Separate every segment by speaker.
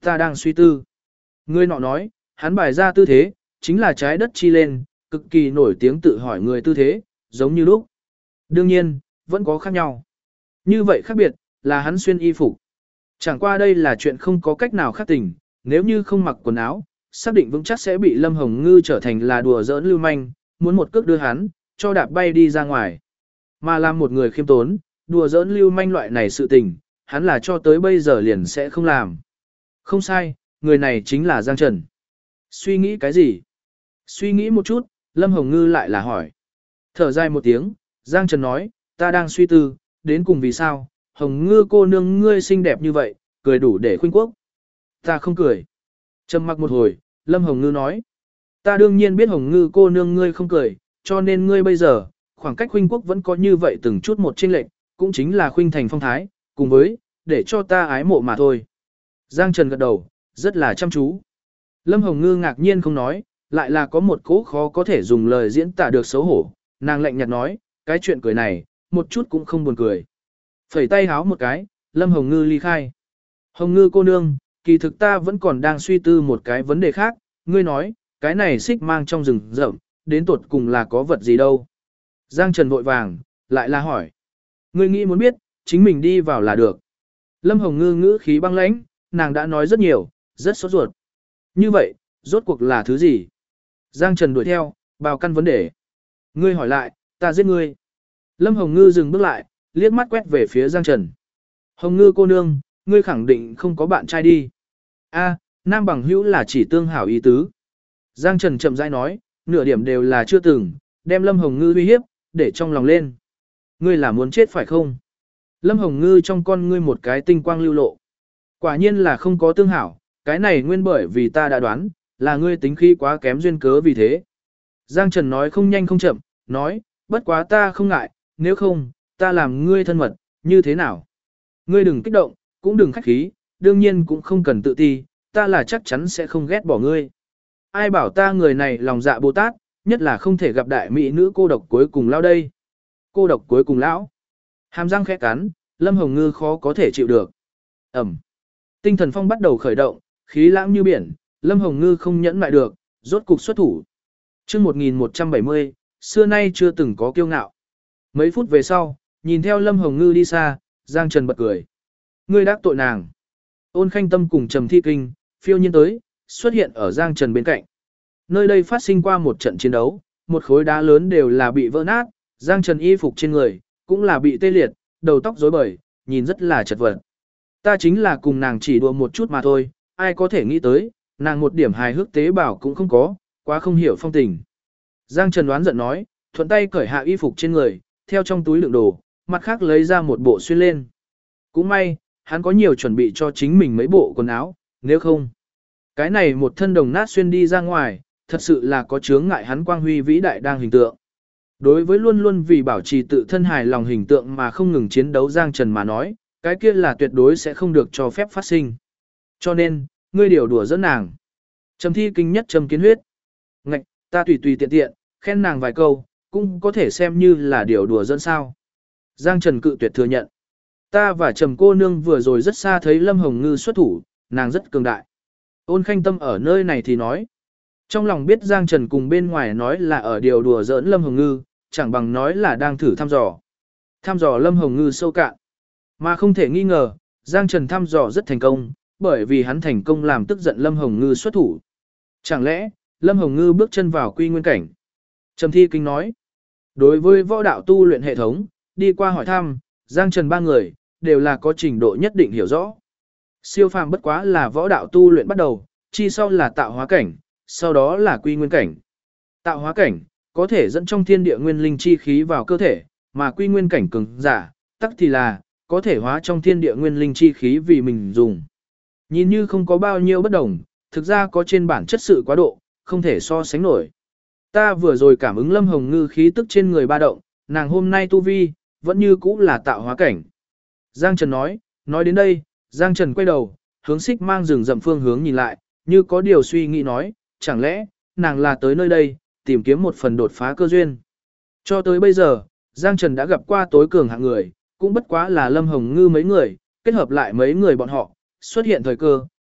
Speaker 1: Ta đang suy tư. Người nọ nói, hắn bài ra tư thế, chính là trái đất chi lên, cực kỳ nổi tiếng tự hỏi người tư thế, giống như lúc. Đương nhiên, vẫn có khác nhau. Như vậy khác biệt, là hắn xuyên y phục. Chẳng qua đây là chuyện không có cách nào khác tình, nếu như không mặc quần áo, xác định vững chắc sẽ bị Lâm Hồng Ngư trở thành là đùa giỡn lưu manh, muốn một cước đưa hắn, cho đạp bay đi ra ngoài. Mà làm một người khiêm tốn, đùa giỡn lưu manh loại này sự tình, hắn là cho tới bây giờ liền sẽ không làm. Không sai, người này chính là Giang Trần. Suy nghĩ cái gì? Suy nghĩ một chút, Lâm Hồng Ngư lại là hỏi. Thở dài một tiếng, Giang Trần nói, ta đang suy tư, đến cùng vì sao, Hồng Ngư cô nương ngươi xinh đẹp như vậy, cười đủ để khuynh quốc. Ta không cười. Trầm mặc một hồi, Lâm Hồng Ngư nói, ta đương nhiên biết Hồng Ngư cô nương ngươi không cười, cho nên ngươi bây giờ, khoảng cách khuynh quốc vẫn có như vậy từng chút một chênh lệch, cũng chính là khuynh thành phong thái, cùng với, để cho ta ái mộ mà thôi. Giang Trần gật đầu, rất là chăm chú. Lâm Hồng Ngư ngạc nhiên không nói, lại là có một cố khó có thể dùng lời diễn tả được xấu hổ, nàng lạnh nhạt nói, cái chuyện cười này, một chút cũng không buồn cười. Phẩy tay háo một cái, Lâm Hồng Ngư ly khai. Hồng Ngư cô nương, kỳ thực ta vẫn còn đang suy tư một cái vấn đề khác, ngươi nói, cái này xích mang trong rừng rậm, đến tột cùng là có vật gì đâu. Giang Trần vội vàng, lại là hỏi. Ngươi nghĩ muốn biết, chính mình đi vào là được. Lâm Hồng Ngư ngữ khí băng lãnh, nàng đã nói rất nhiều, rất sốt ruột. Như vậy, rốt cuộc là thứ gì? Giang Trần đuổi theo, bào căn vấn đề. Ngươi hỏi lại, ta giết ngươi. Lâm Hồng Ngư dừng bước lại, liếc mắt quét về phía Giang Trần. Hồng Ngư cô nương, ngươi khẳng định không có bạn trai đi. A, nam bằng hữu là chỉ tương hảo ý tứ. Giang Trần chậm rãi nói, nửa điểm đều là chưa từng, đem Lâm Hồng Ngư uy hiếp, để trong lòng lên. Ngươi là muốn chết phải không? Lâm Hồng Ngư trong con ngươi một cái tinh quang lưu lộ. Quả nhiên là không có tương hảo, cái này nguyên bởi vì ta đã đoán, là ngươi tính khí quá kém duyên cớ vì thế. Giang Trần nói không nhanh không chậm, nói, bất quá ta không ngại, nếu không, ta làm ngươi thân mật, như thế nào? Ngươi đừng kích động, cũng đừng khách khí, đương nhiên cũng không cần tự ti, ta là chắc chắn sẽ không ghét bỏ ngươi. Ai bảo ta người này lòng dạ Bồ Tát, nhất là không thể gặp đại mỹ nữ cô độc cuối cùng lão đây. Cô độc cuối cùng lão. Hàm răng khẽ cắn, Lâm Hồng Ngư khó có thể chịu được. Ẩm. Tinh thần phong bắt đầu khởi động, khí lãng như biển, Lâm Hồng Ngư không nhẫn lại được, rốt cục xuất thủ. Chương 1170, xưa nay chưa từng có kiêu ngạo. Mấy phút về sau, nhìn theo Lâm Hồng Ngư đi xa, Giang Trần bật cười. Ngươi đắc tội nàng. Ôn Khanh Tâm cùng Trầm Thi Kinh, phiêu nhiên tới, xuất hiện ở Giang Trần bên cạnh. Nơi đây phát sinh qua một trận chiến đấu, một khối đá lớn đều là bị vỡ nát, Giang Trần y phục trên người, cũng là bị tê liệt, đầu tóc rối bời, nhìn rất là chật vật. Ta chính là cùng nàng chỉ đùa một chút mà thôi, ai có thể nghĩ tới, nàng một điểm hài hước tế bào cũng không có, quá không hiểu phong tình. Giang Trần đoán giận nói, thuận tay cởi hạ y phục trên người, theo trong túi đựng đồ, mặt khác lấy ra một bộ xuyên lên. Cũng may, hắn có nhiều chuẩn bị cho chính mình mấy bộ quần áo, nếu không. Cái này một thân đồng nát xuyên đi ra ngoài, thật sự là có chướng ngại hắn quang huy vĩ đại đang hình tượng. Đối với luôn luôn vì bảo trì tự thân hài lòng hình tượng mà không ngừng chiến đấu Giang Trần mà nói, cái kia là tuyệt đối sẽ không được cho phép phát sinh. Cho nên, ngươi điều đùa dẫn nàng. Trầm Thi Kinh nhất trầm kiến huyết. Ngạch, ta tùy tùy tiện tiện, khen nàng vài câu, cũng có thể xem như là điều đùa dẫn sao. Giang Trần cự tuyệt thừa nhận. Ta và Trầm cô nương vừa rồi rất xa thấy Lâm Hồng Ngư xuất thủ, nàng rất cường đại. Ôn Khanh Tâm ở nơi này thì nói. Trong lòng biết Giang Trần cùng bên ngoài nói là ở điều đùa giỡn Lâm Hồng Ngư, chẳng bằng nói là đang thử thăm dò. Thăm dò Lâm Hồng Ngư sâu cạn. Mà không thể nghi ngờ, Giang Trần thăm dò rất thành công, bởi vì hắn thành công làm tức giận Lâm Hồng Ngư xuất thủ. Chẳng lẽ, Lâm Hồng Ngư bước chân vào quy nguyên cảnh? Trầm Thi Kinh nói. Đối với võ đạo tu luyện hệ thống, đi qua hỏi thăm, Giang Trần ba người, đều là có trình độ nhất định hiểu rõ. Siêu phàm bất quá là võ đạo tu luyện bắt đầu, chi sau là tạo hóa cảnh, sau đó là quy nguyên cảnh. Tạo hóa cảnh, có thể dẫn trong thiên địa nguyên linh chi khí vào cơ thể, mà quy nguyên cảnh cường giả, tắc thì là, có thể hóa trong thiên địa nguyên linh chi khí vì mình dùng. Nhìn như không có bao nhiêu bất đồng, thực ra có trên bản chất sự quá độ, không thể so sánh nổi. Ta vừa rồi cảm ứng Lâm Hồng Ngư khí tức trên người ba động, nàng hôm nay tu vi, vẫn như cũ là tạo hóa cảnh. Giang Trần nói đến đây, Giang Trần quay đầu, hướng xích mang rừng rậm phương hướng nhìn lại, như có điều suy nghĩ nói, chẳng lẽ, nàng là tới nơi đây, tìm kiếm một phần đột phá cơ duyên. Cho tới bây giờ, Giang Trần đã gặp qua tối cường hạng người, cũng bất quá là Lâm Hồng Ngư mấy người, kết hợp lại mấy người bọn họ, xuất hiện thời cơ,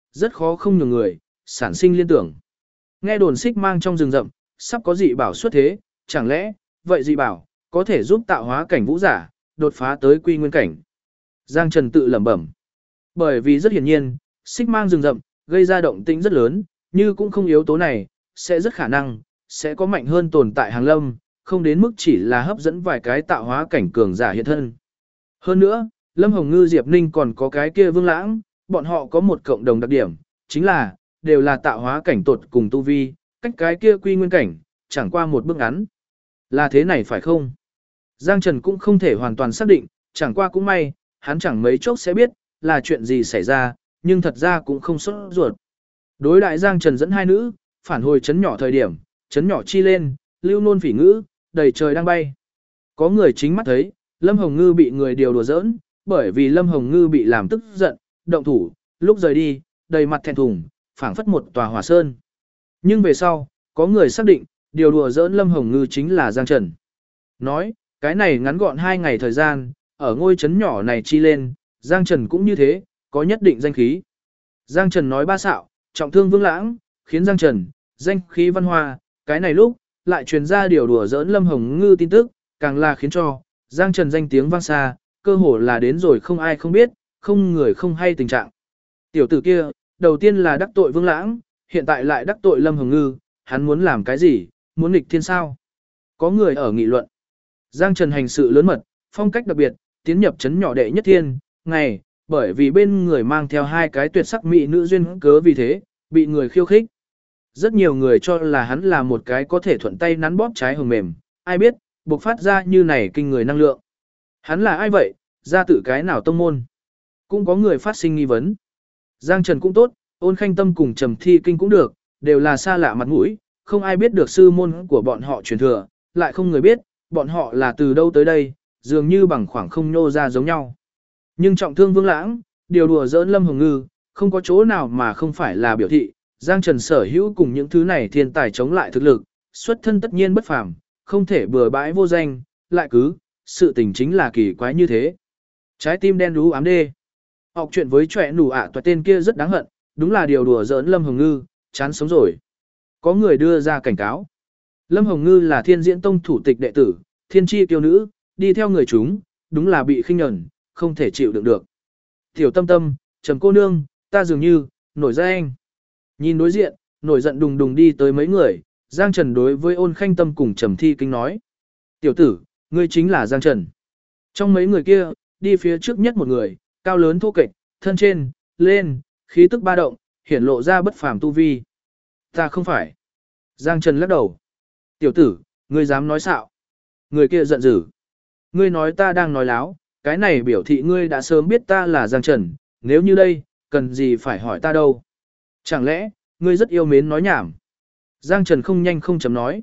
Speaker 1: rất khó không nhường người, sản sinh liên tưởng. Nghe đồn xích mang trong rừng rậm, sắp có dị bảo xuất thế, chẳng lẽ, vậy dị bảo, có thể giúp tạo hóa cảnh vũ giả, đột phá tới quy nguyên cảnh. Giang Trần tự lẩm bẩm. Bởi vì rất hiển nhiên, xích mang rừng rậm, gây ra động tĩnh rất lớn, như cũng không yếu tố này, sẽ rất khả năng, sẽ có mạnh hơn tồn tại hàng lâm, không đến mức chỉ là hấp dẫn vài cái tạo hóa cảnh cường giả hiện thân. Hơn nữa, Lâm Hồng Ngư Diệp Ninh còn có cái kia Vương Lãng, bọn họ có một cộng đồng đặc điểm, chính là, đều là tạo hóa cảnh tột cùng tu vi, cách cái kia quy nguyên cảnh, chẳng qua một bước ngắn. Là thế này phải không? Giang Trần cũng không thể hoàn toàn xác định, chẳng qua cũng may, hắn chẳng mấy chốc sẽ biết, là chuyện gì xảy ra, nhưng thật ra cũng không sốt ruột. Đối đại Giang Trần dẫn hai nữ, phản hồi chấn nhỏ thời điểm, chấn nhỏ chi lên, lưu nôn phỉ ngữ, đầy trời đang bay. Có người chính mắt thấy, Lâm Hồng Ngư bị người điều đùa giỡn, bởi vì Lâm Hồng Ngư bị làm tức giận, động thủ, lúc rời đi, đầy mặt thẹn thùng, phảng phất một tòa hỏa sơn. Nhưng về sau, có người xác định, điều đùa giỡn Lâm Hồng Ngư chính là Giang Trần. Nói, cái này ngắn gọn 2 ngày thời gian, ở ngôi trấn nhỏ này chi lên, Giang Trần cũng như thế, có nhất định danh khí. Giang Trần nói ba xạo, trọng thương Vương Lãng, khiến Giang Trần, danh khí văn hoa, cái này lúc, lại truyền ra điều đùa giỡn Lâm Hồng Ngư tin tức, càng là khiến cho, Giang Trần danh tiếng vang xa, cơ hồ là đến rồi không ai không biết, không người không hay tình trạng. Tiểu tử kia, đầu tiên là đắc tội Vương Lãng, hiện tại lại đắc tội Lâm Hồng Ngư, hắn muốn làm cái gì, muốn nghịch thiên sao? Có người ở nghị luận. Giang Trần hành sự lớn mật, phong cách đặc biệt, tiến nhập trấn nhỏ đệ nhất thiên, ngày, bởi vì bên người mang theo 2 cái tuyệt sắc mỹ nữ duyên cớ vì thế, bị người khiêu khích. Rất nhiều người cho là hắn là một cái có thể thuận tay nắn bóp trái hồng mềm, ai biết, bộc phát ra như này kinh người năng lượng. Hắn là ai vậy, ra tự cái nào tông môn? Cũng có người phát sinh nghi vấn. Giang Trần cũng tốt, Ôn Khanh Tâm cùng Trầm Thi Kinh cũng được, đều là xa lạ mặt mũi, không ai biết được sư môn của bọn họ truyền thừa, lại không người biết, bọn họ là từ đâu tới đây, dường như bằng khoảng không nhô ra giống nhau. Nhưng trọng thương Vương Lãng, điều đùa giỡn Lâm Hồng Ngư, không có chỗ nào mà không phải là biểu thị, Giang Trần sở hữu cùng những thứ này thiên tài chống lại thực lực, xuất thân tất nhiên bất phàm, không thể bừa bãi vô danh, lại cứ, sự tình chính là kỳ quái như thế. Trái tim đen đú ám đê. Học chuyện với trẻ nụ ạ toại tên kia rất đáng hận, đúng là điều đùa giỡn Lâm Hồng Ngư, chán sống rồi. Có người đưa ra cảnh cáo. Lâm Hồng Ngư là Thiên Diễn Tông thủ tịch đệ tử, thiên chi kiêu nữ, đi theo người chúng, đúng là bị khinh nhẫn, không thể chịu đựng được. Tiểu Tâm Tâm, Trầm cô nương, ta dường như nổi ra anh. Nhìn đối diện, nổi giận đùng đùng đi tới mấy người, Giang Trần đối với Ôn Khanh Tâm cùng Trầm Thi Kinh nói: "Tiểu tử, ngươi chính là Giang Trần." Trong mấy người kia, đi phía trước nhất một người, cao lớn thô kệch, thân trên, lên, khí tức ba động, hiển lộ ra bất phàm tu vi. "Ta không phải." Giang Trần lắc đầu. "Tiểu tử, ngươi dám nói xạo?" Người kia giận dữ. "Ngươi nói ta đang nói láo, cái này biểu thị ngươi đã sớm biết ta là Giang Trần, nếu như đây, cần gì phải hỏi ta đâu. Chẳng lẽ, ngươi rất yêu mến nói nhảm?" Giang Trần không nhanh không chậm nói.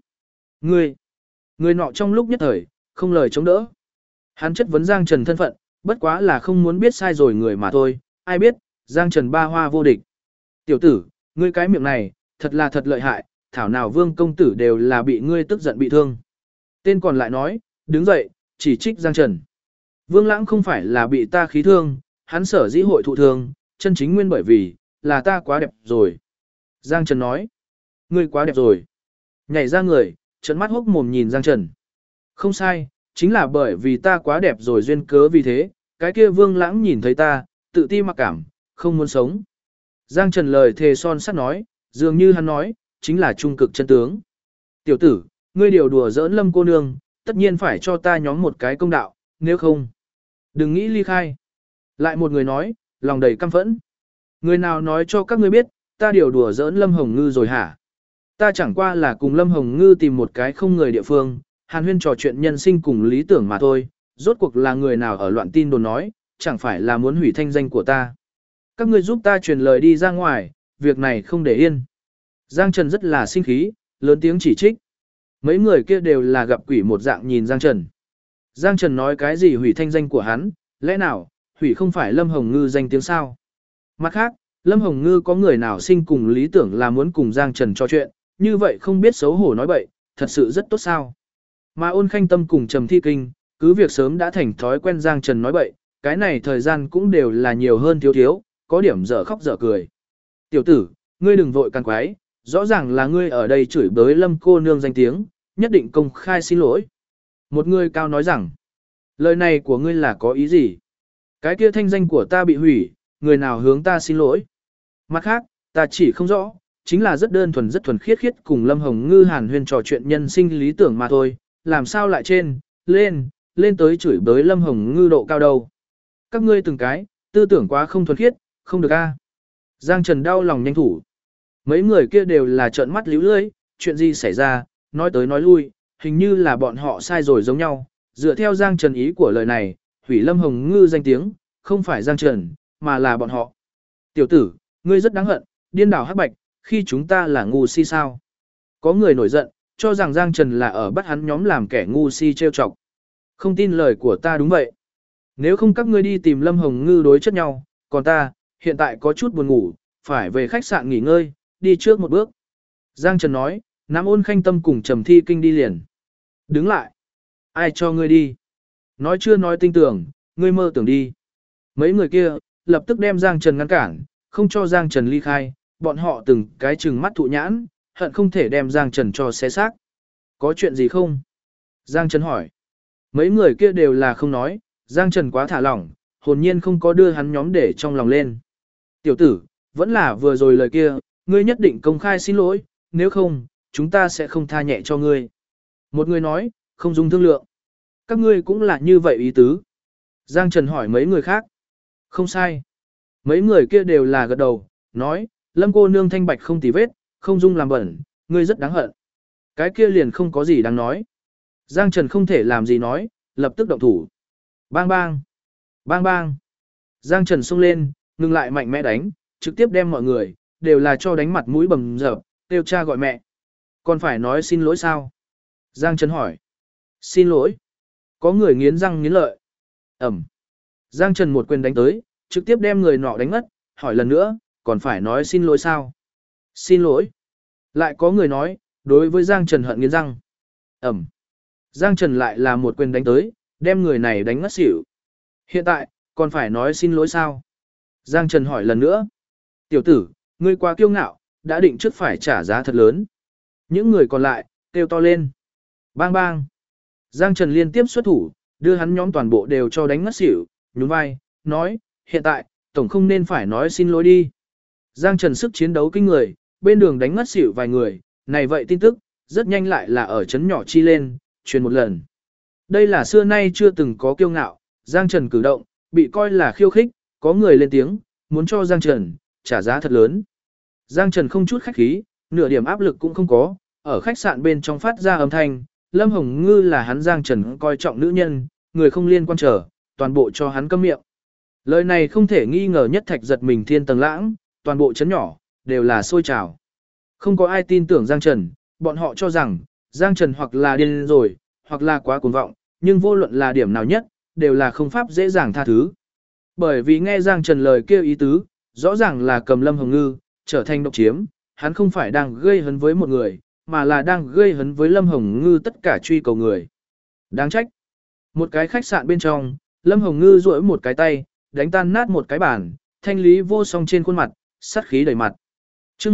Speaker 1: Người nọ trong lúc nhất thời, không lời chống đỡ. Hắn chất vấn Giang Trần thân phận, bất quá là không muốn biết sai rồi người mà thôi, ai biết, Giang Trần ba hoa vô địch. "Tiểu tử, ngươi cái miệng này, thật là thật lợi hại, thảo nào Vương công tử đều là bị ngươi tức giận bị thương." Tên còn lại nói, đứng dậy, chỉ trích Giang Trần. "Vương Lãng không phải là bị ta khí thương, hắn sở dĩ hội thụ thương, chân chính nguyên bởi vì, là ta quá đẹp rồi." Giang Trần nói, "Ngươi quá đẹp rồi." Nhảy ra người, trợn mắt hốc mồm nhìn Giang Trần. "Không sai, chính là bởi vì ta quá đẹp rồi duyên cớ vì thế, cái kia Vương Lãng nhìn thấy ta, tự ti mặc cảm, không muốn sống." Giang Trần lời thề son sắt nói, dường như hắn nói, chính là trung cực chân tướng. "Tiểu tử, ngươi điều đùa giỡn Lâm cô nương, tất nhiên phải cho ta nhóm một cái công đạo, nếu không, đừng nghĩ ly khai." Lại một người nói, lòng đầy căm phẫn. "Người nào nói cho các ngươi biết, ta điều đùa giỡn Lâm Hồng Ngư rồi hả? Ta chẳng qua là cùng Lâm Hồng Ngư tìm một cái không người địa phương, hàn huyên trò chuyện nhân sinh cùng lý tưởng mà thôi, rốt cuộc là người nào ở loạn tin đồn nói, chẳng phải là muốn hủy thanh danh của ta. Các ngươi giúp ta truyền lời đi ra ngoài, việc này không để yên." Giang Trần rất là sinh khí, lớn tiếng chỉ trích. Mấy người kia đều là gặp quỷ một dạng nhìn Giang Trần. Giang Trần nói cái gì hủy thanh danh của hắn, lẽ nào, hủy không phải Lâm Hồng Ngư danh tiếng sao? Mặt khác, Lâm Hồng Ngư có người nào sinh cùng lý tưởng là muốn cùng Giang Trần trò chuyện, như vậy không biết xấu hổ nói bậy, thật sự rất tốt sao? Mà Ôn Khanh Tâm cùng Trầm Thi Kinh, cứ việc sớm đã thành thói quen Giang Trần nói bậy, cái này thời gian cũng đều là nhiều hơn thiếu thiếu, có điểm dở khóc dở cười. Tiểu tử, ngươi đừng vội càng quái, rõ ràng là ngươi ở đây chửi bới Lâm cô nương danh tiếng, nhất định công khai xin lỗi. Một người cao nói rằng, lời này của ngươi là có ý gì? Cái kia thanh danh của ta bị hủy, người nào hướng ta xin lỗi? Mặt khác, ta chỉ không rõ, chính là rất đơn thuần rất thuần khiết khiết cùng Lâm Hồng Ngư hàn huyên trò chuyện nhân sinh lý tưởng mà thôi, làm sao lại lên tới chửi bới Lâm Hồng Ngư độ cao đâu. Các ngươi từng cái, tư tưởng quá không thuần khiết, không được a. Giang Trần đau lòng nhanh thủ. Mấy người kia đều là trợn mắt líu lưỡi, chuyện gì xảy ra, nói tới nói lui, hình như là bọn họ sai rồi giống nhau. Dựa theo Giang Trần ý của lời này, hủy Lâm Hồng Ngư danh tiếng, không phải Giang Trần, mà là bọn họ. Tiểu tử, ngươi rất đáng hận, điên đảo hắc bạch, khi chúng ta là ngu si sao. Có người nổi giận, cho rằng Giang Trần là ở bắt hắn nhóm làm kẻ ngu si trêu chọc. Không tin lời của ta đúng vậy. Nếu không các ngươi đi tìm Lâm Hồng Ngư đối chất nhau, còn ta, hiện tại có chút buồn ngủ, phải về khách sạn nghỉ ngơi, đi trước một bước. Giang Trần nói, nắm Ôn Khanh Tâm cùng Trầm Thi Kinh đi liền. Đứng lại. Ai cho ngươi đi? Nói chưa nói tinh tưởng, ngươi mơ tưởng đi. Mấy người kia, lập tức đem Giang Trần ngăn cản, không cho Giang Trần ly khai, bọn họ từng cái chừng mắt thụ nhãn, hận không thể đem Giang Trần cho xé xác. Có chuyện gì không? Giang Trần hỏi. Mấy người kia đều là không nói, Giang Trần quá thả lỏng, hồn nhiên không có đưa hắn nhóm để trong lòng lên. Tiểu tử, vẫn là vừa rồi lời kia, ngươi nhất định công khai xin lỗi, nếu không, chúng ta sẽ không tha nhẹ cho ngươi. Một người nói, không dùng thương lượng. Các ngươi cũng là như vậy ý tứ. Giang Trần hỏi mấy người khác. Không sai. Mấy người kia đều là gật đầu, nói, Lâm cô nương thanh bạch không tì vết, không dung làm bẩn, ngươi rất đáng hận. Cái kia liền không có gì đáng nói. Giang Trần không thể làm gì nói, lập tức động thủ. Bang bang. Bang bang. Giang Trần xông lên, ngừng lại mạnh mẽ đánh, trực tiếp đem mọi người, đều là cho đánh mặt mũi bầm dập, kêu cha gọi mẹ. Còn phải nói xin lỗi sao? Giang Trần hỏi. Xin lỗi. Có người nghiến răng nghiến lợi. Ẩm. Giang Trần một quyền đánh tới, trực tiếp đem người nọ đánh ngất, hỏi lần nữa, còn phải nói xin lỗi sao? Xin lỗi. Lại có người nói, đối với Giang Trần hận nghiến răng. Ẩm. Giang Trần lại là một quyền đánh tới, đem người này đánh ngất xỉu. Hiện tại, còn phải nói xin lỗi sao? Giang Trần hỏi lần nữa. Tiểu tử, ngươi quá kiêu ngạo, đã định trước phải trả giá thật lớn. Những người còn lại, kêu to lên. Bang bang. Giang Trần liên tiếp xuất thủ, đưa hắn nhóm toàn bộ đều cho đánh ngất xỉu, nhún vai, nói, hiện tại, tổng không nên phải nói xin lỗi đi. Giang Trần sức chiến đấu kinh người, bên đường đánh ngất xỉu vài người, này vậy tin tức, rất nhanh lại là ở trấn nhỏ chi lên, truyền một lần. Đây là xưa nay chưa từng có kiêu ngạo, Giang Trần cử động, bị coi là khiêu khích, có người lên tiếng, muốn cho Giang Trần, trả giá thật lớn. Giang Trần không chút khách khí, nửa điểm áp lực cũng không có, ở khách sạn bên trong phát ra âm thanh, Lâm Hồng Ngư là hắn Giang Trần coi trọng nữ nhân, người không liên quan trở, toàn bộ cho hắn câm miệng. Lời này không thể nghi ngờ nhất thạch giật mình thiên tầng lãng, toàn bộ chấn nhỏ, đều là sôi trào. Không có ai tin tưởng Giang Trần, bọn họ cho rằng, Giang Trần hoặc là điên rồi, hoặc là quá cuồng vọng, nhưng vô luận là điểm nào nhất, đều là không pháp dễ dàng tha thứ. Bởi vì nghe Giang Trần lời kêu ý tứ, rõ ràng là cầm Lâm Hồng Ngư, trở thành độc chiếm, hắn không phải đang gây hấn với một người, mà là đang gây hấn với Lâm Hồng Ngư tất cả truy cầu người. Đáng trách. Một cái khách sạn bên trong, Lâm Hồng Ngư duỗi một cái tay, đánh tan nát một cái bàn, thanh lý vô song trên khuôn mặt, sát khí đầy mặt. Chương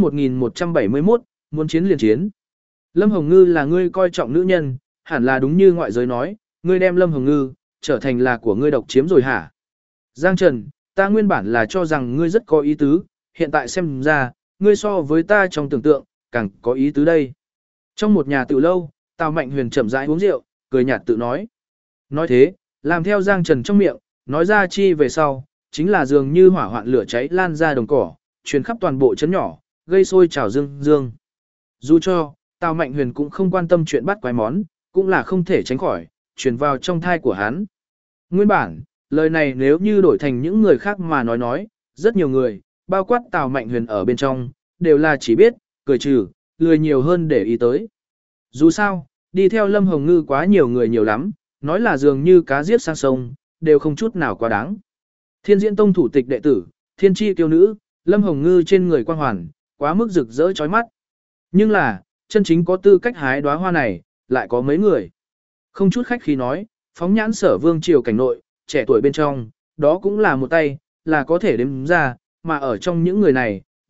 Speaker 1: 1171, muốn chiến liền chiến. Lâm Hồng Ngư là ngươi coi trọng nữ nhân, hẳn là đúng như ngoại giới nói, ngươi đem Lâm Hồng Ngư trở thành là của ngươi độc chiếm rồi hả? Giang Trần, ta nguyên bản là cho rằng ngươi rất có ý tứ, hiện tại xem ra, ngươi so với ta trong tưởng tượng, càng có ý tứ đây. Trong một nhà tiểu lâu, Tào Mạnh Huyền chậm rãi uống rượu, cười nhạt tự nói. Nói thế, làm theo Giang Trần trong miệng, nói ra chi về sau, chính là dường như hỏa hoạn lửa cháy lan ra đồng cỏ, truyền khắp toàn bộ trấn nhỏ, gây sôi trào dương dương. Dù cho, Tào Mạnh Huyền cũng không quan tâm chuyện bắt quái món, cũng là không thể tránh khỏi, truyền vào trong thai của hắn. Nguyên bản, lời này nếu như đổi thành những người khác mà nói, rất nhiều người, bao quát Tào Mạnh Huyền ở bên trong, đều là chỉ biết, cười trừ, lười nhiều hơn để ý tới. Dù sao, đi theo Lâm Hồng Ngư quá nhiều người nhiều lắm, nói là dường như cá giết sang sông, đều không chút nào quá đáng. Thiên Diễn Tông thủ tịch đệ tử, thiên chi kiêu nữ, Lâm Hồng Ngư trên người quang hoàn, quá mức rực rỡ chói mắt. Nhưng là, chân chính có tư cách hái đóa hoa này, lại có mấy người. Không chút khách khí nói, phóng nhãn Sở Vương triều cảnh nội, trẻ tuổi bên trong, đó cũng là một tay, là có thể đếm ra, mà ở trong những người này,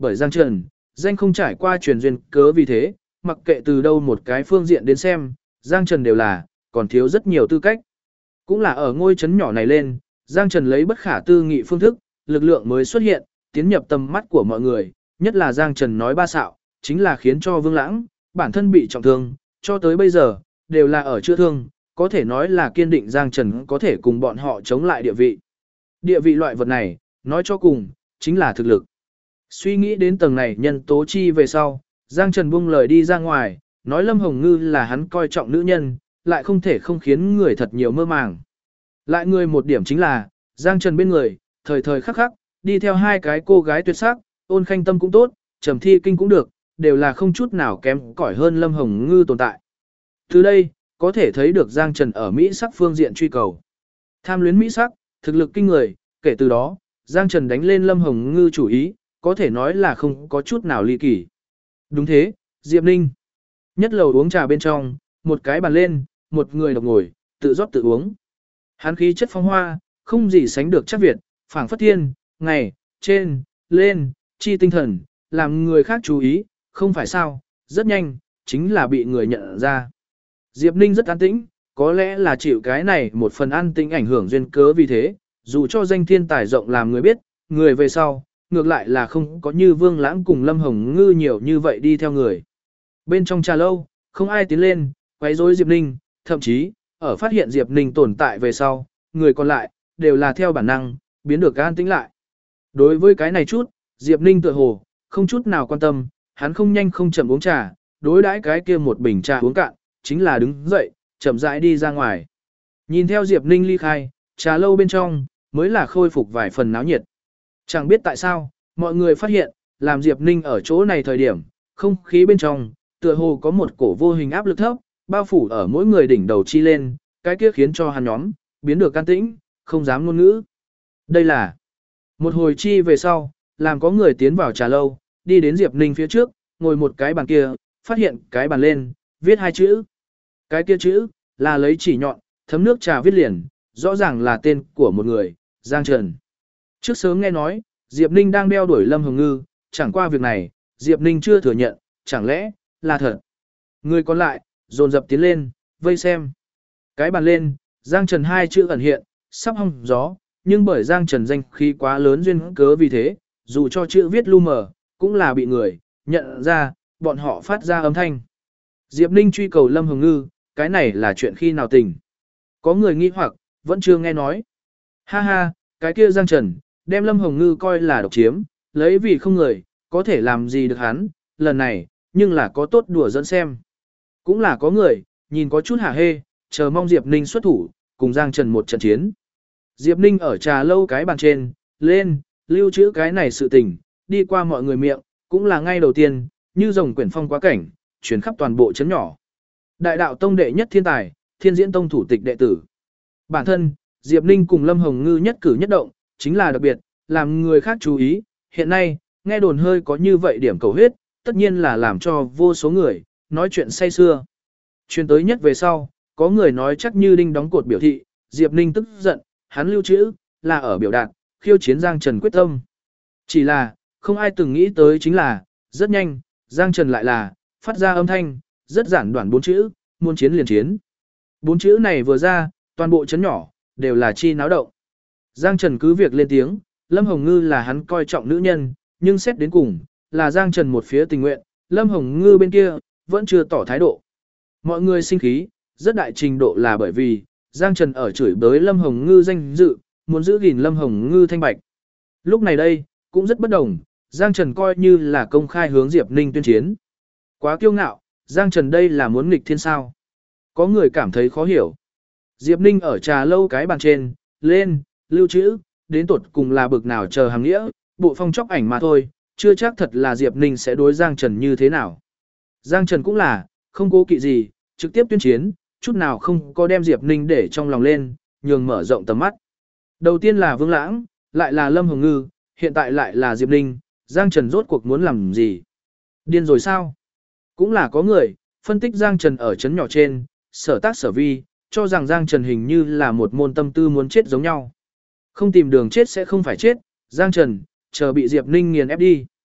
Speaker 1: bởi Giang Trần, danh không trải qua truyền duyên cớ vì thế, mặc kệ từ đâu một cái phương diện đến xem, Giang Trần đều là, còn thiếu rất nhiều tư cách. Cũng là ở ngôi trấn nhỏ này lên, Giang Trần lấy bất khả tư nghị phương thức, lực lượng mới xuất hiện, tiến nhập tầm mắt của mọi người, nhất là Giang Trần nói ba xạo, chính là khiến cho Vương Lãng, bản thân bị trọng thương, cho tới bây giờ, đều là ở chữa thương, có thể nói là kiên định Giang Trần có thể cùng bọn họ chống lại địa vị. Địa vị loại vật này, nói cho cùng, chính là thực lực. Suy nghĩ đến tầng này nhân tố chi về sau, Giang Trần buông lời đi ra ngoài, nói Lâm Hồng Ngư là hắn coi trọng nữ nhân, lại không thể không khiến người thật nhiều mơ màng. Lại người một điểm chính là, Giang Trần bên người, thời thời khắc khắc, đi theo hai cái cô gái tuyệt sắc, Ôn Khanh Tâm cũng tốt, Trầm Thi Kinh cũng được, đều là không chút nào kém cỏi hơn Lâm Hồng Ngư tồn tại. Từ đây, có thể thấy được Giang Trần ở Mỹ sắc phương diện truy cầu. Tham luyến Mỹ sắc, thực lực kinh người, kể từ đó, Giang Trần đánh lên Lâm Hồng Ngư chủ ý, có thể nói là không có chút nào ly kỳ. Đúng thế, Diệp Ninh. Nhất lầu uống trà bên trong, một cái bàn lên, một người độc ngồi, tự rót tự uống. Hắn khí chất phong hoa, không gì sánh được chắc Việt, phảng phất thiên, ngày, trên, lên, chi tinh thần, làm người khác chú ý, không phải sao, rất nhanh, chính là bị người nhận ra. Diệp Ninh rất an tĩnh, có lẽ là chịu cái này một phần an tĩnh ảnh hưởng duyên cớ vì thế, dù cho danh thiên tài rộng làm người biết, người về sau, ngược lại là không có như Vương Lãng cùng Lâm Hồng Ngư nhiều như vậy đi theo người. Bên trong trà lâu, không ai tiến lên, quấy rối Diệp Ninh, thậm chí, ở phát hiện Diệp Ninh tồn tại về sau, người còn lại, đều là theo bản năng, biến được an tĩnh lại. Đối với cái này chút, Diệp Ninh tựa hồ, không chút nào quan tâm, hắn không nhanh không chậm uống trà, đối đãi cái kia một bình trà uống cạn, chính là đứng dậy, chậm rãi đi ra ngoài. Nhìn theo Diệp Ninh ly khai, trà lâu bên trong, mới là khôi phục vài phần náo nhiệt. Chẳng biết tại sao, mọi người phát hiện, làm Diệp Ninh ở chỗ này thời điểm, không khí bên trong, tựa hồ có một cổ vô hình áp lực thấp, bao phủ ở mỗi người đỉnh đầu chi lên, cái kia khiến cho hắn nhóm, biến được can tĩnh, không dám ngôn ngữ. Đây là một hồi chi về sau, làm có người tiến vào trà lâu, đi đến Diệp Ninh phía trước, ngồi một cái bàn kia, phát hiện cái bàn lên, viết hai chữ. Cái kia chữ, là lấy chỉ nhọn, thấm nước trà viết liền, rõ ràng là tên của một người, Giang Trần. Trước sớm nghe nói, Diệp Ninh đang đeo đuổi Lâm Hồng Ngư, chẳng qua việc này, Diệp Ninh chưa thừa nhận, chẳng lẽ, là thật. Người còn lại, dồn dập tiến lên, vây xem. Cái bàn lên, Giang Trần hai chữ ẩn hiện, sắp hong gió, nhưng bởi Giang Trần danh khí quá lớn duyên cớ vì thế, dù cho chữ viết lu mờ, cũng là bị người nhận ra, bọn họ phát ra âm thanh. Diệp Ninh truy cầu Lâm Hồng Ngư, cái này là chuyện khi nào tình. Có người nghi hoặc, vẫn chưa nghe nói. Ha ha, cái kia Giang Trần, đem Lâm Hồng Ngư coi là độc chiếm, lấy vì không người, có thể làm gì được hắn, lần này, nhưng là có tốt đùa dẫn xem. Cũng là có người, nhìn có chút hả hê, chờ mong Diệp Ninh xuất thủ, cùng Giang Trần một trận chiến. Diệp Ninh ở trà lâu cái bàn trên, lên, lưu trữ cái này sự tình, đi qua mọi người miệng, cũng là ngay đầu tiên, như rồng quyển phong quá cảnh, chuyển khắp toàn bộ chấn nhỏ. Đại đạo tông đệ nhất thiên tài, Thiên Diễn tông thủ tịch đệ tử. Bản thân, Diệp Ninh cùng Lâm Hồng Ngư nhất cử nhất động, chính là đặc biệt, làm người khác chú ý. Hiện nay, nghe đồn hơi có như vậy điểm cầu huyết, tất nhiên là làm cho vô số người, nói chuyện say xưa. Truyền tới nhất về sau, có người nói chắc như đinh đóng cột biểu thị, Diệp Ninh tức giận, hắn lưu trữ, là ở biểu đạt, khiêu chiến Giang Trần quyết tâm. Chỉ là, không ai từng nghĩ tới chính là, rất nhanh, Giang Trần lại là, phát ra âm thanh, rất giản đoạn 4 chữ, muôn chiến liền chiến. 4 chữ này vừa ra, toàn bộ chấn nhỏ, đều là chi náo động. Giang Trần cứ việc lên tiếng, Lâm Hồng Ngư là hắn coi trọng nữ nhân, nhưng xét đến cùng, là Giang Trần một phía tình nguyện, Lâm Hồng Ngư bên kia, vẫn chưa tỏ thái độ. Mọi người sinh khí, rất đại trình độ là bởi vì, Giang Trần ở chửi bới Lâm Hồng Ngư danh dự, muốn giữ gìn Lâm Hồng Ngư thanh bạch. Lúc này đây, cũng rất bất đồng, Giang Trần coi như là công khai hướng Diệp Ninh tuyên chiến. Quá kiêu ngạo, Giang Trần đây là muốn nghịch thiên sao. Có người cảm thấy khó hiểu. Diệp Ninh ở trà lâu cái bàn trên, lên, lưu trữ, đến tột cùng là bực nào chờ hàng nghĩa, bộ phong chóc ảnh mà thôi, chưa chắc thật là Diệp Ninh sẽ đối Giang Trần như thế nào. Giang Trần cũng là, không cố kỵ gì, trực tiếp tuyên chiến, chút nào không có đem Diệp Ninh để trong lòng lên, nhường mở rộng tầm mắt. Đầu tiên là Vương Lãng, lại là Lâm Hồng Ngư, hiện tại lại là Diệp Ninh, Giang Trần rốt cuộc muốn làm gì? Điên rồi sao? Cũng là có người, phân tích Giang Trần ở chấn nhỏ trên, sở tác sở vi, cho rằng Giang Trần hình như là một môn tâm tư muốn chết giống nhau. Không tìm đường chết sẽ không phải chết, Giang Trần, chờ bị Diệp Ninh nghiền ép đi.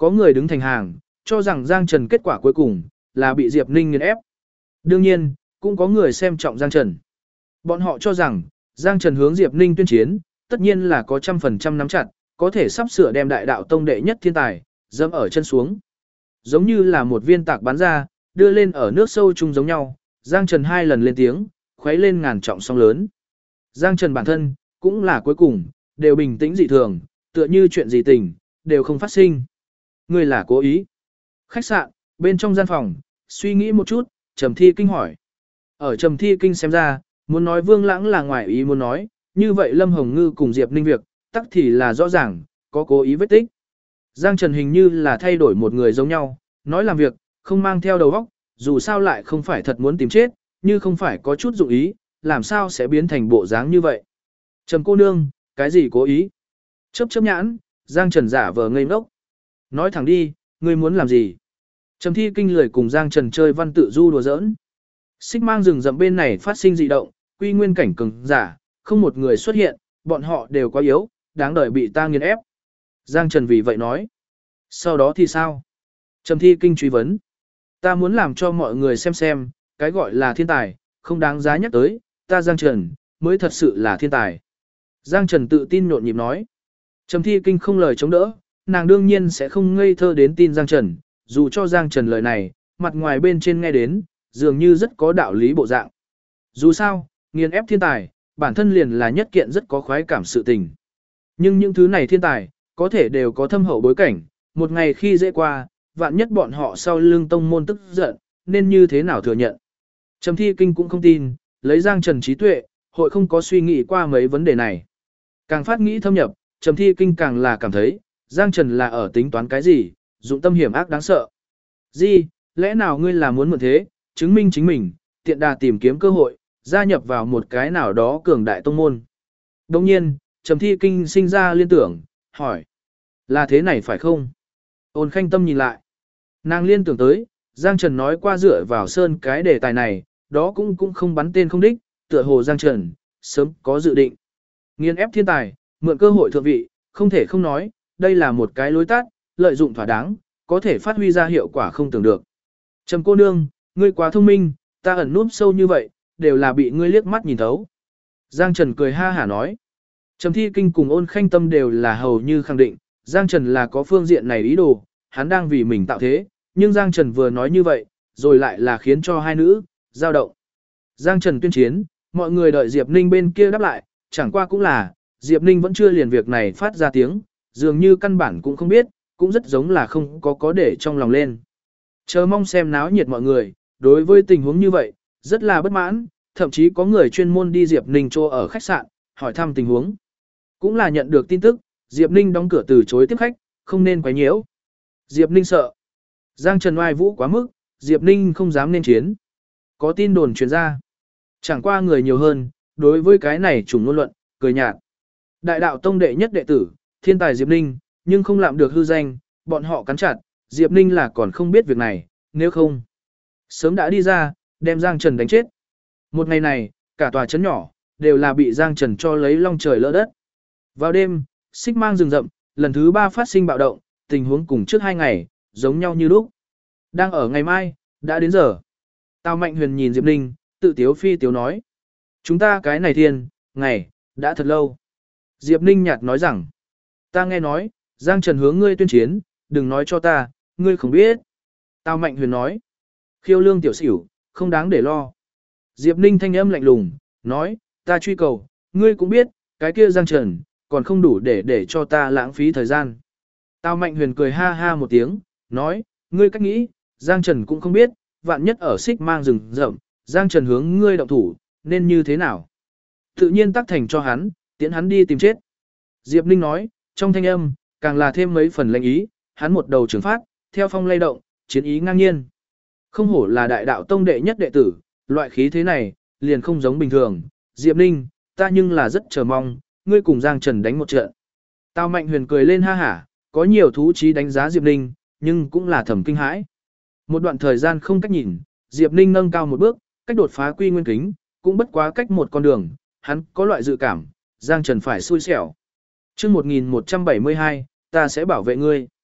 Speaker 1: có người đứng thành hàng, cho rằng Giang Trần kết quả cuối cùng là bị Diệp Ninh nghiền ép. Đương nhiên, cũng có người xem trọng Giang Trần. Bọn họ cho rằng, Giang Trần hướng Diệp Ninh tuyên chiến, tất nhiên là có 100% nắm chặt, có thể sắp sửa đem đại đạo tông đệ nhất thiên tài, dẫm ở chân xuống. Giống như là một viên tạc bắn ra, đưa lên ở nước sâu chung giống nhau, Giang Trần 2 lần lên tiếng, khuấy lên ngàn trọng sóng lớn. Giang Trần bản thân, cũng là cuối cùng, đều bình tĩnh dị thường, tựa như chuyện gì tình, đều không phát sinh. Người là cố ý. Khách sạn, bên trong gian phòng, suy nghĩ một chút, Trầm Thi Kinh hỏi. Ở Trầm Thi Kinh xem ra, muốn nói Vương Lãng là ngoài ý muốn nói, như vậy Lâm Hồng Ngư cùng Diệp Ninh việc, tắc thì là rõ ràng, có cố ý vết tích. Giang Trần hình như là thay đổi một người giống nhau, nói làm việc, không mang theo đầu óc, dù sao lại không phải thật muốn tìm chết, như không phải có chút dụng ý, làm sao sẽ biến thành bộ dáng như vậy. Trầm cô nương, cái gì cố ý? Chớp chớp nhãn, Giang Trần giả vờ ngây ngốc. Nói thẳng đi, ngươi muốn làm gì? Trầm Thi Kinh lười cùng Giang Trần chơi văn tự du đùa giỡn. Xích mang rừng rậm bên này phát sinh dị động, quy nguyên cảnh cường giả, không một người xuất hiện, bọn họ đều quá yếu, đáng đời bị ta nghiền ép. Giang Trần vì vậy nói. Sau đó thì sao? Trầm Thi Kinh truy vấn. Ta muốn làm cho mọi người xem, cái gọi là thiên tài, không đáng giá nhắc tới, ta Giang Trần, mới thật sự là thiên tài. Giang Trần tự tin nhộn nhịp nói. Trầm Thi Kinh không lời chống đỡ, nàng đương nhiên sẽ không ngây thơ đến tin Giang Trần, dù cho Giang Trần lời này, mặt ngoài bên trên nghe đến, dường như rất có đạo lý bộ dạng. Dù sao, nghiền ép thiên tài, bản thân liền là nhất kiện rất có khoái cảm sự tình. Nhưng những thứ này thiên tài, có thể đều có thâm hậu bối cảnh, một ngày khi dễ qua, vạn nhất bọn họ sau lưng tông môn tức giận, nên như thế nào thừa nhận. Trầm Thi Kinh cũng không tin, lấy Giang Trần trí tuệ, hội không có suy nghĩ qua mấy vấn đề này. Càng phát nghĩ thâm nhập, Trầm Thi Kinh càng là cảm thấy, Giang Trần là ở tính toán cái gì, dụng tâm hiểm ác đáng sợ. Gì, lẽ nào ngươi là muốn mượn thế, chứng minh chính mình, tiện đà tìm kiếm cơ hội, gia nhập vào một cái nào đó cường đại tông môn. Đồng nhiên, Trầm Thi Kinh sinh ra liên tưởng, hỏi. Là thế này phải không? Ôn Khanh Tâm nhìn lại. Nàng liên tưởng tới, Giang Trần nói qua dựa vào sơn cái đề tài này, đó cũng không bắn tên không đích, tựa hồ Giang Trần, sớm có dự định. Nghiên ép thiên tài, mượn cơ hội thượng vị, không thể không nói, đây là một cái lối tắt, lợi dụng thỏa đáng, có thể phát huy ra hiệu quả không tưởng được. Trầm cô nương, ngươi quá thông minh, ta ẩn núp sâu như vậy, đều là bị ngươi liếc mắt nhìn thấu. Giang Trần cười ha hả nói. Trầm Thi Kinh cùng Ôn Khanh Tâm đều là hầu như khẳng định, Giang Trần là có phương diện này ý đồ, hắn đang vì mình tạo thế, nhưng Giang Trần vừa nói như vậy, rồi lại là khiến cho hai nữ dao động. Giang Trần tuyên chiến, mọi người đợi Diệp Ninh bên kia đáp lại, chẳng qua cũng là, Diệp Ninh vẫn chưa liền việc này phát ra tiếng, dường như căn bản cũng không biết, cũng rất giống là không có để trong lòng lên. Chờ mong xem náo nhiệt mọi người, đối với tình huống như vậy, rất là bất mãn, thậm chí có người chuyên môn đi Diệp Ninh chỗ ở khách sạn, hỏi thăm tình huống. Cũng là nhận được tin tức, Diệp Ninh đóng cửa từ chối tiếp khách, không nên quấy nhiễu. Diệp Ninh sợ. Giang Trần oai vũ quá mức, Diệp Ninh không dám nên chiến. Có tin đồn truyền ra. Chẳng qua người nhiều hơn, đối với cái này chủng ngôn luận, cười nhạt. Đại đạo tông đệ nhất đệ tử, thiên tài Diệp Ninh, nhưng không làm được hư danh, bọn họ cắn chặt, Diệp Ninh là còn không biết việc này, nếu không. Sớm đã đi ra, đem Giang Trần đánh chết. Một ngày này, cả tòa trấn nhỏ, đều là bị Giang Trần cho lấy long trời lỡ đất. Vào đêm, xích mang rừng rậm, lần thứ 3 phát sinh bạo động, tình huống cùng trước 2 ngày, giống nhau như lúc. Đang ở ngày mai, đã đến giờ. Tào Mạnh Huyền nhìn Diệp Ninh, tự tiếu phi tiếu nói. Chúng ta cái này thiên, ngày, đã thật lâu. Diệp Ninh nhạt nói rằng, ta nghe nói, Giang Trần hướng ngươi tuyên chiến, đừng nói cho ta, ngươi không biết. Tào Mạnh Huyền nói, khiêu lương tiểu xỉu, không đáng để lo. Diệp Ninh thanh âm lạnh lùng, nói, ta truy cầu, ngươi cũng biết, cái kia Giang Trần, còn không đủ để cho ta lãng phí thời gian. Tào Mạnh Huyền cười ha ha một tiếng, nói, ngươi cách nghĩ, Giang Trần cũng không biết, vạn nhất ở xích mang rừng rậm, Giang Trần hướng ngươi động thủ, nên như thế nào. Tự nhiên tác thành cho hắn, tiễn hắn đi tìm chết. Diệp Ninh nói, trong thanh âm, càng là thêm mấy phần lệnh ý, hắn một đầu trường phát, theo phong lay động, chiến ý ngang nhiên. Không hổ là đại đạo tông đệ nhất đệ tử, loại khí thế này, liền không giống bình thường. Diệp Ninh, ta nhưng là rất chờ mong, ngươi cùng Giang Trần đánh một trận. Tào Mạnh Huyền cười lên ha hả, có nhiều thú trí đánh giá Diệp Ninh, nhưng cũng là thầm kinh hãi. Một đoạn thời gian không cách nhìn, Diệp Ninh nâng cao một bước, cách đột phá quy nguyên kính, cũng bất quá cách một con đường, hắn có loại dự cảm, Giang Trần phải xui xẻo. Chương 1172, ta sẽ bảo vệ ngươi.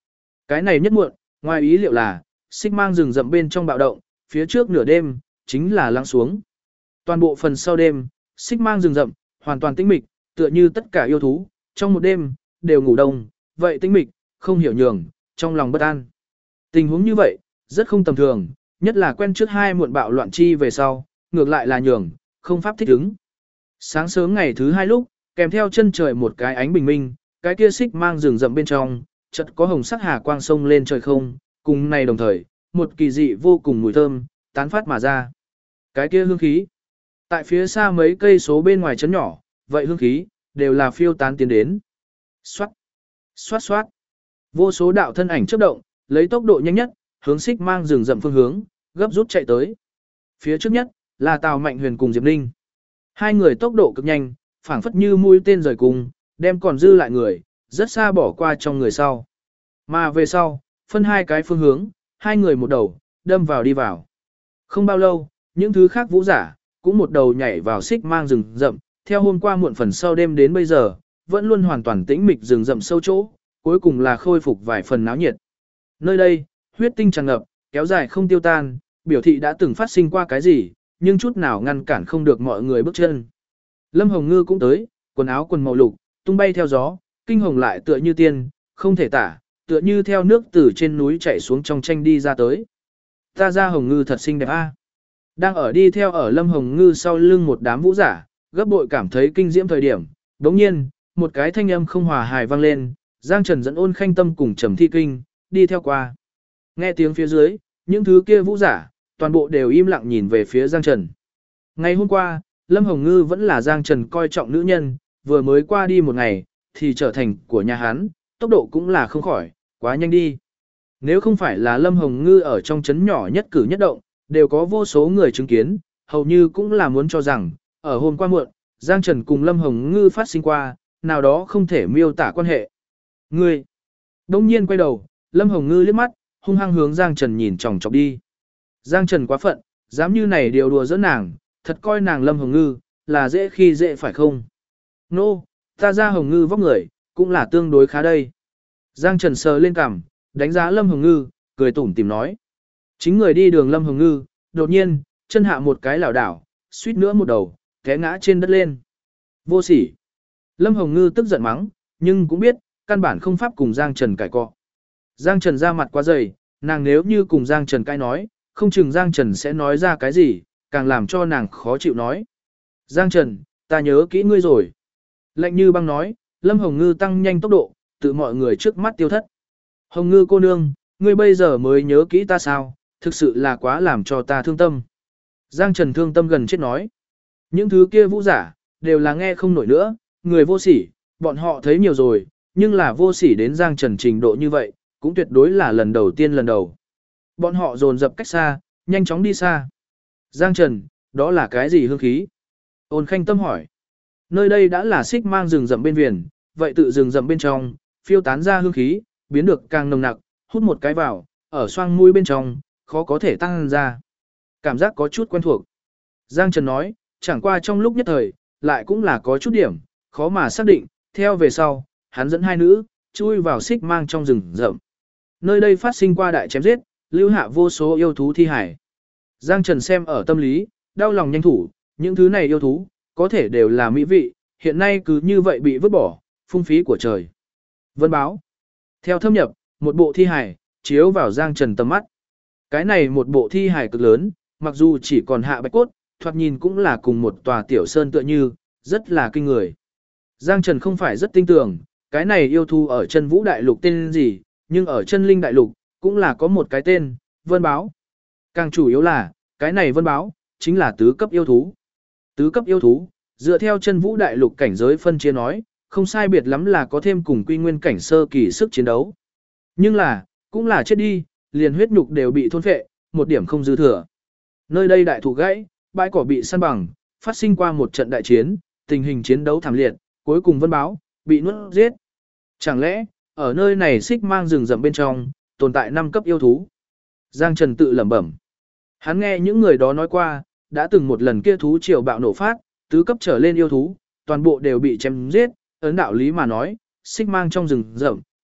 Speaker 1: Cái này nhất muộn, ngoài ý liệu là, xích mang rừng rậm bên trong bạo động, phía trước nửa đêm, chính là lắng xuống. Toàn bộ phần sau đêm, xích mang rừng rậm, hoàn toàn tĩnh mịch, tựa như tất cả yêu thú, trong một đêm, đều ngủ đông, vậy tĩnh mịch, không hiểu nhường, trong lòng bất an. Tình huống như vậy, rất không tầm thường, nhất là quen trước hai muộn bạo loạn chi về sau, ngược lại là nhường, không pháp thích ứng. Sáng sớm ngày thứ hai lúc, kèm theo chân trời một cái ánh bình minh, cái kia xích mang rừng rậm bên trong, chợt có hồng sắc hà quang sông lên trời không, cùng này đồng thời, một kỳ dị vô cùng mùi thơm, tán phát mà ra. Cái kia hương khí, tại phía xa mấy cây số bên ngoài trấn nhỏ, vậy hương khí, đều là phiêu tán tiến đến. Xoát, xoát xoát, vô số đạo thân ảnh chớp động, lấy tốc độ nhanh nhất, hướng xích mang rừng rậm phương hướng, gấp rút chạy tới. Phía trước nhất, là Tào Mạnh Huyền cùng Diệp Ninh. Hai người tốc độ cực nhanh, phảng phất như mũi tên rời cùng, đem còn dư lại người, rất xa bỏ qua trong người sau. Mà về sau, phân hai cái phương hướng, hai người một đầu, đâm vào đi vào. Không bao lâu, những thứ khác vũ giả, cũng một đầu nhảy vào xích mang rừng rậm, theo hôm qua muộn phần sau đêm đến bây giờ, vẫn luôn hoàn toàn tĩnh mịch rừng rậm sâu chỗ, cuối cùng là khôi phục vài phần náo nhiệt. Nơi đây, huyết tinh tràn ngập, kéo dài không tiêu tan, biểu thị đã từng phát sinh qua cái gì, nhưng chút nào ngăn cản không được mọi người bước chân. Lâm Hồng Ngư cũng tới, quần áo quần màu lục, tung bay theo gió, kinh hồng lại tựa như tiên, không thể tả, tựa như theo nước từ trên núi chảy xuống trong tranh đi ra tới. Ta ra Hồng Ngư thật xinh đẹp a. Đang ở đi theo ở Lâm Hồng Ngư sau lưng một đám vũ giả, gấp bội cảm thấy kinh diễm thời điểm, đống nhiên, một cái thanh âm không hòa hài vang lên, Giang Trần dẫn Ôn Khanh Tâm cùng Trầm Thi Kinh, đi theo qua. Nghe tiếng phía dưới, những thứ kia vũ giả, toàn bộ đều im lặng nhìn về phía Giang Trần. Ngày hôm qua, Lâm Hồng Ngư vẫn là Giang Trần coi trọng nữ nhân, vừa mới qua đi một ngày, thì trở thành của nhà hắn, tốc độ cũng là không khỏi, quá nhanh đi. Nếu không phải là Lâm Hồng Ngư ở trong trấn nhỏ nhất cử nhất động, đều có vô số người chứng kiến, hầu như cũng là muốn cho rằng, ở hôm qua muộn, Giang Trần cùng Lâm Hồng Ngư phát sinh qua, nào đó không thể miêu tả quan hệ. Ngươi! Đông nhiên quay đầu, Lâm Hồng Ngư liếc mắt, hung hăng hướng Giang Trần nhìn chòng chọc đi. Giang Trần quá phận, dám như này điều đùa giỡn nàng, thật coi nàng Lâm Hồng Ngư, là dễ khi dễ phải không? Nô, ta ra Hồng Ngư vóc người, cũng là tương đối khá đây. Giang Trần sờ lên cằm, đánh giá Lâm Hồng Ngư, cười tủm tỉm nói. Chính người đi đường Lâm Hồng Ngư, đột nhiên, chân hạ một cái lảo đảo, suýt nữa một đầu, té ngã trên đất lên. Vô sỉ. Lâm Hồng Ngư tức giận mắng, nhưng cũng biết, căn bản không pháp cùng Giang Trần cãi cọ. Giang Trần ra mặt quá dày, nàng nếu như cùng Giang Trần cãi nói, không chừng Giang Trần sẽ nói ra cái gì, càng làm cho nàng khó chịu nói. Giang Trần, ta nhớ kỹ ngươi rồi. Lạnh như băng nói, Lâm Hồng Ngư tăng nhanh tốc độ, tự mọi người trước mắt tiêu thất. Hồng Ngư cô nương, ngươi bây giờ mới nhớ kỹ ta sao, thực sự là quá làm cho ta thương tâm. Giang Trần thương tâm gần chết nói. Những thứ kia vũ giả, đều là nghe không nổi nữa, người vô sỉ, bọn họ thấy nhiều rồi, nhưng là vô sỉ đến Giang Trần trình độ như vậy, cũng tuyệt đối là lần đầu tiên lần đầu. Bọn họ dồn dập cách xa, nhanh chóng đi xa. Giang Trần, đó là cái gì hương khí? Ôn Khanh Tâm hỏi. Nơi đây đã là xích mang rừng rậm bên viền, vậy tự rừng rậm bên trong, phiêu tán ra hương khí, biến được càng nồng nặc, hút một cái vào, ở xoang mũi bên trong, khó có thể tăng ra. Cảm giác có chút quen thuộc. Giang Trần nói, chẳng qua trong lúc nhất thời, lại cũng là có chút điểm, khó mà xác định, theo về sau, hắn dẫn hai nữ, chui vào xích mang trong rừng rậm. Nơi đây phát sinh qua đại chém giết, lưu hạ vô số yêu thú thi hải. Giang Trần xem ở tâm lý, đau lòng nhanh thủ, những thứ này yêu thú, có thể đều là mỹ vị, hiện nay cứ như vậy bị vứt bỏ, phung phí của trời. Vân báo. Theo thâm nhập, một bộ thi hải, chiếu vào Giang Trần tầm mắt. Cái này một bộ thi hải cực lớn, mặc dù chỉ còn hạ bạch cốt, thoạt nhìn cũng là cùng một tòa tiểu sơn tựa như, rất là kinh người. Giang Trần không phải rất tin tưởng, cái này yêu thú ở chân vũ đại lục tên gì, nhưng ở chân linh đại lục, cũng là có một cái tên, vân báo. Càng chủ yếu là, cái này vân báo, chính là tứ cấp yêu thú. Tứ cấp yêu thú, dựa theo chân vũ đại lục cảnh giới phân chia nói, không sai biệt lắm là có thêm cùng quy nguyên cảnh sơ kỳ sức chiến đấu. Nhưng là, cũng là chết đi, liền huyết nhục đều bị thôn phệ, một điểm không dư thừa. Nơi đây đại thụ gãy, bãi cỏ bị săn bằng, phát sinh qua một trận đại chiến, tình hình chiến đấu thảm liệt, cuối cùng vân báo, bị nuốt giết. Chẳng lẽ, ở nơi này xích mang rừng rậm bên trong, tồn tại 5 cấp yêu thú? Giang Trần tự lẩm bẩm. Hắn nghe những người đó nói qua, đã từng một lần kia thú triều bạo nổ phát, tứ cấp trở lên yêu thú, toàn bộ đều bị chém giết, ấn đạo lý mà nói, xích mang trong rừng rậm,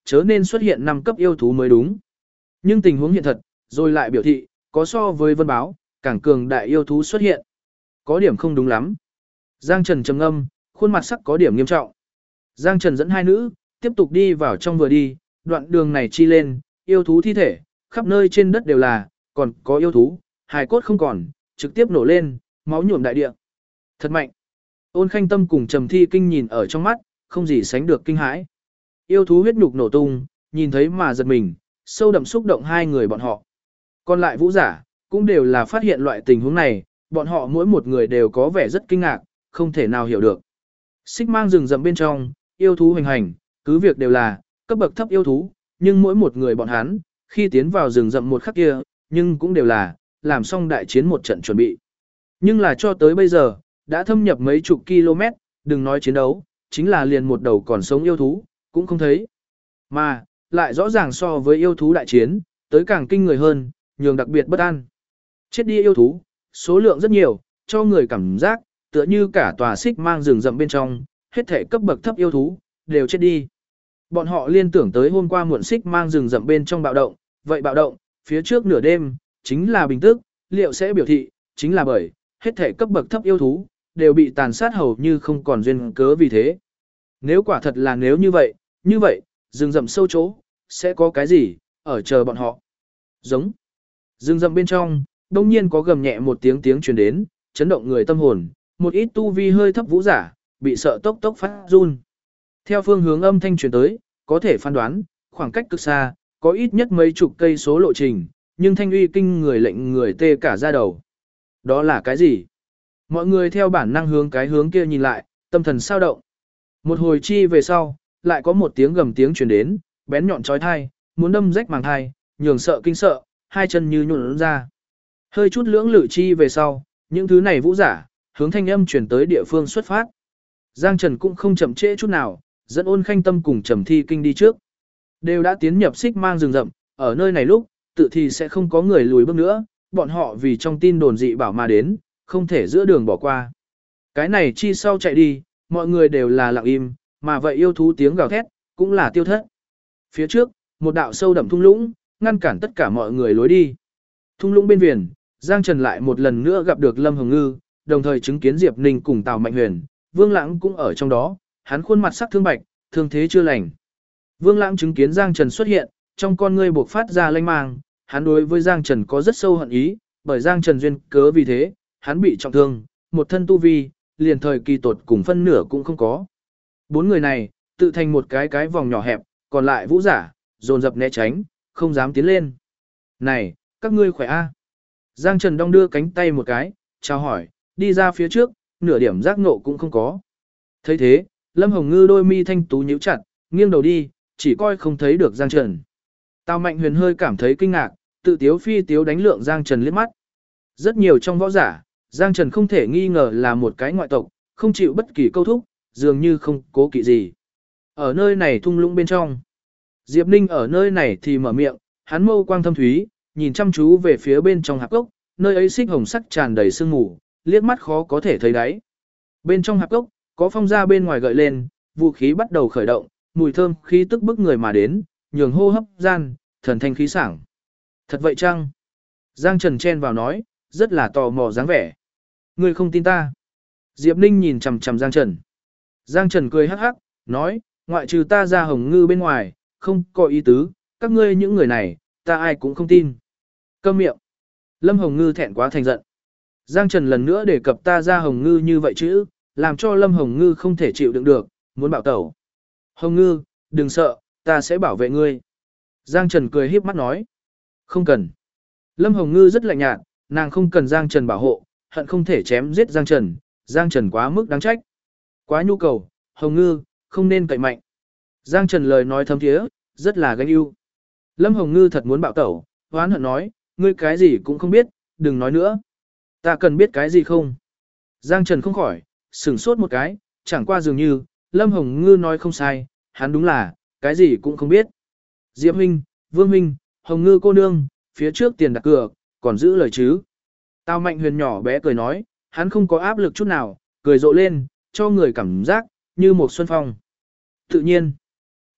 Speaker 1: chớ nên xuất hiện 5 cấp yêu thú mới đúng. Nhưng tình huống hiện thật, rồi lại biểu thị, có so với vân báo, càng cường đại yêu thú xuất hiện. Có điểm không đúng lắm. Giang Trần trầm ngâm, khuôn mặt sắc có điểm nghiêm trọng. Giang Trần dẫn hai nữ, tiếp tục đi vào trong vừa đi, đoạn đường này chi lên, yêu thú thi thể, khắp nơi trên đất đều là, còn có yêu thú, hài cốt không còn, trực tiếp nổ lên, máu nhuộm đại địa. Thật mạnh. Ôn Khanh Tâm cùng Trầm Thi Kinh nhìn ở trong mắt, không gì sánh được kinh hãi. Yêu thú huyết nhục nổ tung, nhìn thấy mà giật mình, sâu đậm xúc động hai người bọn họ. Còn lại vũ giả, cũng đều là phát hiện loại tình huống này, bọn họ mỗi một người đều có vẻ rất kinh ngạc, không thể nào hiểu được. Xích mang rừng rậm bên trong, yêu thú hoành hành, cứ việc đều là cấp bậc thấp yêu thú, nhưng mỗi một người bọn hắn, khi tiến vào rừng rậm một khắc kia, nhưng cũng đều là làm xong đại chiến một trận chuẩn bị. Nhưng là cho tới bây giờ, đã thâm nhập mấy chục km, đừng nói chiến đấu, chính là liền một đầu còn sống yêu thú, cũng không thấy. Mà, lại rõ ràng so với yêu thú đại chiến, tới càng kinh người hơn, nhường đặc biệt bất an. Chết đi yêu thú, số lượng rất nhiều, cho người cảm giác, tựa như cả tòa xích mang rừng rậm bên trong, hết thể cấp bậc thấp yêu thú, đều chết đi. Bọn họ liên tưởng tới hôm qua muộn xích mang rừng rậm bên trong bạo động, vậy bạo động, phía trước nửa đêm, chính là bình tức, liệu sẽ biểu thị, chính là bởi, hết thể cấp bậc thấp yêu thú, đều bị tàn sát hầu như không còn duyên cớ vì thế. Nếu quả thật là nếu như vậy, rừng rậm sâu chỗ, sẽ có cái gì, ở chờ bọn họ. Giống. Rừng rậm bên trong, đông nhiên có gầm nhẹ một tiếng truyền đến, chấn động người tâm hồn, một ít tu vi hơi thấp vũ giả, bị sợ tốc tốc phát run. Theo phương hướng âm thanh truyền tới, có thể phán đoán, khoảng cách cực xa, có ít nhất mấy chục cây số lộ trình, nhưng thanh uy kinh người lệnh người tê cả da đầu. Đó là cái gì? Mọi người theo bản năng hướng cái hướng kia nhìn lại, tâm thần sao động. Một hồi chi về sau, lại có một tiếng gầm tiếng truyền đến, bén nhọn chói tai, muốn đâm rách màng thai, nhường sợ kinh sợ, hai chân như nhũn ra. Hơi chút lưỡng lự chi về sau, những thứ này vũ giả, hướng thanh âm truyền tới địa phương xuất phát. Giang Trần cũng không chậm trễ chút nào, dẫn Ôn Khanh Tâm cùng Trầm Thi Kinh đi trước. Đều đã tiến nhập xích mang rừng rậm, ở nơi này lúc, tự thì sẽ không có người lùi bước nữa, bọn họ vì trong tin đồn dị bảo mà đến, không thể giữa đường bỏ qua. Cái này chi sau chạy đi, mọi người đều là lặng im, mà vậy yêu thú tiếng gào thét, cũng là tiêu thất. Phía trước, một đạo sâu đậm thung lũng, ngăn cản tất cả mọi người lối đi. Thung lũng bên viền, Giang Trần lại một lần nữa gặp được Lâm Hồng Ngư, đồng thời chứng kiến Diệp Ninh cùng Tào Mạnh Huyền, Vương Lãng cũng ở trong đó, hắn khuôn mặt sắc thương bạch, thương thế chưa lành. Vương Lãng chứng kiến Giang Trần xuất hiện, trong con ngươi bộc phát ra lanh mang, hắn đối với Giang Trần có rất sâu hận ý, bởi Giang Trần duyên cớ vì thế, hắn bị trọng thương, một thân tu vi, liền thời kỳ tột cùng phân nửa cũng không có. Bốn người này, tự thành một cái vòng nhỏ hẹp, còn lại vũ giả, dồn dập né tránh, không dám tiến lên. Này, các ngươi khỏe a? Giang Trần đong đưa cánh tay một cái, chào hỏi, đi ra phía trước, nửa điểm giác ngộ cũng không có. Thấy thế, Lâm Hồng Ngư đôi mi thanh tú nhíu chặt, nghiêng đầu đi, chỉ coi không thấy được Giang Trần. Tào Mạnh Huyền hơi cảm thấy kinh ngạc, tự tiếu phi tiếu đánh lượng Giang Trần liếc mắt. Rất nhiều trong võ giả, Giang Trần không thể nghi ngờ là một cái ngoại tộc, không chịu bất kỳ câu thúc, dường như không cố kỵ gì. Ở nơi này thung lũng bên trong, Diệp Ninh ở nơi này thì mở miệng, hắn mâu quang thâm thúy, nhìn chăm chú về phía bên trong hạp cốc, nơi ấy xích hồng sắc tràn đầy sương mù, liếc mắt khó có thể thấy đáy. Bên trong hạp cốc, có phong ra bên ngoài gợi lên, vũ khí bắt đầu khởi động, mùi thơm khí tức bức người mà đến, nhường hô hấp gian, thần thanh khí sảng. Thật vậy chăng? Giang Trần chen vào nói, rất là tò mò dáng vẻ. Ngươi không tin ta? Diệp Ninh nhìn chằm chằm Giang Trần. Giang Trần cười hắc hắc, nói, ngoại trừ ta ra Hồng Ngư bên ngoài, không có ý tứ, các ngươi những người này, ta ai cũng không tin. Câm miệng. Lâm Hồng Ngư thẹn quá thành giận. Giang Trần lần nữa đề cập ta ra Hồng Ngư như vậy chứ, làm cho Lâm Hồng Ngư không thể chịu đựng được, muốn bạo tẩu. Hồng Ngư, đừng sợ, ta sẽ bảo vệ ngươi. Giang Trần cười híp mắt nói. Không cần. Lâm Hồng Ngư rất lạnh nhạt, nàng không cần Giang Trần bảo hộ, hận không thể chém giết Giang Trần, Giang Trần quá mức đáng trách. Quá nhu cầu, Hồng Ngư, không nên cậy mạnh. Giang Trần lời nói thấm thiế, rất là ganh ưu. Lâm Hồng Ngư thật muốn bạo tẩu, hoán hận nói, ngươi cái gì cũng không biết, đừng nói nữa. Ta cần biết cái gì không? Giang Trần không khỏi, sửng sốt một cái, chẳng qua dường như, Lâm Hồng Ngư nói không sai, hắn đúng là, cái gì cũng không biết. Diệp Huynh, Vương Huynh, Hồng Ngư cô nương, phía trước tiền đặt cược, còn giữ lời chứ. Tào Mạnh Huyền nhỏ bé cười nói, hắn không có áp lực chút nào, cười rộ lên, cho người cảm giác, như một xuân phong. Tự nhiên,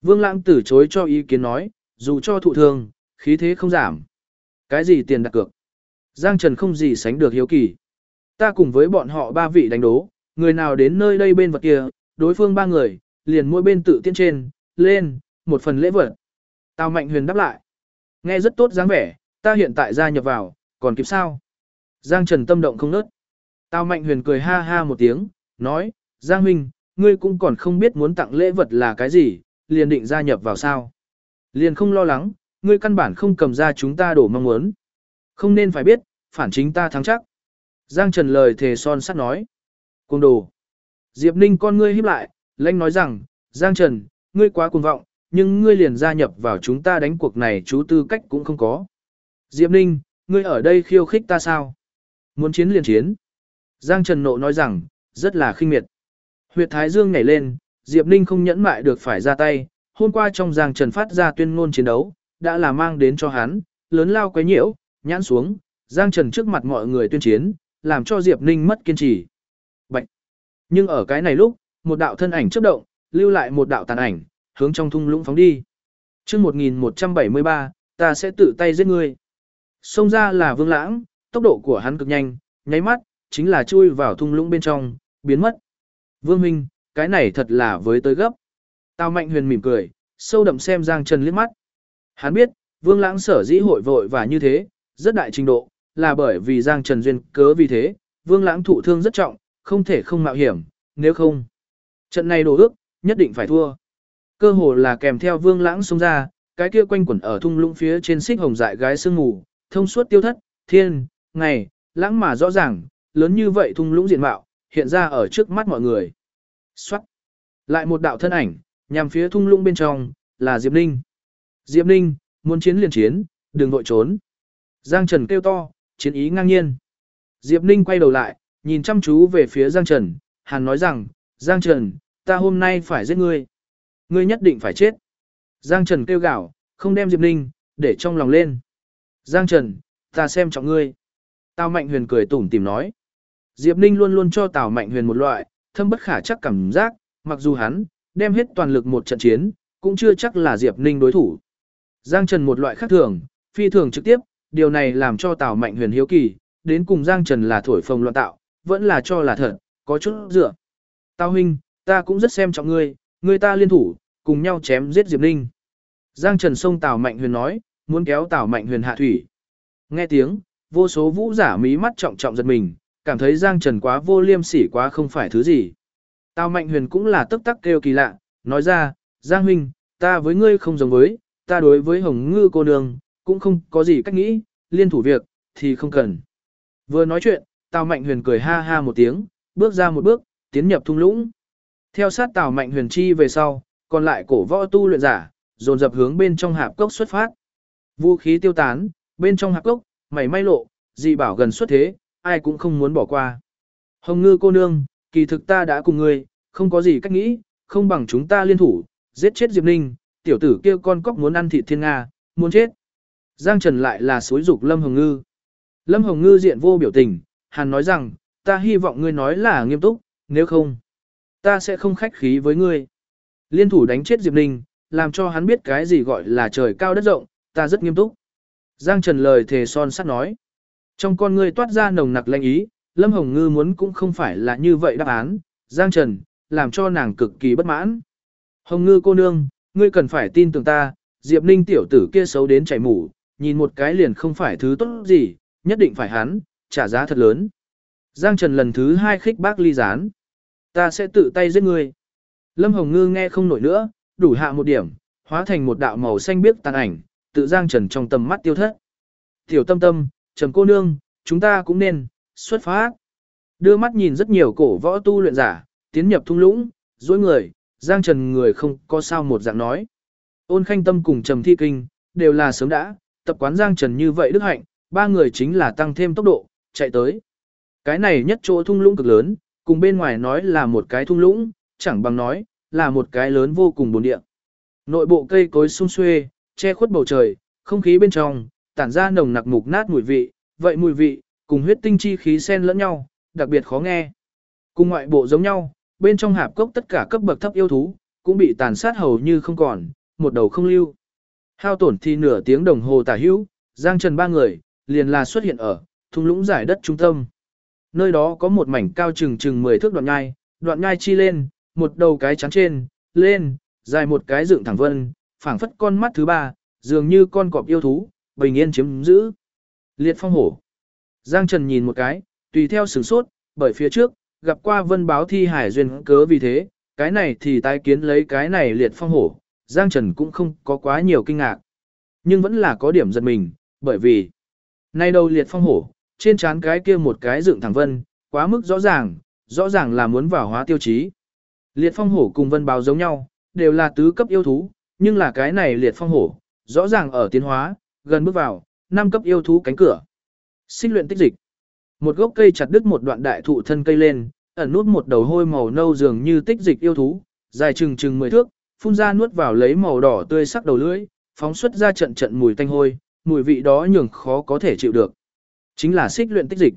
Speaker 1: Vương Lãng từ chối cho ý kiến nói, dù cho thụ thương, khí thế không giảm. Cái gì tiền đặt cược? Giang Trần không gì sánh được hiếu kỳ. Ta cùng với bọn họ 3 vị đánh đố, người nào đến nơi đây bên vật kia, đối phương 3 người, liền mỗi bên tự tiên trên, lên, một phần lễ vật. Tào Mạnh Huyền đáp lại. Nghe rất tốt dáng vẻ, ta hiện tại gia nhập vào, còn kịp sao? Giang Trần tâm động không nớt. Tào Mạnh Huyền cười ha ha một tiếng, nói, Giang huynh, ngươi cũng còn không biết muốn tặng lễ vật là cái gì, liền định gia nhập vào sao? Liền không lo lắng, ngươi căn bản không cầm ra chúng ta đổ mong muốn. Không nên phải biết, phản chính ta thắng chắc. Giang Trần lời thề son sắt nói. Cuồng đồ. Diệp Ninh con ngươi híp lại, lãnh nói rằng, Giang Trần, ngươi quá cuồng vọng, nhưng ngươi liền gia nhập vào chúng ta đánh cuộc này chú tư cách cũng không có. Diệp Ninh, ngươi ở đây khiêu khích ta sao? Muốn chiến liền chiến. Giang Trần nộ nói rằng, rất là khinh miệt. Huyệt Thái Dương nhảy lên, Diệp Ninh không nhẫn mại được phải ra tay. Hôm qua trong Giang Trần phát ra tuyên ngôn chiến đấu, đã là mang đến cho hắn, lớn lao quấy nhiễu, nhãn xuống, Giang Trần trước mặt mọi người tuyên chiến, làm cho Diệp Ninh mất kiên trì. Bạch! Nhưng ở cái này lúc, một đạo thân ảnh chớp động, lưu lại một đạo tàn ảnh, hướng trong thung lũng phóng đi. Chương 1173, ta sẽ tự tay giết ngươi. Xông ra là Vương Lãng, tốc độ của hắn cực nhanh, nháy mắt, chính là chui vào thung lũng bên trong, biến mất. Vương huynh, cái này thật là với tới gấp. Tào Mạnh Huyền mỉm cười, sâu đậm xem Giang Trần liếc mắt. Hắn biết, Vương Lãng sở dĩ hội vội và như thế, rất đại trình độ, là bởi vì Giang Trần duyên cớ vì thế, Vương Lãng thụ thương rất trọng, không thể không mạo hiểm, nếu không. Trận này đồ ước, nhất định phải thua. Cơ hồ là kèm theo Vương Lãng xông ra, cái kia quanh quẩn ở thung lũng phía trên xích hồng dại gái sương ngủ, thông suốt tiêu thất, thiên, ngày, lãng mà rõ ràng, lớn như vậy thung lũng diện mạo, hiện ra ở trước mắt mọi người. Xoát. Lại một đạo thân ảnh, nhằm phía thung lũng bên trong, là Diệp Ninh. Diệp Ninh, muốn chiến liền chiến, đừng vội trốn. Giang Trần kêu to, chiến ý ngang nhiên. Diệp Ninh quay đầu lại, nhìn chăm chú về phía Giang Trần, Hàn nói rằng, Giang Trần, ta hôm nay phải giết ngươi. Ngươi nhất định phải chết. Giang Trần kêu gào, không đem Diệp Ninh, để trong lòng lên. Giang Trần, ta xem trọng ngươi. Tào Mạnh Huyền cười tủm tỉm nói. Diệp Ninh luôn luôn cho Tào Mạnh Huyền một loại, thâm bất khả chắc cảm giác, mặc dù hắn, đem hết toàn lực một trận chiến, cũng chưa chắc là Diệp Ninh đối thủ. Giang Trần một loại khác thường, phi thường trực tiếp, điều này làm cho Tào Mạnh Huyền hiếu kỳ, đến cùng Giang Trần là thổi phồng loạn tạo, vẫn là cho là thật, có chút dựa. Tào huynh, ta cũng rất xem trọng ngươi, người ta liên thủ, cùng nhau chém giết Diệp Ninh. Giang Trần xông Tào Mạnh Huyền nói, muốn kéo Tào Mạnh Huyền hạ thủy. Nghe tiếng, vô số vũ giả mí mắt trọng trọng giật mình, cảm thấy Giang Trần quá vô liêm sỉ quá không phải thứ gì. Tào Mạnh Huyền cũng là tức tắc kêu kỳ lạ, nói ra, Giang huynh, ta với ngươi không giống với, ta đối với Hồng Ngư cô nương, cũng không có gì cách nghĩ, liên thủ việc, thì không cần. Vừa nói chuyện, Tào Mạnh Huyền cười ha ha một tiếng, bước ra một bước, tiến nhập thung lũng. Theo sát Tào Mạnh Huyền chi về sau, còn lại cổ võ tu luyện giả, dồn dập hướng bên trong hạp cốc xuất phát. Vũ khí tiêu tán, bên trong hạp cốc, mảy may lộ, dị bảo gần xuất thế, ai cũng không muốn bỏ qua. Hồng Ngư cô nương, kỳ thực ta đã cùng ngươi, không có gì cách nghĩ, không bằng chúng ta liên thủ, giết chết Diệp Ninh, tiểu tử kia con cóc muốn ăn thịt thiên Nga, muốn chết. Giang Trần lại là xúi dục Lâm Hồng Ngư. Lâm Hồng Ngư diện vô biểu tình, Hàn nói rằng, ta hy vọng ngươi nói là nghiêm túc, nếu không, ta sẽ không khách khí với ngươi. Liên thủ đánh chết Diệp Ninh, làm cho hắn biết cái gì gọi là trời cao đất rộng, ta rất nghiêm túc. Giang Trần lời thề son sắt nói. Trong con ngươi toát ra nồng nặc lanh ý, Lâm Hồng Ngư muốn cũng không phải là như vậy đáp án, Giang Trần, làm cho nàng cực kỳ bất mãn. Hồng Ngư cô nương, ngươi cần phải tin tưởng ta, Diệp Ninh tiểu tử kia xấu đến chảy mủ, nhìn một cái liền không phải thứ tốt gì, nhất định phải hắn, trả giá thật lớn. Giang Trần lần thứ 2 khích bác ly gián. Ta sẽ tự tay giết ngươi. Lâm Hồng Ngư nghe không nổi nữa, đủ hạ một điểm, hóa thành một đạo màu xanh biếc tàn ảnh, tự Giang Trần trong tầm mắt tiêu thất. Tiểu Tâm Tâm, Trầm cô nương, chúng ta cũng nên xuất phát. Đưa mắt nhìn rất nhiều cổ võ tu luyện giả, tiến nhập thung lũng, dối người, Giang Trần người không có sao một dạng nói. Ôn Khanh Tâm cùng Trầm Thi Kinh, đều là sớm đã, tập quán Giang Trần như vậy đức hạnh, ba người chính là tăng thêm tốc độ, chạy tới. Cái này nhất chỗ thung lũng cực lớn, cùng bên ngoài nói là một cái thung lũng, chẳng bằng nói, là một cái lớn vô cùng bồn địa. Nội bộ cây cối sum xuê, che khuất bầu trời, không khí bên trong, tản ra nồng nặc mục nát mùi vị, vậy mùi vị, cùng huyết tinh chi khí xen lẫn nhau, đặc biệt khó nghe. Cùng ngoại bộ giống nhau, bên trong hạp cốc tất cả cấp bậc thấp yêu thú, cũng bị tàn sát hầu như không còn, một đầu không lưu. Hao tổn thì nửa tiếng đồng hồ tả hữu, Giang Trần ba người, liền là xuất hiện ở thung lũng giải đất trung tâm. Nơi đó có một mảnh cao chừng 10 thước đoạn nhai chi lên, một đầu cái chắn trên, lên, dài một cái dựng thẳng vân, phảng phất con mắt thứ ba, dường như con cọp yêu thú, bình yên chiếm giữ. Liệt phong hổ. Giang Trần nhìn một cái, tùy theo sửng sốt, bởi phía trước, gặp qua vân báo thi hải duyên cớ vì thế, cái này thì tái kiến lấy cái này liệt phong hổ, Giang Trần cũng không có quá nhiều kinh ngạc. Nhưng vẫn là có điểm giật mình, bởi vì nay đầu liệt phong hổ, trên trán cái kia một cái dựng thẳng vân, quá mức rõ ràng là muốn vào hóa tiêu chí. Liệt phong hổ cùng vân báo giống nhau, đều là tứ cấp yêu thú, nhưng là cái này liệt phong hổ, rõ ràng ở tiến hóa, gần bước vào, 5 cấp yêu thú cánh cửa. Xích luyện tích dịch. Một gốc cây chặt đứt một đoạn đại thụ thân cây lên, ẩn nút một đầu hôi màu nâu dường như tích dịch yêu thú, dài chừng 10 thước, phun ra nuốt vào lấy màu đỏ tươi sắc đầu lưỡi, phóng xuất ra trận mùi tanh hôi, mùi vị đó nhường khó có thể chịu được. Chính là xích luyện tích dịch.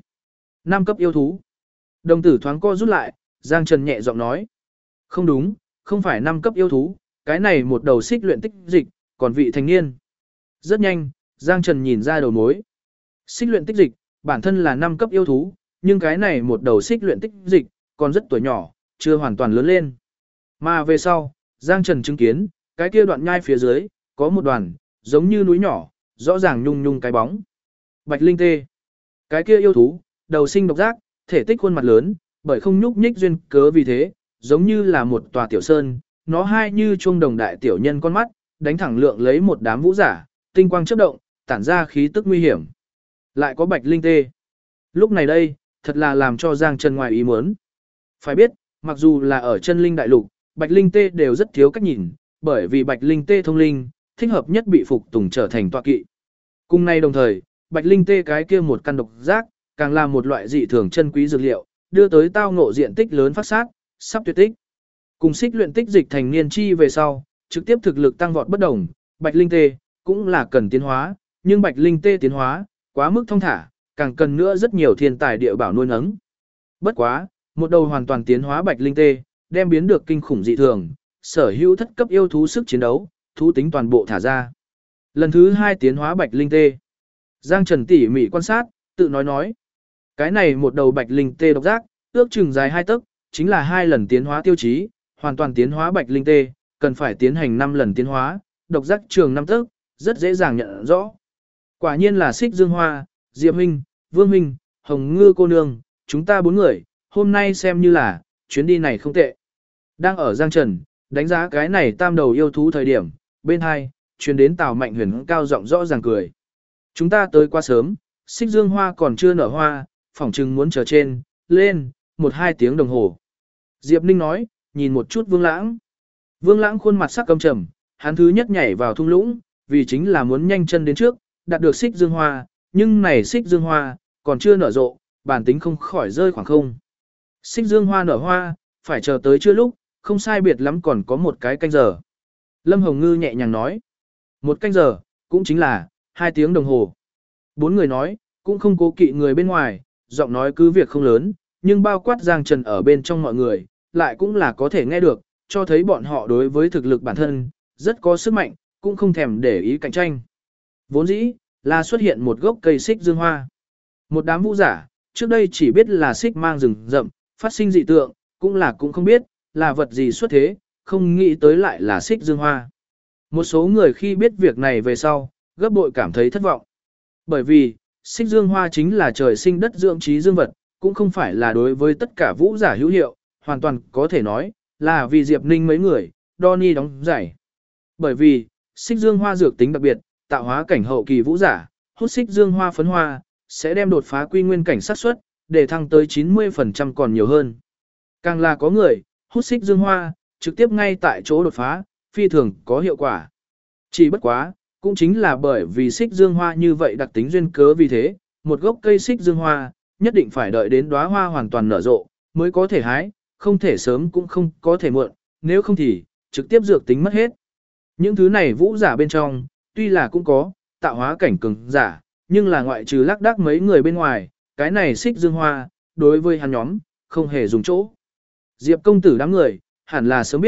Speaker 1: 5 cấp yêu thú. Đồng tử thoáng co rút lại, Giang Trần nhẹ giọng nói. Không đúng, không phải 5 cấp yêu thú, cái này một đầu xích luyện tích dịch, còn vị thành niên. Rất nhanh, Giang Trần nhìn ra đầu mối. Xích luyện tích dịch, bản thân là 5 cấp yêu thú, nhưng cái này một đầu xích luyện tích dịch, còn rất tuổi nhỏ, chưa hoàn toàn lớn lên. Mà về sau, Giang Trần chứng kiến, cái kia đoạn nhai phía dưới, có một đoàn, giống như núi nhỏ, rõ ràng nhung cái bóng. Bạch linh tê. Cái kia yêu thú, đầu sinh độc giác, thể tích khuôn mặt lớn, bởi không nhúc nhích duyên cớ vì thế, giống như là một tòa tiểu sơn, nó hai như chuông đồng đại tiểu nhân con mắt, đánh thẳng lượng lấy một đám vũ giả, tinh quang chớp động, tản ra khí tức nguy hiểm. Lại có bạch linh tê. Lúc này đây, thật là làm cho Giang Trần ngoài ý muốn. Phải biết, mặc dù là ở chân linh đại lục, bạch linh tê đều rất thiếu cách nhìn, bởi vì bạch linh tê thông linh, thích hợp nhất bị phục tùng trở thành tọa kỵ. Cùng nay đồng thời, bạch linh tê cái kia một căn độc giác, càng là một loại dị thường chân quý dược liệu, đưa tới tao ngộ diện tích lớn phát sát, sắp tuyệt tích. Cùng xích luyện tích dịch thành niên chi về sau, trực tiếp thực lực tăng vọt bất đồng, bạch linh tê cũng là cần tiến hóa, nhưng bạch linh tê tiến hóa quá mức thông thả, càng cần nữa rất nhiều thiên tài địa bảo nuôi nấng. Bất quá, một đầu hoàn toàn tiến hóa bạch linh tê, đem biến được kinh khủng dị thường, sở hữu thất cấp yêu thú sức chiến đấu, thú tính toàn bộ thả ra. Lần thứ 2 tiến hóa bạch linh tê. Giang Trần tỉ mỉ quan sát, tự nói. Cái này một đầu bạch linh tê độc giác, ước chừng dài 2 tấc, chính là 2 lần tiến hóa tiêu chí, hoàn toàn tiến hóa bạch linh tê, cần phải tiến hành 5 lần tiến hóa, độc giác trường 5 tấc, rất dễ dàng nhận rõ. Quả nhiên là Xích Dương Hoa, Diệp huynh, Vương huynh, Hồng Ngư cô nương, chúng ta 4 người, hôm nay xem như là chuyến đi này không tệ. Đang ở Giang Trần, đánh giá cái này tam đầu yêu thú thời điểm, bên hai truyền đến Tào Mạnh Huyền cao giọng rõ ràng cười. Chúng ta tới quá sớm, Xích Dương Hoa còn chưa nở hoa, phỏng chừng muốn chờ trên, lên, 1-2 tiếng đồng hồ. Diệp Ninh nói, nhìn một chút Vương Lãng. Vương Lãng khuôn mặt sắc căm trầm, hắn thứ nhất nhảy vào thung lũng, vì chính là muốn nhanh chân đến trước, đạt được Xích Dương Hoa, nhưng này Xích Dương Hoa còn chưa nở rộ, bản tính không khỏi rơi khoảng không. Xích Dương Hoa nở hoa, phải chờ tới chưa lúc, không sai biệt lắm còn có một cái canh giờ. Lâm Hồng Ngư nhẹ nhàng nói, một canh giờ, cũng chính là 2 tiếng đồng hồ. 4 người nói, cũng không cố kỵ người bên ngoài, giọng nói cứ việc không lớn, nhưng bao quát Giang Trần ở bên trong mọi người, lại cũng là có thể nghe được, cho thấy bọn họ đối với thực lực bản thân, rất có sức mạnh, cũng không thèm để ý cạnh tranh. Vốn dĩ, là xuất hiện một gốc cây xích dương hoa. Một đám vũ giả, trước đây chỉ biết là xích mang rừng rậm, phát sinh dị tượng, cũng không biết, là vật gì xuất thế, không nghĩ tới lại là xích dương hoa. Một số người khi biết việc này về sau, gấp bội cảm thấy thất vọng. Bởi vì, xích dương hoa chính là trời sinh đất dưỡng trí dương vật, cũng không phải là đối với tất cả vũ giả hữu hiệu, hoàn toàn có thể nói, là vì Diệp Ninh mấy người, Donnie đóng giải. Bởi vì, xích dương hoa dược tính đặc biệt, tạo hóa cảnh hậu kỳ vũ giả, hút xích dương hoa phấn hoa, sẽ đem đột phá quy nguyên cảnh xác suất để thăng tới 90% còn nhiều hơn. Càng là có người, hút xích dương hoa, trực tiếp ngay tại chỗ đột phá, phi thường có hiệu quả. Chỉ bất quá, cũng chính là bởi vì xích dương hoa như vậy đặc tính duyên cớ vì thế, một gốc cây xích dương hoa, nhất định phải đợi đến đóa hoa hoàn toàn nở rộ, mới có thể hái, không thể sớm cũng không có thể muộn, nếu không thì, trực tiếp dược tính mất hết. Những thứ này vũ giả bên trong, tuy là cũng có, tạo hóa cảnh cường giả, nhưng là ngoại trừ lác đác mấy người bên ngoài, cái này xích dương hoa, đối với hắn nhóm, không hề dùng chỗ. Diệp công tử đám người, hẳn là sớm biết,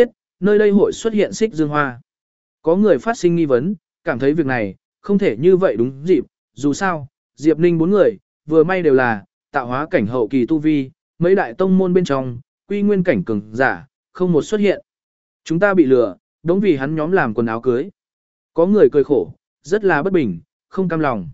Speaker 1: nơi đây hội xuất hiện xích dương hoa. Có người phát sinh nghi vấn, cảm thấy việc này không thể như vậy đúng dịp, dù sao, Diệp Ninh 4 người, vừa may đều là tạo hóa cảnh hậu kỳ tu vi, mấy đại tông môn bên trong, quy nguyên cảnh cường giả, không một xuất hiện. Chúng ta bị lừa, đống vì hắn nhóm làm quần áo cưới. Có người cười khổ, rất là bất bình, không cam lòng.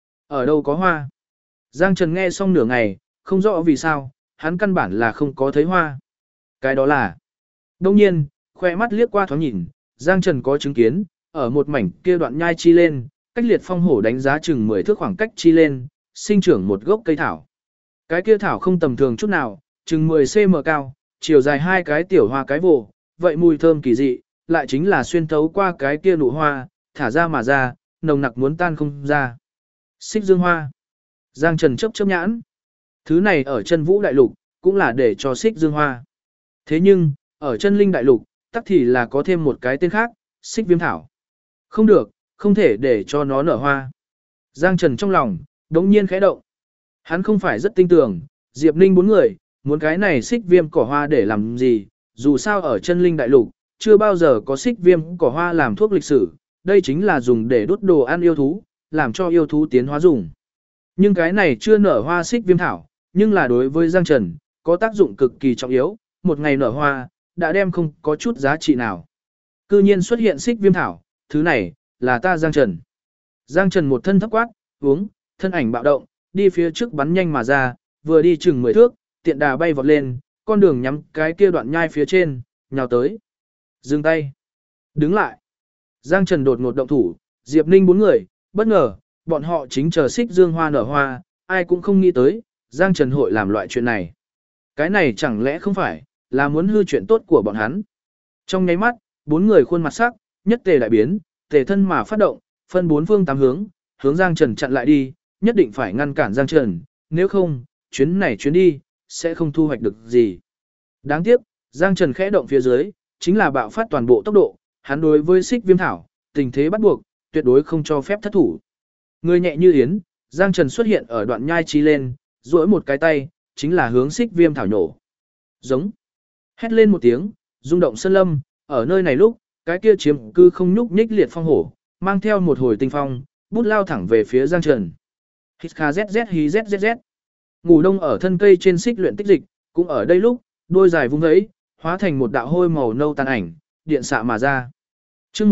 Speaker 1: Ở đâu có hoa? Giang Trần nghe xong nửa ngày, không rõ vì sao, hắn căn bản là không có thấy hoa. Cái đó là... Đông nhiên, khoe mắt liếc qua thoáng nhìn, Giang Trần có chứng kiến, ở một mảnh kia đoạn nhai chi lên, cách liệt phong hổ đánh giá chừng 10 thước khoảng cách chi lên, sinh trưởng một gốc cây thảo. Cái kia thảo không tầm thường chút nào, chừng 10 cm cao, chiều dài 2 cái tiểu hoa cái vồ, vậy mùi thơm kỳ dị, lại chính là xuyên thấu qua cái kia nụ hoa, thả ra mà ra, nồng nặc muốn tan không ra. Xích dương hoa. Giang Trần chớp nhãn. Thứ này ở chân vũ đại lục, cũng là để cho xích dương hoa. Thế nhưng, ở chân linh đại lục, tắc thì là có thêm một cái tên khác, xích viêm thảo. Không được, không thể để cho nó nở hoa. Giang Trần trong lòng, đống nhiên khẽ động. Hắn không phải rất tin tưởng, Diệp Ninh 4 người, muốn cái này xích viêm cỏ hoa để làm gì, dù sao ở chân linh đại lục, chưa bao giờ có xích viêm cỏ hoa làm thuốc lịch sử, đây chính là dùng để đốt đồ ăn yêu thú, làm cho yêu thú tiến hóa dùng. Nhưng cái này chưa nở hoa xích viêm thảo, nhưng là đối với Giang Trần, có tác dụng cực kỳ trọng yếu, một ngày nở hoa, đã đem không có chút giá trị nào. Cư nhiên xuất hiện xích viêm thảo, thứ này, là ta Giang Trần. Giang Trần một thân thấp quát, uống, thân ảnh bạo động, đi phía trước bắn nhanh mà ra, vừa đi chừng 10 thước, tiện đà bay vọt lên, con đường nhắm cái kia đoạn nhai phía trên, nhào tới. Dừng tay. Đứng lại. Giang Trần đột ngột động thủ, Diệp Ninh 4 người, bất ngờ, bọn họ chính chờ xích dương hoa nở hoa, ai cũng không nghĩ tới, Giang Trần hội làm loại chuyện này. Cái này chẳng lẽ không phải, là muốn hư chuyện tốt của bọn hắn. Trong nháy mắt, 4 người khuôn mặt sắc, nhất tề đại biến, tề thân mà phát động, phân 4 phương 8 hướng, hướng Giang Trần chặn lại đi, nhất định phải ngăn cản Giang Trần, nếu không, chuyến này chuyến đi, sẽ không thu hoạch được gì. Đáng tiếc, Giang Trần khẽ động phía dưới, chính là bạo phát toàn bộ tốc độ, hắn đối với xích viêm thảo, tình thế bắt buộc, tuyệt đối không cho phép thất thủ. Người nhẹ như yến, Giang Trần xuất hiện ở đoạn nhai chi lên, duỗi một cái tay, chính là hướng xích viêm thảo nhổ. Giống. Hét lên một tiếng, rung động sơn lâm, ở nơi này lúc, cái kia chiếm cư không nhúc nhích liệt phong hổ, mang theo một hồi tinh phong, bút lao thẳng về phía Giang Trần. Hít kha zz hí zzz. Ngủ đông ở thân cây trên xích luyện tích dịch, cũng ở đây lúc, đôi dài vung vẫy, hóa thành một đạo hôi màu nâu tàn ảnh, điện xạ mà ra. Chương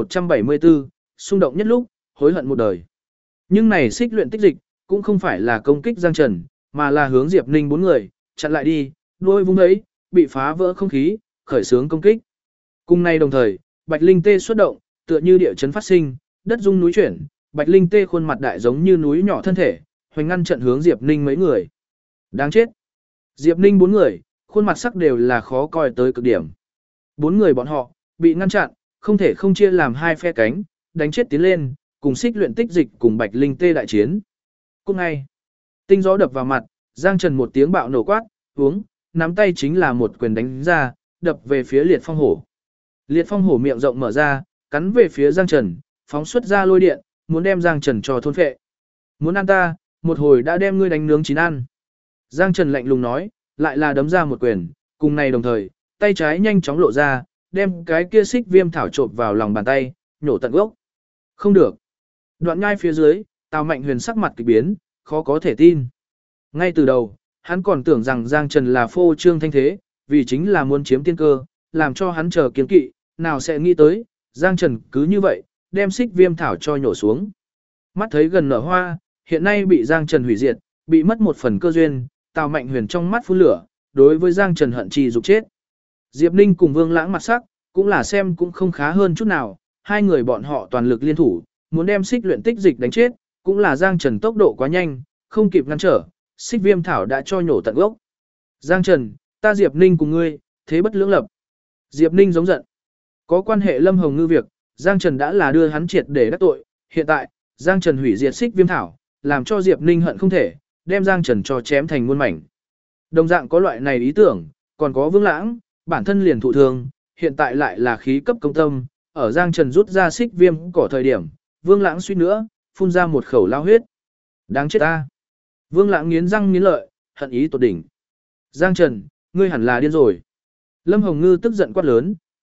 Speaker 1: 1174, xung động nhất lúc, hối hận một đời. Nhưng này xích luyện tích dịch, cũng không phải là công kích Giang Trần, mà là hướng Diệp Ninh 4 người, chặn lại đi, đôi vung vẫy, bị phá vỡ không khí, khởi xướng công kích. Cùng nay đồng thời, Bạch Linh Tê xuất động, tựa như địa chấn phát sinh, đất rung núi chuyển, Bạch Linh Tê khuôn mặt đại giống như núi nhỏ thân thể, hoành ngăn trận hướng Diệp Ninh mấy người. Đáng chết. Diệp Ninh 4 người, khuôn mặt sắc đều là khó coi tới cực điểm. 4 người bọn họ bị ngăn chặn, không thể không chia làm hai phe cánh, đánh chết tiến lên, cùng xích luyện tích dịch cùng Bạch Linh Tê đại chiến. Cùng ngay, tinh gió đập vào mặt, Giang Trần một tiếng bạo nổ quát, uống, nắm tay chính là một quyền đánh ra, đập về phía liệt phong hổ. Liệt phong hổ miệng rộng mở ra, cắn về phía Giang Trần, phóng xuất ra lôi điện, muốn đem Giang Trần cho thôn phệ. Muốn ăn ta, một hồi đã đem ngươi đánh nướng chín ăn. Giang Trần lạnh lùng nói, lại là đấm ra một quyền, cùng này đồng thời, tay trái nhanh chóng lộ ra, đem cái kia xích viêm thảo trộn vào lòng bàn tay, nhổ tận gốc. Không được. Đoạn nhai phía dưới, Tào Mạnh Huyền sắc mặt kỳ biến, khó có thể tin. Ngay từ đầu, hắn còn tưởng rằng Giang Trần là phô trương thanh thế, vì chính là muốn chiếm tiên cơ, làm cho hắn chờ kiến kỵ, nào sẽ nghĩ tới, Giang Trần cứ như vậy, đem xích viêm thảo cho nhổ xuống. Mắt thấy gần nở hoa, hiện nay bị Giang Trần hủy diệt, bị mất một phần cơ duyên, Tào Mạnh Huyền trong mắt phun lửa, đối với Giang Trần hận chi dục chết. Diệp Ninh cùng Vương Lãng mặt sắc, cũng là xem cũng không khá hơn chút nào, hai người bọn họ toàn lực liên thủ, muốn đem xích luyện tích dịch đánh chết, cũng là Giang Trần tốc độ quá nhanh, không kịp ngăn trở, xích viêm thảo đã cho nhổ tận gốc. Giang Trần, ta Diệp Ninh cùng ngươi, thế bất lưỡng lập. Diệp Ninh giống giận. Có quan hệ Lâm Hồng Ngư việc, Giang Trần đã là đưa hắn triệt để đắc tội, hiện tại, Giang Trần hủy diệt xích viêm thảo, làm cho Diệp Ninh hận không thể, đem Giang Trần cho chém thành muôn mảnh. Đồng dạng có loại này ý tưởng, còn có Vương Lãng, bản thân liền thụ thương, hiện tại lại là khí cấp công tâm, ở Giang Trần rút ra xích viêm cỏ thời điểm, Vương Lãng suýt nữa, phun ra một khẩu lao huyết. Đáng chết ta. Vương Lãng nghiến răng nghiến lợi, hận ý tột đỉnh. Giang Trần, ngươi hẳn là điên rồi. Lâm Hồng Ngư tức giận quát lớn,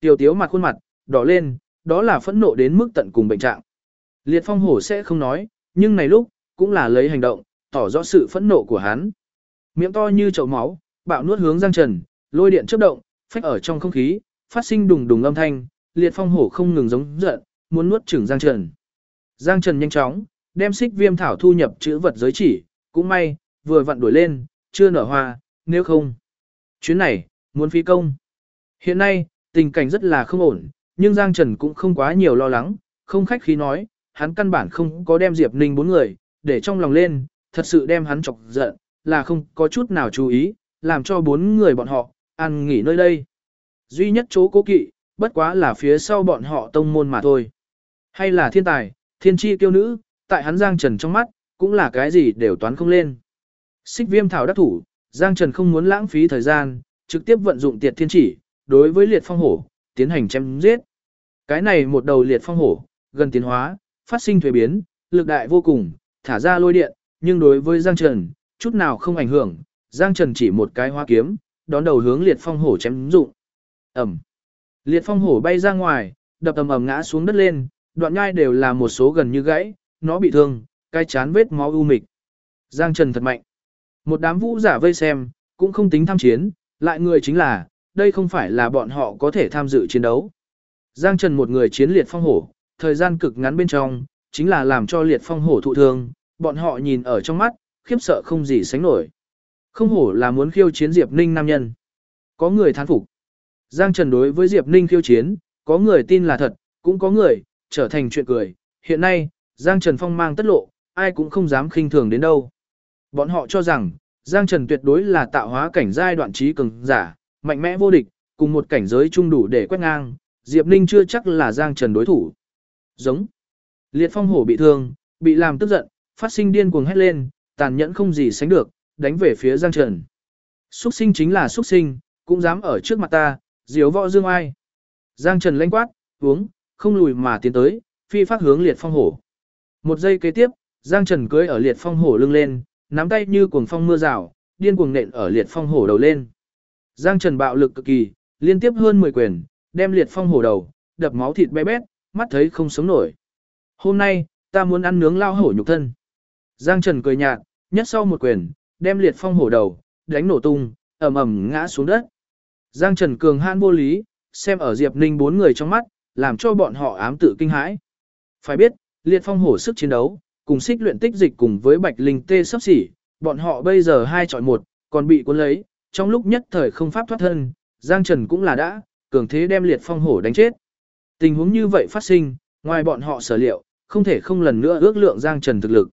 Speaker 1: Tiểu tiếu mặt khuôn mặt, đỏ lên, đó là phẫn nộ đến mức tận cùng bệnh trạng. Liệt phong hổ sẽ không nói, nhưng này lúc, cũng là lấy hành động, tỏ rõ sự phẫn nộ của hắn. Miệng to như chậu máu, bạo nuốt hướng Giang Trần, lôi điện chớp động, phách ở trong không khí, phát sinh đùng đùng âm thanh, liệt phong hổ không ngừng giống giận, muốn nuốt chửng Giang Trần. Giang Trần nhanh chóng, đem xích viêm thảo thu nhập chữ vật giới chỉ, cũng may, vừa vặn đuổi lên, chưa nở hoa, nếu không. Chuyến này, muốn phí công. Hiện nay, tình cảnh rất là không ổn, nhưng Giang Trần cũng không quá nhiều lo lắng, không khách khí nói, hắn căn bản không có đem Diệp Ninh 4 người, để trong lòng lên, thật sự đem hắn chọc giận, là không có chút nào chú ý, làm cho 4 người bọn họ, ăn nghỉ nơi đây. Duy nhất chỗ cố kỵ, bất quá là phía sau bọn họ tông môn mà thôi. Hay là thiên tài, thiên chi kiêu nữ, tại hắn Giang Trần trong mắt, cũng là cái gì đều toán không lên. Xích viêm thảo đắc thủ, Giang Trần không muốn lãng phí thời gian, trực tiếp vận dụng tiệt thiên chỉ, đối với liệt phong hổ, tiến hành chém giết. Cái này một đầu liệt phong hổ, gần tiến hóa, phát sinh thuế biến, lực đại vô cùng, thả ra lôi điện, nhưng đối với Giang Trần, chút nào không ảnh hưởng, Giang Trần chỉ một cái hoa kiếm, đón đầu hướng liệt phong hổ chém dụng. Ẩm. Liệt phong hổ bay ra ngoài, đập ầm ầm ngã xuống đất lên, đoạn nhai đều là một số gần như gãy, nó bị thương, cái chán vết máu u mịch. Giang Trần thật mạnh. Một đám vũ giả vây xem, cũng không tính tham chiến, lại người chính là, đây không phải là bọn họ có thể tham dự chiến đấu. Giang Trần một người chiến liệt phong hổ, thời gian cực ngắn bên trong, chính là làm cho liệt phong hổ thụ thương, bọn họ nhìn ở trong mắt, khiếp sợ không gì sánh nổi. Không hổ là muốn khiêu chiến Diệp Ninh nam nhân. Có người thán phục. Giang Trần đối với Diệp Ninh khiêu chiến, có người tin là thật, cũng có người trở thành chuyện cười. Hiện nay, Giang Trần phong mang tất lộ, ai cũng không dám khinh thường đến đâu. Bọn họ cho rằng, Giang Trần tuyệt đối là tạo hóa cảnh giai đoạn trí cường giả, mạnh mẽ vô địch, cùng một cảnh giới chung đủ để quét ngang, Diệp Ninh chưa chắc là Giang Trần đối thủ. Giống. Liệt phong hổ bị thương, bị làm tức giận, phát sinh điên cuồng hét lên, tàn nhẫn không gì sánh được, đánh về phía Giang Trần. Xuất sinh chính là xuất sinh, cũng dám ở trước mặt ta, diếu võ dương ai. Giang Trần lãnh quát, uống, không lùi mà tiến tới, phi phát hướng liệt phong hổ. Một giây kế tiếp, Giang Trần cưỡi ở liệt phong hổ lưng lên, nắm tay như cuồng phong mưa rào, điên cuồng nện ở liệt phong hổ đầu lên. Giang Trần bạo lực cực kỳ, liên tiếp hơn 10 quyền, đem liệt phong hổ đầu, đập máu thịt bé bét, mắt thấy không sống nổi. Hôm nay, ta muốn ăn nướng lao hổ nhục thân. Giang Trần cười nhạt, nhất sau một quyền, đem liệt phong hổ đầu, đánh nổ tung, ầm ầm ngã xuống đất. Giang Trần cường hãn vô lý, xem ở Diệp Ninh 4 người trong mắt, làm cho bọn họ ám tự kinh hãi. Phải biết, liệt phong hổ sức chiến đấu, cùng xích luyện tích dịch cùng với bạch linh tê sắp xỉ, bọn họ bây giờ 2 chọi 1, còn bị cuốn lấy, trong lúc nhất thời không pháp thoát thân, Giang Trần cũng là đã, cường thế đem liệt phong hổ đánh chết. Tình huống như vậy phát sinh, ngoài bọn họ sở liệu, không thể không lần nữa ước lượng Giang Trần thực lực.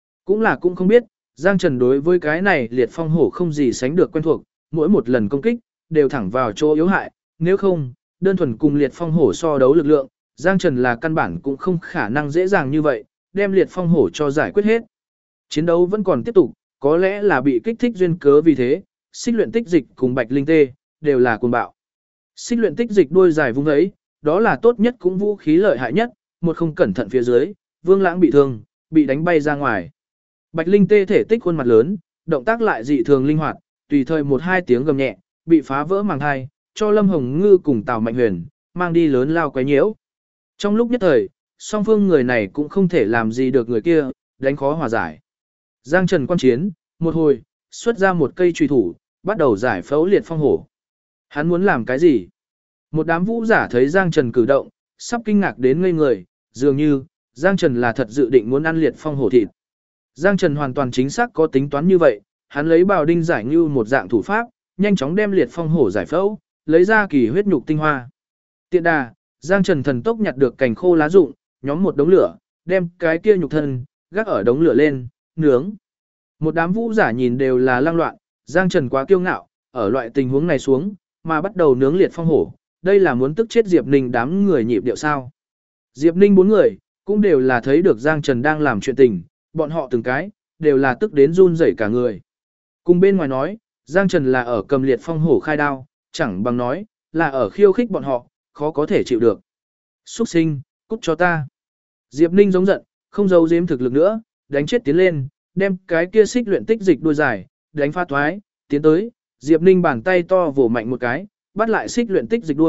Speaker 1: Cũng không biết, Giang Trần đối với cái này liệt phong hổ không gì sánh được quen thuộc, mỗi một lần công kích, đều thẳng vào chỗ yếu hại, nếu không, đơn thuần cùng liệt phong hổ so đấu lực lượng, Giang Trần là căn bản cũng không khả năng dễ dàng như vậy, đem liệt phong hổ cho giải quyết hết. Chiến đấu vẫn còn tiếp tục, có lẽ là bị kích thích duyên cớ vì thế, xích luyện tích dịch cùng bạch linh tê, đều là cuồng bạo. Xích luyện tích dịch đuôi dài vung ấy, đó là tốt nhất cũng vũ khí lợi hại nhất, một không cẩn thận phía dưới, Vương Lãng bị thương, bị đánh bay ra ngoài. Bạch linh tê thể tích khuôn mặt lớn, động tác lại dị thường linh hoạt, tùy thời 1-2 tiếng gầm nhẹ, bị phá vỡ màng thai, cho Lâm Hồng Ngư cùng Tào Mạnh Huyền, mang đi lớn lao quấy nhiễu. Trong lúc nhất thời, song phương người này cũng không thể làm gì được người kia, đánh khó hòa giải. Giang Trần quan chiến, một hồi, xuất ra một cây truy thủ, bắt đầu giải phẫu liệt phong hổ. Hắn muốn làm cái gì? Một đám vũ giả thấy Giang Trần cử động, sắp kinh ngạc đến ngây người, dường như, Giang Trần là thật dự định muốn ăn liệt phong hổ thịt. Giang Trần hoàn toàn chính xác có tính toán như vậy, hắn lấy bào đinh giải như một dạng thủ pháp, nhanh chóng đem liệt phong hổ giải phẫu, lấy ra kỳ huyết nhục tinh hoa. Tiện đà, Giang Trần thần tốc nhặt được cành khô lá rụng, nhóm một đống lửa, đem cái kia nhục thân, gác ở đống lửa lên, nướng. Một đám vũ giả nhìn đều là lang loạn, Giang Trần quá kiêu ngạo, ở loại tình huống này xuống, mà bắt đầu nướng liệt phong hổ, đây là muốn tức chết Diệp Ninh đám người nhịp điệu sao. Diệp Ninh 4 người, cũng đều là thấy được Giang Trần đang làm chuyện tình, bọn họ từng cái, đều là tức đến run rẩy cả người. Cùng bên ngoài nói, Giang Trần là ở cầm liệt phong hổ khai đao, chẳng bằng nói, là ở khiêu khích bọn họ, khó có thể chịu được. Xuất sinh, cút cho ta. Diệp Ninh giống giận, không giấu giếm thực lực nữa, đánh chết tiến lên, đem cái kia xích luyện tích dịch đuôi dài, đánh pha thoái, tiến tới, Diệp Ninh bàn tay to vỗ mạnh một cái, bắt lại xích luyện tích dịch đuôi,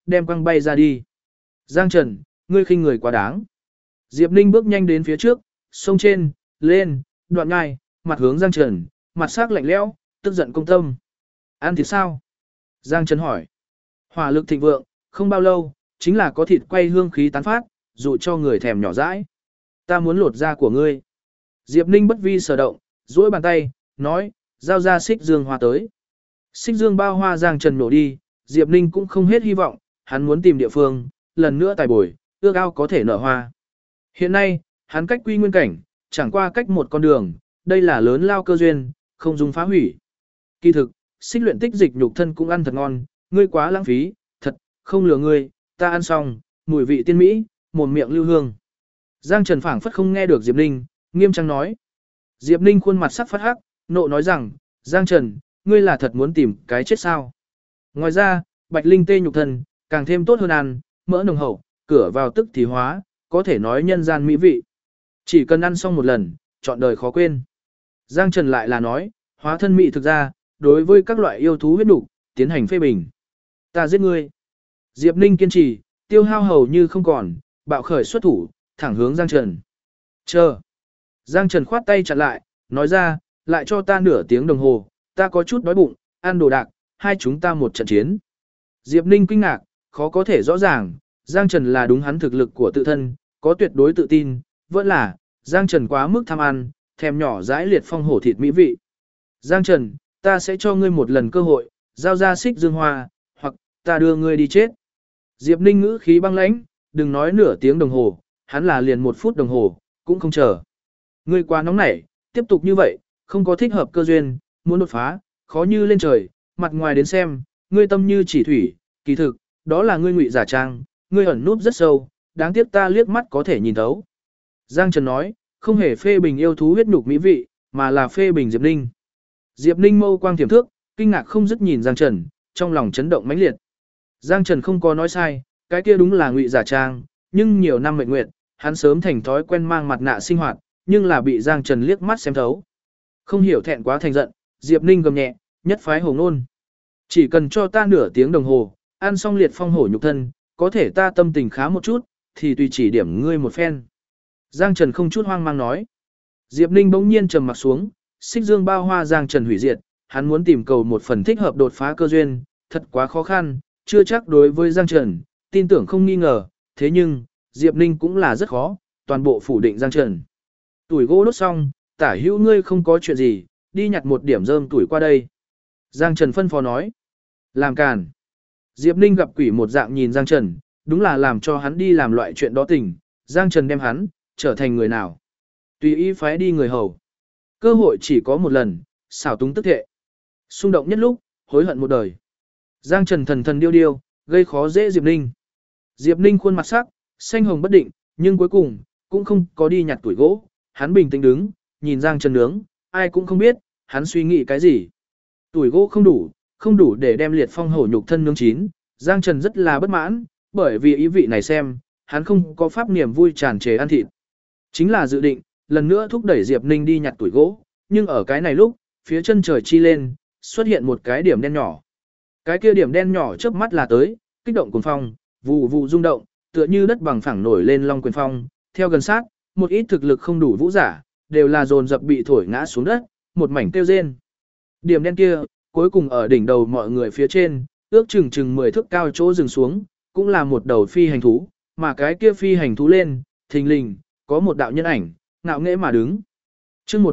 Speaker 1: đem quăng bay ra đi. Giang Trần, ngươi khinh người quá đáng. Diệp Ninh bước nhanh đến phía trước, sông trên, lên, đoạn ngai, mặt hướng Giang Trần, mặt sắc lạnh lẽo, tức giận công tâm. Ăn thịt sao? Giang Trần hỏi. Hỏa lực thịnh vượng, không bao lâu, chính là có thịt quay hương khí tán phát, dụ cho người thèm nhỏ dãi. Ta muốn lột da của ngươi. Diệp Ninh bất vi sở động, duỗi bàn tay, nói, giao ra xích dương hoa tới. Xích dương bao hoa Giang Trần nổ đi, Diệp Ninh cũng không hết hy vọng, hắn muốn tìm địa phương, lần nữa tài bồi, ước ao có thể nở hoa. Hiện nay, hắn cách quy nguyên cảnh, chẳng qua cách một con đường, đây là lớn lao cơ duyên, không dùng phá hủy. Kỳ thực, xích luyện tích dịch nhục thân cũng ăn thật ngon, ngươi quá lãng phí, thật, không lừa ngươi, ta ăn xong, mùi vị tiên mỹ, mồm miệng lưu hương. Giang Trần phảng phất không nghe được Diệp Ninh, nghiêm trang nói. Diệp Ninh khuôn mặt sắc phát hắc, nộ nói rằng, Giang Trần, ngươi là thật muốn tìm cái chết sao. Ngoài ra, bạch linh tê nhục thân, càng thêm tốt hơn ăn, mỡ nồng hậu, cửa vào tức thì hóa, có thể nói nhân gian mỹ vị. Chỉ cần ăn xong một lần, trọn đời khó quên. Giang Trần lại là nói, hóa thân mỹ thực ra, đối với các loại yêu thú huyết nục tiến hành phê bình. Ta giết ngươi. Diệp Ninh kiên trì, tiêu hao hầu như không còn, bạo khởi xuất thủ, thẳng hướng Giang Trần. Chờ. Giang Trần khoát tay chặn lại, nói ra, lại cho ta nửa tiếng đồng hồ, ta có chút đói bụng, ăn đồ đạc, hai chúng ta một trận chiến. Diệp Ninh kinh ngạc, khó có thể rõ ràng, Giang Trần là đúng hắn thực lực của tự thân, có tuyệt đối tự tin, vẫn là, Giang Trần quá mức tham ăn, thèm nhỏ dãi liệt phong hổ thịt mỹ vị. Giang Trần, ta sẽ cho ngươi một lần cơ hội, giao ra xích dương hoa, hoặc, ta đưa ngươi đi chết. Diệp Ninh ngữ khí băng lãnh, đừng nói nửa tiếng đồng hồ, hắn là liền 1 phút đồng hồ, cũng không chờ. Ngươi quá nóng nảy, tiếp tục như vậy, không có thích hợp cơ duyên, muốn đột phá, khó như lên trời, mặt ngoài đến xem, ngươi tâm như chỉ thủy, kỳ thực, đó là ngươi ngụy giả trang, ngươi ẩn núp rất sâu, đáng tiếc ta liếc mắt có thể nhìn thấu. Giang Trần nói, không hề phê bình yêu thú huyết nhục mỹ vị, mà là phê bình Diệp Ninh. Diệp Ninh mâu quang tiềm thước, kinh ngạc không dứt nhìn Giang Trần, trong lòng chấn động mãnh liệt. Giang Trần không có nói sai, cái kia đúng là ngụy giả trang, nhưng nhiều năm mệnh nguyện, hắn sớm thành thói quen mang mặt nạ sinh hoạt, nhưng là bị Giang Trần liếc mắt xem thấu. Không hiểu thẹn quá thành giận, Diệp Ninh gầm nhẹ, nhất phái hồ ngôn. Chỉ cần cho ta nửa tiếng đồng hồ, ăn xong liệt phong hổ nhục thân, có thể ta tâm tình khá một chút, thì tùy chỉ điểm ngươi một phen. Giang Trần không chút hoang mang nói. Diệp Ninh bỗng nhiên trầm mặt xuống, xích dương bao hoa Giang Trần hủy diệt, hắn muốn tìm cầu một phần thích hợp đột phá cơ duyên, thật quá khó khăn, chưa chắc đối với Giang Trần, tin tưởng không nghi ngờ, thế nhưng, Diệp Ninh cũng là rất khó, toàn bộ phủ định Giang Trần. Tuổi gỗ đốt xong, tả hữu ngươi không có chuyện gì, đi nhặt một điểm rơm tuổi qua đây. Giang Trần phân phó nói. Làm càn. Diệp Ninh gặp quỷ một dạng nhìn Giang Trần, đúng là làm cho hắn đi làm loại chuyện đó tình, Giang Trần đem hắn, trở thành người nào. Tùy ý phái đi người hầu. Cơ hội chỉ có một lần, xảo túng tức thệ. Xung động nhất lúc, hối hận một đời. Giang Trần thần thần điêu điêu, gây khó dễ Diệp Ninh. Diệp Ninh khuôn mặt sắc, xanh hồng bất định, nhưng cuối cùng, cũng không có đi nhặt tuổi gỗ. Hắn bình tĩnh đứng, nhìn Giang Trần nướng, ai cũng không biết, hắn suy nghĩ cái gì. Tuổi gỗ không đủ để đem liệt phong hổ nhục thân nướng chín. Giang Trần rất là bất mãn, bởi vì ý vị này xem, hắn không có pháp niềm vui tràn trề ăn thịt. Chính là dự định, lần nữa thúc đẩy Diệp Ninh đi nhặt tuổi gỗ, nhưng ở cái này lúc, phía chân trời chi lên, xuất hiện một cái điểm đen nhỏ. Cái kia điểm đen nhỏ chớp mắt là tới, kích động cuồng phong, vụ vụ rung động, tựa như đất bằng phẳng nổi lên long quyền phong, theo gần sát, một ít thực lực không đủ vũ giả, đều là dồn dập bị thổi ngã xuống đất, một mảnh kêu rên. Điểm đen kia, cuối cùng ở đỉnh đầu mọi người phía trên, ước chừng 10 thước cao chỗ dừng xuống, cũng là một đầu phi hành thú, mà cái kia phi hành thú lên, thình lình, có một đạo nhân ảnh, ngạo nghễ mà đứng. Chương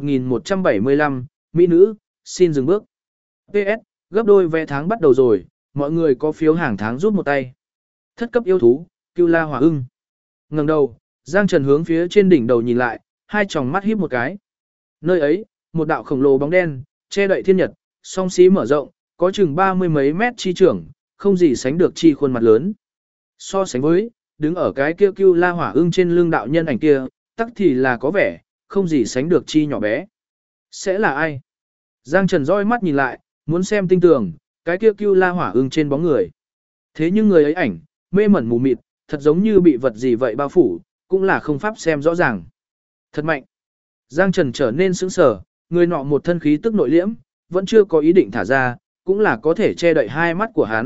Speaker 1: 1175, mỹ nữ, xin dừng bước. PS, gấp đôi vé tháng bắt đầu rồi, mọi người có phiếu hàng tháng rút một tay. Thất cấp yêu thú, Cưu La Hỏa Ưng. Ngẩng đầu, Giang Trần hướng phía trên đỉnh đầu nhìn lại, hai tròng mắt híp một cái. Nơi ấy, một đạo khổng lồ bóng đen, che đậy thiên nhật, song xí mở rộng, có chừng 30 mấy mét chi trưởng, không gì sánh được chi khuôn mặt lớn. So sánh với, đứng ở cái kia Cưu La Hỏa Ưng trên lưng đạo nhân ảnh kia, tắc thì là có vẻ, không gì sánh được chi nhỏ bé. Sẽ là ai? Giang Trần roi mắt nhìn lại, muốn xem tinh tường, cái kia Cưu La Hỏa Ưng trên bóng người. Thế nhưng người ấy ảnh, mê mẩn mù mịt, thật giống như bị vật gì vậy bao phủ, cũng là không pháp xem rõ ràng. Thật mạnh. Giang Trần trở nên sững sờ, người nọ một thân khí tức nội liễm, vẫn chưa có ý định thả ra, cũng là có thể che đậy hai mắt của hắn,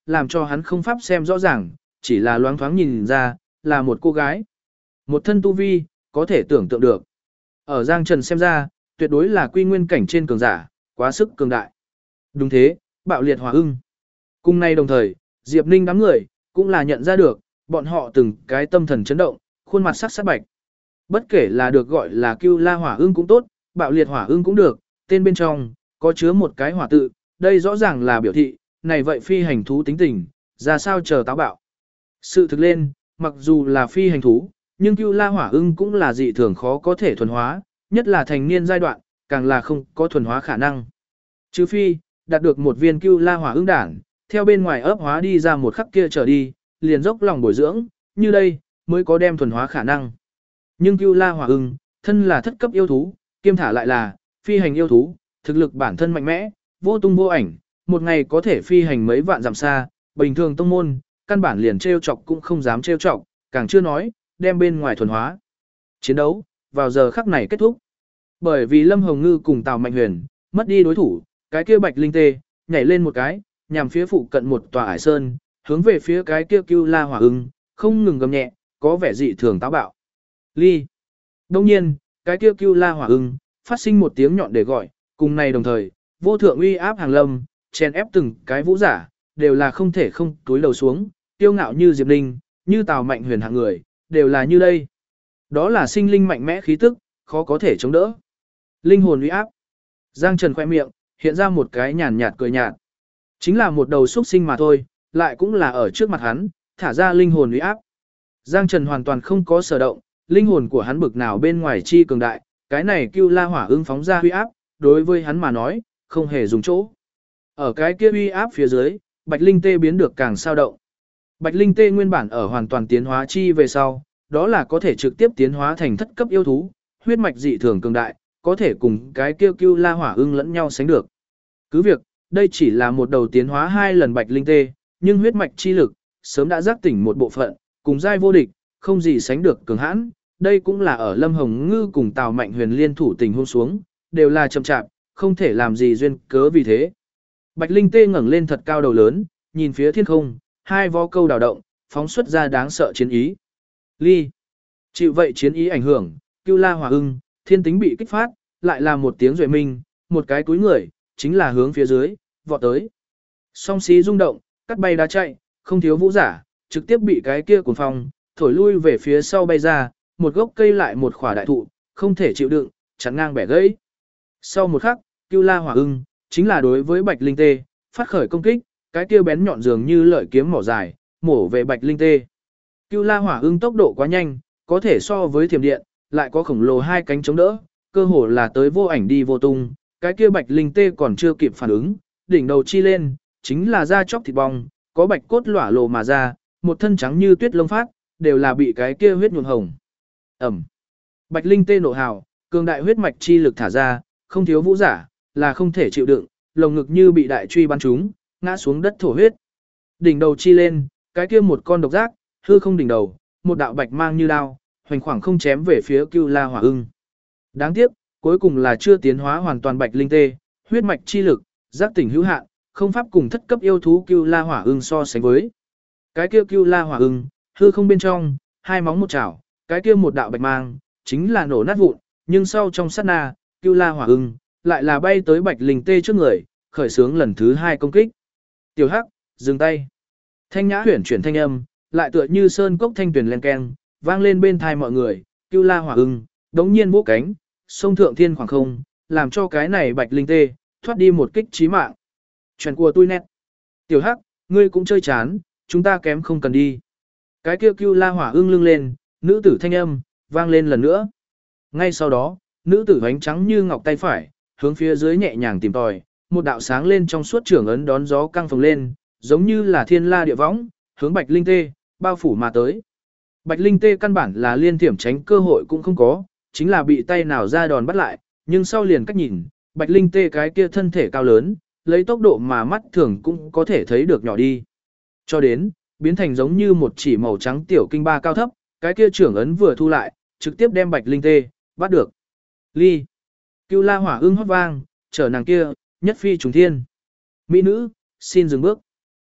Speaker 1: làm cho hắn không pháp xem rõ ràng, chỉ là loáng thoáng nhìn ra, là một cô gái. Một thân tu vi, có thể tưởng tượng được. Ở Giang Trần xem ra, tuyệt đối là quy nguyên cảnh trên cường giả, quá sức cường đại. Đúng thế, bạo liệt hỏa ưng. Cùng nay đồng thời, Diệp Ninh đám người, cũng là nhận ra được, bọn họ từng cái tâm thần chấn động, khuôn mặt sắc sắc bạch. Bất kể là được gọi là Cưu La hỏa ưng cũng tốt, bạo liệt hỏa ưng cũng được, tên bên trong, có chứa một cái hỏa tự, đây rõ ràng là biểu thị, này vậy phi hành thú tính tình, ra sao chờ táo bạo. Sự thực lên, mặc dù là phi hành thú, nhưng Cưu La hỏa ưng cũng là dị thường khó có thể thuần hóa, nhất là thành niên giai đoạn, càng là không có thuần hóa khả năng. Trừ phi, đạt được một viên Cưu La hỏa ưng đản, theo bên ngoài ấp hóa đi ra một khắc kia trở đi, liền dốc lòng bồi dưỡng, như đây, mới có đem thuần hóa khả năng. Nhưng Cưu La hỏa ưng, thân là thất cấp yêu thú, kiêm thả lại là phi hành yêu thú, thực lực bản thân mạnh mẽ, vô tung vô ảnh, một ngày có thể phi hành mấy vạn dặm xa, bình thường tông môn, căn bản liền trêu chọc cũng không dám trêu chọc, càng chưa nói, đem bên ngoài thuần hóa. Chiến đấu, vào giờ khắc này kết thúc. Bởi vì Lâm Hồng Ngư cùng Tào Mạnh Huyền, mất đi đối thủ, cái kia Bạch Linh Tê, nhảy lên một cái, nhằm phía phụ cận một tòa ải sơn, hướng về phía cái kia Cưu La hỏa ưng, không ngừng gầm nhẹ, có vẻ dị thường táo bạo. Ly. Đông nhiên, cái kia Cưu La hỏa ưng, phát sinh một tiếng nhọn để gọi, cùng này đồng thời, vô thượng uy áp hàng lâm, chèn ép từng cái vũ giả, đều là không thể không túi lầu xuống, tiêu ngạo như Diệp Linh, như Tào Mạnh Huyền hạng người, đều là như đây. Đó là sinh linh mạnh mẽ khí tức, khó có thể chống đỡ. Linh hồn uy áp. Giang Trần khoe miệng, hiện ra một cái nhàn nhạt cười nhạt. Chính là một đầu xuất sinh mà thôi, lại cũng là ở trước mặt hắn, thả ra linh hồn uy áp. Giang Trần hoàn toàn không có sở động, linh hồn của hắn bực nào bên ngoài chi cường đại, cái này Cưu La hỏa ưng phóng ra uy áp, đối với hắn mà nói, không hề dùng chỗ. Ở cái kia uy áp phía dưới, Bạch Linh Tê biến được càng sao động. Bạch Linh Tê nguyên bản ở hoàn toàn tiến hóa chi về sau, đó là có thể trực tiếp tiến hóa thành thất cấp yêu thú, huyết mạch dị thường cường đại, có thể cùng cái kia Cưu La hỏa ưng lẫn nhau sánh được. Cứ việc, đây chỉ là một đầu tiến hóa 2 lần Bạch Linh Tê, nhưng huyết mạch chi lực sớm đã giác tỉnh một bộ phận, cùng giai vô địch, không gì sánh được cường hãn. Đây cũng là ở Lâm Hồng Ngư cùng Tào Mạnh Huyền liên thủ tình hôn xuống, đều là chậm chạp, không thể làm gì duyên cớ vì thế. Bạch Linh Tê ngẩng lên thật cao đầu lớn, nhìn phía thiên không, hai vó câu đào động, phóng xuất ra đáng sợ chiến ý. Ly. Chịu vậy chiến ý ảnh hưởng, Cưu La hỏa ưng, thiên tính bị kích phát, lại là một tiếng duệ minh, một cái túi người, chính là hướng phía dưới, vọt tới. Song xí rung động, cắt bay đá chạy, không thiếu vũ giả, trực tiếp bị cái kia cuồng phong, thổi lui về phía sau bay ra, một gốc cây lại một khỏa đại thụ, không thể chịu đựng, chắn ngang bẻ gãy. Sau một khắc, Cưu La hỏa ưng, chính là đối với Bạch Linh Tê, phát khởi công kích, cái kia bén nhọn dường như lợi kiếm mỏ dài, mổ về Bạch Linh Tê. Cưu La hỏa ưng tốc độ quá nhanh, có thể so với thiểm điện, lại có khổng lồ hai cánh chống đỡ, cơ hồ là tới vô ảnh đi vô tung, cái kia Bạch Linh Tê còn chưa kịp phản ứng, đỉnh đầu chi lên, chính là da chóc thịt bong, có bạch cốt lỏa lồ mà ra, một thân trắng như tuyết lông phát, đều là bị cái kia huyết nhuộm hồng. Ẩm. Bạch Linh Tê nộ hào, cường đại huyết mạch chi lực thả ra, không thiếu vũ giả, là không thể chịu đựng, lồng ngực như bị đại truy bắn trúng, ngã xuống đất thổ huyết. Đỉnh đầu chi lên, cái kia một con độc giác, hư không đỉnh đầu, một đạo bạch mang như đao, hoành khoảng không chém về phía Cưu La hỏa ưng. Đáng tiếc, cuối cùng là chưa tiến hóa hoàn toàn Bạch Linh Tê, huyết mạch chi lực, giác tỉnh hữu hạn, không pháp cùng thất cấp yêu thú Cưu La hỏa ưng so sánh với. Cái kia Cưu La hỏa ưng, hư không bên trong, hai móng một chảo, cái kia một đạo bạch mang, chính là nổ nát vụn, nhưng sau trong sát na, Cưu La hỏa ưng lại là bay tới Bạch Linh Tê trước người, khởi xướng lần thứ 2 công kích. Tiểu Hắc, dừng tay. Thanh nhã huyền chuyển thanh âm, lại tựa như sơn cốc thanh tuyển len keng, vang lên bên tai mọi người, Cưu La hỏa ưng đống nhiên vỗ cánh, sông thượng thiên khoảng không, làm cho cái này Bạch Linh Tê thoát đi một kích chí mạng. Chuyện của tôi nét. Tiểu Hắc, ngươi cũng chơi chán, chúng ta kém không cần đi. Cái kia Cưu La hỏa ưng lưng lên, nữ tử thanh âm vang lên lần nữa. Ngay sau đó, nữ tử ánh trắng như ngọc tay phải, hướng phía dưới nhẹ nhàng tìm tòi, một đạo sáng lên trong suốt trưởng ấn đón gió căng phồng lên, giống như là thiên la địa võng, hướng Bạch Linh Tê bao phủ mà tới. Bạch Linh Tê căn bản là liên thiểm tránh cơ hội cũng không có, chính là bị tay nào ra đòn bắt lại, nhưng sau liền cách nhìn, Bạch Linh Tê cái kia thân thể cao lớn, lấy tốc độ mà mắt thường cũng có thể thấy được nhỏ đi. Cho đến, biến thành giống như một chỉ màu trắng tiểu kinh ba cao thấp, cái kia trưởng ấn vừa thu lại, trực tiếp đem Bạch Linh Tê bắt được. Ly. Cưu La hỏa ưng hót vang, chở nàng kia, nhất phi trùng thiên. Mỹ nữ, xin dừng bước.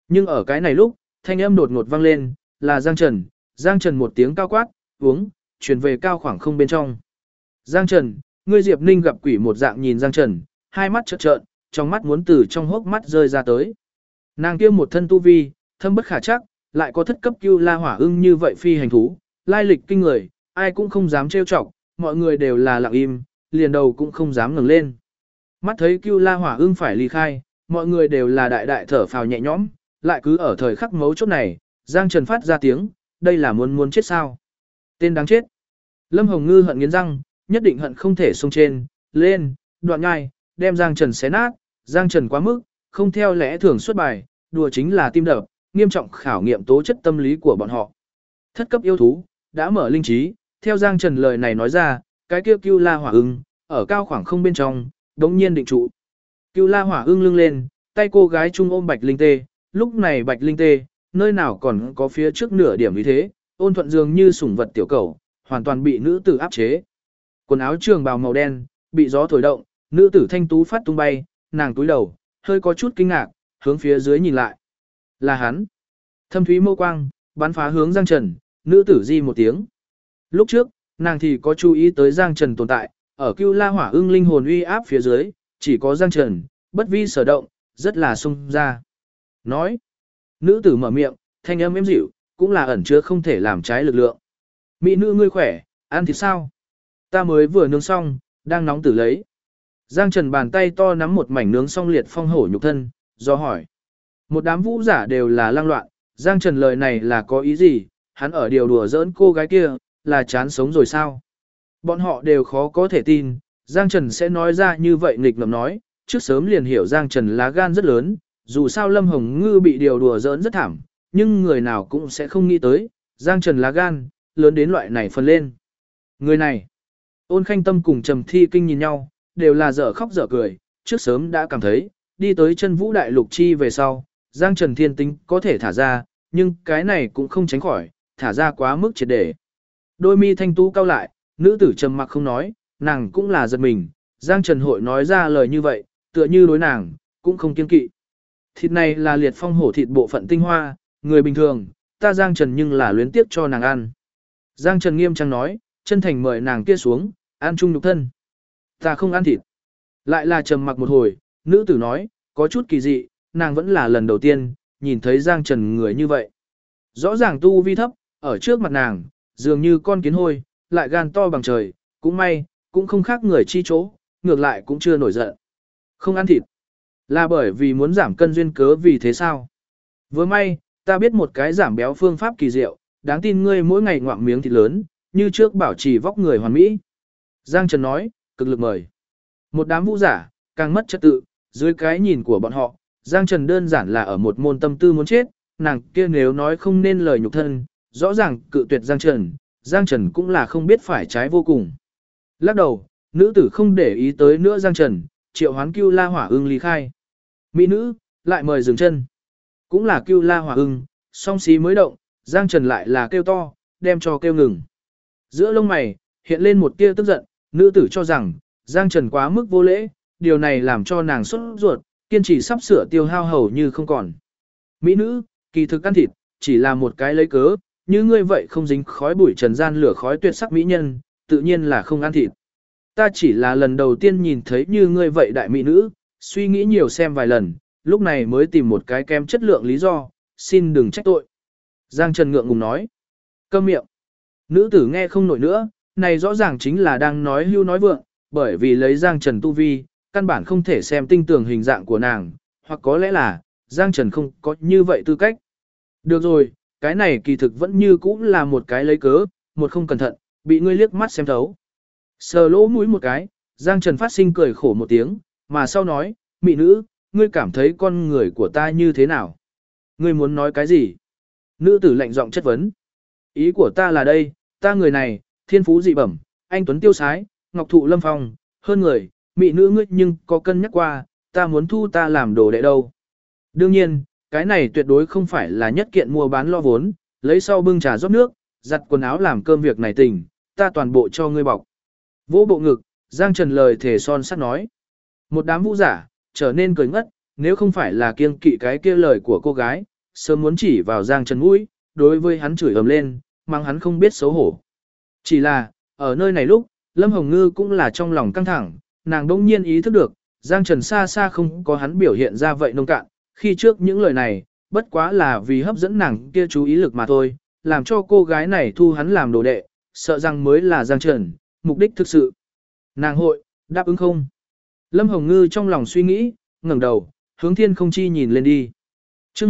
Speaker 1: Nhưng ở cái này lúc, thanh âm đột ngột vang lên, là Giang Trần. Giang Trần một tiếng cao quát, uống, truyền về cao khoảng không bên trong. Giang Trần, ngươi Diệp Ninh gặp quỷ một dạng nhìn Giang Trần, hai mắt trợn trợn, trong mắt muốn từ trong hốc mắt rơi ra tới. Nàng kia một thân tu vi, thâm bất khả chắc, lại có thất cấp Cưu La Hỏa Ưng như vậy phi hành thú, lai lịch kinh người, ai cũng không dám trêu chọc, mọi người đều là lặng im, liền đầu cũng không dám ngẩng lên. Mắt thấy Cưu La Hỏa Ưng phải ly khai, mọi người đều là đại đại thở phào nhẹ nhõm, lại cứ ở thời khắc mấu chốt này, Giang Trần phát ra tiếng, đây là muốn chết sao? Tên đáng chết. Lâm Hồng Ngư hận nghiến răng, nhất định hận không thể xông trên, lên, đoạn nhai, đem Giang Trần xé nát, Giang Trần quá mức, không theo lẽ thường xuất bài, đùa chính là tim đập, nghiêm trọng khảo nghiệm tố chất tâm lý của bọn họ. Thất cấp yêu thú, đã mở linh trí, theo Giang Trần lời này nói ra, cái kia Cưu La Hỏa Ưng, ở cao khoảng không bên trong, đống nhiên định trụ. Cưu La Hỏa Ưng lưng lên, tay cô gái trung ôm Bạch Linh Tê, lúc này Bạch Linh Tê, nơi nào còn có phía trước nửa điểm ý thế, ôn thuận dường như sủng vật tiểu cầu, hoàn toàn bị nữ tử áp chế. Quần áo trường bào màu đen, bị gió thổi động, nữ tử thanh tú phát tung bay, nàng túi đầu, hơi có chút kinh ngạc, hướng phía dưới nhìn lại. Là hắn. Thâm thúy mâu quang, bắn phá hướng Giang Trần, nữ tử di một tiếng. Lúc trước, nàng thì có chú ý tới Giang Trần tồn tại, ở Cưu La Hỏa Ưng linh hồn uy áp phía dưới, chỉ có Giang Trần, bất vi sở động, rất là sung ra. Nói. Nữ tử mở miệng, thanh âm êm dịu, cũng là ẩn chứa không thể làm trái lực lượng. Mỹ nữ ngươi khỏe, ăn thịt sao? Ta mới vừa nướng xong, đang nóng tử lấy. Giang Trần bàn tay to nắm một mảnh nướng xong liệt phong hổ nhục thân, do hỏi. Một đám vũ giả đều là lang loạn, Giang Trần lời này là có ý gì, hắn ở điều đùa giỡn cô gái kia, là chán sống rồi sao? Bọn họ đều khó có thể tin, Giang Trần sẽ nói ra như vậy nghịch ngợm nói, trước sớm liền hiểu Giang Trần lá gan rất lớn, dù sao Lâm Hồng Ngư bị điều đùa giỡn rất thảm, nhưng người nào cũng sẽ không nghĩ tới, Giang Trần lá gan, lớn đến loại này phân lên. Người này, Ôn Khanh Tâm cùng Trầm Thi Kinh nhìn nhau, đều là dở khóc dở cười, trước sớm đã cảm thấy, đi tới chân vũ đại lục chi về sau, Giang Trần thiên tính có thể thả ra, nhưng cái này cũng không tránh khỏi, thả ra quá mức triệt để. Đôi mi thanh tú cao lại, nữ tử trầm mặc không nói, nàng cũng là giật mình, Giang Trần hội nói ra lời như vậy, tựa như đối nàng, cũng không kiên kỵ. Thịt này là liệt phong hổ thịt bộ phận tinh hoa, người bình thường, ta Giang Trần nhưng là luyến tiếp cho nàng ăn. Giang Trần nghiêm trang nói, chân thành mời nàng kia xuống, ăn chung nhục thân. Ta không ăn thịt. Lại là trầm mặc một hồi, nữ tử nói, có chút kỳ dị, nàng vẫn là lần đầu tiên, nhìn thấy Giang Trần người như vậy. Rõ ràng tu vi thấp, ở trước mặt nàng, dường như con kiến hôi, lại gan to bằng trời, cũng may, cũng không khác người chi chỗ, ngược lại cũng chưa nổi giận. Không ăn thịt. Là bởi vì muốn giảm cân duyên cớ vì thế sao? Vừa may, ta biết một cái giảm béo phương pháp kỳ diệu, đáng tin ngươi mỗi ngày ngoạm miếng thịt lớn, như trước bảo trì vóc người hoàn mỹ. Giang Trần nói, cực lực mời. Một đám vũ giả, càng mất trật tự, dưới cái nhìn của bọn họ, Giang Trần đơn giản là ở một môn tâm tư muốn chết, nàng kia nếu nói không nên lời nhục thân, rõ ràng cự tuyệt Giang Trần cũng là không biết phải trái vô cùng. Lắc đầu, nữ tử không để ý tới nữa Giang Trần, triệu hoán Cưu La Hỏa Ưng ly khai. Mỹ nữ, lại mời dừng chân. Cũng là Cưu La Hỏa Ưng, song xí mới động, Giang Trần lại là kêu to, đem cho kêu ngừng. Giữa lông mày, hiện lên một tia tức giận, nữ tử cho rằng, Giang Trần quá mức vô lễ, điều này làm cho nàng sốt ruột, kiên trì sắp sửa tiêu hao hầu như không còn. Mỹ nữ, kỳ thực ăn thịt, chỉ là một cái lấy cớ, như ngươi vậy không dính khói bụi trần gian lửa khói tuyệt sắc mỹ nhân, tự nhiên là không ăn thịt. Ta chỉ là lần đầu tiên nhìn thấy như ngươi vậy đại mỹ nữ, suy nghĩ nhiều xem vài lần, lúc này mới tìm một cái kem chất lượng lý do, xin đừng trách tội. Giang Trần ngượng ngùng nói. Câm miệng. Nữ tử nghe không nổi nữa, này rõ ràng chính là đang nói hưu nói vượng, bởi vì lấy Giang Trần tu vi, căn bản không thể xem tinh tường hình dạng của nàng, hoặc có lẽ là, Giang Trần không có như vậy tư cách. Được rồi, cái này kỳ thực vẫn như cũng là một cái lấy cớ, một không cẩn thận, bị ngươi liếc mắt xem thấu. Sờ lỗ mũi một cái, Giang Trần phát sinh cười khổ một tiếng, mà sau nói, mị nữ, ngươi cảm thấy con người của ta như thế nào? Ngươi muốn nói cái gì? Nữ tử lạnh giọng chất vấn. Ý của ta là đây, ta người này, thiên phú dị bẩm, anh tuấn tiêu sái, ngọc thụ lâm phong, hơn người, mị nữ ngươi nhưng có cân nhắc qua, ta muốn thu ta làm đồ đệ đâu. Đương nhiên, cái này tuyệt đối không phải là nhất kiện mua bán lo vốn, lấy sau bưng trà rót nước, giặt quần áo làm cơm việc này tình, ta toàn bộ cho ngươi bọc. Vỗ bộ ngực, Giang Trần lời thể son sắt nói. Một đám vũ giả, trở nên cười ngất, nếu không phải là kiêng kỵ cái kia lời của cô gái, sớm muốn chỉ vào Giang Trần mũi, đối với hắn chửi ầm lên, mang hắn không biết xấu hổ. Chỉ là, ở nơi này lúc, Lâm Hồng Ngư cũng là trong lòng căng thẳng, nàng đông nhiên ý thức được, Giang Trần xa xa không có hắn biểu hiện ra vậy nông cạn, khi trước những lời này, bất quá là vì hấp dẫn nàng kia chú ý lực mà thôi, làm cho cô gái này thu hắn làm đồ đệ, sợ rằng mới là Giang Trần, mục đích thực sự. Nàng hội, đáp ứng không? Lâm Hồng Ngư trong lòng suy nghĩ, ngẩng đầu, hướng thiên không chi nhìn lên đi. Chương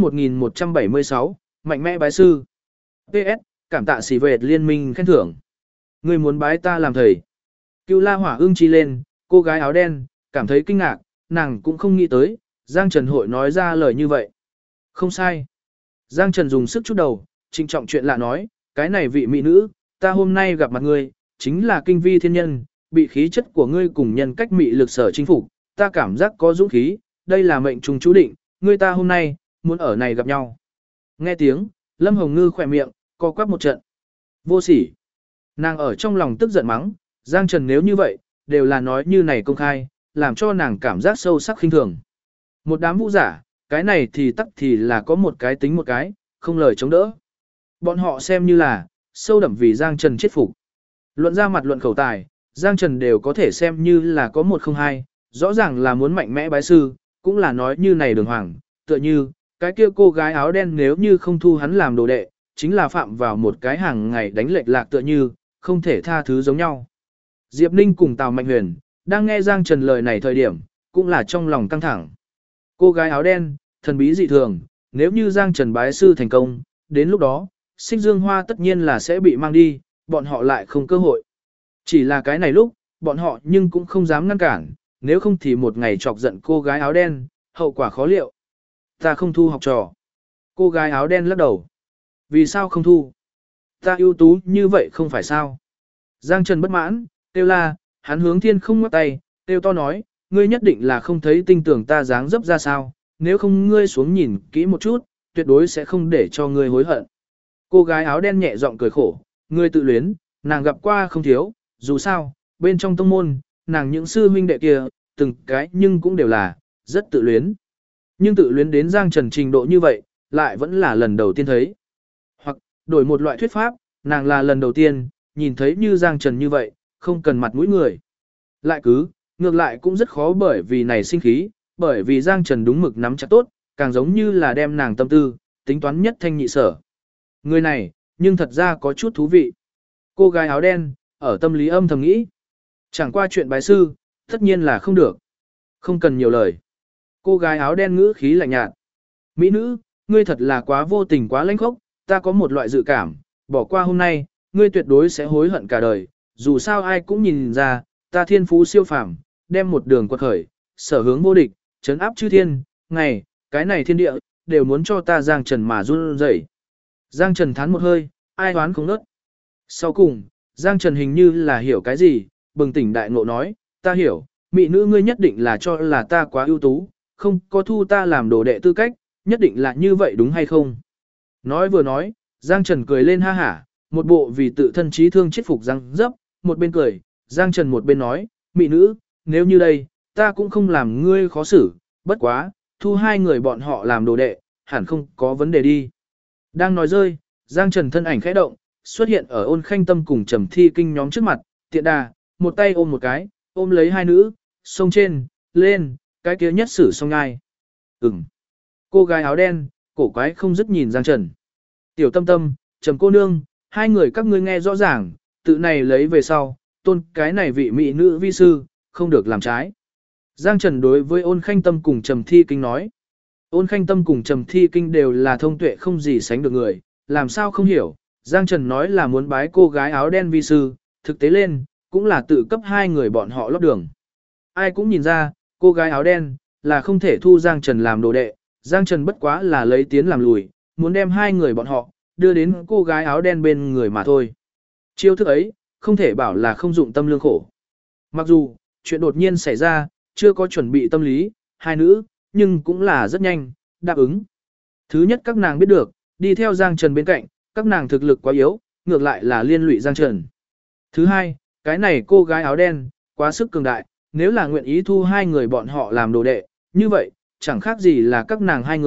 Speaker 1: 1176, mạnh mẽ bái sư. PS, cảm tạ xỉ vệt liên minh khen thưởng. Ngươi muốn bái ta làm thầy. Cưu La Hỏa ưng chi lên, cô gái áo đen, cảm thấy kinh ngạc, nàng cũng không nghĩ tới, Giang Trần hội nói ra lời như vậy. Không sai. Giang Trần dùng sức chút đầu, trịnh trọng chuyện lạ nói, cái này vị mỹ nữ, ta hôm nay gặp mặt ngươi, chính là kinh vi thiên nhân, bị khí chất của ngươi cùng nhân cách mị lực sở chinh phục, ta cảm giác có dũng khí, đây là mệnh trùng chú định, ngươi ta hôm nay, muốn ở này gặp nhau. Nghe tiếng, Lâm Hồng Ngư khỏe miệng, co quắp một trận. Vô sỉ. Nàng ở trong lòng tức giận mắng, Giang Trần nếu như vậy, đều là nói như này công khai, làm cho nàng cảm giác sâu sắc khinh thường. Một đám vũ giả, cái này thì tắc thì là có một cái tính một cái, không lời chống đỡ. Bọn họ xem như là, sâu đậm vì Giang Trần chết phục. Luận ra mặt luận khẩu tài, Giang Trần đều có thể xem như là có một không hai, rõ ràng là muốn mạnh mẽ bái sư, cũng là nói như này đường hoàng, tựa như, cái kia cô gái áo đen nếu như không thu hắn làm đồ đệ, chính là phạm vào một cái hàng ngày đánh lệch lạc tựa như, không thể tha thứ giống nhau. Diệp Ninh cùng Tào Mạnh Huyền, đang nghe Giang Trần lời này thời điểm, cũng là trong lòng căng thẳng. Cô gái áo đen, thần bí dị thường, nếu như Giang Trần bái sư thành công, đến lúc đó, Xích Dương Hoa tất nhiên là sẽ bị mang đi, bọn họ lại không cơ hội. Chỉ là cái này lúc, bọn họ nhưng cũng không dám ngăn cản, nếu không thì một ngày chọc giận cô gái áo đen, hậu quả khó liệu. Ta không thu học trò. Cô gái áo đen lắc đầu. Vì sao không thu? Ta ưu tú như vậy không phải sao? Giang Trần bất mãn, kêu la, hắn hướng thiên không ngoắc tay, kêu to nói, ngươi nhất định là không thấy tinh tưởng ta dáng dấp ra sao, nếu không ngươi xuống nhìn kỹ một chút, tuyệt đối sẽ không để cho ngươi hối hận. Cô gái áo đen nhẹ giọng cười khổ, ngươi tự luyến, nàng gặp qua không thiếu, dù sao, bên trong tông môn, nàng những sư huynh đệ kia, từng cái nhưng cũng đều là, rất tự luyến. Nhưng tự luyến đến Giang Trần trình độ như vậy, lại vẫn là lần đầu tiên thấy. Hoặc, đổi một loại thuyết pháp, nàng là lần đầu tiên, nhìn thấy như Giang Trần như vậy, không cần mặt mũi người. Lại cứ, ngược lại cũng rất khó bởi vì này sinh khí, bởi vì Giang Trần đúng mực nắm chặt tốt, càng giống như là đem nàng tâm tư, tính toán nhất thanh nhị sở. Người này, nhưng thật ra có chút thú vị. Cô gái áo đen, ở tâm lý âm thầm nghĩ. Chẳng qua chuyện bái sư, tất nhiên là không được. Không cần nhiều lời. Cô gái áo đen ngữ khí lạnh nhạt. Mỹ nữ, ngươi thật là quá vô tình quá lãnh khốc, ta có một loại dự cảm, bỏ qua hôm nay, ngươi tuyệt đối sẽ hối hận cả đời. Dù sao ai cũng nhìn ra, ta thiên phú siêu phàm, đem một đường quật khởi, sở hướng vô địch, trấn áp chư thiên, ngày, cái này thiên địa, đều muốn cho ta Giang Trần mà run rẩy. Giang Trần thán một hơi, ai đoán không nớt. Sau cùng, Giang Trần hình như là hiểu cái gì, bừng tỉnh đại ngộ nói, ta hiểu, mỹ nữ ngươi nhất định là cho là ta quá ưu tú, không có thu ta làm đồ đệ tư cách, nhất định là như vậy đúng hay không? Nói vừa nói, Giang Trần cười lên ha hả, một bộ vì tự thân trí thương chết phục răng dấp, một bên cười, Giang Trần một bên nói, mỹ nữ, nếu như đây, ta cũng không làm ngươi khó xử, bất quá, thu hai người bọn họ làm đồ đệ, hẳn không có vấn đề đi. Đang nói rơi, Giang Trần thân ảnh khẽ động, xuất hiện ở Ôn Khanh Tâm cùng Trầm Thi Kinh nhóm trước mặt, tiện đà, một tay ôm một cái, ôm lấy hai nữ, sông trên, lên, cái kia nhất sử song ngai. Cô gái áo đen, cổ quái không dứt nhìn Giang Trần. Tiểu Tâm Tâm, Trầm cô nương, hai người các ngươi nghe rõ ràng, tự này lấy về sau, tôn cái này vị mỹ nữ vi sư, không được làm trái. Giang Trần đối với Ôn Khanh Tâm cùng Trầm Thi Kinh nói. Ôn Khanh Tâm cùng Trầm Thi Kinh đều là thông tuệ không gì sánh được người, làm sao không hiểu, Giang Trần nói là muốn bái cô gái áo đen vi sư, thực tế lên, cũng là tự cấp hai người bọn họ lót đường. Ai cũng nhìn ra, cô gái áo đen, là không thể thu Giang Trần làm đồ đệ, Giang Trần bất quá là lấy tiến làm lùi, muốn đem hai người bọn họ, đưa đến cô gái áo đen bên người mà thôi. Chiêu thức ấy, không thể bảo là không dụng tâm lương khổ. Mặc dù, chuyện đột nhiên xảy ra, chưa có chuẩn bị tâm lý, hai nữ, nhưng cũng là rất nhanh, đáp ứng. Thứ nhất các nàng biết được, đi theo Giang Trần bên cạnh, các nàng thực lực quá yếu, ngược lại là liên lụy Giang Trần. Thứ hai, cái này cô gái áo đen, quá sức cường đại, nếu là nguyện ý thu hai người bọn họ làm đồ đệ, như vậy, chẳng khác gì là các nàng hai người,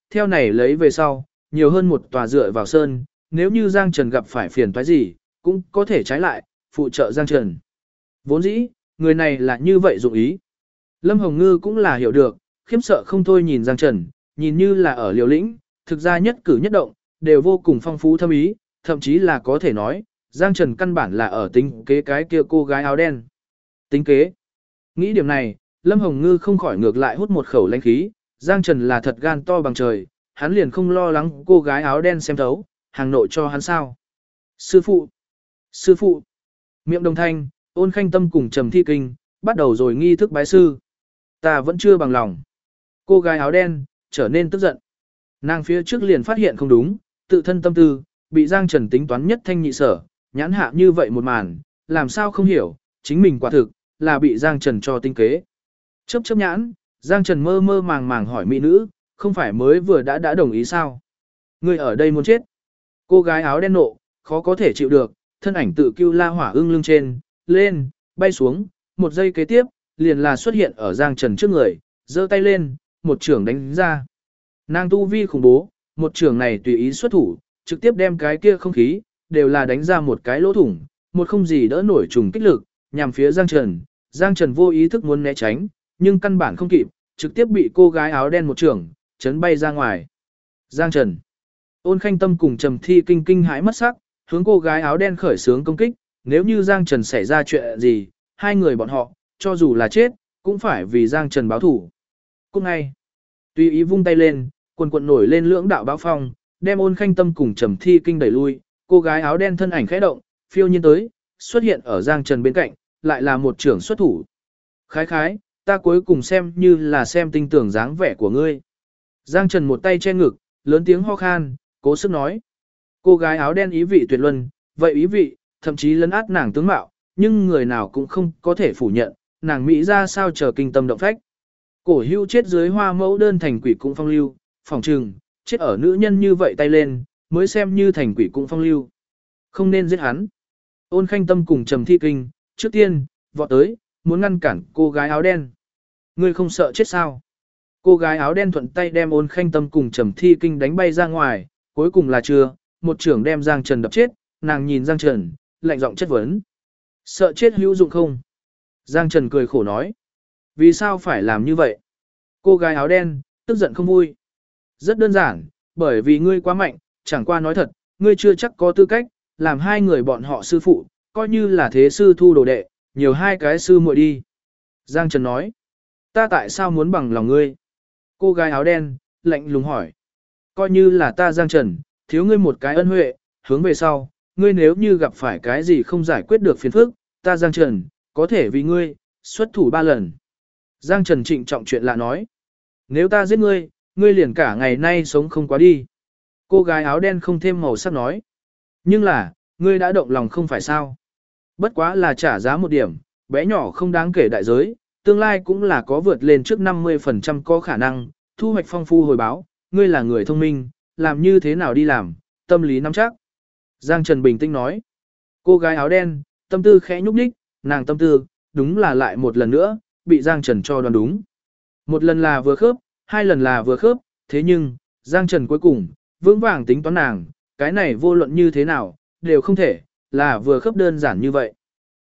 Speaker 1: theo này lấy về sau, nhiều hơn một tòa dựa vào sơn, nếu như Giang Trần gặp phải phiền toái gì, cũng có thể trái lại, phụ trợ Giang Trần. Vốn dĩ, người này là như vậy dụng ý. Lâm Hồng Ngư cũng là hiểu được, khiếp sợ không thôi nhìn Giang Trần, nhìn như là ở liều lĩnh, thực ra nhất cử nhất động, đều vô cùng phong phú thâm ý, thậm chí là có thể nói, Giang Trần căn bản là ở tính kế cái kia cô gái áo đen. Tính kế. Nghĩ điểm này, Lâm Hồng Ngư không khỏi ngược lại hút một khẩu lãnh khí, Giang Trần là thật gan to bằng trời, hắn liền không lo lắng cô gái áo đen xem thấu, hàng nội cho hắn sao. Sư phụ! Sư phụ! Miệng đồng thanh, Ôn Khanh Tâm cùng Trầm Thi Kinh, bắt đầu rồi nghi thức bái sư. Ta vẫn chưa bằng lòng. Cô gái áo đen, trở nên tức giận. Nàng phía trước liền phát hiện không đúng, tự thân tâm tư, bị Giang Trần tính toán nhất thanh nhị sở, nhãn hạ như vậy một màn, làm sao không hiểu, chính mình quả thực, là bị Giang Trần cho tinh kế. Chớp chớp nhãn, Giang Trần mơ mơ màng màng hỏi mỹ nữ, không phải mới vừa đã đồng ý sao? Người ở đây muốn chết. Cô gái áo đen nộ, khó có thể chịu được, thân ảnh tự cưu la hỏa ưng lưng trên, lên, bay xuống, một giây kế tiếp, liền là xuất hiện ở Giang Trần trước người, giơ tay lên, một trưởng đánh ra. Nàng tu vi khủng bố, một trưởng này tùy ý xuất thủ, trực tiếp đem cái kia không khí, đều là đánh ra một cái lỗ thủng, một không gì đỡ nổi trùng kích lực, nhằm phía Giang Trần. Giang Trần vô ý thức muốn né tránh, nhưng căn bản không kịp, trực tiếp bị cô gái áo đen một trưởng, chấn bay ra ngoài. Giang Trần. Ôn Khanh Tâm cùng Trầm Thi Kinh kinh hãi mất sắc, hướng cô gái áo đen khởi xướng công kích, nếu như Giang Trần xảy ra chuyện gì, hai người bọn họ, cho dù là chết, cũng phải vì Giang Trần báo thủ. Cũng ngay, tùy ý vung tay lên, quần quần nổi lên lưỡng đạo báo phong, đem Ôn Khanh Tâm cùng Trầm Thi Kinh đẩy lui, cô gái áo đen thân ảnh khẽ động, phiêu nhiên tới, xuất hiện ở Giang Trần bên cạnh, lại là một trưởng xuất thủ. Khái khái, ta cuối cùng xem như là xem tinh tưởng dáng vẻ của ngươi. Giang Trần một tay che ngực, lớn tiếng ho khan, cố sức nói. Cô gái áo đen ý vị tuyệt luân, vậy ý vị, thậm chí lấn át nàng tướng mạo, nhưng người nào cũng không có thể phủ nhận, nàng Mỹ ra sao chờ kinh tâm động phách. Cổ hưu chết dưới hoa mẫu đơn thành quỷ cũng phong lưu, phỏng trừng, chết ở nữ nhân như vậy tay lên, mới xem như thành quỷ cũng phong lưu. Không nên giết hắn. Ôn Khanh Tâm cùng Trầm Thi Kinh, trước tiên, vọt tới, muốn ngăn cản cô gái áo đen. Ngươi không sợ chết sao? Cô gái áo đen thuận tay đem Ôn Khanh Tâm cùng Trầm Thi Kinh đánh bay ra ngoài, cuối cùng là chưa, một trưởng đem Giang Trần đập chết, nàng nhìn Giang Trần, lạnh giọng chất vấn. Sợ chết hữu dụng không? Giang Trần cười khổ nói. Vì sao phải làm như vậy? Cô gái áo đen, tức giận không vui. Rất đơn giản, bởi vì ngươi quá mạnh, chẳng qua nói thật, ngươi chưa chắc có tư cách, làm hai người bọn họ sư phụ, coi như là thế sư thu đồ đệ, nhiều hai cái sư muội đi. Giang Trần nói. Ta tại sao muốn bằng lòng ngươi? Cô gái áo đen, lạnh lùng hỏi. Coi như là ta Giang Trần, thiếu ngươi một cái ân huệ, hướng về sau, ngươi nếu như gặp phải cái gì không giải quyết được phiền phức, ta Giang Trần, có thể vì ngươi, xuất thủ 3 lần. Giang Trần trịnh trọng chuyện lạ nói. Nếu ta giết ngươi, ngươi liền cả ngày nay sống không quá đi. Cô gái áo đen không thêm màu sắc nói. Nhưng là, ngươi đã động lòng không phải sao. Bất quá là trả giá một điểm, bé nhỏ không đáng kể đại giới, tương lai cũng là có vượt lên trước 50% có khả năng, thu hoạch phong phu hồi báo, ngươi là người thông minh, làm như thế nào đi làm, tâm lý nắm chắc. Giang Trần bình tĩnh nói. Cô gái áo đen, tâm tư khẽ nhúc nhích, nàng tâm tư, đúng là lại một lần nữa, bị Giang Trần cho đoán đúng. Một lần là vừa khớp, hai lần là vừa khớp, thế nhưng, Giang Trần cuối cùng, vững vàng tính toán nàng, cái này vô luận như thế nào, đều không thể, là vừa khớp đơn giản như vậy.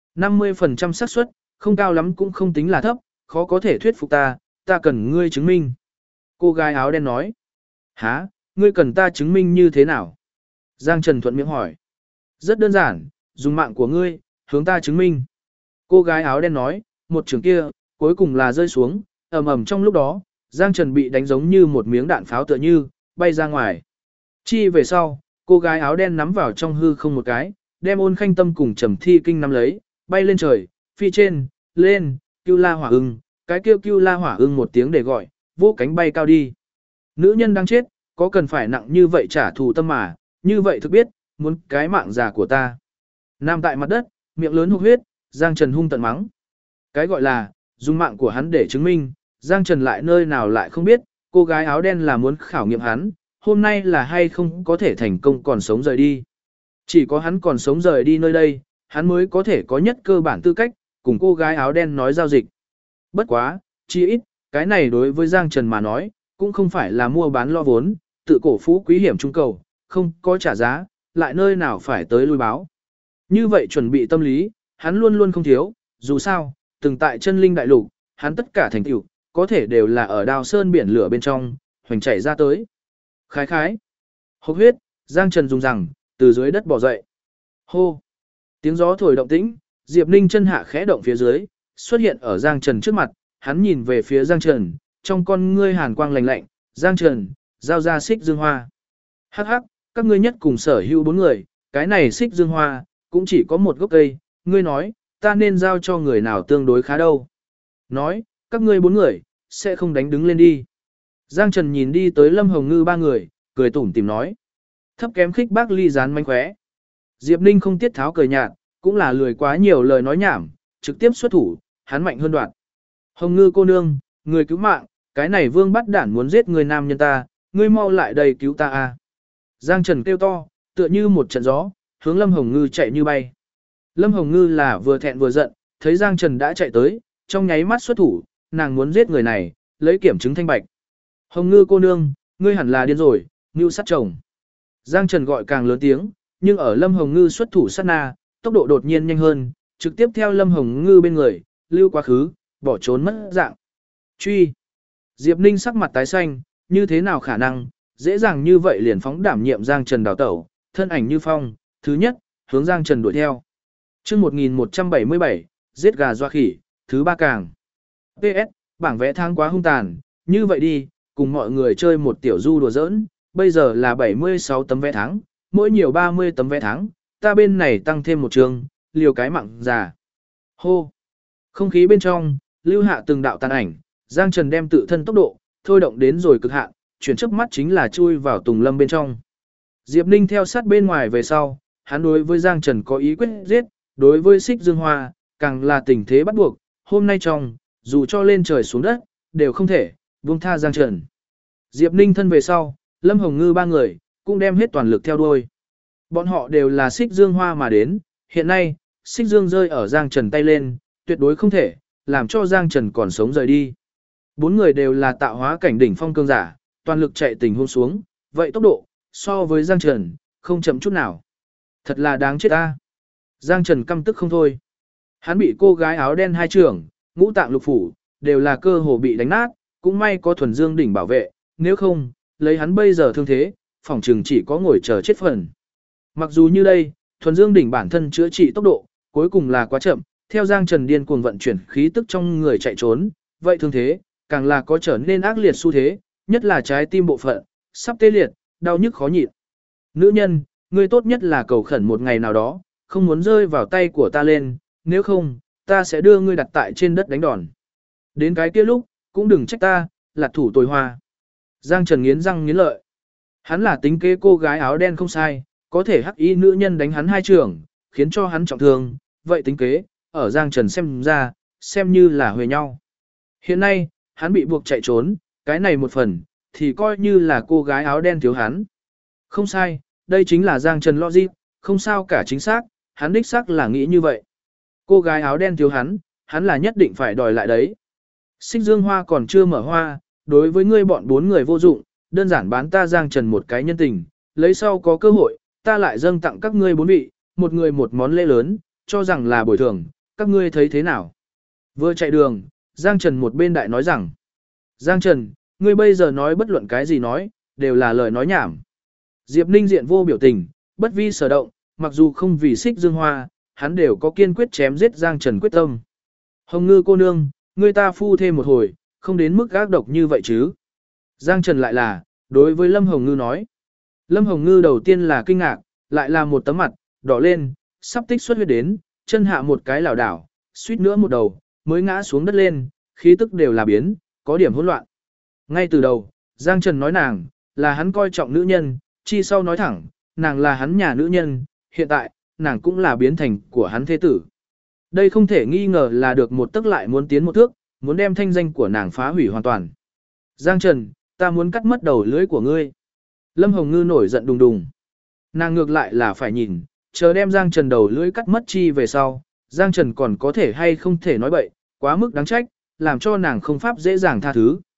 Speaker 1: 50% xác suất, không cao lắm cũng không tính là thấp, khó có thể thuyết phục ta, ta cần ngươi chứng minh. Cô gái áo đen nói. Hả, ngươi cần ta chứng minh như thế nào? Giang Trần thuận miệng hỏi. Rất đơn giản, dùng mạng của ngươi, hướng ta chứng minh. Cô gái áo đen nói, một trường kia, cuối cùng là rơi xuống, ầm ầm trong lúc đó, Giang Trần bị đánh giống như một miếng đạn pháo tựa như, bay ra ngoài. Chi về sau, cô gái áo đen nắm vào trong hư không một cái, đem Ôn Khanh Tâm cùng Trầm Thi Kinh nắm lấy, bay lên trời, phi trên, lên, Cưu La Hỏa Ưng, cái kêu Cưu La Hỏa Ưng một tiếng để gọi, vỗ cánh bay cao đi. Nữ nhân đang chết, có cần phải nặng như vậy trả thù tâm mà, như vậy thực biết, muốn cái mạng già của ta. Nằm tại mặt đất, miệng lớn hộc huyết, Giang Trần hung tận mắng. Cái gọi là, dùng mạng của hắn để chứng minh, Giang Trần lại nơi nào lại không biết, cô gái áo đen là muốn khảo nghiệm hắn, hôm nay là hay không có thể thành công còn sống rời đi. Chỉ có hắn còn sống rời đi nơi đây, hắn mới có thể có nhất cơ bản tư cách, cùng cô gái áo đen nói giao dịch. Bất quá, chỉ ít, cái này đối với Giang Trần mà nói, cũng không phải là mua bán lo vốn, tự cổ phú quý hiểm trung cầu, không có trả giá, lại nơi nào phải tới lui báo. Như vậy chuẩn bị tâm lý, hắn luôn luôn không thiếu, dù sao, từng tại chân linh đại lục, hắn tất cả thành tựu có thể đều là ở đào sơn biển lửa bên trong, hoành chảy ra tới. Khái khái. Hốc huyết, Giang Trần dùng rằng, từ dưới đất bò dậy. Hô. Tiếng gió thổi động tĩnh, Diệp Ninh chân hạ khẽ động phía dưới, xuất hiện ở Giang Trần trước mặt, hắn nhìn về phía Giang Trần, trong con ngươi hàn quang lạnh lạnh, Giang Trần, giao ra xích dương hoa. Hắc hắc, các ngươi nhất cùng sở hữu 4 người, cái này xích dương hoa, cũng chỉ có một gốc cây, ngươi nói, ta nên giao cho người nào tương đối khá đâu. Nói, các ngươi 4 người, sẽ không đánh đứng lên đi. Giang Trần nhìn đi tới Lâm Hồng Ngư 3 người, cười tủm tỉm nói. Thấp kém khích bác ly gián manh khóe. Diệp Ninh không tiết tháo cười nhạt, cũng là lười quá nhiều lời nói nhảm, trực tiếp xuất thủ, hắn mạnh hơn đoạn. Hồng Ngư cô nương, người cứu mạng, cái này vương bắt đản muốn giết người nam nhân ta, ngươi mau lại đây cứu ta a. Giang Trần kêu to, tựa như một trận gió, hướng Lâm Hồng Ngư chạy như bay. Lâm Hồng Ngư là vừa thẹn vừa giận, thấy Giang Trần đã chạy tới, trong nháy mắt xuất thủ, nàng muốn giết người này, lấy kiểm chứng thanh bạch. Hồng Ngư cô nương, ngươi hẳn là điên rồi, mưu sát chồng. Giang Trần gọi càng lớn tiếng, nhưng ở Lâm Hồng Ngư xuất thủ sát na, tốc độ đột nhiên nhanh hơn, trực tiếp theo Lâm Hồng Ngư bên người, lưu quá khứ, bỏ trốn mất dạng. Truy. Diệp Ninh sắc mặt tái xanh, như thế nào khả năng, dễ dàng như vậy liền phóng đảm nhiệm Giang Trần đào tẩu, thân ảnh như phong, thứ nhất, hướng Giang Trần đuổi theo. Chương 1177, giết gà doa khỉ, thứ 3 càng. PS, bảng vẽ tháng quá hung tàn, như vậy đi, cùng mọi người chơi một tiểu du đùa giỡn, bây giờ là 76 tấm vé tháng, mỗi nhiều 30 tấm vé tháng, ta bên này tăng thêm một trường, liều cái mặn già. Hô. Không khí bên trong, lưu hạ từng đạo tàn ảnh, Giang Trần đem tự thân tốc độ, thôi động đến rồi cực hạn, chuyển chớp mắt chính là chui vào Tùng Lâm bên trong. Diệp Ninh theo sát bên ngoài về sau, hắn đối với Giang Trần có ý quyết giết, đối với Xích Dương Hoa, càng là tình thế bắt buộc, hôm nay trong, dù cho lên trời xuống đất, đều không thể, buông tha Giang Trần. Diệp Ninh thân về sau, Lâm Hồng Ngư 3 người, cũng đem hết toàn lực theo đuôi. Bọn họ đều là Xích Dương Hoa mà đến, hiện nay, Xích Dương rơi ở Giang Trần tay lên, tuyệt đối không thể, làm cho Giang Trần còn sống rời đi. 4 người đều là tạo hóa cảnh đỉnh phong cương giả, toàn lực chạy tình huống xuống, vậy tốc độ, so với Giang Trần, không chậm chút nào. Thật là đáng chết ta. Giang Trần căm tức không thôi. Hắn bị cô gái áo đen hai trưởng, ngũ tạng lục phủ, đều là cơ hồ bị đánh nát, cũng may có thuần dương đỉnh bảo vệ, nếu không, lấy hắn bây giờ thương thế, phỏng chừng chỉ có ngồi chờ chết phần. Mặc dù như đây, thuần dương đỉnh bản thân chữa trị tốc độ, cuối cùng là quá chậm, theo Giang Trần điên cuồng vận chuyển khí tức trong người chạy trốn, vậy thương thế, càng là có trở nên ác liệt xu thế, nhất là trái tim bộ phận, sắp tê liệt, đau nhức khó nhịn. Nữ nhân, ngươi tốt nhất là cầu khẩn một ngày nào đó, không muốn rơi vào tay của ta lên, nếu không, ta sẽ đưa ngươi đặt tại trên đất đánh đòn. Đến cái kia lúc, cũng đừng trách ta, là thủ tồi hoa. Giang Trần nghiến răng nghiến lợi. Hắn là tính kế cô gái áo đen không sai, có thể hắc y nữ nhân đánh hắn hai trường, khiến cho hắn trọng thương, vậy tính kế, ở Giang Trần xem ra, xem như là huề nhau. Hiện nay, hắn bị buộc chạy trốn, cái này một phần, thì coi như là cô gái áo đen thiếu hắn. Không sai, đây chính là Giang Trần logic, không sao cả chính xác, hắn đích xác là nghĩ như vậy. Cô gái áo đen thiếu hắn là nhất định phải đòi lại đấy. Xích Dương Hoa còn chưa mở hoa, đối với ngươi bọn 4 người vô dụng, đơn giản bán ta Giang Trần một cái nhân tình, lấy sau có cơ hội, ta lại dâng tặng các ngươi 4 vị, một người một món lễ lớn, cho rằng là bồi thường, các ngươi thấy thế nào? Vừa chạy đường, Giang Trần một bên đại nói rằng, Giang Trần, ngươi bây giờ nói bất luận cái gì nói, đều là lời nói nhảm. Diệp Ninh diện vô biểu tình, bất vi sở động, mặc dù không vì Xích Dương Hoa, hắn đều có kiên quyết chém giết Giang Trần quyết tâm. Hồng Ngư cô nương, ngươi ta phu thêm một hồi, không đến mức gác độc như vậy chứ. Giang Trần lại là, đối với Lâm Hồng Ngư nói. Lâm Hồng Ngư đầu tiên là kinh ngạc, lại là một tấm mặt, đỏ lên, sắp tích xuất huyết đến, chân hạ một cái lảo đảo, suýt nữa một đầu, mới ngã xuống đất lên, khí tức đều là biến, có điểm hỗn loạn. Ngay từ đầu, Giang Trần nói nàng, là hắn coi trọng nữ nhân, chi sau nói thẳng, nàng là hắn nhà nữ nhân, hiện tại, nàng cũng là biến thành của hắn thế tử. Đây không thể nghi ngờ là được một tức lại muốn tiến một thước, muốn đem thanh danh của nàng phá hủy hoàn toàn. Giang Trần, ta muốn cắt mất đầu lưỡi của ngươi. Lâm Hồng Ngư nổi giận đùng đùng. Nàng ngược lại là phải nhìn, chờ đem Giang Trần đầu lưỡi cắt mất chi về sau, Giang Trần còn có thể hay không thể nói bậy, quá mức đáng trách, làm cho nàng không pháp dễ dàng tha thứ.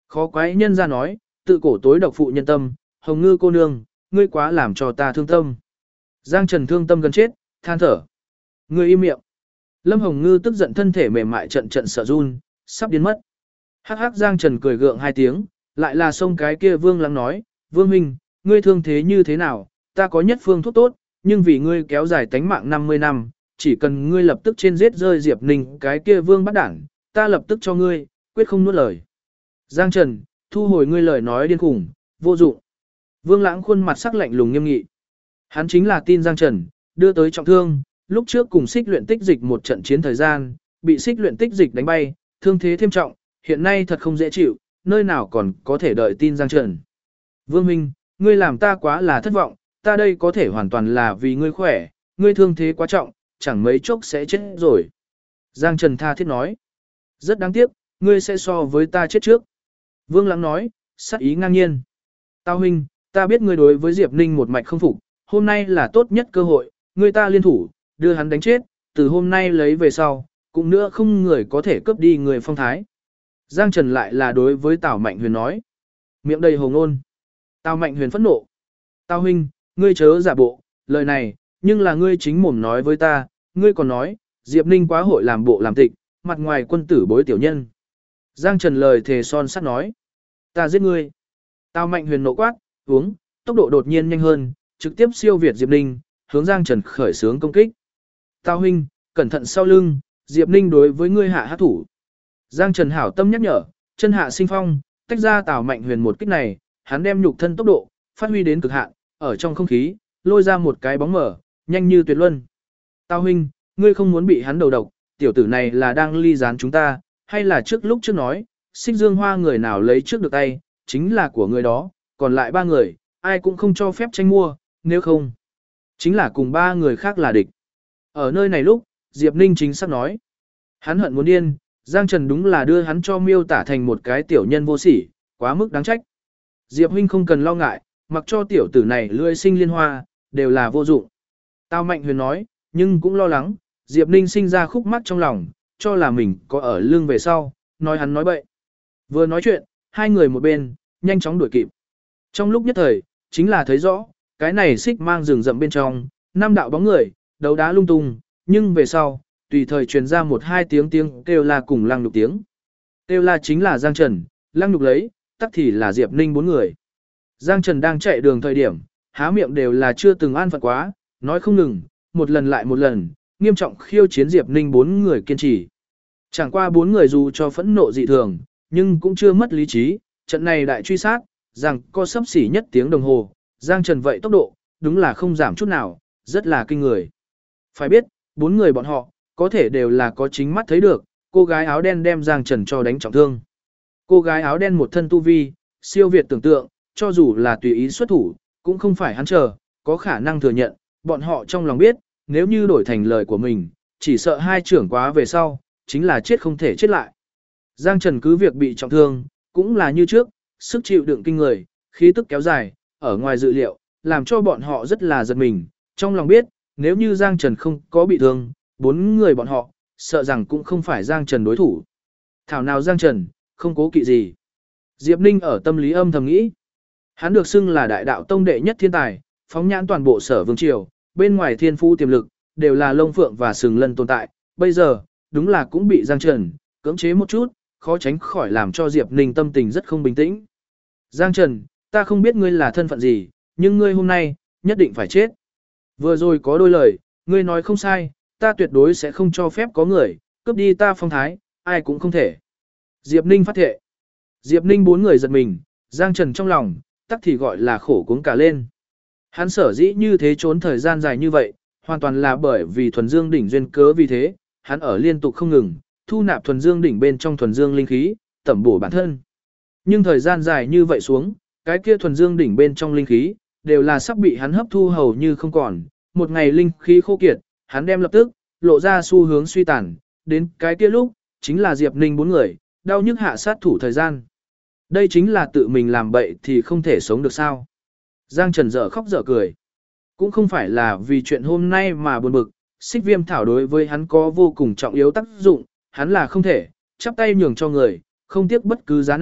Speaker 1: Khó quái nhân ra nói, tự cổ tối độc phụ nhân tâm, Hồng Ngư cô nương, ngươi quá làm cho ta thương tâm. Giang Trần thương tâm gần chết, than thở. Ngươi im miệng. Lâm Hồng Ngư tức giận thân thể mềm mại trận trận sợ run, sắp điên mất. Hắc hắc Giang Trần cười gượng hai tiếng, lại là xông cái kia Vương Lăng nói, Vương huynh, ngươi thương thế như thế nào, ta có nhất phương thuốc tốt, nhưng vì ngươi kéo dài tánh mạng 50 năm, chỉ cần ngươi lập tức trên giết rơi Diệp Ninh cái kia Vương bắt đảng, ta lập tức cho ngươi, quyết không nuốt lời. Giang Trần, thu hồi ngươi lời nói điên khủng, vô dụng. Vương Lãng khuôn mặt sắc lạnh lùng nghiêm nghị. Hắn chính là tin Giang Trần, đưa tới trọng thương, lúc trước cùng Xích Luyện Tích Dịch một trận chiến thời gian, bị Xích Luyện Tích Dịch đánh bay, thương thế thêm trọng, hiện nay thật không dễ chịu, nơi nào còn có thể đợi tin Giang Trần. Vương Minh, ngươi làm ta quá là thất vọng, ta đây có thể hoàn toàn là vì ngươi khỏe, ngươi thương thế quá trọng, chẳng mấy chốc sẽ chết rồi. Giang Trần tha thiết nói. Rất đáng tiếc, ngươi sẽ so với ta chết trước. Vương Lãng nói, sát ý ngang nhiên. Tao huynh, ta biết ngươi đối với Diệp Ninh một mạch không phục, hôm nay là tốt nhất cơ hội, ngươi ta liên thủ, đưa hắn đánh chết, từ hôm nay lấy về sau, cũng nữa không người có thể cướp đi người phong thái. Giang Trần lại là đối với Tào Mạnh Huyền nói. Miệng đầy hồ ngôn. Tào Mạnh Huyền phẫn nộ. Tào huynh, ngươi chớ giả bộ, lời này, nhưng là ngươi chính mồm nói với ta, ngươi còn nói, Diệp Ninh quá hội làm bộ làm tịch, mặt ngoài quân tử bối tiểu nhân. Giang Trần lời thề son sắt nói. Ta giết ngươi. Tào Mạnh Huyền nộ quát, uống, tốc độ đột nhiên nhanh hơn, trực tiếp siêu việt Diệp Ninh, hướng Giang Trần khởi xướng công kích. Tào huynh, cẩn thận sau lưng, Diệp Ninh đối với ngươi hạ hát thủ. Giang Trần hảo tâm nhắc nhở, chân hạ sinh phong, tách ra Tào Mạnh Huyền một kích này, hắn đem nhục thân tốc độ phát huy đến cực hạn, ở trong không khí lôi ra một cái bóng mở, nhanh như tuyệt luân. Tào huynh, ngươi không muốn bị hắn đầu độc, tiểu tử này là đang ly gián chúng ta, hay là lúc trước nói, Xích Dương Hoa người nào lấy trước được tay, chính là của người đó, còn lại 3 người, ai cũng không cho phép tranh mua, nếu không, chính là cùng 3 người khác là địch. Ở nơi này lúc, Diệp Ninh chính xác nói, hắn hận muốn điên, Giang Trần đúng là đưa hắn cho miêu tả thành một cái tiểu nhân vô sỉ, quá mức đáng trách. Diệp huynh không cần lo ngại, mặc cho tiểu tử này lươi sinh liên hoa, đều là vô dụng. Tào Mạnh Huyền nói, nhưng cũng lo lắng, Diệp Ninh sinh ra khúc mắc trong lòng, cho là mình có ở lưng về sau, nói hắn nói bậy. Vừa nói chuyện, hai người một bên, nhanh chóng đuổi kịp. Trong lúc nhất thời, chính là thấy rõ, cái này xích mang rừng rậm bên trong, 5 đạo bóng người, đấu đá lung tung, nhưng về sau, tùy thời truyền ra 1-2 tiếng kêu la cùng lăng nhục tiếng. Kêu la chính là Giang Trần, lăng nhục lấy, tắc thì là Diệp Ninh 4 người. Giang Trần đang chạy đường thời điểm, há miệng đều là chưa từng an phận quá, nói không ngừng, một lần lại một lần, nghiêm trọng khiêu chiến Diệp Ninh 4 người kiên trì. Chẳng qua 4 người dù cho phẫn nộ dị thường, nhưng cũng chưa mất lý trí, trận này đại truy sát, rằng có sấp xỉ nhất tiếng đồng hồ, Giang Trần vậy tốc độ, đúng là không giảm chút nào, rất là kinh người. Phải biết, 4 người bọn họ, có thể đều là có chính mắt thấy được, cô gái áo đen đem Giang Trần cho đánh trọng thương. Cô gái áo đen một thân tu vi, siêu việt tưởng tượng, cho dù là tùy ý xuất thủ, cũng không phải hắn chờ, có khả năng thừa nhận, bọn họ trong lòng biết, nếu như đổi thành lời của mình, chỉ sợ hai trưởng quá về sau, chính là chết không thể chết lại. Giang Trần cứ việc bị trọng thương, cũng là như trước, sức chịu đựng kinh người, khí tức kéo dài, ở ngoài dự liệu, làm cho bọn họ rất là giật mình, trong lòng biết, nếu như Giang Trần không có bị thương, 4 người bọn họ, sợ rằng cũng không phải Giang Trần đối thủ. Thảo nào Giang Trần, không cố kỵ gì. Diệp Ninh ở tâm lý âm thầm nghĩ. Hắn được xưng là đại đạo tông đệ nhất thiên tài, phóng nhãn toàn bộ Sở Vương triều, bên ngoài thiên phú tiềm lực, đều là lông phượng và sừng lân tồn tại. Bây giờ, đúng là cũng bị Giang Trần cưỡng chế một chút, khó tránh khỏi làm cho Diệp Ninh tâm tình rất không bình tĩnh. Giang Trần, ta không biết ngươi là thân phận gì, nhưng ngươi hôm nay, nhất định phải chết. Vừa rồi có đôi lời, ngươi nói không sai, ta tuyệt đối sẽ không cho phép có người cướp đi ta phong thái, ai cũng không thể. Diệp Ninh phát thệ. Diệp Ninh 4 người giật mình, Giang Trần trong lòng, tắc thì gọi là khổ cuống cả lên. Hắn sở dĩ như thế trốn thời gian dài như vậy, hoàn toàn là bởi vì thuần dương đỉnh duyên cớ vì thế, hắn ở liên tục không ngừng, thu nạp thuần dương đỉnh bên trong thuần dương linh khí, tẩm bổ bản thân. Nhưng thời gian dài như vậy xuống, cái kia thuần dương đỉnh bên trong linh khí, đều là sắp bị hắn hấp thu hầu như không còn, một ngày linh khí khô kiệt, hắn đem lập tức, lộ ra xu hướng suy tàn, đến cái kia lúc, chính là Diệp Ninh 4 người, đau nhức hạ sát thủ thời gian. Đây chính là tự mình làm bậy thì không thể sống được sao. Giang Trần dở khóc dở cười. Cũng không phải là vì chuyện hôm nay mà buồn bực, xích viêm thảo đối với hắn có vô cùng trọng yếu tác dụng, hắn là không thể, chắp tay nhường cho người, không tiếc bất cứ giá nào,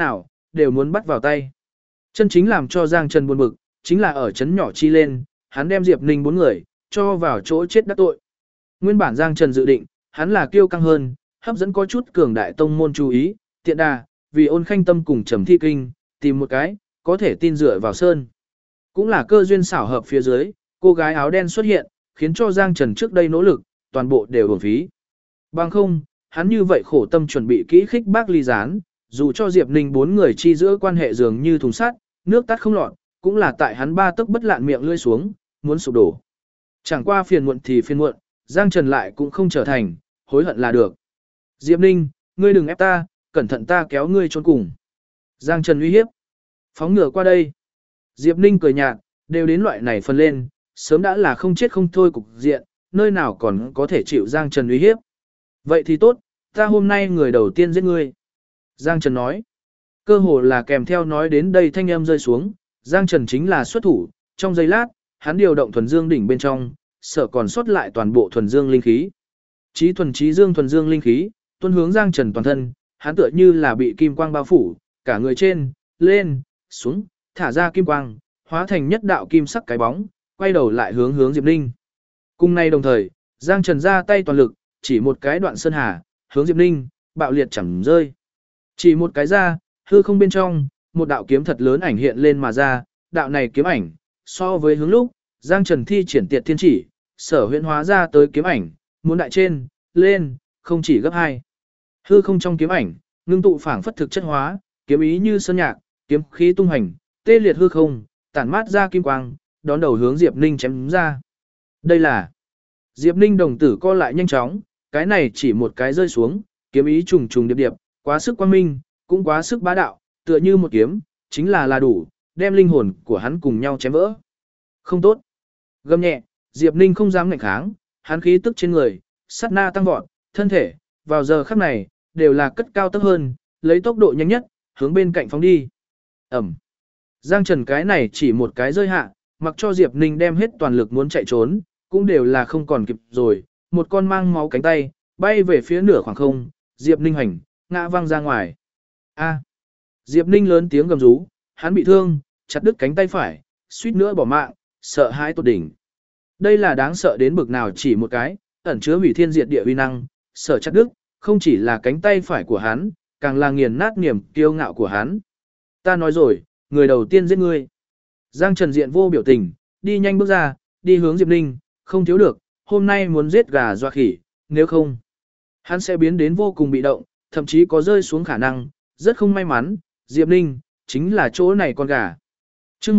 Speaker 1: đều muốn bắt vào tay. Chân chính làm cho Giang Trần buồn bực, chính là ở chấn nhỏ chi lên, hắn đem Diệp Ninh 4 người, cho vào chỗ chết đắc tội. Nguyên bản Giang Trần dự định, hắn là kiêu căng hơn, hấp dẫn có chút cường đại tông môn chú ý, tiện đà, vì Ôn Khanh Tâm cùng Trầm Thi Kinh, tìm một cái, có thể tin dựa vào sơn. Cũng là cơ duyên xảo hợp phía dưới, cô gái áo đen xuất hiện, khiến cho Giang Trần trước đây nỗ lực, toàn bộ đều uổng phí. Bằng không, hắn như vậy khổ tâm chuẩn bị kỹ khích bác ly gián, dù cho Diệp Ninh 4 người chi giữa quan hệ dường như thùng sắt, nước tắt không lọt, cũng là tại hắn 3 tấc bất lạn miệng lưỡi xuống, muốn sụp đổ. Chẳng qua phiền muộn thì phiền muộn, Giang Trần lại cũng không trở thành, hối hận là được. Diệp Ninh, ngươi đừng ép ta, cẩn thận ta kéo ngươi trốn cùng. Giang Trần uy hiếp. Phóng ngựa qua đây. Diệp Ninh cười nhạt, đều đến loại này phân lên, sớm đã là không chết không thôi cục diện, nơi nào còn có thể chịu Giang Trần uy hiếp. Vậy thì tốt, ta hôm nay người đầu tiên giết ngươi. Giang Trần nói. Cơ hồ là kèm theo nói đến đây thanh âm rơi xuống, Giang Trần chính là xuất thủ, trong giây lát, hắn điều động thuần dương đỉnh bên trong, sợ còn sót lại toàn bộ thuần dương linh khí. Chí thuần dương linh khí, tuôn hướng Giang Trần toàn thân, hắn tựa như là bị kim quang bao phủ, cả người trên, lên, xuống, thả ra kim quang, hóa thành nhất đạo kim sắc cái bóng, quay đầu lại hướng Diệp Ninh. Cùng nay đồng thời, Giang Trần ra tay toàn lực, chỉ một cái đoạn sơn hà, hướng Diệp Ninh, bạo liệt chẳng rơi. Chỉ một cái ra, hư không bên trong, một đạo kiếm thật lớn ảnh hiện lên mà ra, đạo này kiếm ảnh, so với hướng lúc, Giang Trần thi triển tiệt thiên chỉ, sở huyễn hóa ra tới kiếm ảnh, muốn đại trên, lên, không chỉ gấp 2. Hư không trong kiếm ảnh, ngưng tụ phảng phất thực chất hóa, kiếm ý như sơn nhạc, kiếm khí tung hành, tê liệt hư không, tản mát ra kim quang, đón đầu hướng Diệp Ninh chém ra. Đây là Diệp Ninh đồng tử co lại nhanh chóng, cái này chỉ một cái rơi xuống, kiếm ý trùng trùng điệp điệp, quá sức quang minh, cũng quá sức bá đạo, tựa như một kiếm, chính là đủ, đem linh hồn của hắn cùng nhau chém vỡ. Không tốt. Gầm nhẹ, Diệp Ninh không dám ngạnh kháng, hắn khí tức trên người, sát na tăng vọt, thân thể, vào giờ khắc này, đều là cất cao tốc hơn, lấy tốc độ nhanh nhất, hướng bên cạnh phóng đi. Ẩm. Giang Trần cái này chỉ một cái rơi hạ, mặc cho Diệp Ninh đem hết toàn lực muốn chạy trốn, cũng đều là không còn kịp rồi, một con mang máu cánh tay, bay về phía nửa khoảng không, Diệp Ninh hành, ngã văng ra ngoài. A. Diệp Ninh lớn tiếng gầm rú, hắn bị thương, chặt đứt cánh tay phải, suýt nữa bỏ mạng, sợ hãi tột đỉnh. Đây là đáng sợ đến bực nào chỉ một cái, ẩn chứa hủy thiên diệt địa uy năng, sợ chặt đứt, không chỉ là cánh tay phải của hắn, càng là nghiền nát niềm kiêu ngạo của hắn. Ta nói rồi, người đầu tiên giết ngươi. Giang Trần diện vô biểu tình, đi nhanh bước ra, đi hướng Diệp Ninh, không thiếu được, hôm nay muốn giết gà doa khỉ, nếu không, hắn sẽ biến đến vô cùng bị động, thậm chí có rơi xuống khả năng, rất không may mắn, Diệp Ninh, chính là chỗ này con gà. Trước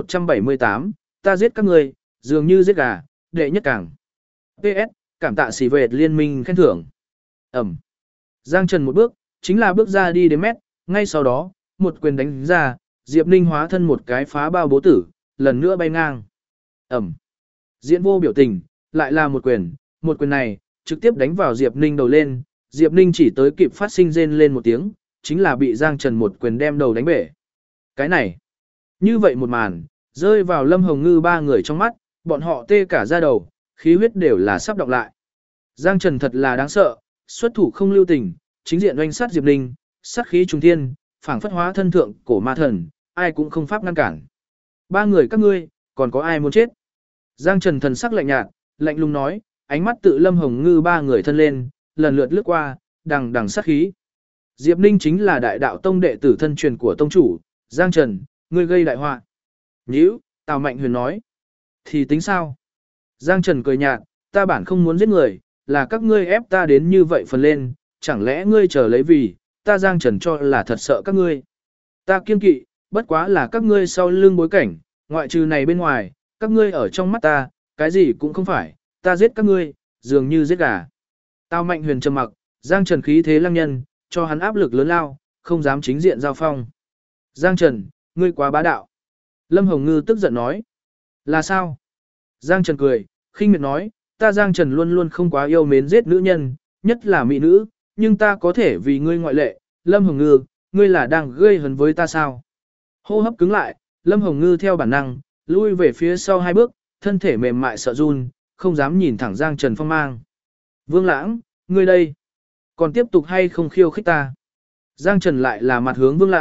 Speaker 1: 1178, ta giết các ngươi, dường như giết gà, đệ nhất càng. PS, cảm tạ xỉ vệt liên minh khen thưởng. Ẩm. Giang Trần một bước, chính là bước ra đi đến mét, ngay sau đó, một quyền đánh ra, Diệp Ninh hóa thân một cái phá bao bố tử, lần nữa bay ngang. Ẩm. Diễn vô biểu tình, lại là một quyền này, trực tiếp đánh vào Diệp Ninh đầu lên, Diệp Ninh chỉ tới kịp phát sinh rên lên một tiếng, chính là bị Giang Trần một quyền đem đầu đánh bể. Cái này, như vậy một màn, rơi vào Lâm Hồng Ngư 3 người trong mắt, bọn họ tê cả da đầu, khí huyết đều là sắp đọc lại. Giang Trần thật là đáng sợ, xuất thủ không lưu tình, chính diện oanh sát Diệp Ninh, sát khí trùng thiên, phảng phất hóa thân thượng cổ ma thần, ai cũng không pháp ngăn cản. 3 người các ngươi, còn có ai muốn chết? Giang Trần thần sắc lạnh nhạt, lạnh lùng nói, ánh mắt tự Lâm Hồng Ngư 3 người thân lên, lần lượt lướt qua, đằng đằng sát khí. Diệp Ninh chính là đại đạo tông đệ tử thân truyền của tông chủ, Giang Trần, ngươi gây đại họa. Nhữ, Tào Mạnh Huyền nói. Thì tính sao? Giang Trần cười nhạt, ta bản không muốn giết người, là các ngươi ép ta đến như vậy phần lên, chẳng lẽ ngươi chờ lấy vì, ta Giang Trần cho là thật sợ các ngươi. Ta kiên kỵ, bất quá là các ngươi sau lưng bối cảnh, ngoại trừ này bên ngoài, các ngươi ở trong mắt ta, cái gì cũng không phải, ta giết các ngươi, dường như giết gà. Tào Mạnh Huyền trầm mặc, Giang Trần khí thế lăng nhân, cho hắn áp lực lớn lao, không dám chính diện giao phong. Giang Trần, ngươi quá bá đạo. Lâm Hồng Ngư tức giận nói. Là sao? Giang Trần cười, khinh miệt nói, ta Giang Trần luôn luôn không quá yêu mến giết nữ nhân, nhất là mỹ nữ, nhưng ta có thể vì ngươi ngoại lệ. Lâm Hồng Ngư, ngươi là đang gây hấn với ta sao? Hô hấp cứng lại, Lâm Hồng Ngư theo bản năng, lui về phía sau 2 bước, thân thể mềm mại sợ run, không dám nhìn thẳng Giang Trần phong mang. Vương Lãng, ngươi đây, còn tiếp tục hay không khiêu khích ta? Giang Trần lại là mặt hướng Vương Lãng,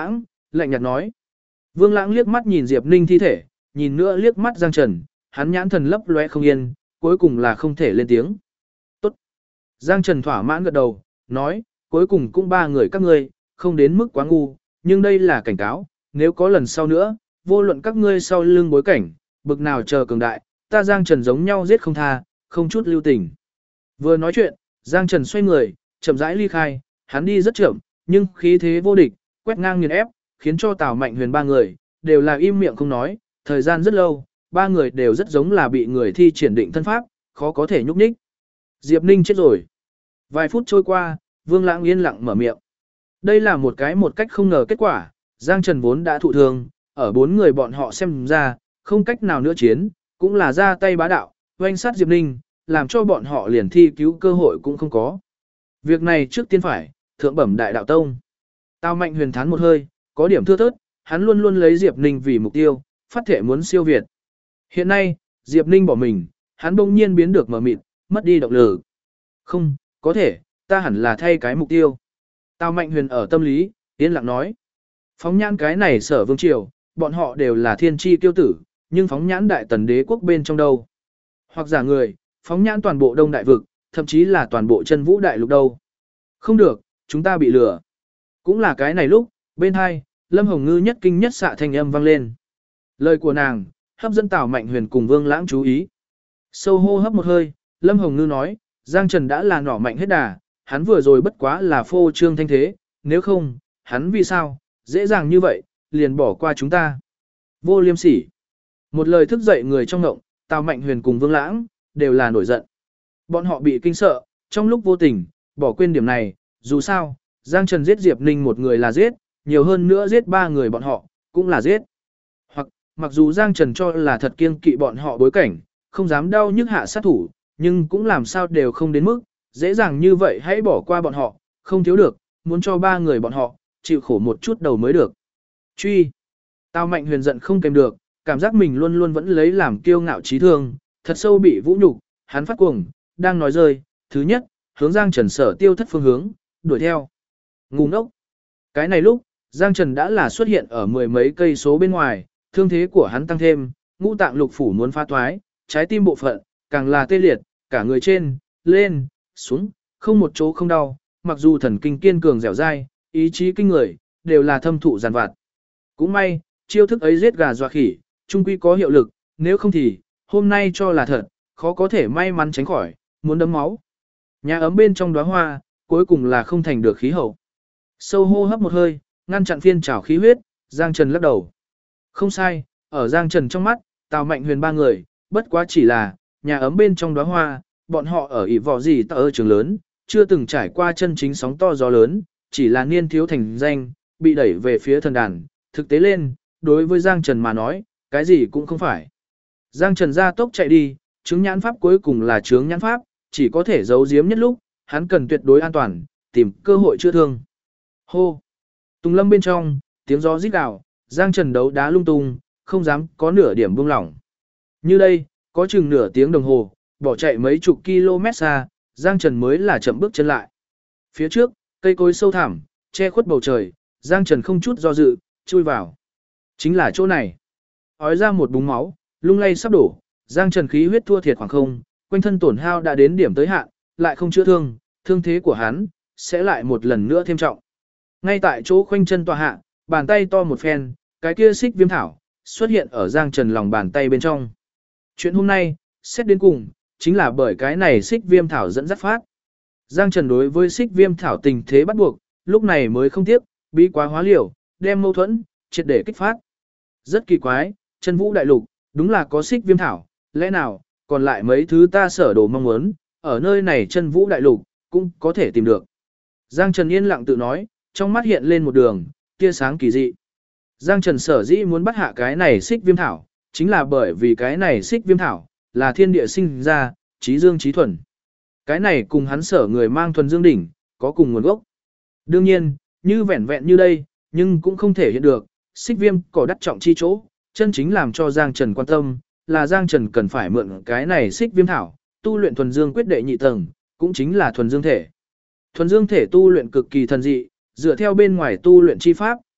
Speaker 1: lạnh nhạt nói. Vương Lãng liếc mắt nhìn Diệp Ninh thi thể, nhìn nữa liếc mắt Giang Trần, hắn nhãn thần lấp lóe không yên, cuối cùng là không thể lên tiếng. Tốt. Giang Trần thỏa mãn gật đầu, nói, cuối cùng cũng ba người các ngươi, không đến mức quá ngu, nhưng đây là cảnh cáo, nếu có lần sau nữa, vô luận các ngươi sau lưng bối cảnh, bực nào chờ cường đại, ta Giang Trần giống nhau giết không tha, không chút lưu tình. Vừa nói chuyện, Giang Trần xoay người, chậm rãi ly khai, hắn đi rất chậm, nhưng khí thế vô địch, quét ngang nghiền ép, khiến cho Tào Mạnh Huyền ba người đều là im miệng không nói, thời gian rất lâu, ba người đều rất giống là bị người thi triển định thân pháp, khó có thể nhúc nhích. Diệp Ninh chết rồi. Vài phút trôi qua, Vương Lãng yên lặng mở miệng. Đây là một cách không ngờ kết quả, Giang Trần vốn đã thụ thương, ở bốn người bọn họ xem ra, không cách nào nữa chiến, cũng là ra tay bá đạo, oanh sát Diệp Ninh, làm cho bọn họ liền thi cứu cơ hội cũng không có. Việc này trước tiên phải, thượng bẩm đại đạo tông. Tào Mạnh Huyền thán một hơi, có điểm thưa thớt, hắn luôn luôn lấy Diệp Ninh vì mục tiêu, phát thể muốn siêu việt. Hiện nay, Diệp Ninh bỏ mình, hắn bỗng nhiên biến được mờ mịt, mất đi động lực. Không, có thể, ta hẳn là thay cái mục tiêu. Tào Mạnh Huyền ở tâm lý, yên lặng nói. Phóng nhãn cái này Sở Vương Triều, bọn họ đều là thiên tri tiêu tử, nhưng phóng nhãn đại tần đế quốc bên trong đâu. Hoặc giả người, phóng nhãn toàn bộ Đông Đại Vực, thậm chí là toàn bộ chân vũ đại lục đâu. Không được, chúng ta bị lừa. Cũng là cái này lúc, bên hai, Lâm Hồng Ngư nhất kinh nhất xạ thanh âm vang lên. Lời của nàng, hấp dẫn Tào Mạnh Huyền cùng Vương Lãng chú ý. Sâu hô hấp một hơi, Lâm Hồng Ngư nói, Giang Trần đã là nỏ mạnh hết đà, hắn vừa rồi bất quá là phô trương thanh thế, nếu không, hắn vì sao, dễ dàng như vậy, liền bỏ qua chúng ta. Vô liêm sỉ. Một lời thức dậy người trong ngộng, Tào Mạnh Huyền cùng Vương Lãng, đều là nổi giận. Bọn họ bị kinh sợ, trong lúc vô tình, bỏ quên điểm này, dù sao, Giang Trần giết Diệp Ninh một người là giết, nhiều hơn nữa giết ba người bọn họ, cũng là giết. Hoặc, mặc dù Giang Trần cho là thật kiêng kỵ bọn họ bối cảnh, không dám đau nhức hạ sát thủ, nhưng cũng làm sao đều không đến mức, dễ dàng như vậy hãy bỏ qua bọn họ, không thiếu được, muốn cho ba người bọn họ, chịu khổ một chút đầu mới được. Truy. Tào Mạnh Huyền giận không kèm được, cảm giác mình luôn luôn vẫn lấy làm kiêu ngạo trí thương, thật sâu bị vũ nhục, hắn phát cuồng, đang nói rơi, thứ nhất, hướng Giang Trần sở tiêu thất phương hướng, đuổi theo. Ngu ngốc. Cái này lúc, Giang Trần đã là xuất hiện ở mười mấy cây số bên ngoài, thương thế của hắn tăng thêm, ngũ tạng lục phủ muốn phá thoái, trái tim bộ phận, càng là tê liệt, cả người trên, lên, xuống, không một chỗ không đau, mặc dù thần kinh kiên cường dẻo dai, ý chí kinh người, đều là thâm thụ giàn vặt. Cũng may, chiêu thức ấy giết gà dọa khỉ, trung quy có hiệu lực, nếu không thì, hôm nay cho là thật, khó có thể may mắn tránh khỏi, muốn đấm máu. Nhà ấm bên trong đóa hoa, cuối cùng là không thành được khí hậu. Sâu hô hấp một hơi, ngăn chặn phiên trào khí huyết, Giang Trần lắc đầu. Không sai, ở Giang Trần trong mắt, Tào Mạnh Huyền ba người, bất quá chỉ là, nhà ấm bên trong đóa hoa, bọn họ ở ỷ vò gì ở trường lớn, chưa từng trải qua chân chính sóng to gió lớn, chỉ là niên thiếu thành danh, bị đẩy về phía thần đàn, thực tế lên, đối với Giang Trần mà nói, cái gì cũng không phải. Giang Trần ra tốc chạy đi, chứng nhãn pháp cuối cùng là chướng nhãn pháp, chỉ có thể giấu giếm nhất lúc, hắn cần tuyệt đối an toàn, tìm cơ hội chữa thương. Hô! Tùng lâm bên trong, tiếng gió rít gào, Giang Trần đấu đá lung tung, không dám có nửa điểm buông lỏng. Như đây, có chừng nửa tiếng đồng hồ, bỏ chạy mấy chục km xa, Giang Trần mới là chậm bước chân lại. Phía trước, cây cối sâu thẳm, che khuất bầu trời, Giang Trần không chút do dự, chui vào. Chính là chỗ này. Ói ra một búng máu, lung lay sắp đổ, Giang Trần khí huyết thua thiệt khoảng không, quanh thân tổn hao đã đến điểm tới hạn, lại không chữa thương, thương thế của hắn sẽ lại một lần nữa thêm trọng. Ngay tại chỗ khoanh chân tọa hạ, bàn tay to một phen, cái kia xích viêm thảo xuất hiện ở Giang Trần lòng bàn tay bên trong. Chuyện hôm nay, xét đến cùng, chính là bởi cái này xích viêm thảo dẫn dắt phát. Giang Trần đối với xích viêm thảo tình thế bắt buộc, lúc này mới không tiếc, bí quá hóa liều, đem mâu thuẫn, triệt để kích phát. Rất kỳ quái, chân vũ đại lục, đúng là có xích viêm thảo, lẽ nào, còn lại mấy thứ ta sở đồ mong muốn, ở nơi này chân vũ đại lục, cũng có thể tìm được. Giang Trần yên lặng tự nói, trong mắt hiện lên một đường, tia sáng kỳ dị. Giang Trần sở dĩ muốn bắt hạ cái này xích viêm thảo, chính là bởi vì cái này xích viêm thảo, là thiên địa sinh ra, trí dương trí thuần. Cái này cùng hắn sở người mang thuần dương đỉnh, có cùng nguồn gốc. Đương nhiên, như vẹn vẹn như đây, nhưng cũng không thể hiện được, xích viêm cỏ đắt trọng chi chỗ, chân chính làm cho Giang Trần quan tâm, là Giang Trần cần phải mượn cái này xích viêm thảo, tu luyện thuần dương quyết đệ nhị tầng, cũng chính là thuần dương thể. Thuần dương thể tu luyện cực kỳ thần dị, dựa theo bên ngoài tu luyện chi pháp,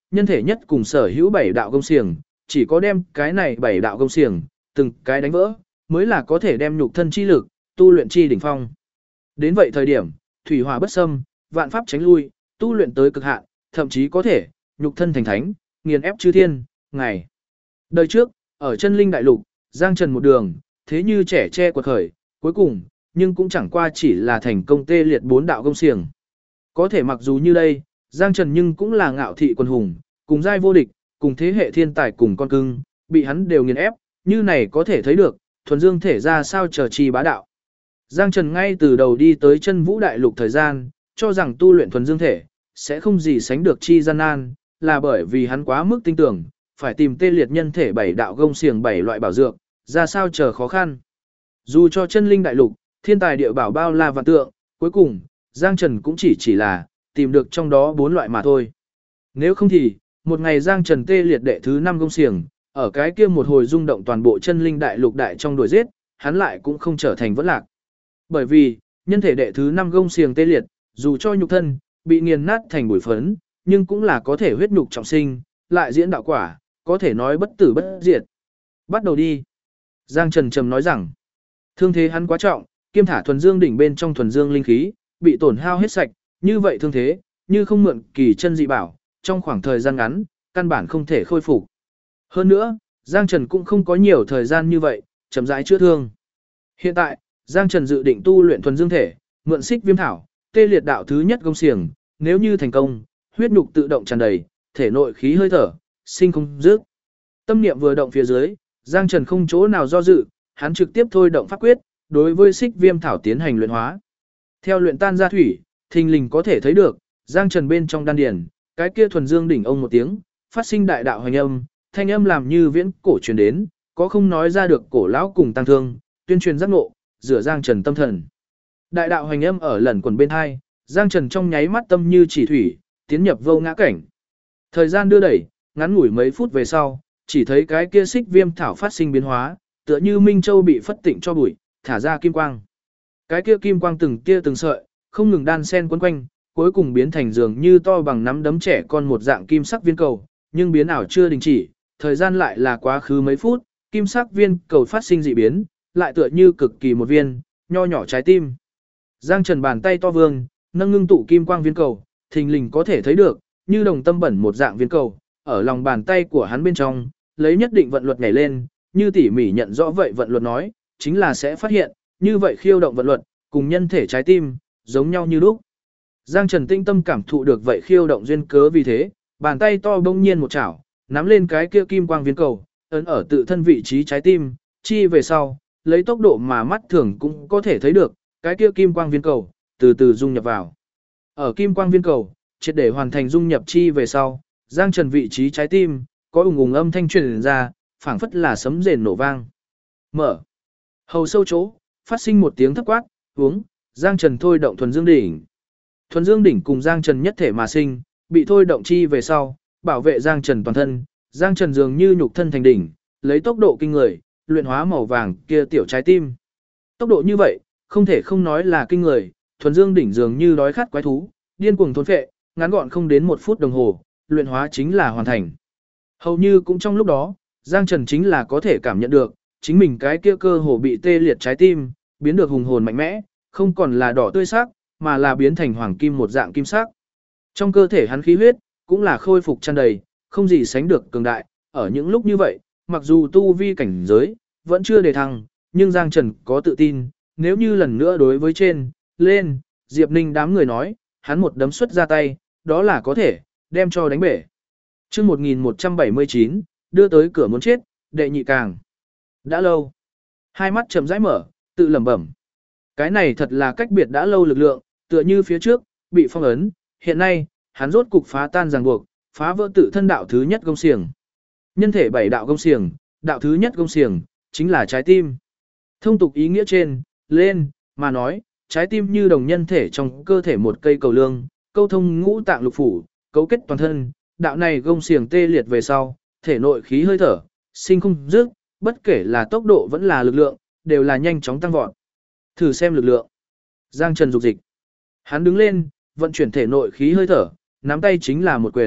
Speaker 1: nhân thể nhất cùng sở hữu 7 đạo gông xiềng, chỉ có đem cái này 7 đạo gông xiềng, từng cái đánh vỡ, mới là có thể đem nhục thân chi lực, tu luyện chi đỉnh phong. Đến vậy thời điểm, thủy hỏa bất xâm, vạn pháp tránh lui, tu luyện tới cực hạn, thậm chí có thể, nhục thân thành thánh, nghiền ép chư thiên, ngày. Đời trước, ở chân linh đại lục, Giang Trần một đường, thế như trẻ tre quật khởi, cuối cùng, nhưng cũng chẳng qua chỉ là thành công tê liệt 4 đạo gông xiềng. Có thể mặc dù như đây, Giang Trần nhưng cũng là ngạo thị quân hùng, cùng giai vô địch, cùng thế hệ thiên tài cùng con cưng, bị hắn đều nghiền ép, như này có thể thấy được, thuần dương thể ra sao chờ chi bá đạo. Giang Trần ngay từ đầu đi tới chân vũ đại lục thời gian, cho rằng tu luyện thuần dương thể, sẽ không gì sánh được chi gian nan, là bởi vì hắn quá mức tin tưởng, phải tìm tê liệt nhân thể 7 đạo gông xiềng 7 loại bảo dược, ra sao chờ khó khăn. Dù cho chân linh đại lục, thiên tài địa bảo bao la vạn tượng, cuối cùng, Giang Trần cũng chỉ là tìm được trong đó 4 loại mà thôi. Nếu không thì, một ngày Giang Trần tê liệt đệ thứ 5 gông xiềng, ở cái kia một hồi rung động toàn bộ chân linh đại lục đại trong đuổi giết, hắn lại cũng không trở thành vẫn lạc. Bởi vì, nhân thể đệ thứ 5 gông xiềng tê liệt, dù cho nhục thân bị nghiền nát thành bụi phấn, nhưng cũng là có thể huyết nhục trọng sinh, lại diễn đạo quả, có thể nói bất tử bất diệt. Bắt đầu đi. Giang Trần trầm nói rằng, thương thế hắn quá trọng, kiêm thả thuần dương đỉnh bên trong thuần dương linh khí, bị tổn hao hết sạch, như vậy thương thế, như không mượn kỳ chân dị bảo, trong khoảng thời gian ngắn, căn bản không thể khôi phục. Hơn nữa, Giang Trần cũng không có nhiều thời gian như vậy, chậm rãi chữa thương. Hiện tại, Giang Trần dự định tu luyện thuần dương thể, mượn xích viêm thảo, tê liệt đạo thứ nhất gông xiềng, nếu như thành công, huyết nhục tự động tràn đầy, thể nội khí hơi thở, sinh không dứt. Tâm niệm vừa động phía dưới, Giang Trần không chỗ nào do dự, hắn trực tiếp thôi động pháp quyết, đối với xích viêm thảo tiến hành luyện hóa. Theo luyện tan ra thủy, thình lình có thể thấy được, Giang Trần bên trong đan điền, cái kia thuần dương đỉnh ông một tiếng, phát sinh đại đạo hoành âm, thanh âm làm như viễn cổ truyền đến, có không nói ra được cổ lão cùng tăng thương, tuyên truyền giác ngộ, rửa Giang Trần tâm thần. Đại đạo hoành âm ở lần quần bên hai, Giang Trần trong nháy mắt tâm như chỉ thủy, tiến nhập vô ngã cảnh. Thời gian đưa đẩy, ngắn ngủi mấy phút về sau, chỉ thấy cái kia xích viêm thảo phát sinh biến hóa, tựa như Minh Châu bị phất tịnh cho bụi, thả ra kim quang. Cái kia kim quang từng tia từng sợi, không ngừng đan xen quấn quanh, cuối cùng biến thành dường như to bằng nắm đấm trẻ con một dạng kim sắc viên cầu, nhưng biến ảo chưa đình chỉ, thời gian lại là quá khứ mấy phút, kim sắc viên cầu phát sinh dị biến, lại tựa như cực kỳ một viên, nho nhỏ trái tim. Giang Trần bàn tay to vương, nâng ngưng tụ kim quang viên cầu, thình lình có thể thấy được, như đồng tâm bẩn một dạng viên cầu, ở lòng bàn tay của hắn bên trong, lấy nhất định vận luật nhảy lên, như tỉ mỉ nhận rõ vậy vận luật nói, chính là sẽ phát hiện, như vậy khiêu động vận luật, cùng nhân thể trái tim, giống nhau như lúc. Giang Trần tinh tâm cảm thụ được vậy khiêu động duyên cớ vì thế, bàn tay to bỗng nhiên một chảo, nắm lên cái kia kim quang viên cầu, ấn ở tự thân vị trí trái tim, chi về sau, lấy tốc độ mà mắt thường cũng có thể thấy được, cái kia kim quang viên cầu, từ từ dung nhập vào. Ở kim quang viên cầu, triệt để hoàn thành dung nhập chi về sau, Giang Trần vị trí trái tim, có ùng ùng âm thanh truyền ra, phảng phất là sấm rền nổ vang. Mở. Hầu sâu chỗ, phát sinh một tiếng thấp quát, uống, Giang Trần thôi động thuần dương đỉnh. Thuần dương đỉnh cùng Giang Trần nhất thể mà sinh, bị thôi động chi về sau, bảo vệ Giang Trần toàn thân, Giang Trần dường như nhục thân thành đỉnh, lấy tốc độ kinh người, luyện hóa màu vàng kia tiểu trái tim. Tốc độ như vậy, không thể không nói là kinh người, thuần dương đỉnh dường như đói khát quái thú, điên cuồng thôn phệ, ngắn gọn không đến 1 phút đồng hồ, luyện hóa chính là hoàn thành. Hầu như cũng trong lúc đó, Giang Trần chính là có thể cảm nhận được, chính mình cái kia cơ hồ bị tê liệt trái tim, biến được hùng hồn mạnh mẽ, không còn là đỏ tươi sắc, mà là biến thành hoàng kim một dạng kim sắc. Trong cơ thể hắn khí huyết, cũng là khôi phục tràn đầy, không gì sánh được cường đại, ở những lúc như vậy, mặc dù tu vi cảnh giới, vẫn chưa đề thăng, nhưng Giang Trần có tự tin, nếu như lần nữa đối với trên, lên, Diệp Ninh đám người nói, hắn một đấm xuất ra tay, đó là có thể, đem cho đánh bể. Trước 1179, đưa tới cửa muốn chết, đệ nhị càng. Đã lâu. Hai mắt chậm rãi mở, tự lẩm bẩm. Cái này thật là cách biệt đã lâu lực lượng, tựa như phía trước, bị phong ấn, hiện nay, hắn rốt cục phá tan ràng buộc, phá vỡ tự thân đạo thứ nhất gông xiềng. Nhân thể 7 đạo gông xiềng, đạo thứ nhất gông xiềng, chính là trái tim. Thông tục ý nghĩa trên, lên, mà nói, trái tim như đồng nhân thể trong cơ thể một cây cầu lương, câu thông ngũ tạng lục phủ, cấu kết toàn thân, đạo này gông xiềng tê liệt về sau, thể nội khí hơi thở, sinh không dứt, bất kể là tốc độ vẫn là lực lượng, đều là nhanh chóng tăng vọt. Thử xem lực lượng. Giang Trần dục dịch. Hắn đứng lên, vận chuyển thể nội khí hơi thở, nắm tay chính là một quyền,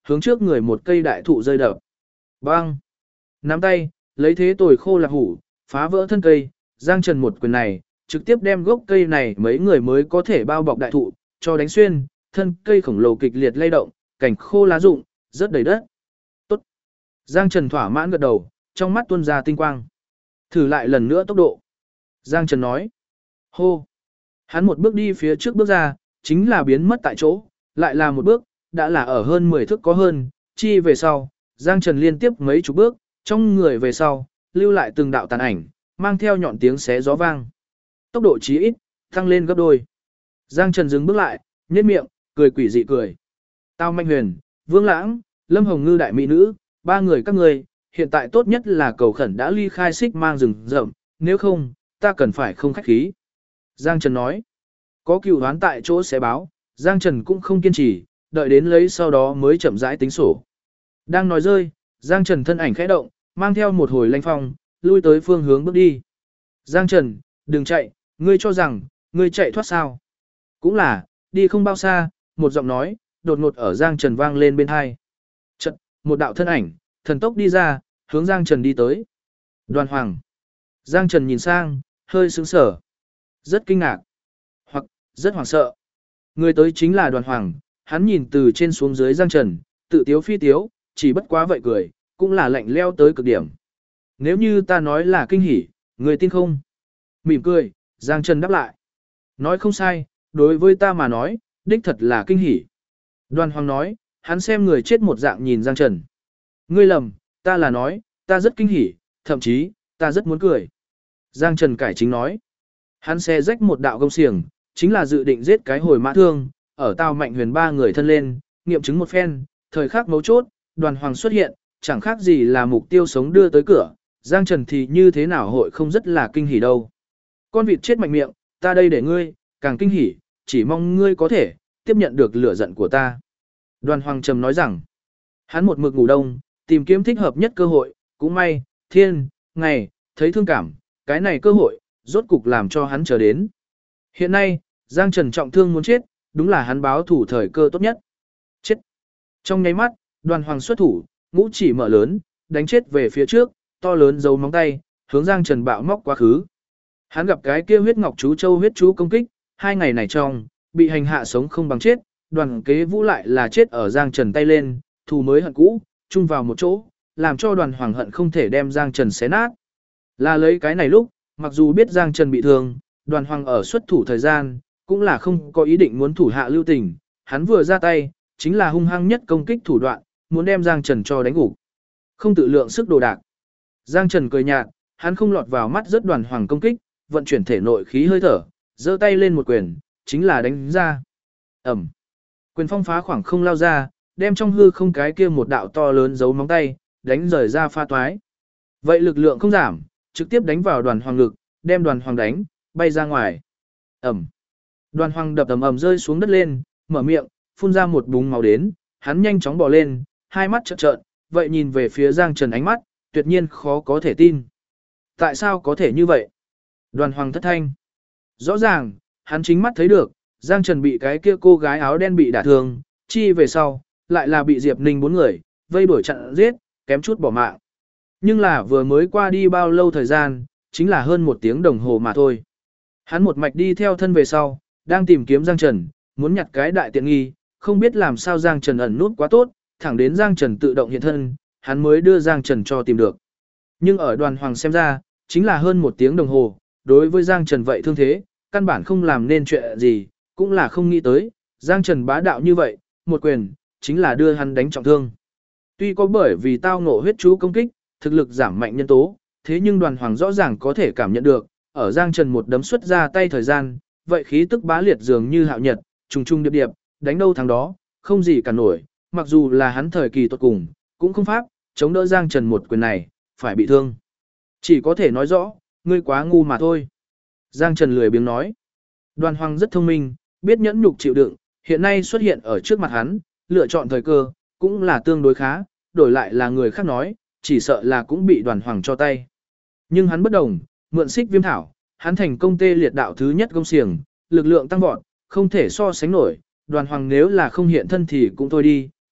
Speaker 1: hướng trước người một cây đại thụ rơi đập. Bang! Nắm tay, lấy thế tồi khô lạc hủ, phá vỡ thân cây, Giang Trần một quyền này, trực tiếp đem gốc cây này mấy người mới có thể bao bọc đại thụ, cho đánh xuyên, thân cây khổng lồ kịch liệt lay động, cảnh khô lá rụng, rớt đầy đất. Tốt! Giang Trần thỏa mãn gật đầu, trong mắt tuôn ra tinh quang. Thử lại lần nữa tốc độ. Giang Trần nói. Hô! Hắn một bước đi phía trước bước ra, chính là biến mất tại chỗ, lại là một bước, đã là ở hơn 10 thước có hơn, chi về sau, Giang Trần liên tiếp mấy chục bước, trong người về sau, lưu lại từng đạo tàn ảnh, mang theo nhọn tiếng xé gió vang. Tốc độ chí ít, tăng lên gấp đôi. Giang Trần dừng bước lại, nhếch miệng, cười quỷ dị cười. Tao Mạnh Huyền, Vương Lãng, Lâm Hồng Ngư đại mỹ nữ, ba người các ngươi, hiện tại tốt nhất là cầu khẩn đã ly khai xích mang rừng rậm, nếu không, ta cần phải không khách khí. Giang Trần nói, có cựu đoán tại chỗ sẽ báo, Giang Trần cũng không kiên trì, đợi đến lấy sau đó mới chậm rãi tính sổ. Đang nói rơi, Giang Trần thân ảnh khẽ động, mang theo một hồi lanh phong, lui tới phương hướng bước đi. Giang Trần, đừng chạy, ngươi cho rằng, ngươi chạy thoát sao. Cũng là, đi không bao xa, một giọng nói, đột ngột ở Giang Trần vang lên bên hai. Chật, một đạo thân ảnh, thần tốc đi ra, hướng Giang Trần đi tới. Đoàn Hoàng. Giang Trần nhìn sang, hơi sững sờ, rất kinh ngạc, hoặc rất hoảng sợ. Người tới chính là Đoàn Hoàng, hắn nhìn từ trên xuống dưới Giang Trần, tự tiếu phi tiếu, chỉ bất quá vậy cười, cũng là lạnh leo tới cực điểm. Nếu như ta nói là kinh hỉ, người tin không? Mỉm cười, Giang Trần đáp lại. Nói không sai, đối với ta mà nói, đích thật là kinh hỉ. Đoàn Hoàng nói, hắn xem người chết một dạng nhìn Giang Trần. Ngươi lầm, ta là nói, ta rất kinh hỉ, thậm chí, ta rất muốn cười. Giang Trần cải chính nói. Hắn xe rách một đạo gông xiềng, chính là dự định giết cái hồi mã thương, ở Tào Mạnh Huyền ba người thân lên, nghiệm chứng một phen, thời khắc mấu chốt, Đoàn Hoàng xuất hiện, chẳng khác gì là mục tiêu sống đưa tới cửa, Giang Trần thì như thế nào hội không rất là kinh hỉ đâu. Con vịt chết mạnh miệng, ta đây để ngươi, càng kinh hỉ, chỉ mong ngươi có thể, tiếp nhận được lửa giận của ta. Đoàn Hoàng trầm nói rằng, hắn một mực ngủ đông, tìm kiếm thích hợp nhất cơ hội, cũng may, thiên, ngày, thấy thương cảm, cái này cơ hội, rốt cục làm cho hắn chờ đến. Hiện nay, Giang Trần trọng thương muốn chết, đúng là hắn báo thủ thời cơ tốt nhất. Chết. Trong nháy mắt, Đoàn Hoàng xuất thủ, ngũ chỉ mở lớn, đánh chết về phía trước, to lớn dấu móng tay, hướng Giang Trần bạo móc quá khứ. Hắn gặp cái kia huyết ngọc chú châu huyết chú công kích, 2 ngày này trong, bị hành hạ sống không bằng chết, Đoàn Kế Vũ lại là chết ở Giang Trần tay lên, thù mới hận cũ, chung vào một chỗ, làm cho Đoàn Hoàng hận không thể đem Giang Trần xé nát. Là lấy cái này lúc, mặc dù biết Giang Trần bị thương, Đoàn Hoàng ở xuất thủ thời gian, cũng là không có ý định muốn thủ hạ lưu tình, hắn vừa ra tay, chính là hung hăng nhất công kích thủ đoạn, muốn đem Giang Trần cho đánh gục. Không tự lượng sức đồ đạc. Giang Trần cười nhạt, hắn không lọt vào mắt rất Đoàn Hoàng công kích, vận chuyển thể nội khí hơi thở, giơ tay lên một quyền, chính là đánh ra. Ẩm. Quyền phong phá khoảng không lao ra, đem trong hư không cái kia một đạo to lớn giấu móng tay, đánh rời ra pha toái. Vậy lực lượng không giảm, trực tiếp đánh vào Đoàn Hoàng ngực, đem Đoàn Hoàng đánh, bay ra ngoài. Ẩm. Đoàn Hoàng đập ầm ầm rơi xuống đất lên, mở miệng, phun ra một búng máu đến, hắn nhanh chóng bò lên, hai mắt trợn trợn, vậy nhìn về phía Giang Trần ánh mắt, tuyệt nhiên khó có thể tin. Tại sao có thể như vậy? Đoàn Hoàng thất thanh. Rõ ràng, hắn chính mắt thấy được, Giang Trần bị cái kia cô gái áo đen bị đả thương, chi về sau, lại là bị Diệp Ninh 4 người, vây đuổi chặn giết, kém chút bỏ mạng. Nhưng là vừa mới qua đi bao lâu thời gian, chính là hơn 1 tiếng đồng hồ mà thôi. Hắn một mạch đi theo thân về sau, đang tìm kiếm Giang Trần, muốn nhặt cái đại tiện nghi, không biết làm sao Giang Trần ẩn nút quá tốt, thẳng đến Giang Trần tự động hiện thân, hắn mới đưa Giang Trần cho tìm được. Nhưng ở Đoàn Hoàng xem ra, chính là hơn 1 tiếng đồng hồ, đối với Giang Trần vậy thương thế, căn bản không làm nên chuyện gì, cũng là không nghĩ tới, Giang Trần bá đạo như vậy, một quyền, chính là đưa hắn đánh trọng thương. Tuy có bởi vì tao ngộ huyết chú công kích, thực lực giảm mạnh nhân tố, thế nhưng Đoàn Hoàng rõ ràng có thể cảm nhận được, ở Giang Trần một đấm xuất ra tay thời gian, vậy khí tức bá liệt dường như hạo nhật, trùng trùng điệp điệp, đánh đâu thắng đó, không gì cả nổi, mặc dù là hắn thời kỳ tuột cùng, cũng không pháp, chống đỡ Giang Trần một quyền này, phải bị thương. Chỉ có thể nói rõ, ngươi quá ngu mà thôi. Giang Trần lười biếng nói. Đoàn Hoàng rất thông minh, biết nhẫn nhục chịu đựng, hiện nay xuất hiện ở trước mặt hắn, lựa chọn thời cơ, cũng là tương đối khá, đổi lại là người khác nói, chỉ sợ là cũng bị Đoàn Hoàng cho tay. Nhưng hắn bất đồng, mượn xích viêm thảo, hắn thành công tê liệt đạo thứ nhất công xiềng, lực lượng tăng vọt, không thể so sánh nổi, Đoàn Hoàng nếu là không hiện thân thì cũng thôi đi,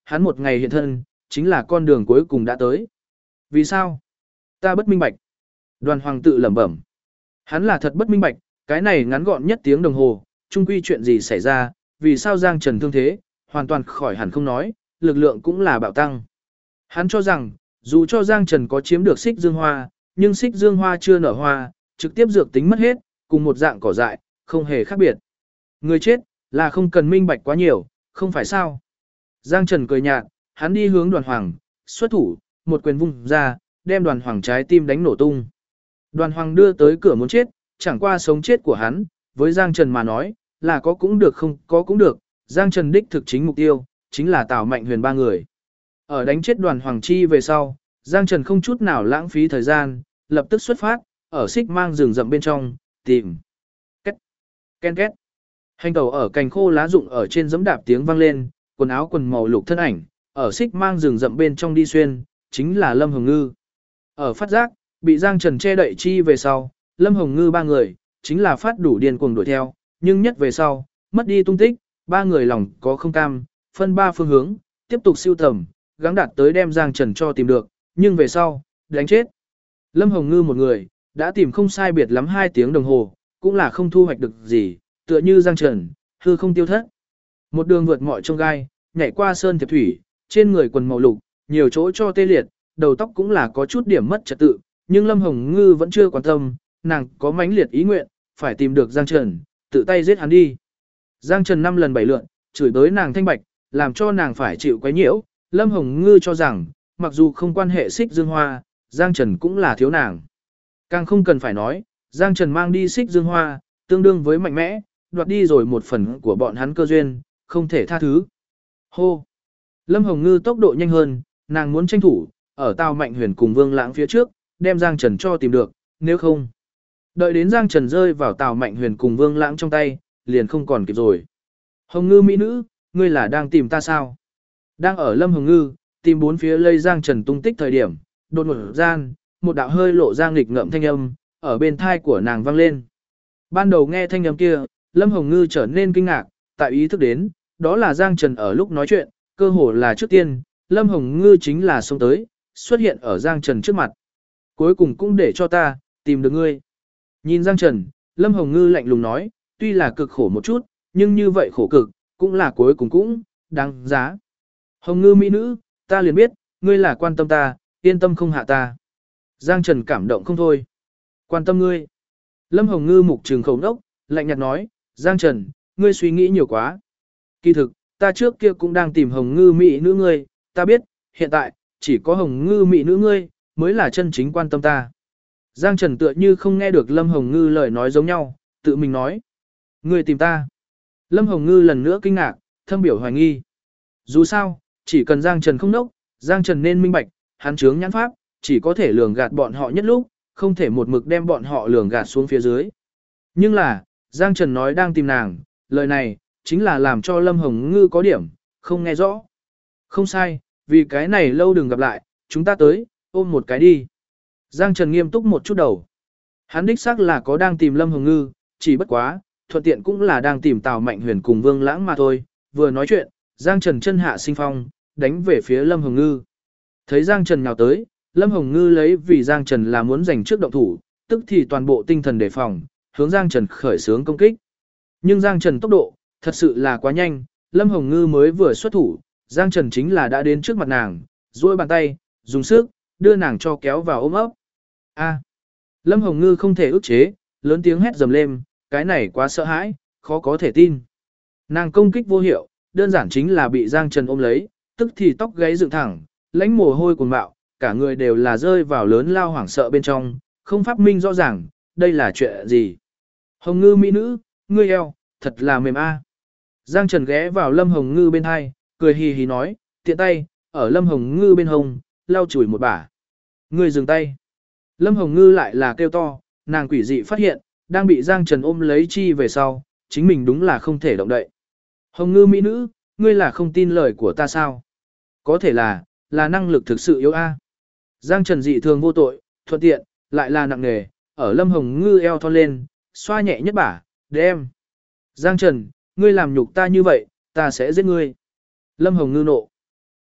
Speaker 1: hắn một ngày hiện thân, chính là con đường cuối cùng đã tới. Vì sao? Ta bất minh bạch. Đoàn hoàng tự lẩm bẩm. Hắn là thật bất minh bạch, cái này ngắn gọn nhất tiếng đồng hồ, chung quy chuyện gì xảy ra, vì sao Giang Trần thương thế, hoàn toàn khỏi hẳn không nói, lực lượng cũng là bạo tăng. Hắn cho rằng, dù cho Giang Trần có chiếm được xích dương hoa, nhưng xích dương hoa chưa nở hoa, trực tiếp dược tính mất hết, cùng một dạng cỏ dại, không hề khác biệt. Người chết, là không cần minh bạch quá nhiều, không phải sao. Giang Trần cười nhạt, hắn đi hướng đoàn hoàng, xuất thủ, một quyền vung ra, đem đoàn hoàng trái tim đánh nổ tung. Đoàn hoàng đưa tới cửa muốn chết, chẳng qua sống chết của hắn, với Giang Trần mà nói, là có cũng được không có cũng được, Giang Trần đích thực chính mục tiêu, chính là Tào Mạnh Huyền ba người. Ở đánh chết đoàn hoàng chi về sau, Giang Trần không chút nào lãng phí thời gian, lập tức xuất phát, ở xích mang rừng rậm bên trong, tìm. Két, ken két. Hành tàu ở cành khô lá rụng ở trên giẫm đạp tiếng vang lên, quần áo quần màu lục thân ảnh, ở xích mang rừng rậm bên trong đi xuyên, chính là Lâm Hồng Ngư. Ở phát giác, bị Giang Trần che đậy chi về sau, Lâm Hồng Ngư ba người, chính là phát đủ điên cuồng đuổi theo, nhưng nhất về sau, mất đi tung tích, ba người lòng có không cam, phân ba phương hướng, tiếp tục siêu tầm, gắng đạt tới đem Giang Trần cho tìm được, nhưng về sau, đánh chết. Lâm Hồng Ngư một người, đã tìm không sai biệt lắm 2 tiếng đồng hồ, cũng là không thu hoạch được gì, tựa như Giang Trần, hư không tiêu thất. Một đường vượt mọi trông gai, nhảy qua sơn thiệp thủy, trên người quần màu lục, nhiều chỗ cho tê liệt, đầu tóc cũng là có chút điểm mất trật tự, nhưng Lâm Hồng Ngư vẫn chưa quan tâm, nàng có mãnh liệt ý nguyện, phải tìm được Giang Trần, tự tay giết hắn đi. Giang Trần 5 lần 7 lượn, chửi bới nàng thanh bạch, làm cho nàng phải chịu quấy nhiễu, Lâm Hồng Ngư cho rằng, mặc dù không quan hệ xích dương hoa, Giang Trần cũng là thiếu nàng. Càng không cần phải nói, Giang Trần mang đi xích dương hoa, tương đương với mạnh mẽ, đoạt đi rồi một phần của bọn hắn cơ duyên, không thể tha thứ. Hô! Lâm Hồng Ngư tốc độ nhanh hơn, nàng muốn tranh thủ, ở Tào Mạnh Huyền cùng Vương Lãng phía trước, đem Giang Trần cho tìm được, nếu không. Đợi đến Giang Trần rơi vào Tào Mạnh Huyền cùng Vương Lãng trong tay, liền không còn kịp rồi. Hồng Ngư mỹ nữ, ngươi là đang tìm ta sao? Đang ở Lâm Hồng Ngư, tìm bốn phía lây Giang Trần tung tích thời điểm, đột ngột gian, một đạo hơi lộ ra nghịch ngợm thanh âm, ở bên thai của nàng vang lên. Ban đầu nghe thanh âm kia, Lâm Hồng Ngư trở nên kinh ngạc, tại ý thức đến, đó là Giang Trần ở lúc nói chuyện, cơ hồ là trước tiên, Lâm Hồng Ngư chính là xông tới, xuất hiện ở Giang Trần trước mặt. Cuối cùng cũng để cho ta, tìm được ngươi. Nhìn Giang Trần, Lâm Hồng Ngư lạnh lùng nói, tuy là cực khổ một chút, nhưng như vậy khổ cực, cũng là cuối cùng cũng, đáng giá. Hồng Ngư mỹ nữ, ta liền biết, ngươi là quan tâm ta, yên tâm không hạ ta. Giang Trần cảm động không thôi. Quan tâm ngươi. Lâm Hồng Ngư mục trừng khẩu nốc, lạnh nhạt nói, Giang Trần, ngươi suy nghĩ nhiều quá. Kỳ thực, ta trước kia cũng đang tìm Hồng Ngư mỹ nữ ngươi, ta biết, hiện tại, chỉ có Hồng Ngư mỹ nữ ngươi, mới là chân chính quan tâm ta. Giang Trần tựa như không nghe được Lâm Hồng Ngư lời nói giống nhau, tự mình nói. Ngươi tìm ta. Lâm Hồng Ngư lần nữa kinh ngạc, thâm biểu hoài nghi. Dù sao, chỉ cần Giang Trần không nốc, Giang Trần nên minh bạch, hắn chướng nhãn pháp, chỉ có thể lường gạt bọn họ nhất lúc, không thể một mực đem bọn họ lường gạt xuống phía dưới. Nhưng là, Giang Trần nói đang tìm nàng, lời này, chính là làm cho Lâm Hồng Ngư có điểm, không nghe rõ. Không sai, vì cái này lâu đừng gặp lại, chúng ta tới, ôm một cái đi. Giang Trần nghiêm túc một chút đầu. Hắn đích xác là có đang tìm Lâm Hồng Ngư, chỉ bất quá, thuận tiện cũng là đang tìm Tào Mạnh Huyền cùng Vương Lãng mà thôi. Vừa nói chuyện, Giang Trần chân hạ sinh phong, đánh về phía Lâm Hồng Ngư. Thấy Giang Trần nhào tới, Lâm Hồng Ngư lấy vì Giang Trần là muốn giành trước động thủ, tức thì toàn bộ tinh thần đề phòng, hướng Giang Trần khởi xướng công kích. Nhưng Giang Trần tốc độ, thật sự là quá nhanh, Lâm Hồng Ngư mới vừa xuất thủ, Giang Trần chính là đã đến trước mặt nàng, duỗi bàn tay, dùng sức, đưa nàng cho kéo vào ôm ấp. A. Lâm Hồng Ngư không thể ức chế, lớn tiếng hét dầm lên, cái này quá sợ hãi, khó có thể tin. Nàng công kích vô hiệu, đơn giản chính là bị Giang Trần ôm lấy, tức thì tóc gáy dựng thẳng, lãnh mồ hôi cuồn bạo, cả người đều là rơi vào lớn lao hoảng sợ bên trong, không pháp minh rõ ràng, đây là chuyện gì. Hồng Ngư mỹ nữ, ngươi eo, thật là mềm a. Giang Trần ghé vào Lâm Hồng Ngư bên hai, cười hì hì nói, tiện tay, ở Lâm Hồng Ngư bên hông, lau chùi một bả. Ngươi dừng tay. Lâm Hồng Ngư lại là kêu to, nàng quỷ dị phát hiện, đang bị Giang Trần ôm lấy chi về sau, chính mình đúng là không thể động đậy. Hồng Ngư mỹ nữ, ngươi là không tin lời của ta sao? Có thể là năng lực thực sự yếu a. Giang Trần dị thường vô tội, thuận tiện, lại là nặng nề, ở Lâm Hồng Ngư eo thon lên, xoa nhẹ nhất bả, đem. Giang Trần, ngươi làm nhục ta như vậy, ta sẽ giết ngươi. Lâm Hồng Ngư nộ.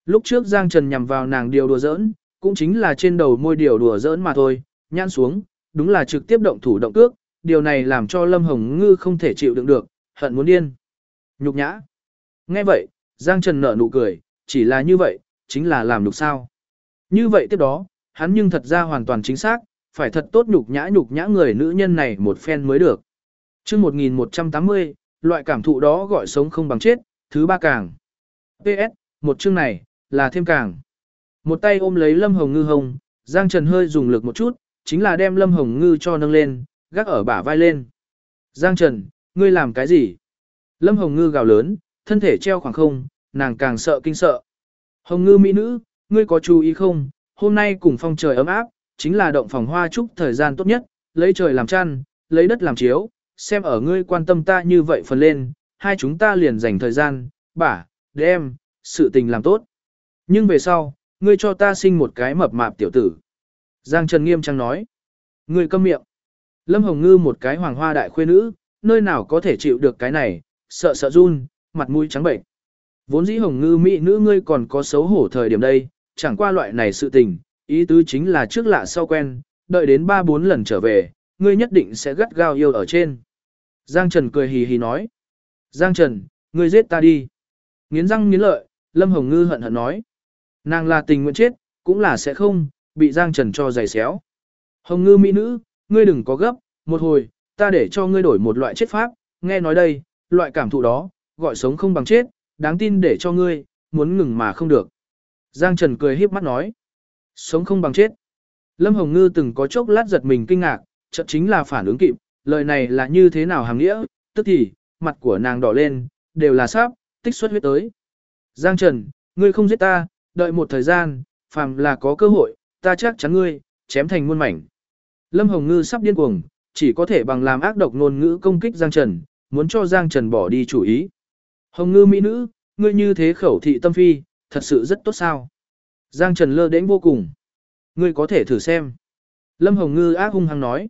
Speaker 1: Lúc trước Giang Trần nhằm vào nàng điều đùa giỡn, cũng chính là trên đầu môi điều đùa giỡn mà thôi, nhăn xuống, đúng là trực tiếp động thủ động cước, điều này làm cho Lâm Hồng Ngư không thể chịu đựng được, hận muốn điên. Nhục nhã. Nghe vậy, Giang Trần nở nụ cười, chỉ là như vậy, chính là làm nhục sao. Như vậy tiếp đó, hắn nhưng thật ra hoàn toàn chính xác, phải thật tốt nhục nhã người nữ nhân này một phen mới được. Chương 1180, loại cảm thụ đó gọi sống không bằng chết, thứ ba càng. PS, một chương này, là thêm càng. Một tay ôm lấy Lâm Hồng Ngư hông, Giang Trần hơi dùng lực một chút, chính là đem Lâm Hồng Ngư cho nâng lên, gác ở bả vai lên. Giang Trần, ngươi làm cái gì? Lâm Hồng Ngư gào lớn, thân thể treo khoảng không, nàng càng sợ kinh sợ. Hồng Ngư mỹ nữ, ngươi có chú ý không? Hôm nay cùng phong trời ấm áp, chính là động phòng hoa trúc thời gian tốt nhất, lấy trời làm chăn, lấy đất làm chiếu, xem ở ngươi quan tâm ta như vậy phần lên, hai chúng ta liền dành thời gian, đem, sự tình làm tốt. Nhưng về sau, ngươi cho ta sinh một cái mập mạp tiểu tử. Giang Trần nghiêm trang nói. Ngươi câm miệng. Lâm Hồng Ngư một cái hoàng hoa đại khuê nữ, nơi nào có thể chịu được cái này, sợ run, mặt mũi trắng bệnh. Vốn dĩ Hồng Ngư mỹ nữ ngươi còn có xấu hổ thời điểm đây, chẳng qua loại này sự tình, ý tứ chính là trước lạ sau quen, đợi đến 3-4 lần trở về, ngươi nhất định sẽ gắt gao yêu ở trên. Giang Trần cười hì hì nói. Giang Trần, ngươi giết ta đi. Nghiến răng nghiến lợi, Lâm Hồng Ngư hận hận nói. Nàng là tình nguyện chết, cũng là sẽ không, bị Giang Trần cho giày xéo. Hồng Ngư mỹ nữ, ngươi đừng có gấp, một hồi, ta để cho ngươi đổi một loại chết pháp, nghe nói đây, loại cảm thụ đó, gọi sống không bằng chết, đáng tin để cho ngươi, muốn ngừng mà không được. Giang Trần cười híp mắt nói. Sống không bằng chết. Lâm Hồng Ngư từng có chốc lát giật mình kinh ngạc, chợt chính là phản ứng kịp, lời này là như thế nào hàm nghĩa, tức thì, mặt của nàng đỏ lên, đều là sắp, tích xuất huyết tới. Giang Trần, ngươi không giết ta, đợi một thời gian, phàm là có cơ hội, ta chắc chắn ngươi, chém thành muôn mảnh. Lâm Hồng Ngư sắp điên cuồng, chỉ có thể bằng làm ác độc ngôn ngữ công kích Giang Trần, muốn cho Giang Trần bỏ đi chủ ý. Hồng Ngư mỹ nữ, ngươi như thế khẩu thị tâm phi, thật sự rất tốt sao. Giang Trần lơ đễnh vô cùng. Ngươi có thể thử xem. Lâm Hồng Ngư ác hung hăng nói.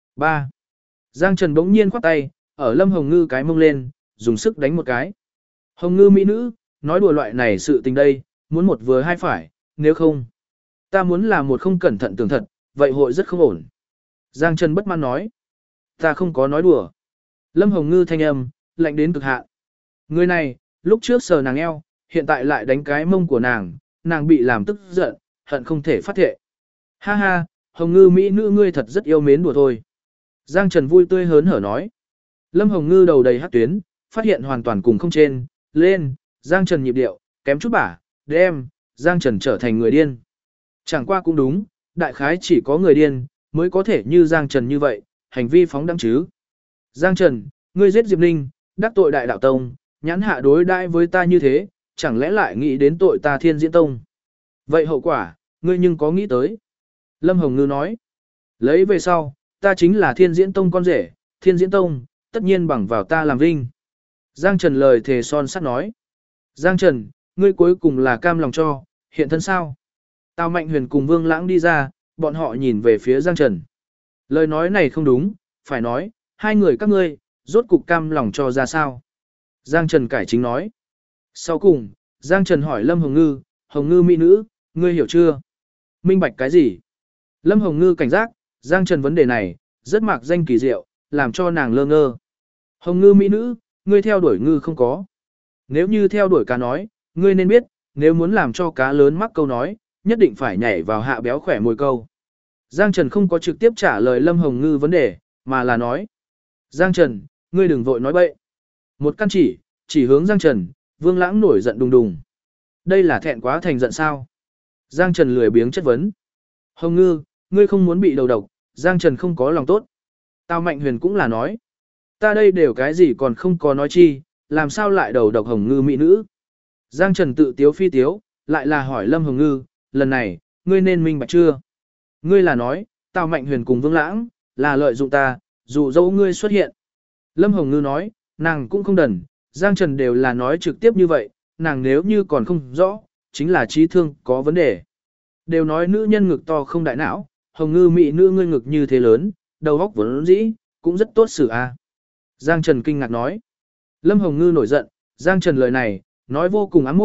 Speaker 1: 3. Giang Trần bỗng nhiên khoát tay, ở Lâm Hồng Ngư cái mông lên, dùng sức đánh một cái. Hồng Ngư mỹ nữ, nói đùa loại này sự tình đây, muốn một vừa hai phải, nếu không. Ta muốn làm một không cẩn thận tưởng thật, vậy hội rất không ổn. Giang Trần bất mãn nói. Ta không có nói đùa. Lâm Hồng Ngư thanh âm, lạnh đến cực hạn. Người này, lúc trước sờ nàng eo, hiện tại lại đánh cái mông của nàng bị làm tức giận, hận không thể phát thệ. Ha ha, Hồng Ngư mỹ nữ ngươi thật rất yêu mến đùa thôi. Giang Trần vui tươi hớn hở nói. Lâm Hồng Ngư đầu đầy hắc tuyến, phát hiện hoàn toàn cùng không trên, lên, Giang Trần nhịp điệu, kém chút bả, đem, Giang Trần trở thành người điên. Chẳng qua cũng đúng, đại khái chỉ có người điên, mới có thể như Giang Trần như vậy, hành vi phóng đẳng chứ. Giang Trần, ngươi giết Diệp Ninh, đắc tội đại đạo tông, nhãn hạ đối đãi với ta như thế, chẳng lẽ lại nghĩ đến tội ta Thiên Diễn Tông. Vậy hậu quả, ngươi nhưng có nghĩ tới. Lâm Hồng Ngư nói, lấy về sau, ta chính là Thiên Diễn Tông con rể, Thiên Diễn Tông, tất nhiên bằng vào ta làm vinh. Giang Trần lời thề son sắt nói. Giang Trần, ngươi cuối cùng là cam lòng cho, hiện thân sao? Tào Mạnh Huyền cùng Vương Lãng đi ra, bọn họ nhìn về phía Giang Trần. Lời nói này không đúng, phải nói, hai người các ngươi, rốt cục cam lòng cho ra sao? Giang Trần cải chính nói. Sau cùng, Giang Trần hỏi Lâm Hồng Ngư mỹ nữ, ngươi hiểu chưa? Minh bạch cái gì? Lâm Hồng Ngư cảnh giác, Giang Trần vấn đề này, rất mạc danh kỳ diệu, làm cho nàng lơ ngơ. Hồng Ngư mỹ nữ, ngươi theo đuổi ngư không có. Nếu như theo đuổi cá nói, ngươi nên biết, nếu muốn làm cho cá lớn mắc câu nói, nhất định phải nhảy vào hạ béo khỏe mồi câu. Giang Trần không có trực tiếp trả lời Lâm Hồng Ngư vấn đề, mà là nói. Giang Trần, ngươi đừng vội nói bậy. Một căn chỉ hướng Giang Trần, Vương Lãng nổi giận đùng đùng. Đây là thẹn quá thành giận sao? Giang Trần lười biếng chất vấn. Hồng Ngư, ngươi không muốn bị đầu độc, Giang Trần không có lòng tốt. Tào Mạnh Huyền cũng là nói. Ta đây đều cái gì còn không có nói chi, làm sao lại đầu độc Hồng Ngư mỹ nữ. Giang Trần tự tiếu phi tiếu, lại là hỏi Lâm Hồng Ngư, lần này, ngươi nên minh bạch chưa? Ngươi là nói, Tào Mạnh Huyền cùng Vương Lãng, là lợi dụng ta, dù dẫu ngươi xuất hiện. Lâm Hồng Ngư nói, nàng cũng không đần, Giang Trần đều là nói trực tiếp như vậy, nàng nếu như còn không rõ, chính là trí thương có vấn đề. Đều nói nữ nhân ngực to không đại não, Hồng Ngư mỹ nữ ngươi ngực như thế lớn, đầu óc vốn dĩ, cũng rất tốt xử a. Giang Trần kinh ngạc nói. Lâm Hồng Ngư nổi giận, Giang Trần lời này, nói vô cùng ám muội,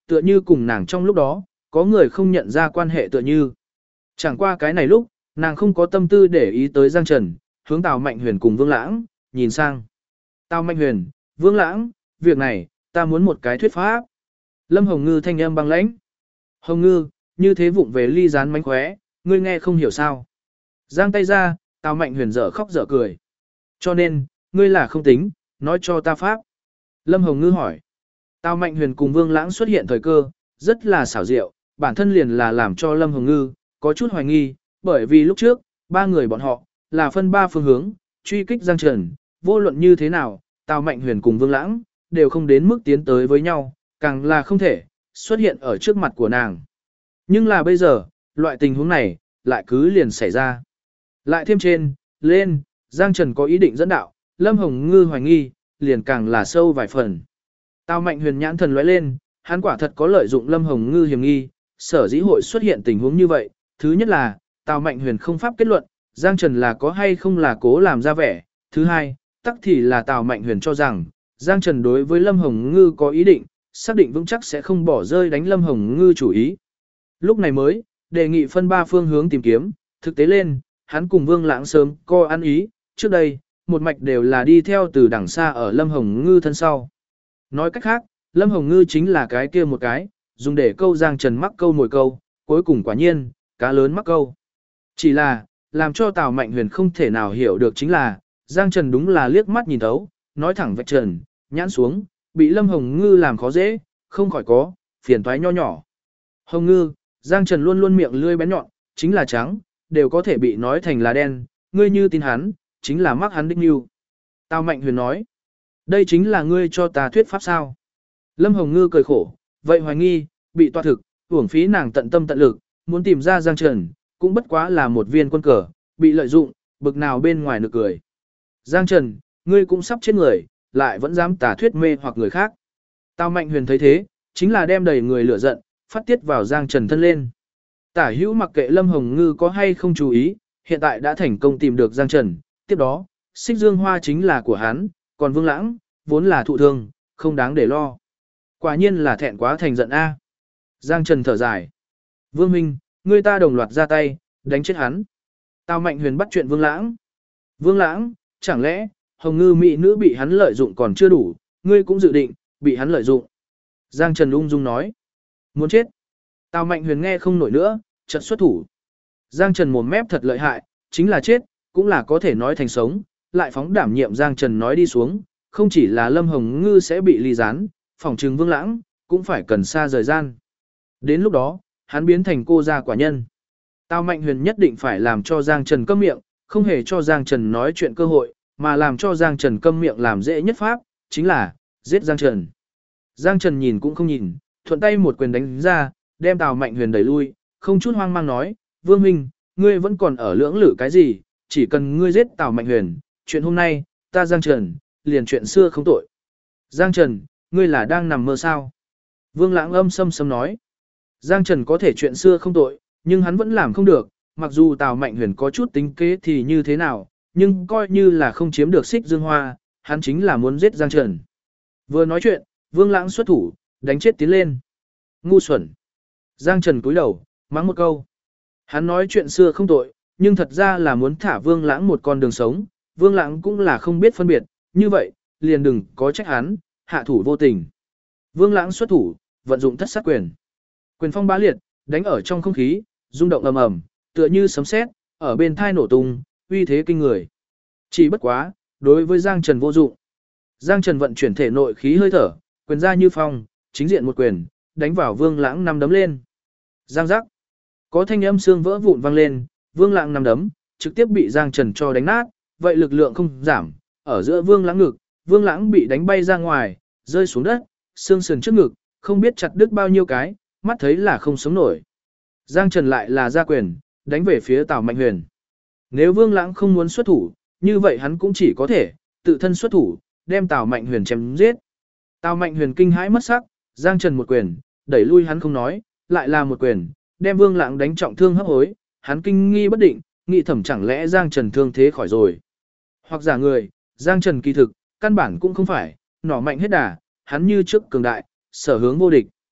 Speaker 1: tựa như cùng nàng trong lúc đó, có người không nhận ra quan hệ tựa như. Chẳng qua cái này lúc, nàng không có tâm tư để ý tới Giang Trần, hướng Tào Mạnh Huyền cùng Vương Lãng, nhìn sang. Tào Mạnh Huyền, Vương Lãng, việc này, ta muốn một cái thuyết pháp. Lâm Hồng Ngư thanh âm băng lãnh. Hồng Ngư, như thế vụng về ly gián mánh khóe, ngươi nghe không hiểu sao. Giang tay ra, Tào Mạnh Huyền dở khóc dở cười. Cho nên, ngươi là không tính, nói cho ta pháp. Lâm Hồng Ngư hỏi. Tào Mạnh Huyền cùng Vương Lãng xuất hiện thời cơ, rất là xảo diệu, bản thân liền là làm cho Lâm Hồng Ngư có chút hoài nghi, bởi vì lúc trước, ba người bọn họ là phân ba phương hướng, truy kích Giang Trần, vô luận như thế nào, Tào Mạnh Huyền cùng Vương Lãng đều không đến mức tiến tới với nhau, càng là không thể xuất hiện ở trước mặt của nàng. Nhưng là bây giờ, loại tình huống này lại cứ liền xảy ra. Lại thêm trên, lên, Giang Trần có ý định dẫn đạo, Lâm Hồng Ngư hoài nghi, liền càng là sâu vài phần. Tào Mạnh Huyền nhãn thần lóe lên, hắn quả thật có lợi dụng Lâm Hồng Ngư hiểm nghi, sở dĩ hội xuất hiện tình huống như vậy. Thứ nhất là, Tào Mạnh Huyền không pháp kết luận, Giang Trần là có hay không là cố làm ra vẻ. Thứ hai, tắc thì là Tào Mạnh Huyền cho rằng, Giang Trần đối với Lâm Hồng Ngư có ý định, xác định vững chắc sẽ không bỏ rơi đánh Lâm Hồng Ngư chủ ý. Lúc này mới, đề nghị phân ba phương hướng tìm kiếm, thực tế lên, hắn cùng Vương Lãng sớm có ăn ý, trước đây, một mạch đều là đi theo từ đằng xa ở Lâm Hồng Ngư thân sau. Nói cách khác, Lâm Hồng Ngư chính là cái kia một cái, dùng để câu Giang Trần mắc câu mồi câu, cuối cùng quả nhiên, cá lớn mắc câu. Chỉ là, làm cho Tào Mạnh Huyền không thể nào hiểu được chính là, Giang Trần đúng là liếc mắt nhìn thấu, nói thẳng vạch trần, nhãn xuống, bị Lâm Hồng Ngư làm khó dễ, không khỏi có, phiền toái nho nhỏ. Hồng Ngư, Giang Trần luôn luôn miệng lươi bén nhọn, chính là trắng, đều có thể bị nói thành là đen, ngươi như tin hắn, chính là mắc hắn đích nhu. Tào Mạnh Huyền nói, đây chính là ngươi cho ta thuyết pháp sao. Lâm Hồng Ngư cười khổ, vậy hoài nghi, bị toa thực, uổng phí nàng tận tâm tận lực, muốn tìm ra Giang Trần, cũng bất quá là một viên quân cờ, bị lợi dụng, bực nào bên ngoài nực cười. Giang Trần, ngươi cũng sắp chết người, lại vẫn dám tả thuyết mê hoặc người khác. Tào Mạnh Huyền thấy thế, chính là đem đầy người lửa giận, phát tiết vào Giang Trần thân lên. Tả hữu mặc kệ Lâm Hồng Ngư có hay không chú ý, hiện tại đã thành công tìm được Giang Trần, tiếp đó, Xích Dương Hoa chính là của hắn, còn Vương Lãng, vốn là thụ thương, không đáng để lo. Quả nhiên là thẹn quá thành giận a. Giang Trần thở dài. Vương Minh, người ta đồng loạt ra tay, đánh chết hắn. Tào Mạnh Huyền bắt chuyện Vương Lãng. Vương Lãng, chẳng lẽ, Hồng Ngư mỹ nữ bị hắn lợi dụng còn chưa đủ, ngươi cũng dự định, bị hắn lợi dụng. Giang Trần ung dung nói. Muốn chết. Tào Mạnh Huyền nghe không nổi nữa, chợt xuất thủ. Giang Trần mồm mép thật lợi hại, chính là chết, cũng là có thể nói thành sống, lại phóng đảm nhiệm Giang Trần nói đi xuống, không chỉ là Lâm Hồng Ngư sẽ bị ly gián, phòng trừng Vương Lãng, cũng phải cần xa rời gian. Đến lúc đó, hắn biến thành cô gia quả nhân. Tào Mạnh Huyền nhất định phải làm cho Giang Trần câm miệng, không hề cho Giang Trần nói chuyện cơ hội, mà làm cho Giang Trần câm miệng làm dễ nhất pháp, chính là giết Giang Trần. Giang Trần nhìn cũng không nhìn, thuận tay một quyền đánh ra, đem Tào Mạnh Huyền đẩy lui, không chút hoang mang nói, Vương Minh, ngươi vẫn còn ở lưỡng lự cái gì, chỉ cần ngươi giết Tào Mạnh Huyền, chuyện hôm nay, ta Giang Trần, liền chuyện xưa không tội. Giang Trần, ngươi là đang nằm mơ sao? Vương Lãng âm sâm sâm nói, Giang Trần có thể chuyện xưa không tội, nhưng hắn vẫn làm không được, mặc dù Tào Mạnh Huyền có chút tính kế thì như thế nào, nhưng coi như là không chiếm được Xích Dương Hoa, hắn chính là muốn giết Giang Trần. Vừa nói chuyện, Vương Lãng xuất thủ, đánh chết tiến lên. Ngu xuẩn. Giang Trần cúi đầu, mắng một câu. Hắn nói chuyện xưa không tội, nhưng thật ra là muốn thả Vương Lãng một con đường sống. Vương Lãng cũng là không biết phân biệt, như vậy, liền đừng có trách hắn, hạ thủ vô tình. Vương Lãng xuất thủ, vận dụng thất sát quyền. Quyền phong bá liệt, đánh ở trong không khí, rung động ầm ầm, tựa như sấm sét, ở bên thai nổ tung, uy thế kinh người. Chỉ bất quá, đối với Giang Trần vô dụng. Giang Trần vận chuyển thể nội khí hơi thở, quyền ra như phong, chính diện một quyền, đánh vào Vương Lãng năm đấm lên. Giang giác. Có thanh âm xương vỡ vụn vang lên, Vương Lãng năm đấm, trực tiếp bị Giang Trần cho đánh nát, vậy lực lượng không giảm, ở giữa Vương Lãng ngực, Vương Lãng bị đánh bay ra ngoài, rơi xuống đất, xương sườn trước ngực, không biết chặt đứt bao nhiêu cái, mắt thấy là không sống nổi. Giang Trần lại là ra quyền, đánh về phía Tào Mạnh Huyền. Nếu Vương Lãng không muốn xuất thủ, như vậy hắn cũng chỉ có thể tự thân xuất thủ, đem Tào Mạnh Huyền chém giết. Tào Mạnh Huyền kinh hãi mất sắc, Giang Trần một quyền, đẩy lui hắn không nói, lại là một quyền, đem Vương Lãng đánh trọng thương hấp hối, hắn kinh nghi bất định, nghĩ thầm chẳng lẽ Giang Trần thương thế khỏi rồi. Hoặc giả người, Giang Trần kỳ thực, căn bản cũng không phải, nỏ mạnh hết đà, hắn như trước cường đại, sở hướng vô địch.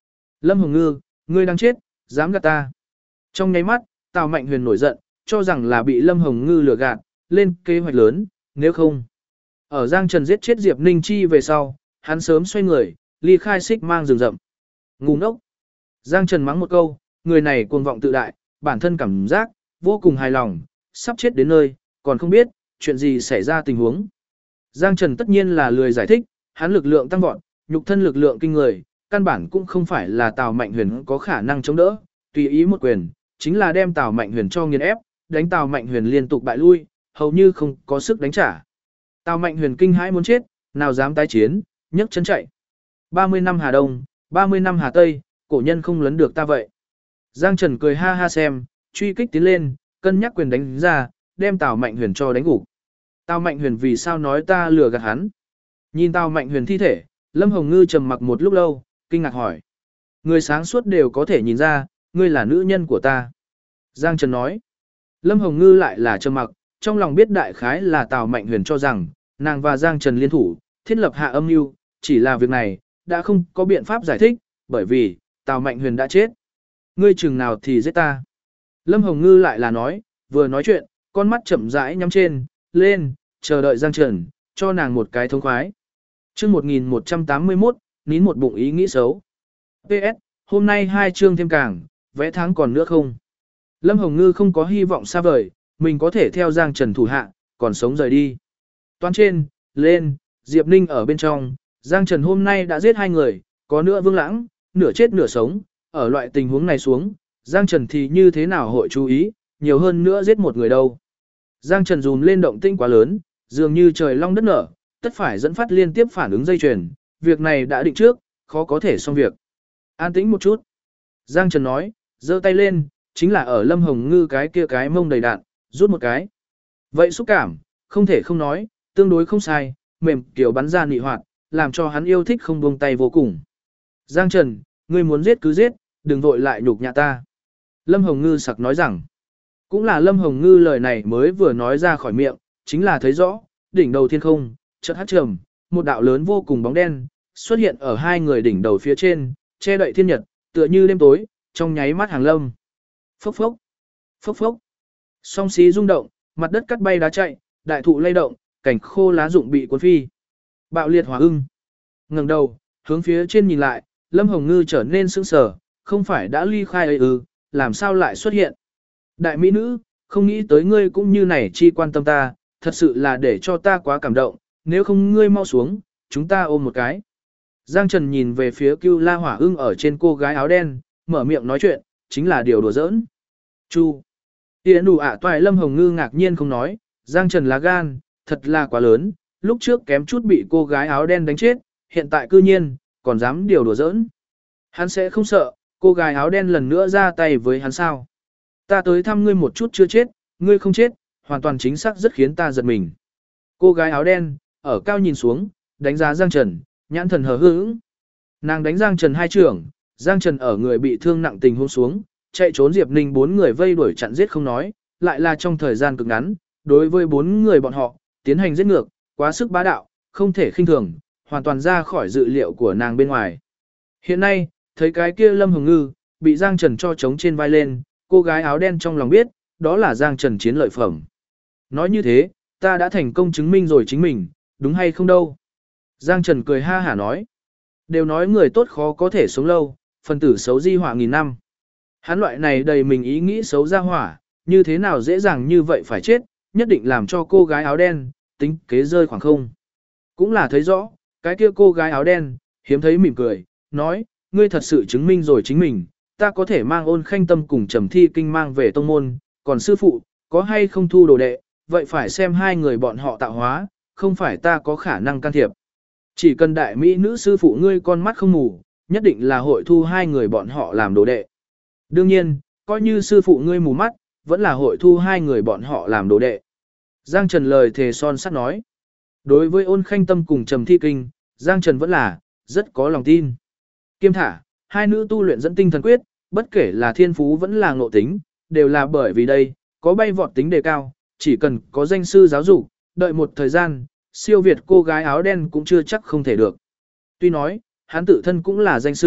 Speaker 1: Lâm Hồng Ngư, ngươi đang chết, dám gạt ta. Trong nháy mắt, Tào Mạnh Huyền nổi giận, cho rằng là bị Lâm Hồng Ngư lừa gạt, lên kế hoạch lớn, nếu không. Ở Giang Trần giết chết Diệp Ninh Chi về sau, hắn sớm xoay người, ly khai xích mang rừng rậm. Ngu ngốc. Giang Trần mắng một câu, người này cuồng vọng tự đại, bản thân cảm giác, vô cùng hài lòng, sắp chết đến nơi, còn không biết, chuyện gì xảy ra tình huống. Giang Trần tất nhiên là lười giải thích, hắn lực lượng tăng vọt, nhục thân lực lượng kinh người, căn bản cũng không phải là Tào Mạnh Huyền có khả năng chống đỡ, tùy ý một quyền, chính là đem Tào Mạnh Huyền cho nghiền ép, đánh Tào Mạnh Huyền liên tục bại lui, hầu như không có sức đánh trả. Tào Mạnh Huyền kinh hãi muốn chết, nào dám tái chiến, nhấc chân chạy. 30 năm Hà Đông, 30 năm Hà Tây, cổ nhân không lấn được ta vậy. Giang Trần cười ha ha xem, truy kích tiến lên, cân nhắc quyền đánh ra, đem Tào Mạnh Huyền cho đánh gục. Tào Mạnh Huyền vì sao nói ta lừa gạt hắn? Nhìn Tào Mạnh Huyền thi thể, Lâm Hồng Ngư trầm mặc một lúc lâu, kinh ngạc hỏi. Người sáng suốt đều có thể nhìn ra, ngươi là nữ nhân của ta. Giang Trần nói. Lâm Hồng Ngư lại là trầm mặc, trong lòng biết đại khái là Tào Mạnh Huyền cho rằng, nàng và Giang Trần liên thủ, thiết lập hạ âm mưu, chỉ là việc này, đã không có biện pháp giải thích, bởi vì, Tào Mạnh Huyền đã chết. Ngươi chừng nào thì giết ta. Lâm Hồng Ngư lại là nói, vừa nói chuyện, con mắt chậm rãi nhắm trên, lên, chờ đợi Giang Trần, cho nàng một cái thông khoái. Chương 1181, nín một bụng ý nghĩ xấu. PS, hôm nay 2 chương thêm càng, vẽ tháng còn nữa không? Lâm Hồng Ngư không có hy vọng xa vời, mình có thể theo Giang Trần thủ hạ, còn sống rời đi. Toán trên, lên, Diệp Ninh ở bên trong, Giang Trần hôm nay đã giết 2 người, có nữa Vương Lãng, nửa chết nửa sống, ở loại tình huống này xuống, Giang Trần thì như thế nào hội chú ý, nhiều hơn nữa giết một người đâu. Giang Trần dùm lên động tĩnh quá lớn, dường như trời long đất nở, tất phải dẫn phát liên tiếp phản ứng dây chuyền, việc này đã định trước, khó có thể xong việc. An tĩnh một chút. Giang Trần nói, giơ tay lên, chính là ở Lâm Hồng Ngư cái kia cái mông đầy đạn, rút một cái. Vậy xúc cảm, không thể không nói, tương đối không sai, mềm kiểu bắn ra nị hoạt, làm cho hắn yêu thích không buông tay vô cùng. Giang Trần, ngươi muốn giết cứ giết, đừng vội lại nhục nhã ta. Lâm Hồng Ngư sặc nói rằng, cũng là Lâm Hồng Ngư lời này mới vừa nói ra khỏi miệng, chính là thấy rõ, đỉnh đầu thiên không, chợt hắt trầm, một đạo lớn vô cùng bóng đen, xuất hiện ở 2 người đỉnh đầu phía trên, che đậy thiên nhật, tựa như đêm tối, trong nháy mắt hàng lâm. Phốc phốc, phốc phốc. Song xí rung động, mặt đất cắt bay đá chạy, đại thụ lay động, cảnh khô lá rụng bị cuốn phi. Bạo liệt hỏa ưng. Ngẩng đầu, hướng phía trên nhìn lại, Lâm Hồng Ngư trở nên sững sờ, không phải đã ly khai ấy ư, làm sao lại xuất hiện? Đại mỹ nữ, không nghĩ tới ngươi cũng như này chi quan tâm ta, thật sự là để cho ta quá cảm động, nếu không ngươi mau xuống, chúng ta ôm một cái. Giang Trần nhìn về phía Cưu La Hỏa Ưng ở trên cô gái áo đen, mở miệng nói chuyện, chính là điều đùa giỡn. Chu. Tiễn đủ ạ toại Lâm Hồng Ngư ngạc nhiên không nói, Giang Trần lá gan, thật là quá lớn, lúc trước kém chút bị cô gái áo đen đánh chết, hiện tại cư nhiên, còn dám điều đùa giỡn. Hắn sẽ không sợ, cô gái áo đen lần nữa ra tay với hắn sao. Ta tới thăm ngươi một chút chưa chết, ngươi không chết, hoàn toàn chính xác rất khiến ta giật mình. Cô gái áo đen, ở cao nhìn xuống, đánh giá Giang Trần, nhãn thần hờ hững. Nàng đánh Giang Trần 2 trưởng, Giang Trần ở người bị thương nặng tình huống xuống, chạy trốn Diệp Ninh 4 người vây đuổi chặn giết không nói, lại là trong thời gian cực ngắn, đối với 4 người bọn họ, tiến hành giết ngược, quá sức bá đạo, không thể khinh thường, hoàn toàn ra khỏi dự liệu của nàng bên ngoài. Hiện nay, thấy cái kia Lâm Hồng Ngư, bị Giang Trần cho trống trên vai lên, cô gái áo đen trong lòng biết, đó là Giang Trần chiến lợi phẩm. Nói như thế, ta đã thành công chứng minh rồi chính mình, đúng hay không đâu. Giang Trần cười ha hả nói. Đều nói người tốt khó có thể sống lâu, phần tử xấu di họa nghìn năm. Hắn loại này đầy mình ý nghĩ xấu ra hỏa, như thế nào dễ dàng như vậy phải chết, nhất định làm cho cô gái áo đen, tính kế rơi khoảng không. Cũng là thấy rõ, cái kia cô gái áo đen, hiếm thấy mỉm cười, nói, ngươi thật sự chứng minh rồi chính mình, ta có thể mang Ôn Khanh Tâm cùng Trầm Thi Kinh mang về tông môn, còn sư phụ, có hay không thu đồ đệ, vậy phải xem 2 người bọn họ tạo hóa, không phải ta có khả năng can thiệp. Chỉ cần đại mỹ nữ sư phụ ngươi con mắt không mù, nhất định là hội thu 2 người bọn họ làm đồ đệ. Đương nhiên, coi như sư phụ ngươi mù mắt, vẫn là hội thu 2 người bọn họ làm đồ đệ. Giang Trần lời thề son sắt nói. Đối với Ôn Khanh Tâm cùng Trầm Thi Kinh, Giang Trần vẫn là rất có lòng tin. Kiêm thả, 2 nữ tu luyện dẫn tinh thần quyết, bất kể là thiên phú vẫn là ngộ tính, đều là bởi vì đây, có bay vọt tính đề cao, chỉ cần có danh sư giáo dục, đợi một thời gian, siêu việt cô gái áo đen cũng chưa chắc không thể được. Tuy nói, hắn tự thân cũng là danh sư,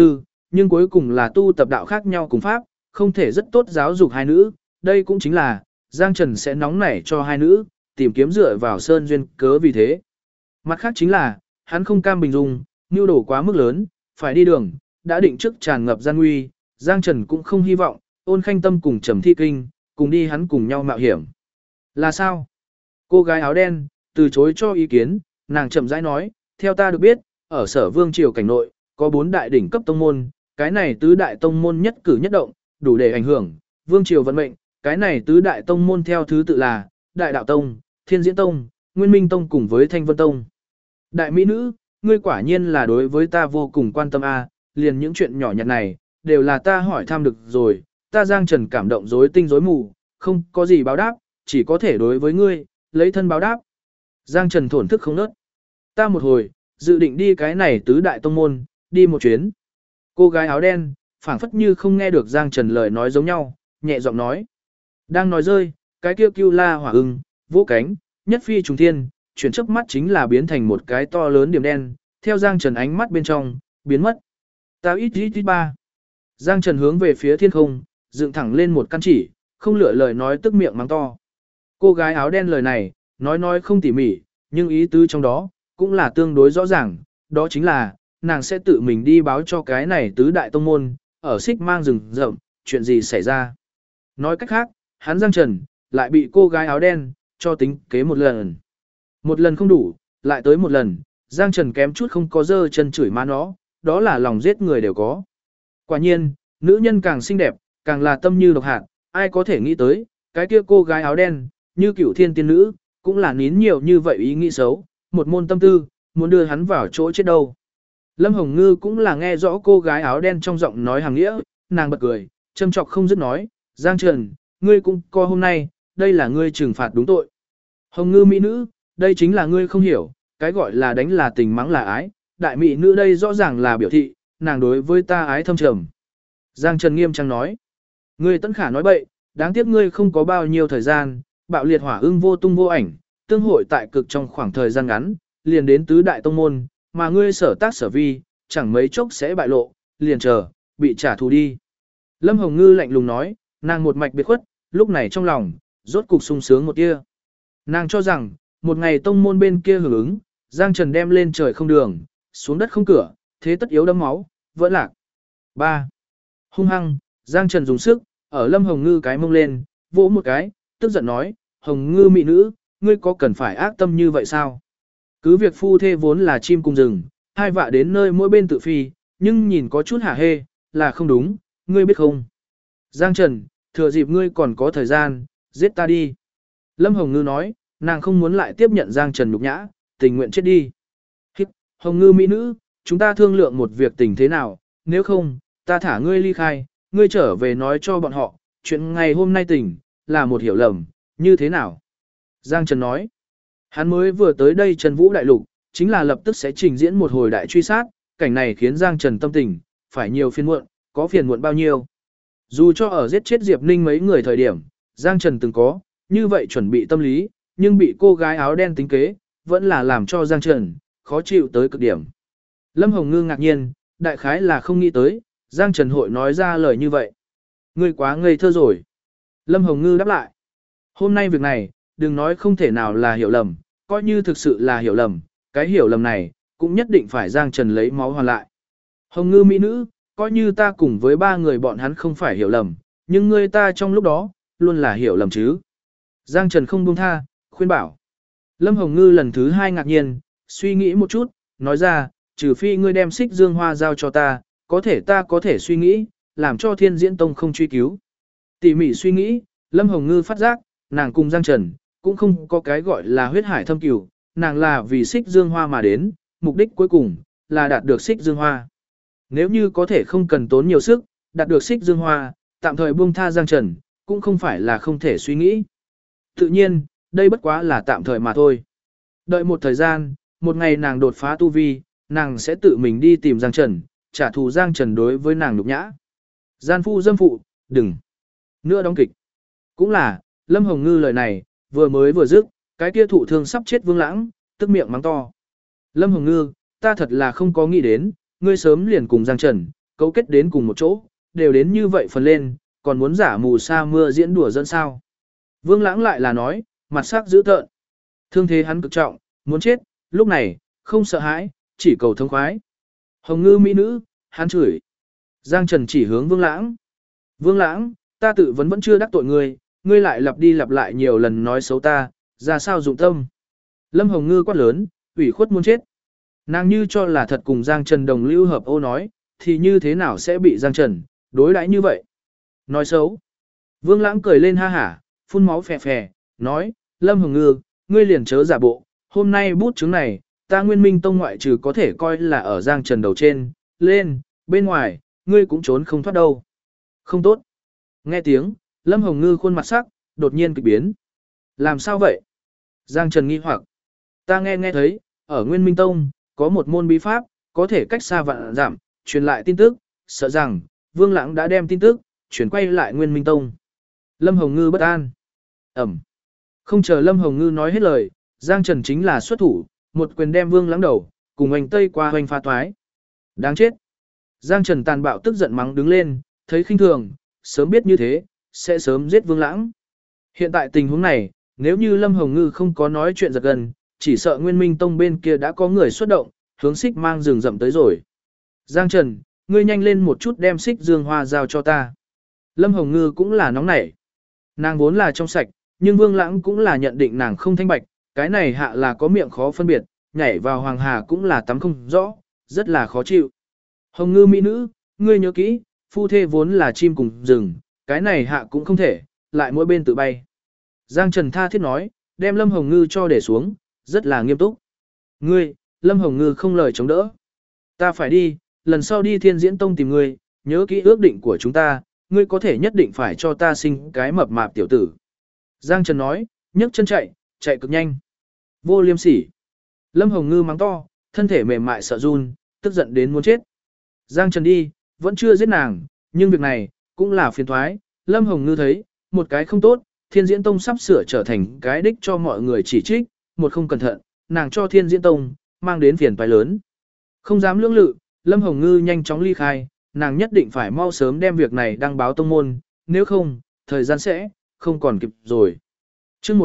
Speaker 1: nhưng cuối cùng là tu tập đạo khác nhau cùng pháp, không thể rất tốt giáo dục hai nữ, đây cũng chính là, Giang Trần sẽ nóng nảy cho hai nữ, tìm kiếm dựa vào sơn duyên cớ vì thế. Mặt khác chính là, hắn không cam bình dung, nhu đổ quá mức lớn, phải đi đường, đã định trước tràn ngập gian nguy, Giang Trần cũng không hy vọng, Ôn Khanh Tâm cùng Trầm Thi Kinh, cùng đi hắn cùng nhau mạo hiểm. Là sao? Cô gái áo đen, từ chối cho ý kiến, nàng chậm rãi nói, theo ta được biết, ở Sở Vương triều cảnh nội, có 4 đại đỉnh cấp tông môn, cái này tứ đại tông môn nhất cử nhất động, đủ để ảnh hưởng vương triều vận mệnh, cái này tứ đại tông môn theo thứ tự là Đại Đạo Tông, Thiên Diễn Tông, Nguyên Minh Tông cùng với Thanh Vân Tông. Đại mỹ nữ, ngươi quả nhiên là đối với ta vô cùng quan tâm a, liền những chuyện nhỏ nhặt này, đều là ta hỏi thăm được rồi, ta Giang Trần cảm động rối tinh rối mù, không có gì báo đáp, chỉ có thể đối với ngươi, lấy thân báo đáp. Giang Trần thổn thức không nớt. Ta một hồi, dự định đi cái này tứ đại tông môn, đi một chuyến. Cô gái áo đen, phảng phất như không nghe được Giang Trần lời nói giống nhau, nhẹ giọng nói. Đang nói rơi, cái kia Cưu La Hỏa Ưng, vỗ cánh, nhất phi trùng thiên, chuyển chớp mắt chính là biến thành một cái to lớn điểm đen, theo Giang Trần ánh mắt bên trong, biến mất. Ta ít ít ít ba. Giang Trần hướng về phía thiên không, dựng thẳng lên một căn chỉ, không lựa lời nói tức miệng mắng to. Cô gái áo đen lời này, nói không tỉ mỉ, nhưng ý tứ trong đó, cũng là tương đối rõ ràng, đó chính là, nàng sẽ tự mình đi báo cho cái này tứ đại tông môn, ở xích mang rừng rậm, chuyện gì xảy ra. Nói cách khác, hắn Giang Trần, lại bị cô gái áo đen, cho tính kế một lần. Một lần không đủ, lại tới một lần, Giang Trần kém chút không có dơ chân chửi má nó, đó là lòng giết người đều có. Quả nhiên, nữ nhân càng xinh đẹp, càng là tâm như độc hạt, ai có thể nghĩ tới, cái kia cô gái áo đen, như cửu thiên tiên nữ, cũng là nín nhiều như vậy ý nghĩ xấu, một môn tâm tư, muốn đưa hắn vào chỗ chết đâu. Lâm Hồng Ngư cũng là nghe rõ cô gái áo đen trong giọng nói hàng nghĩa, nàng bật cười, châm chọc không dứt nói, Giang Trần, ngươi cũng coi hôm nay, đây là ngươi trừng phạt đúng tội. Hồng Ngư mỹ nữ, đây chính là ngươi không hiểu, cái gọi là đánh là tình mắng là ái, đại mỹ nữ đây rõ ràng là biểu thị, nàng đối với ta ái thâm trầm. Giang Trần nghiêm trang nói, ngươi Tấn Khả nói bậy, đáng tiếc ngươi không có bao nhiêu thời gian, bạo liệt hỏa ưng vô tung vô ảnh, tương hội tại cực trong khoảng thời gian ngắn, liền đến tứ đại tông môn, mà ngươi sở tác sở vi, chẳng mấy chốc sẽ bại lộ, liền chờ, bị trả thù đi. Lâm Hồng Ngư lạnh lùng nói, nàng một mạch biệt khuất, lúc này trong lòng, rốt cục sung sướng một tia. Nàng cho rằng, một ngày tông môn bên kia hưởng ứng, Giang Trần đem lên trời không đường, xuống đất không cửa, thế tất yếu đấm máu, vỡ lạc. 3. Hung hăng, Giang Trần dùng sức, ở Lâm Hồng Ngư cái mông lên, vỗ một cái, tức giận nói, Hồng Ngư mỹ nữ, ngươi có cần phải ác tâm như vậy sao? Cứ việc phu thê vốn là chim cùng rừng, hai vạ đến nơi mỗi bên tự phi, nhưng nhìn có chút hả hê, là không đúng, ngươi biết không? Giang Trần, thừa dịp ngươi còn có thời gian, giết ta đi. Lâm Hồng Ngư nói, nàng không muốn lại tiếp nhận Giang Trần nhục nhã, tình nguyện chết đi. Hít, Hồng Ngư mỹ nữ, chúng ta thương lượng một việc tình thế nào, nếu không, ta thả ngươi ly khai, ngươi trở về nói cho bọn họ, chuyện ngày hôm nay tình, là một hiểu lầm, như thế nào? Giang Trần nói, hắn mới vừa tới đây Trần Vũ Đại Lục, chính là lập tức sẽ trình diễn một hồi đại truy sát, cảnh này khiến Giang Trần tâm tình, phải nhiều phiền muộn, có phiền muộn bao nhiêu. Dù cho ở giết chết Diệp Ninh mấy người thời điểm, Giang Trần từng có, như vậy chuẩn bị tâm lý, nhưng bị cô gái áo đen tính kế, vẫn là làm cho Giang Trần, khó chịu tới cực điểm. Lâm Hồng Ngư ngạc nhiên, đại khái là không nghĩ tới, Giang Trần hội nói ra lời như vậy. Ngươi quá ngây thơ rồi. Lâm Hồng Ngư đáp lại. Hôm nay việc này, đừng nói không thể nào là hiểu lầm, coi như thực sự là hiểu lầm, cái hiểu lầm này, cũng nhất định phải Giang Trần lấy máu hoàn lại. Hồng Ngư mỹ nữ, coi như ta cùng với ba người bọn hắn không phải hiểu lầm, nhưng ngươi ta trong lúc đó, luôn là hiểu lầm chứ. Giang Trần không buông tha, khuyên bảo. Lâm Hồng Ngư lần thứ 2 ngạc nhiên, suy nghĩ một chút, nói ra, trừ phi ngươi đem Xích Dương Hoa giao cho ta có thể suy nghĩ, làm cho Thiên Diễn Tông không truy cứu. Tỉ mỉ suy nghĩ, Lâm Hồng Ngư phát giác, nàng cùng Giang Trần, cũng không có cái gọi là huyết hải thâm cửu, nàng là vì Xích Dương Hoa mà đến, mục đích cuối cùng, là đạt được Xích Dương Hoa. Nếu như có thể không cần tốn nhiều sức, đạt được Xích Dương Hoa, tạm thời buông tha Giang Trần, cũng không phải là không thể suy nghĩ. Tự nhiên, đây bất quá là tạm thời mà thôi. Đợi một thời gian, một ngày nàng đột phá tu vi, nàng sẽ tự mình đi tìm Giang Trần, trả thù Giang Trần đối với nàng nhục nhã. Gian phu dâm phụ, đừng nữa đóng kịch. Cũng là, Lâm Hồng Ngư lời này, vừa mới vừa dứt, cái kia thụ thương sắp chết Vương Lãng, tức miệng mắng to. Lâm Hồng Ngư, ta thật là không có nghĩ đến, ngươi sớm liền cùng Giang Trần, cấu kết đến cùng một chỗ, đều đến như vậy phần lên, còn muốn giả mù sa mưa diễn đùa dẫn sao. Vương Lãng lại là nói, mặt sắc dữ tợn. Thương thế hắn cực trọng, muốn chết, lúc này, không sợ hãi, chỉ cầu thông khoái. Hồng Ngư mỹ nữ, hắn chửi. Giang Trần chỉ hướng Vương Lãng. Vương Lãng, ta tự vấn vẫn chưa đắc tội ngươi, ngươi lại lặp đi lặp lại nhiều lần nói xấu ta, ra sao dụng tâm. Lâm Hồng Ngư quát lớn, ủy khuất muốn chết. Nàng như cho là thật cùng Giang Trần đồng lưu hợp ô nói, thì như thế nào sẽ bị Giang Trần đối đãi như vậy? Nói xấu. Vương Lãng cười lên ha hả, phun máu phè phè, nói, Lâm Hồng Ngư, ngươi liền chớ giả bộ, hôm nay bút chứng này, ta Nguyên Minh Tông ngoại trừ có thể coi là ở Giang Trần đầu trên, lên, bên ngoài, ngươi cũng trốn không thoát đâu. Không tốt. Nghe tiếng, Lâm Hồng Ngư khuôn mặt sắc, đột nhiên kịch biến. Làm sao vậy? Giang Trần nghi hoặc. Ta nghe thấy, ở Nguyên Minh Tông, có một môn bí pháp, có thể cách xa vạn giảm, truyền lại tin tức, sợ rằng, Vương Lãng đã đem tin tức, chuyển quay lại Nguyên Minh Tông. Lâm Hồng Ngư bất an. Ẩm. Không chờ Lâm Hồng Ngư nói hết lời, Giang Trần chính là xuất thủ, một quyền đem Vương Lãng đầu, cùng hoành tây qua hoành pha toái. Đáng chết. Giang Trần tàn bạo tức giận mắng đứng lên, thấy khinh thường, sớm biết như thế, sẽ sớm giết Vương Lãng. Hiện tại tình huống này, nếu như Lâm Hồng Ngư không có nói chuyện giật gần, chỉ sợ Nguyên Minh Tông bên kia đã có người xuất động, hướng xích mang rừng rậm tới rồi. Giang Trần, ngươi nhanh lên một chút đem xích dương hoa giao cho ta. Lâm Hồng Ngư cũng là nóng nảy. Nàng vốn là trong sạch, nhưng Vương Lãng cũng là nhận định nàng không thanh bạch, cái này hạ là có miệng khó phân biệt, nhảy vào hoàng hà cũng là tắm không rõ, rất là khó chịu. Hồng Ngư mỹ nữ, ngươi nhớ kỹ, phu thê vốn là chim cùng rừng, cái này hạ cũng không thể, lại mỗi bên tự bay. Giang Trần tha thiết nói, đem Lâm Hồng Ngư cho để xuống, rất là nghiêm túc. Ngươi, Lâm Hồng Ngư không lời chống đỡ. Ta phải đi, lần sau đi Thiên Diễn Tông tìm ngươi, nhớ kỹ ước định của chúng ta, ngươi có thể nhất định phải cho ta sinh cái mập mạp tiểu tử. Giang Trần nói, nhấc chân chạy, chạy cực nhanh. Vô liêm sỉ. Lâm Hồng Ngư mắng to, thân thể mềm mại sợ run, tức giận đến muốn chết. Giang Trần đi, vẫn chưa giết nàng, nhưng việc này, cũng là phiền thoái. Lâm Hồng Ngư thấy, một cái không tốt, Thiên Diễn Tông sắp sửa trở thành cái đích cho mọi người chỉ trích, một không cẩn thận, nàng cho Thiên Diễn Tông, mang đến phiền toái lớn. Không dám lưỡng lự, Lâm Hồng Ngư nhanh chóng ly khai, nàng nhất định phải mau sớm đem việc này đăng báo tông môn, nếu không, thời gian sẽ, không còn kịp rồi. chương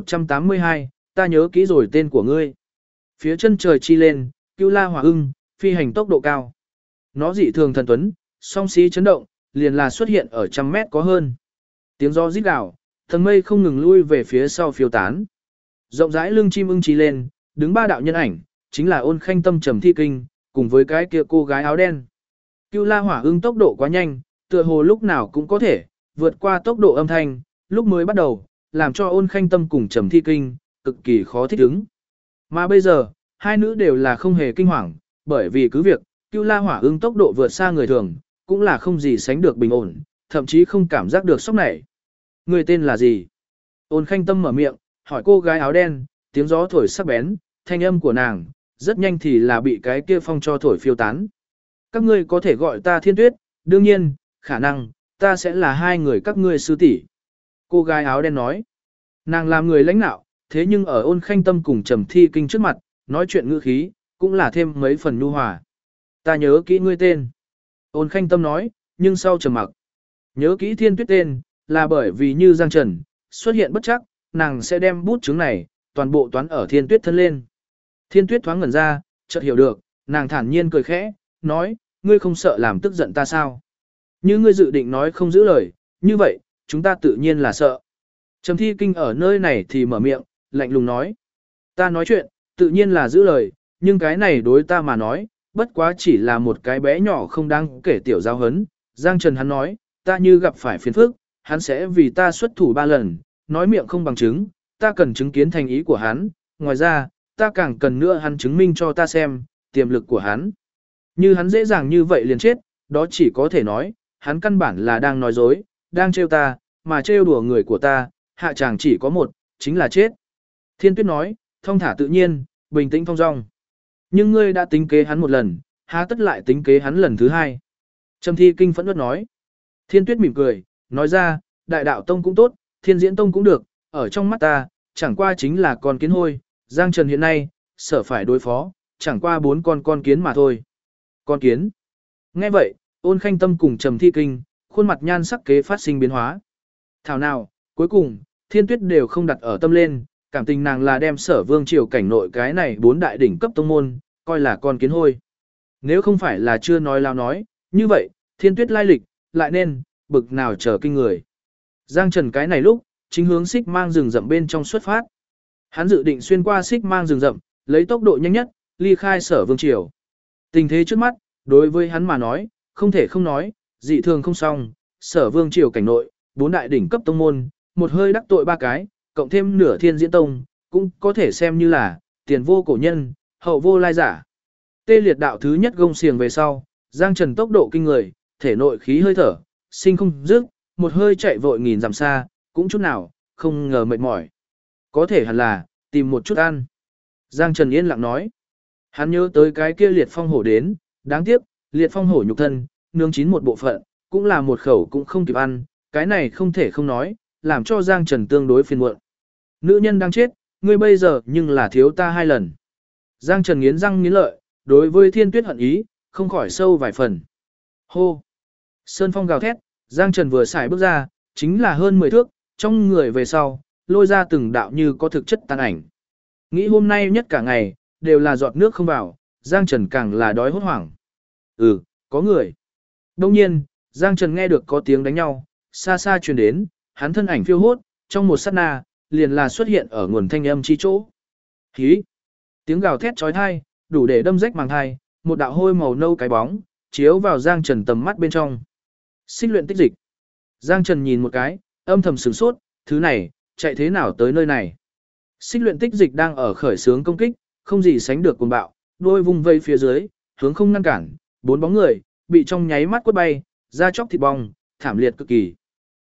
Speaker 1: 1182, ta nhớ kỹ rồi tên của ngươi. Phía chân trời chi lên, Cưu La Hỏa Ưng, phi hành tốc độ cao. Nó dị thường thần tuấn, song xí chấn động, liền là xuất hiện ở 100 mét có hơn. Tiếng gió rít gào, tầng mây không ngừng lui về phía sau phiêu tán. Rộng rãi lưng chim ưng chi lên, đứng ba đạo nhân ảnh, chính là Ôn Khanh Tâm Trầm Thi Kinh, cùng với cái kia cô gái áo đen. Cưu La Hỏa Ưng tốc độ quá nhanh, tựa hồ lúc nào cũng có thể vượt qua tốc độ âm thanh, lúc mới bắt đầu, làm cho Ôn Khanh Tâm cùng Trầm Thi Kinh cực kỳ khó thích ứng. Mà bây giờ, hai nữ đều là không hề kinh hoàng, bởi vì cứ việc Cưu La Hỏa Ưng tốc độ vượt xa người thường, cũng là không gì sánh được bình ổn, thậm chí không cảm giác được sốc nảy. Người tên là gì? Ôn Khanh Tâm mở miệng, hỏi cô gái áo đen, tiếng gió thổi sắc bén, thanh âm của nàng, rất nhanh thì là bị cái kia phong cho thổi phiêu tán. Các ngươi có thể gọi ta Thiên Tuyết, đương nhiên, khả năng, ta sẽ là hai người các ngươi sư tỷ. Cô gái áo đen nói, nàng làm người lãnh nạo, thế nhưng ở Ôn Khanh Tâm cùng Trầm Thi Kinh trước mặt, nói chuyện ngữ khí, cũng là thêm mấy phần nhu hòa. Ta nhớ kỹ ngươi tên. Ôn Khanh Tâm nói, nhưng sau trầm mặc. Nhớ kỹ Thiên Tuyết tên, là bởi vì như Giang Trần, xuất hiện bất chắc, nàng sẽ đem bút chứng này, toàn bộ toán ở Thiên Tuyết thân lên. Thiên Tuyết thoáng ngẩn ra, chợt hiểu được, nàng thản nhiên cười khẽ, nói, ngươi không sợ làm tức giận ta sao? Như ngươi dự định nói không giữ lời, như vậy, chúng ta tự nhiên là sợ. Trầm Thi Kinh ở nơi này thì mở miệng, lạnh lùng nói. Ta nói chuyện, tự nhiên là giữ lời, nhưng cái này đối ta mà nói, bất quá chỉ là một cái bé nhỏ không đáng kể tiểu giao hấn. Giang Trần hắn nói, ta như gặp phải phiền phức, hắn sẽ vì ta xuất thủ 3 lần, nói miệng không bằng chứng, ta cần chứng kiến thành ý của hắn, ngoài ra, ta càng cần nữa hắn chứng minh cho ta xem, tiềm lực của hắn. Như hắn dễ dàng như vậy liền chết, đó chỉ có thể nói, hắn căn bản là đang nói dối, đang trêu ta, mà trêu đùa người của ta, hạ chàng chỉ có một, chính là chết. Thiên Tuyết nói, thông thả tự nhiên, bình tĩnh thong dong. Nhưng ngươi đã tính kế hắn một lần, há tất lại tính kế hắn lần thứ hai. Trầm Thi Kinh phẫn nộ nói. Thiên Tuyết mỉm cười, nói ra, Đại Đạo Tông cũng tốt, Thiên Diễn Tông cũng được, ở trong mắt ta, chẳng qua chính là con kiến hôi, Giang Trần hiện nay, sợ phải đối phó, chẳng qua 4 con kiến mà thôi. Con kiến. Nghe vậy, Ôn Khanh Tâm cùng Trầm Thi Kinh, khuôn mặt nhan sắc kế phát sinh biến hóa. Thảo nào, cuối cùng, Thiên Tuyết đều không đặt ở tâm lên, cảm tình nàng là đem Sở Vương triều cảnh nội cái này 4 đại đỉnh cấp tông môn, coi là con kiến hôi. Nếu không phải là chưa nói lao nói, như vậy, Thiên Tuyết lai lịch, lại nên, bực nào chờ kinh người. Giang Trần cái này lúc, chính hướng xích mang rừng rậm bên trong xuất phát. Hắn dự định xuyên qua xích mang rừng rậm, lấy tốc độ nhanh nhất, ly khai Sở Vương triều. Tình thế trước mắt, đối với hắn mà nói, không thể không nói, dị thường không xong, Sở Vương triều cảnh nội, 4 đại đỉnh cấp tông môn, một hơi đắc tội 3 cái, cộng thêm nửa Thiên Diễn Tông, cũng có thể xem như là tiền vô cổ nhân, hậu vô lai giả. Tê liệt đạo thứ nhất gông xiềng về sau, Giang Trần tốc độ kinh người, thể nội khí hơi thở, sinh không dứt, một hơi chạy vội nghìn dặm xa, cũng chút nào, không ngờ mệt mỏi. Có thể hẳn là, tìm một chút ăn. Giang Trần yên lặng nói. Hắn nhớ tới cái kia liệt phong hổ đến, đáng tiếc, liệt phong hổ nhục thân, nướng chín một bộ phận, cũng là một khẩu cũng không kịp ăn, cái này không thể không nói, làm cho Giang Trần tương đối phiền muộn. Nữ nhân đang chết, ngươi bây giờ nhưng là thiếu ta 2 lần. Giang Trần nghiến răng nghiến lợi, đối với Thiên Tuyết hận ý, không khỏi sâu vài phần. Hô! Sơn phong gào thét, Giang Trần vừa xài bước ra, chính là hơn 10 thước, trong người về sau, lôi ra từng đạo như có thực chất tàn ảnh. Nghĩ hôm nay nhất cả ngày, đều là giọt nước không vào, Giang Trần càng là đói hốt hoảng. Có người. Đông nhiên, Giang Trần nghe được có tiếng đánh nhau, xa xa truyền đến, hắn thân ảnh phiêu hốt, trong một sát na, liền là xuất hiện ở nguồn thanh âm chi chỗ. Hí! Tiếng gào thét trói thai, đủ để đâm rách màng thai, một đạo hôi màu nâu cái bóng, chiếu vào Giang Trần tầm mắt bên trong. Xích luyện tích dịch. Giang Trần nhìn một cái, âm thầm sửng sốt, thứ này, chạy thế nào tới nơi này. Xích luyện tích dịch đang ở khởi xướng công kích, không gì sánh được cuồng bạo, đôi vùng vây phía dưới, hướng không ngăn cản, 4 bóng người, bị trong nháy mắt quất bay, da chóc thịt bong, thảm liệt cực kỳ.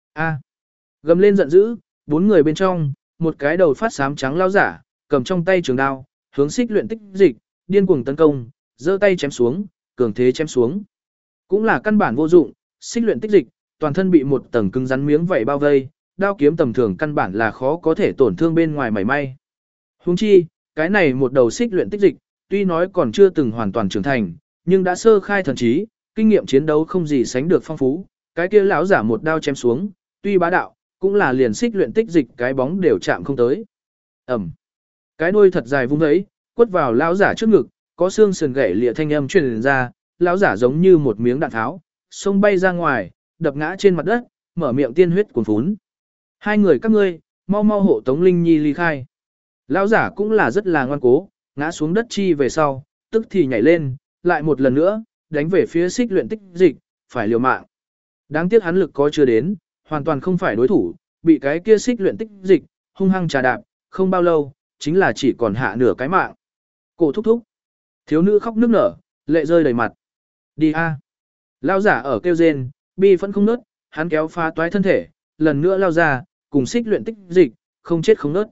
Speaker 1: Gầm lên giận dữ, 4 người bên trong, một cái đầu phát xám trắng lao giả, cầm trong tay trường đao, hướng xích luyện tích dịch, điên cuồng tấn công, giơ tay chém xuống, cường thế chém xuống. Cũng là căn bản vô dụng, xích luyện tích dịch, toàn thân bị một tầng cứng rắn miếng vảy bao vây, đao kiếm tầm thường căn bản là khó có thể tổn thương bên ngoài mảy may. Huống chi, cái này một đầu xích luyện tích dịch, tuy nói còn chưa từng hoàn toàn trưởng thành, nhưng đã sơ khai thần trí, kinh nghiệm chiến đấu không gì sánh được phong phú, cái kia lão giả một đao chém xuống, tuy bá đạo, cũng là liền xích luyện tích dịch cái bóng đều chạm không tới. Ầm. Cái đuôi thật dài vung ấy, quất vào lão giả trước ngực, có xương sườn gãy lịa thanh âm truyền ra, lão giả giống như một miếng đạn tháo, xông bay ra ngoài, đập ngã trên mặt đất, mở miệng tiên huyết cuồn phún. 2 người các ngươi, mau mau hộ Tống Linh Nhi ly khai. Lão giả cũng là rất là ngoan cố, ngã xuống đất chi về sau, tức thì nhảy lên, lại một lần nữa, đánh về phía xích luyện tích dịch, phải liều mạng. Đáng tiếc hắn lực có chưa đến, hoàn toàn không phải đối thủ, bị cái kia xích luyện tích dịch, hung hăng trà đạp, không bao lâu, chính là chỉ còn hạ nửa cái mạng. Cổ thúc thúc. Thiếu nữ khóc nức nở, lệ rơi đầy mặt. Đi a. Lão giả ở kêu rên, bi phẫn không nớt, hắn kéo phá toái thân thể, lần nữa lao ra, cùng xích luyện tích dịch, không chết không nớt.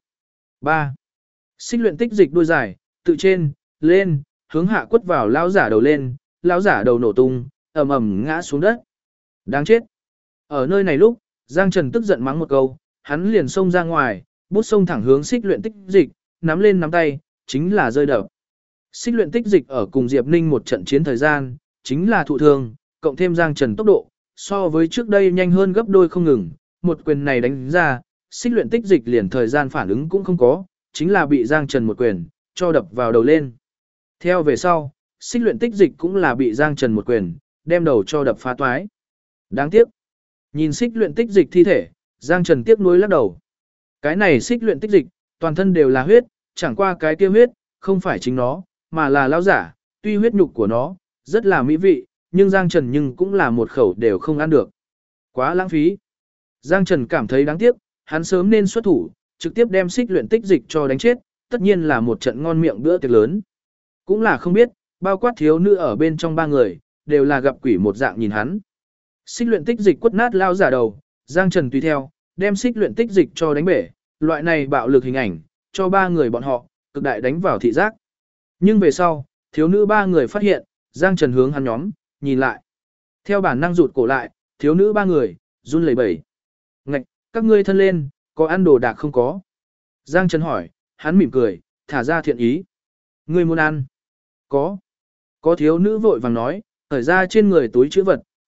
Speaker 1: 3. Xích luyện tích dịch đuôi dài, tự trên, lên, hướng hạ quất vào lão giả đầu lên, lão giả đầu nổ tung, ầm ầm ngã xuống đất. Đáng chết. Ở nơi này lúc, Giang Trần tức giận mắng một câu, hắn liền xông ra ngoài, bút xông thẳng hướng xích luyện tích dịch, nắm lên nắm tay, chính là rơi đập. Xích luyện tích dịch ở cùng Diệp Ninh một trận chiến thời gian, chính là thụ thương, cộng thêm Giang Trần tốc độ, so với trước đây nhanh hơn gấp đôi không ngừng, một quyền này đánh ra, xích luyện tích dịch liền thời gian phản ứng cũng không có, chính là bị Giang Trần một quyền, cho đập vào đầu lên. Theo về sau, xích luyện tích dịch cũng là bị Giang Trần một quyền, đem đầu cho đập phá toái. Đáng tiếc. Nhìn xích luyện tích dịch thi thể, Giang Trần tiếc nuối lắc đầu. Cái này xích luyện tích dịch, toàn thân đều là huyết, chẳng qua cái kia huyết, không phải chính nó, mà là lão giả, tuy huyết nhục của nó, rất là mỹ vị, nhưng Giang Trần nhưng cũng là một khẩu đều không ăn được. Quá lãng phí. Giang Trần cảm thấy đáng tiếc, hắn sớm nên xuất thủ, trực tiếp đem xích luyện tích dịch cho đánh chết, tất nhiên là một trận ngon miệng bữa tiệc lớn. Cũng là không biết, bao quát thiếu nữ ở bên trong 3 người, đều là gặp quỷ một dạng nhìn hắn. Xích luyện tích dịch quất nát lao giả đầu, Giang Trần tùy theo, đem xích luyện tích dịch cho đánh bể, loại này bạo lực hình ảnh, cho 3 người bọn họ, cực đại đánh vào thị giác. Nhưng về sau, thiếu nữ 3 người phát hiện, Giang Trần hướng hắn nhóm, nhìn lại. Theo bản năng rụt cổ lại, thiếu nữ 3 người, run lẩy bẩy. Ngạch, các ngươi thân lên, có ăn đồ đạc không có? Giang Trần hỏi, hắn mỉm cười, thả ra thiện ý. Ngươi muốn ăn? Có. Có thiếu nữ vội vàng nói, thở ra trên người túi chữ vật,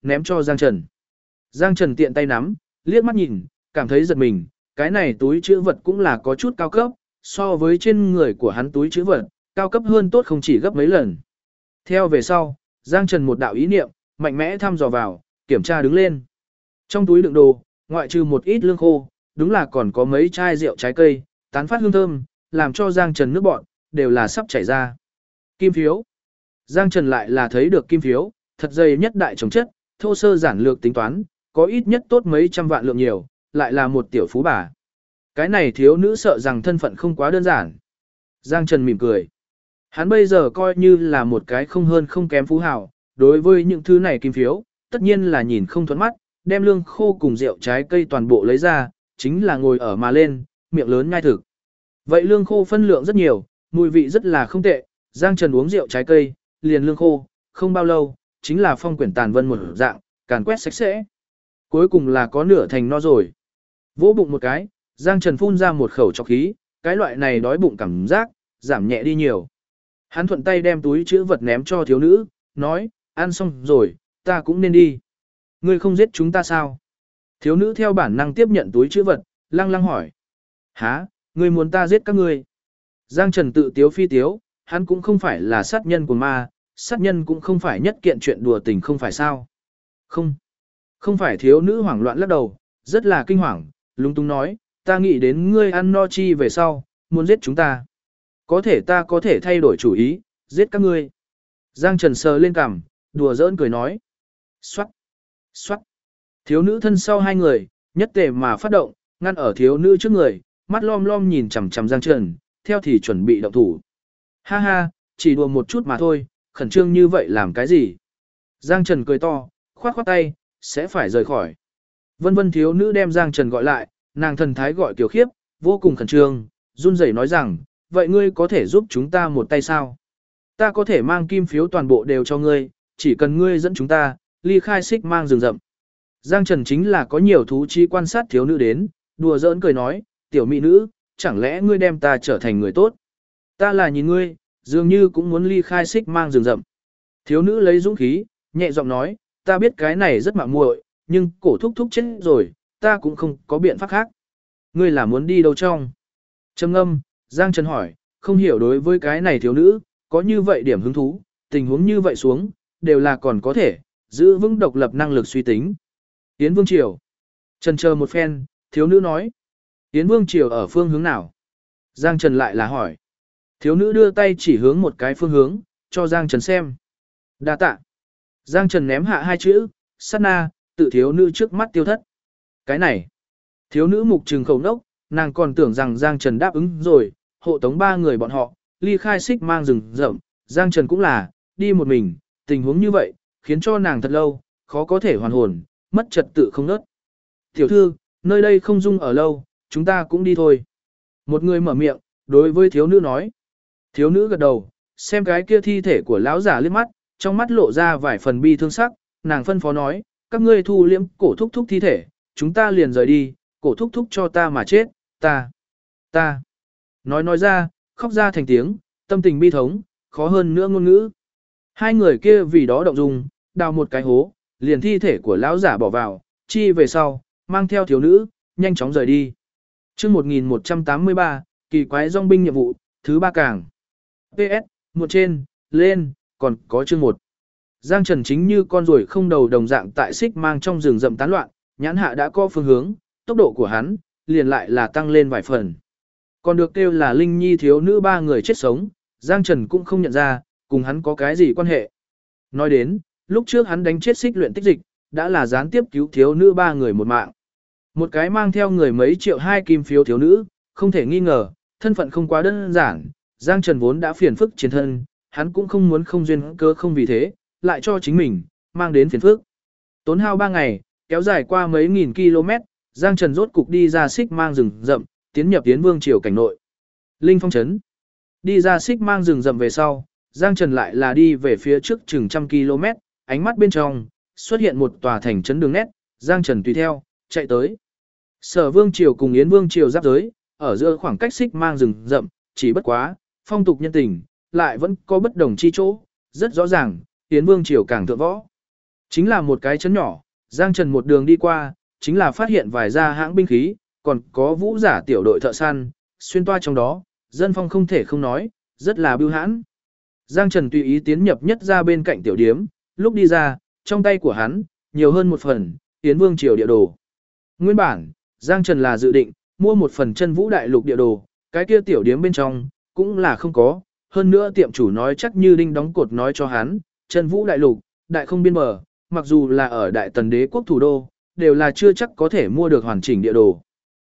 Speaker 1: ném cho Giang Trần. Giang Trần tiện tay nắm, liếc mắt nhìn, cảm thấy giật mình, cái này túi chữ vật cũng là có chút cao cấp, so với trên người của hắn túi chữ vật, cao cấp hơn tốt không chỉ gấp mấy lần. Theo về sau, Giang Trần một đạo ý niệm, mạnh mẽ thăm dò vào, kiểm tra đứng lên. Trong túi đựng đồ, ngoại trừ một ít lương khô, đúng là còn có mấy chai rượu trái cây, tán phát hương thơm, làm cho Giang Trần nước bọn, đều là sắp chảy ra. Kim phiếu. Giang Trần lại là thấy được kim phiếu, thật dày nhất đại chống chất, thô sơ giản lược tính toán, có ít nhất tốt mấy trăm vạn lượng nhiều, lại là một tiểu phú bà. Cái này thiếu nữ sợ rằng thân phận không quá đơn giản. Giang Trần mỉm cười. Hắn bây giờ coi như là một cái không hơn không kém phú hào, đối với những thứ này kim phiếu, tất nhiên là nhìn không thuẫn mắt, đem lương khô cùng rượu trái cây toàn bộ lấy ra, chính là ngồi ở mà lên, miệng lớn ngai thực. Vậy lương khô phân lượng rất nhiều, mùi vị rất là không tệ, Giang Trần uống rượu trái cây, liền lương khô, không bao lâu, chính là phong quyển tàn vân một dạng, càn quét sạch sẽ. Cuối cùng là có nửa thành no rồi. Vỗ bụng một cái, Giang Trần phun ra một khẩu trọc khí, cái loại này đói bụng cảm giác, giảm nhẹ đi nhiều. Hắn thuận tay đem túi chữ vật ném cho thiếu nữ, nói, ăn xong rồi, ta cũng nên đi. Ngươi không giết chúng ta sao? Thiếu nữ theo bản năng tiếp nhận túi chữ vật, lăng lăng hỏi. Hả, ngươi muốn ta giết các ngươi? Giang Trần tự tiếu phi tiếu, hắn cũng không phải là sát nhân của ma, sát nhân cũng không phải nhất kiện chuyện đùa tình không phải sao. Không phải thiếu nữ hoảng loạn lắc đầu, rất là kinh hoàng, lung tung nói, ta nghĩ đến ngươi ăn no chi về sau, muốn giết chúng ta. Có thể ta có thể thay đổi chủ ý, giết các ngươi. Giang Trần sờ lên cằm, đùa giỡn cười nói. Xoát, xoát. Thiếu nữ thân sau hai người, nhất tề mà phát động, ngăn ở thiếu nữ trước người, mắt lom lom nhìn chằm chằm Giang Trần, theo thì chuẩn bị động thủ. Ha ha, chỉ đùa một chút mà thôi, khẩn trương như vậy làm cái gì? Giang Trần cười to, khoát khoát tay, sẽ phải rời khỏi. Vân vân thiếu nữ đem Giang Trần gọi lại, nàng thần thái gọi kiều khiếp, vô cùng khẩn trương, run rẩy nói rằng, vậy ngươi có thể giúp chúng ta một tay sao? Ta có thể mang kim phiếu toàn bộ đều cho ngươi, chỉ cần ngươi dẫn chúng ta, ly khai xích mang rừng rậm. Giang Trần chính là có nhiều thú chi quan sát thiếu nữ đến, đùa giỡn cười nói, tiểu mỹ nữ, chẳng lẽ ngươi đem ta trở thành người tốt? Ta là nhìn ngươi, dường như cũng muốn ly khai xích mang rừng rậm. Thiếu nữ lấy dũng khí, nhẹ giọng nói, ta biết cái này rất mạo muội, nhưng cổ thúc thúc chết rồi, ta cũng không có biện pháp khác. Ngươi là muốn đi đâu trong? Trầm ngâm, Giang Trần hỏi, không hiểu đối với cái này thiếu nữ, có như vậy điểm hứng thú, tình huống như vậy xuống, đều là còn có thể, giữ vững độc lập năng lực suy tính. Yến Vương Triều. Trần chờ một phen, thiếu nữ nói. Yến Vương Triều ở phương hướng nào? Giang Trần lại là hỏi. Thiếu nữ đưa tay chỉ hướng một cái phương hướng, cho Giang Trần xem. Đa tạ. Giang Trần ném hạ hai chữ, sát na, tự thiếu nữ trước mắt tiêu thất. Cái này. Thiếu nữ mục trừng khẩu nốc, nàng còn tưởng rằng Giang Trần đáp ứng rồi, hộ tống ba người bọn họ, ly khai xích mang rừng rậm. Giang Trần cũng là, đi một mình, tình huống như vậy, khiến cho nàng thật lâu, khó có thể hoàn hồn, mất trật tự không nớt. Tiểu thư, nơi đây không dung ở lâu, chúng ta cũng đi thôi. Một người mở miệng, đối với thiếu nữ nói. Thiếu nữ gật đầu, xem cái kia thi thể của lão giả liếc mắt, trong mắt lộ ra vài phần bi thương sắc, nàng phân phó nói, các ngươi thu liễm cổ thúc thúc thi thể, chúng ta liền rời đi, cổ thúc thúc cho ta mà chết, ta. Nói ra, khóc ra thành tiếng, tâm tình bi thống, khó hơn nữa ngôn ngữ. Hai người kia vì đó động dung, đào một cái hố, liền thi thể của lão giả bỏ vào, chi về sau, mang theo thiếu nữ, nhanh chóng rời đi. Chương 1183, kỳ quái dòng binh nhiệm vụ, thứ 3 càng. PS, một trên, lên, còn có chương 1. Giang Trần chính như con ruồi không đầu đồng dạng tại xích mang trong rừng rậm tán loạn, nhãn hạ đã có phương hướng, tốc độ của hắn, liền lại là tăng lên vài phần. Còn được kêu là Linh Nhi thiếu nữ ba người chết sống, Giang Trần cũng không nhận ra, cùng hắn có cái gì quan hệ. Nói đến, lúc trước hắn đánh chết xích luyện tích dịch, đã là gián tiếp cứu thiếu nữ ba người một mạng. Một cái mang theo người mấy triệu hai kim phiếu thiếu nữ, không thể nghi ngờ, thân phận không quá đơn giản, Giang Trần vốn đã phiền phức chiến thân, hắn cũng không muốn không duyên cơ không vì thế, lại cho chính mình, mang đến phiền phức. Tốn hao 3 ngày, kéo dài qua mấy nghìn km, Giang Trần rốt cục đi ra xích mang rừng rậm, tiến nhập Yến Vương Triều cảnh nội. Linh Phong Trấn. Đi ra xích mang rừng rậm về sau, Giang Trần lại là đi về phía trước chừng trăm km, ánh mắt bên trong, xuất hiện một tòa thành trấn đường nét, Giang Trần tùy theo, chạy tới. Sở Vương Triều cùng Yến Vương Triều giáp giới, ở giữa khoảng cách xích mang rừng rậm, chỉ bất quá, phong tục nhân tình, lại vẫn có bất đồng chi chỗ, rất rõ ràng, Yến Vương Triều càng thượng võ. Chính là một cái chấn nhỏ, Giang Trần một đường đi qua, chính là phát hiện vài gia hãng binh khí, còn có vũ giả tiểu đội thợ săn, xuyên toa trong đó, dân phong không thể không nói, rất là bưu hãn. Giang Trần tùy ý tiến nhập nhất ra bên cạnh tiểu điếm, lúc đi ra, trong tay của hắn, nhiều hơn một phần, Yến Vương Triều địa đồ. Nguyên bản, Giang Trần là dự định, mua một phần chân vũ đại lục địa đồ, cái kia tiểu điếm bên trong, cũng là không có, hơn nữa tiệm chủ nói chắc như đinh đóng cột nói cho hắn, chân vũ đại lục, đại không biên bờ, mặc dù là ở đại tần đế quốc thủ đô, đều là chưa chắc có thể mua được hoàn chỉnh địa đồ.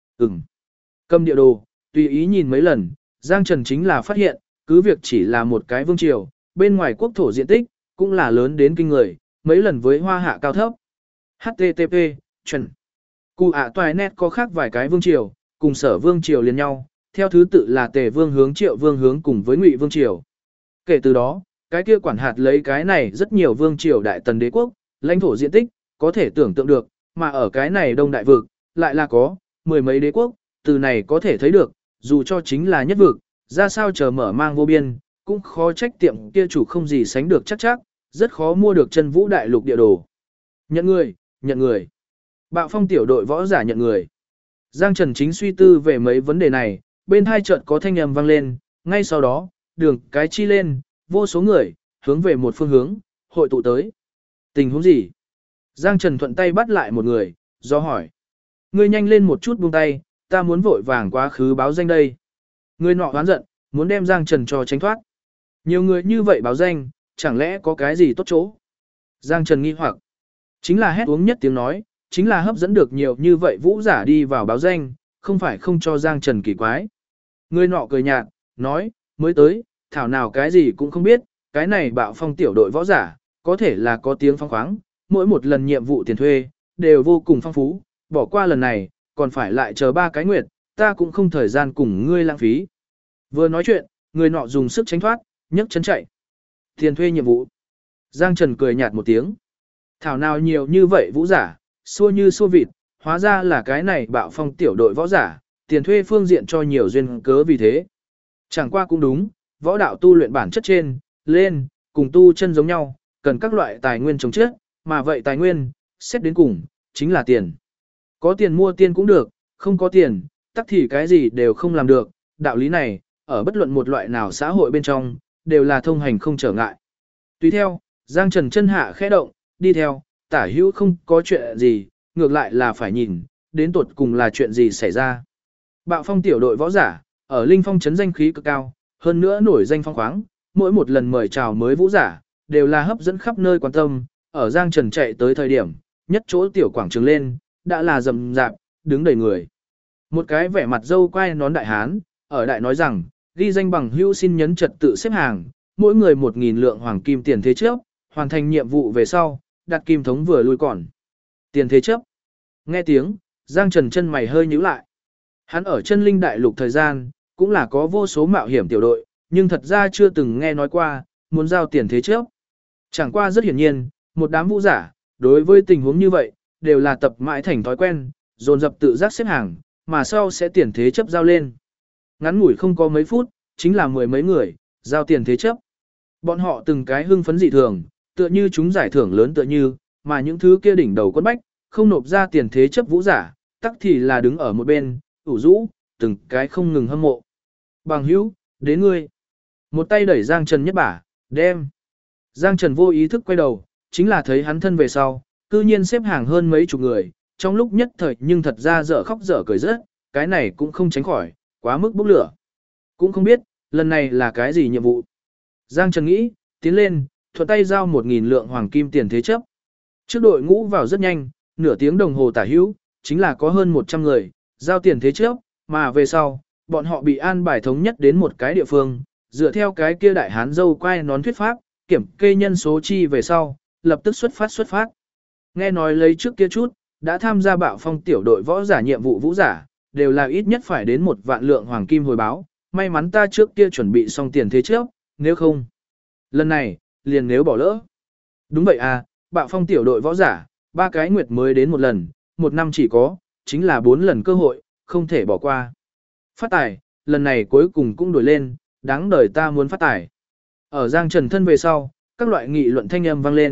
Speaker 1: Cầm địa đồ, tùy ý nhìn mấy lần, Giang Trần chính là phát hiện, cứ việc chỉ là một cái vương triều, bên ngoài quốc thổ diện tích, cũng là lớn đến kinh người, mấy lần với hoa hạ cao thấp. HTTP, chuẩn. Cụ ạ toài nét có khác vài cái vương triều, cùng sở vương triều liền nhau, theo thứ tự là Tề vương hướng Triệu vương hướng cùng với Ngụy vương triều. Kể từ đó, cái kia quản hạt lấy cái này rất nhiều vương triều đại tần đế quốc, lãnh thổ diện tích, có thể tưởng tượng được, mà ở cái này đông đại vực, lại là có mười mấy đế quốc, từ này có thể thấy được, dù cho chính là nhất vực, ra sao chờ mở mang vô biên, cũng khó trách tiệm kia chủ không gì sánh được chắc, rất khó mua được chân vũ đại lục địa đồ. Nhận người, nhận người. Bạo phong tiểu đội võ giả nhận người. Giang Trần chính suy tư về mấy vấn đề này, bên hai chợt có thanh âm vang lên, ngay sau đó, đường cái chi lên, vô số người, hướng về một phương hướng, hội tụ tới. Tình huống gì? Giang Trần thuận tay bắt lại một người, do hỏi. Ngươi nhanh lên một chút buông tay, ta muốn vội vàng quá khứ báo danh đây. Người nọ oán giận, muốn đem Giang Trần cho tránh thoát. Nhiều người như vậy báo danh, chẳng lẽ có cái gì tốt chỗ? Giang Trần nghi hoặc, chính là hét uống nhất tiếng nói, chính là hấp dẫn được nhiều như vậy vũ giả đi vào báo danh, không phải không cho Giang Trần kỳ quái. Người nọ cười nhạt, nói, mới tới, thảo nào cái gì cũng không biết, cái này bạo phong tiểu đội võ giả, có thể là có tiếng phong khoáng, mỗi một lần nhiệm vụ tiền thuê, đều vô cùng phong phú, bỏ qua lần này, còn phải lại chờ 3 cái nguyệt, ta cũng không thời gian cùng ngươi lãng phí. Vừa nói chuyện, người nọ dùng sức tránh thoát, nhấc chân chạy. Tiền thuê nhiệm vụ. Giang Trần cười nhạt một tiếng. Thảo nào nhiều như vậy vũ giả, xua như xua vịt, hóa ra là cái này bạo phong tiểu đội võ giả, tiền thuê phương diện cho nhiều duyên cớ vì thế. Chẳng qua cũng đúng, võ đạo tu luyện bản chất trên, lên, cùng tu chân giống nhau, cần các loại tài nguyên chống chết, mà vậy tài nguyên, xét đến cùng, chính là tiền. Có tiền mua tiền cũng được, không có tiền, tắc thì cái gì đều không làm được, đạo lý này, ở bất luận một loại nào xã hội bên trong, đều là thông hành không trở ngại. Tùy theo, Giang Trần chân hạ khẽ động, đi theo, tả hữu không có chuyện gì, ngược lại là phải nhìn, đến tột cùng là chuyện gì xảy ra. Bạo phong tiểu đội võ giả, ở Linh Phong trấn danh khí cực cao, hơn nữa nổi danh phong khoáng, mỗi một lần mời chào mới vũ giả, đều là hấp dẫn khắp nơi quan tâm, ở Giang Trần chạy tới thời điểm, nhất chỗ tiểu quảng trường lên, đã là rầm rạp, đứng đầy người. Một cái vẻ mặt dâu quai nón đại hán, ở đại nói rằng, ghi danh bằng hữu xin nhấn trật tự xếp hàng, mỗi người 1.000 lượng hoàng kim tiền thế chấp, hoàn thành nhiệm vụ về sau, đặt kim thống vừa lui còn. Tiền thế chấp. Nghe tiếng, Giang Trần chân mày hơi nhíu lại. Hắn ở chân linh đại lục thời gian, cũng là có vô số mạo hiểm tiểu đội, nhưng thật ra chưa từng nghe nói qua, muốn giao tiền thế chấp. Chẳng qua rất hiển nhiên, một đám vũ giả, đối với tình huống như vậy, đều là tập mãi thành thói quen, dồn dập tự giác xếp hàng, mà sau sẽ tiền thế chấp giao lên. Ngắn ngủi không có mấy phút, chính là 10 mấy người, giao tiền thế chấp. Bọn họ từng cái hưng phấn dị thường, tựa như chúng giải thưởng lớn tựa như, mà những thứ kia đỉnh đầu quân bách, không nộp ra tiền thế chấp vũ giả, tắc thì là đứng ở một bên, ủ rũ, từng cái không ngừng hâm mộ. Bằng hữu, đến ngươi. Một tay đẩy Giang Trần nhất bả, đem. Giang Trần vô ý thức quay đầu, chính là thấy hắn thân về sau, cư nhiên xếp hàng hơn mấy chục người, trong lúc nhất thời nhưng thật ra dở khóc dở cười rất, cái này cũng không tránh khỏi, quá mức bốc lửa. Cũng không biết, lần này là cái gì nhiệm vụ. Giang Trần nghĩ, tiến lên, thuận tay giao 1.000 lượng hoàng kim tiền thế chấp. Trước đội ngũ vào rất nhanh, nửa tiếng đồng hồ tả hữu, chính là có hơn 100 người, giao tiền thế chấp, mà về sau, bọn họ bị an bài thống nhất đến một cái địa phương, dựa theo cái kia đại hán dâu quay nón thuyết pháp, kiểm kê nhân số chi về sau, lập tức xuất phát. Nghe nói lấy trước kia chút, đã tham gia bạo phong tiểu đội võ giả nhiệm vụ vũ giả, đều là ít nhất phải đến 1 vạn lượng hoàng kim hồi báo, may mắn ta trước kia chuẩn bị xong tiền thế chấp, nếu không. Lần này, liền nếu bỏ lỡ. Đúng vậy à, bạo phong tiểu đội võ giả, 3 cái nguyệt mới đến một lần, 1 năm chỉ có, chính là 4 lần cơ hội, không thể bỏ qua. Phát tài, lần này cuối cùng cũng đổi lên, đáng đời ta muốn phát tài. Ở Giang Trần thân về sau, các loại nghị luận thanh âm vang lên,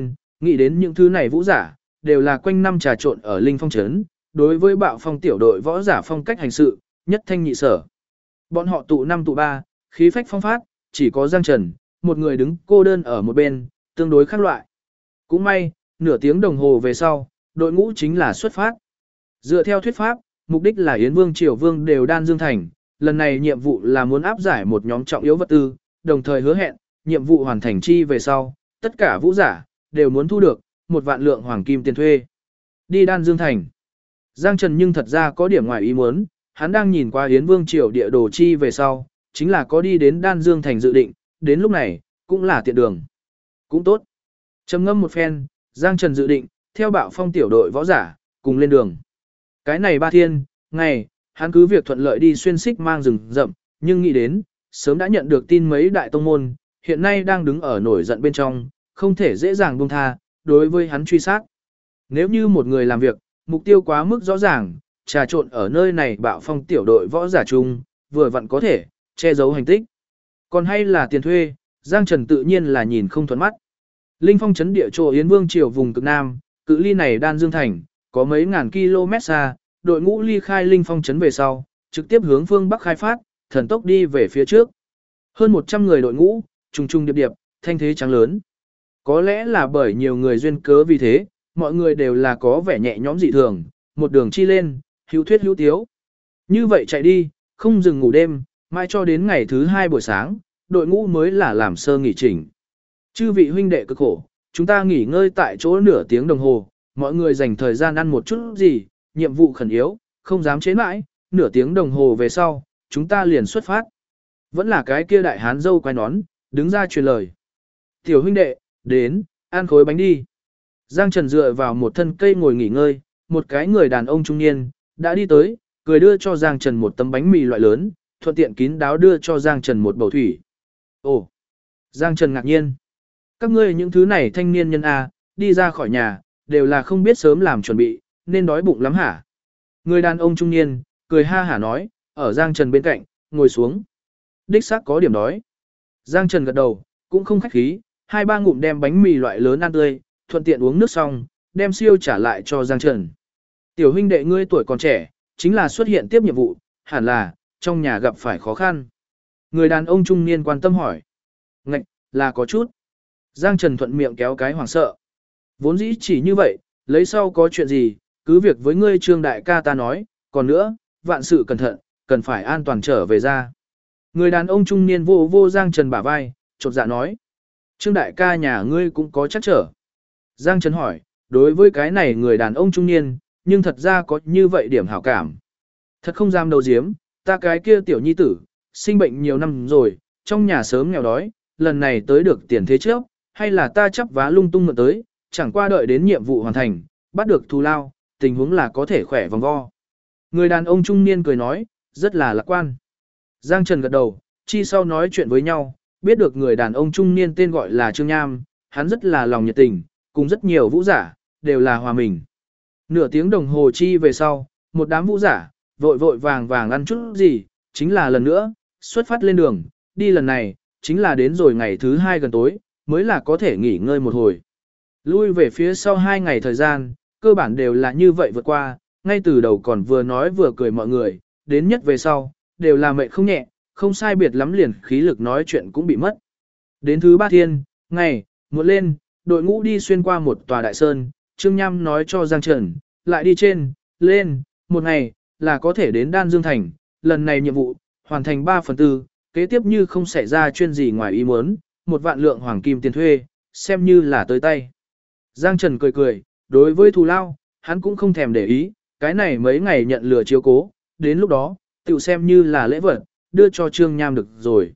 Speaker 1: nghĩ đến những thứ này vũ giả, đều là quanh năm trà trộn ở Linh Phong trấn, đối với Bạo Phong tiểu đội võ giả phong cách hành sự, nhất thanh nhị sở. Bọn họ tụ năm tụ ba, khí phách phong phát, chỉ có Giang Trần, một người đứng cô đơn ở một bên, tương đối khác loại. Cũng may, nửa tiếng đồng hồ về sau, đội ngũ chính là xuất phát. Dựa theo thuyết pháp, mục đích là Yến Vương Triều Vương đều đan dương thành, lần này nhiệm vụ là muốn áp giải một nhóm trọng yếu vật tư, đồng thời hứa hẹn, nhiệm vụ hoàn thành chi về sau, tất cả vũ giả đều muốn thu được 1 vạn lượng hoàng kim tiền thuê. Đi đan dương thành. Giang Trần nhưng thật ra có điểm ngoài ý muốn, hắn đang nhìn qua Yến Vương Triều địa đồ chi về sau, chính là có đi đến đan dương thành dự định, đến lúc này, cũng là tiện đường. Cũng tốt. Trầm ngâm một phen, Giang Trần dự định, theo Bạo Phong tiểu đội võ giả, cùng lên đường. Cái này 3 thiên, ngày, hắn cứ việc thuận lợi đi xuyên xích mang rừng rậm, nhưng nghĩ đến, sớm đã nhận được tin mấy đại tông môn, hiện nay đang đứng ở nổi giận bên trong, không thể dễ dàng buông tha, đối với hắn truy sát. Nếu như một người làm việc, mục tiêu quá mức rõ ràng, trà trộn ở nơi này Bạo Phong tiểu đội võ giả chung, vừa vặn có thể che giấu hành tích. Còn hay là tiền thuê, Giang Trần tự nhiên là nhìn không thuận mắt. Linh Phong trấn địa chỗ Yến Vương Triều vùng cực Nam, cự ly này Đan Dương thành, có mấy ngàn km xa, đội ngũ ly khai Linh Phong trấn về sau, trực tiếp hướng phương Bắc khai phát, thần tốc đi về phía trước. Hơn 100 người đội ngũ, trùng trùng điệp điệp, thanh thế trắng lớn. Có lẽ là bởi nhiều người duyên cớ vì thế, mọi người đều là có vẻ nhẹ nhõm dị thường, một đường chi lên, hữu thuyết hữu tiếu. Như vậy chạy đi, không dừng ngủ đêm, mãi cho đến ngày thứ 2 buổi sáng, đội ngũ mới là làm sơ nghỉ chỉnh. Chư vị huynh đệ cực khổ, chúng ta nghỉ ngơi tại chỗ nửa tiếng đồng hồ, mọi người dành thời gian ăn một chút gì, nhiệm vụ khẩn yếu, không dám chế mãi, nửa tiếng đồng hồ về sau, chúng ta liền xuất phát. Vẫn là cái kia đại hán dâu quay nón, đứng ra truyền lời. Tiểu huynh đệ, đến, ăn khối bánh đi. Giang Trần dựa vào một thân cây ngồi nghỉ ngơi, một cái người đàn ông trung niên, đã đi tới, cười đưa cho Giang Trần một tấm bánh mì loại lớn, thuận tiện kín đáo đưa cho Giang Trần một bầu thủy. Ồ! Giang Trần ngạc nhiên. Các ngươi những thứ này thanh niên nhân A, đi ra khỏi nhà, đều là không biết sớm làm chuẩn bị, nên đói bụng lắm hả? Người đàn ông trung niên, cười ha hả nói, ở Giang Trần bên cạnh, ngồi xuống. Đích xác có điểm đói. Giang Trần gật đầu, cũng không khách khí, 2-3 ngụm đem bánh mì loại lớn ăn tươi, thuận tiện uống nước xong, đem siêu trả lại cho Giang Trần. Tiểu huynh đệ ngươi tuổi còn trẻ, chính là xuất hiện tiếp nhiệm vụ, hẳn là, trong nhà gặp phải khó khăn. Người đàn ông trung niên quan tâm hỏi. Ngạch, là có chút. Giang Trần thuận miệng kéo cái hoảng sợ. Vốn dĩ chỉ như vậy, lấy sau có chuyện gì, cứ việc với ngươi Trương đại ca ta nói, còn nữa, vạn sự cẩn thận, cần phải an toàn trở về ra. Người đàn ông trung niên vô vô Giang Trần bả vai, chột dạ nói. Trương đại ca nhà ngươi cũng có chắc trở. Giang Trần hỏi, đối với cái này người đàn ông trung niên, nhưng thật ra có như vậy điểm hảo cảm. Thật không dám đầu diếm, ta cái kia tiểu nhi tử, sinh bệnh nhiều năm rồi, trong nhà sớm nghèo đói, lần này tới được tiền thế trước, hay là ta chấp vá lung tung mượn tới, chẳng qua đợi đến nhiệm vụ hoàn thành, bắt được thù lao, tình huống là có thể khỏe vòng vo. Người đàn ông trung niên cười nói, rất là lạc quan. Giang Trần gật đầu, chi sau nói chuyện với nhau, biết được người đàn ông trung niên tên gọi là Trương Nham, hắn rất là lòng nhiệt tình, cùng rất nhiều vũ giả, đều là hòa mình. Nửa tiếng đồng hồ chi về sau, một đám vũ giả, vội vội vàng vàng ăn chút gì, chính là lần nữa, xuất phát lên đường, đi lần này, chính là đến rồi ngày thứ 2 gần tối, mới là có thể nghỉ ngơi một hồi. Lui về phía sau 2 ngày thời gian, cơ bản đều là như vậy vượt qua, ngay từ đầu còn vừa nói vừa cười mọi người, đến nhất về sau, đều là mệt không nhẹ, không sai biệt lắm liền khí lực nói chuyện cũng bị mất. Đến thứ 3 thiên, ngày, muộn lên, đội ngũ đi xuyên qua một tòa đại sơn, Trương Nham nói cho Giang Trần, lại đi trên, lên, một ngày, là có thể đến Đan Dương Thành, lần này nhiệm vụ, hoàn thành 3/4, kế tiếp như không xảy ra chuyên gì ngoài ý muốn, 1 vạn lượng hoàng kim tiền thuê, xem như là tới tay. Giang Trần cười cười, đối với thù lao, hắn cũng không thèm để ý, cái này mấy ngày nhận lừa chiếu cố, đến lúc đó, tự xem như là lễ vật, đưa cho Trương Nham được rồi.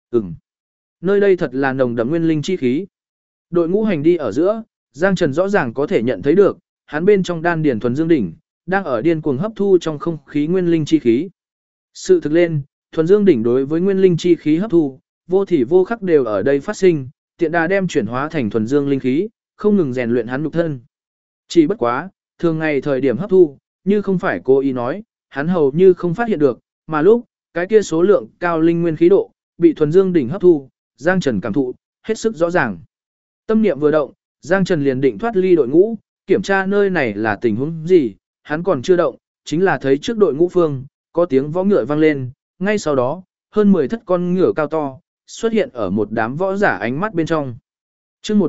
Speaker 1: Nơi đây thật là nồng đậm nguyên linh chi khí. Đội ngũ hành đi ở giữa, Giang Trần rõ ràng có thể nhận thấy được, hắn bên trong đan điền thuần dương đỉnh, đang ở điên cuồng hấp thu trong không khí nguyên linh chi khí. Sự thực lên, thuần dương đỉnh đối với nguyên linh chi khí hấp thu, vô thì vô khắc đều ở đây phát sinh, tiện đà đem chuyển hóa thành thuần dương linh khí, không ngừng rèn luyện hắn nhục thân. Chỉ bất quá, thường ngày thời điểm hấp thu, như không phải cố ý nói, hắn hầu như không phát hiện được, mà lúc, cái kia số lượng cao linh nguyên khí độ, bị thuần dương đỉnh hấp thu, Giang Trần cảm thụ, hết sức rõ ràng. Tâm niệm vừa động, Giang Trần liền định thoát ly đội ngũ, kiểm tra nơi này là tình huống gì, hắn còn chưa động, chính là thấy trước đội ngũ phương, có tiếng võ ngựa vang lên, ngay sau đó, hơn 10 thất con ngựa cao to, xuất hiện ở một đám võ giả ánh mắt bên trong. chương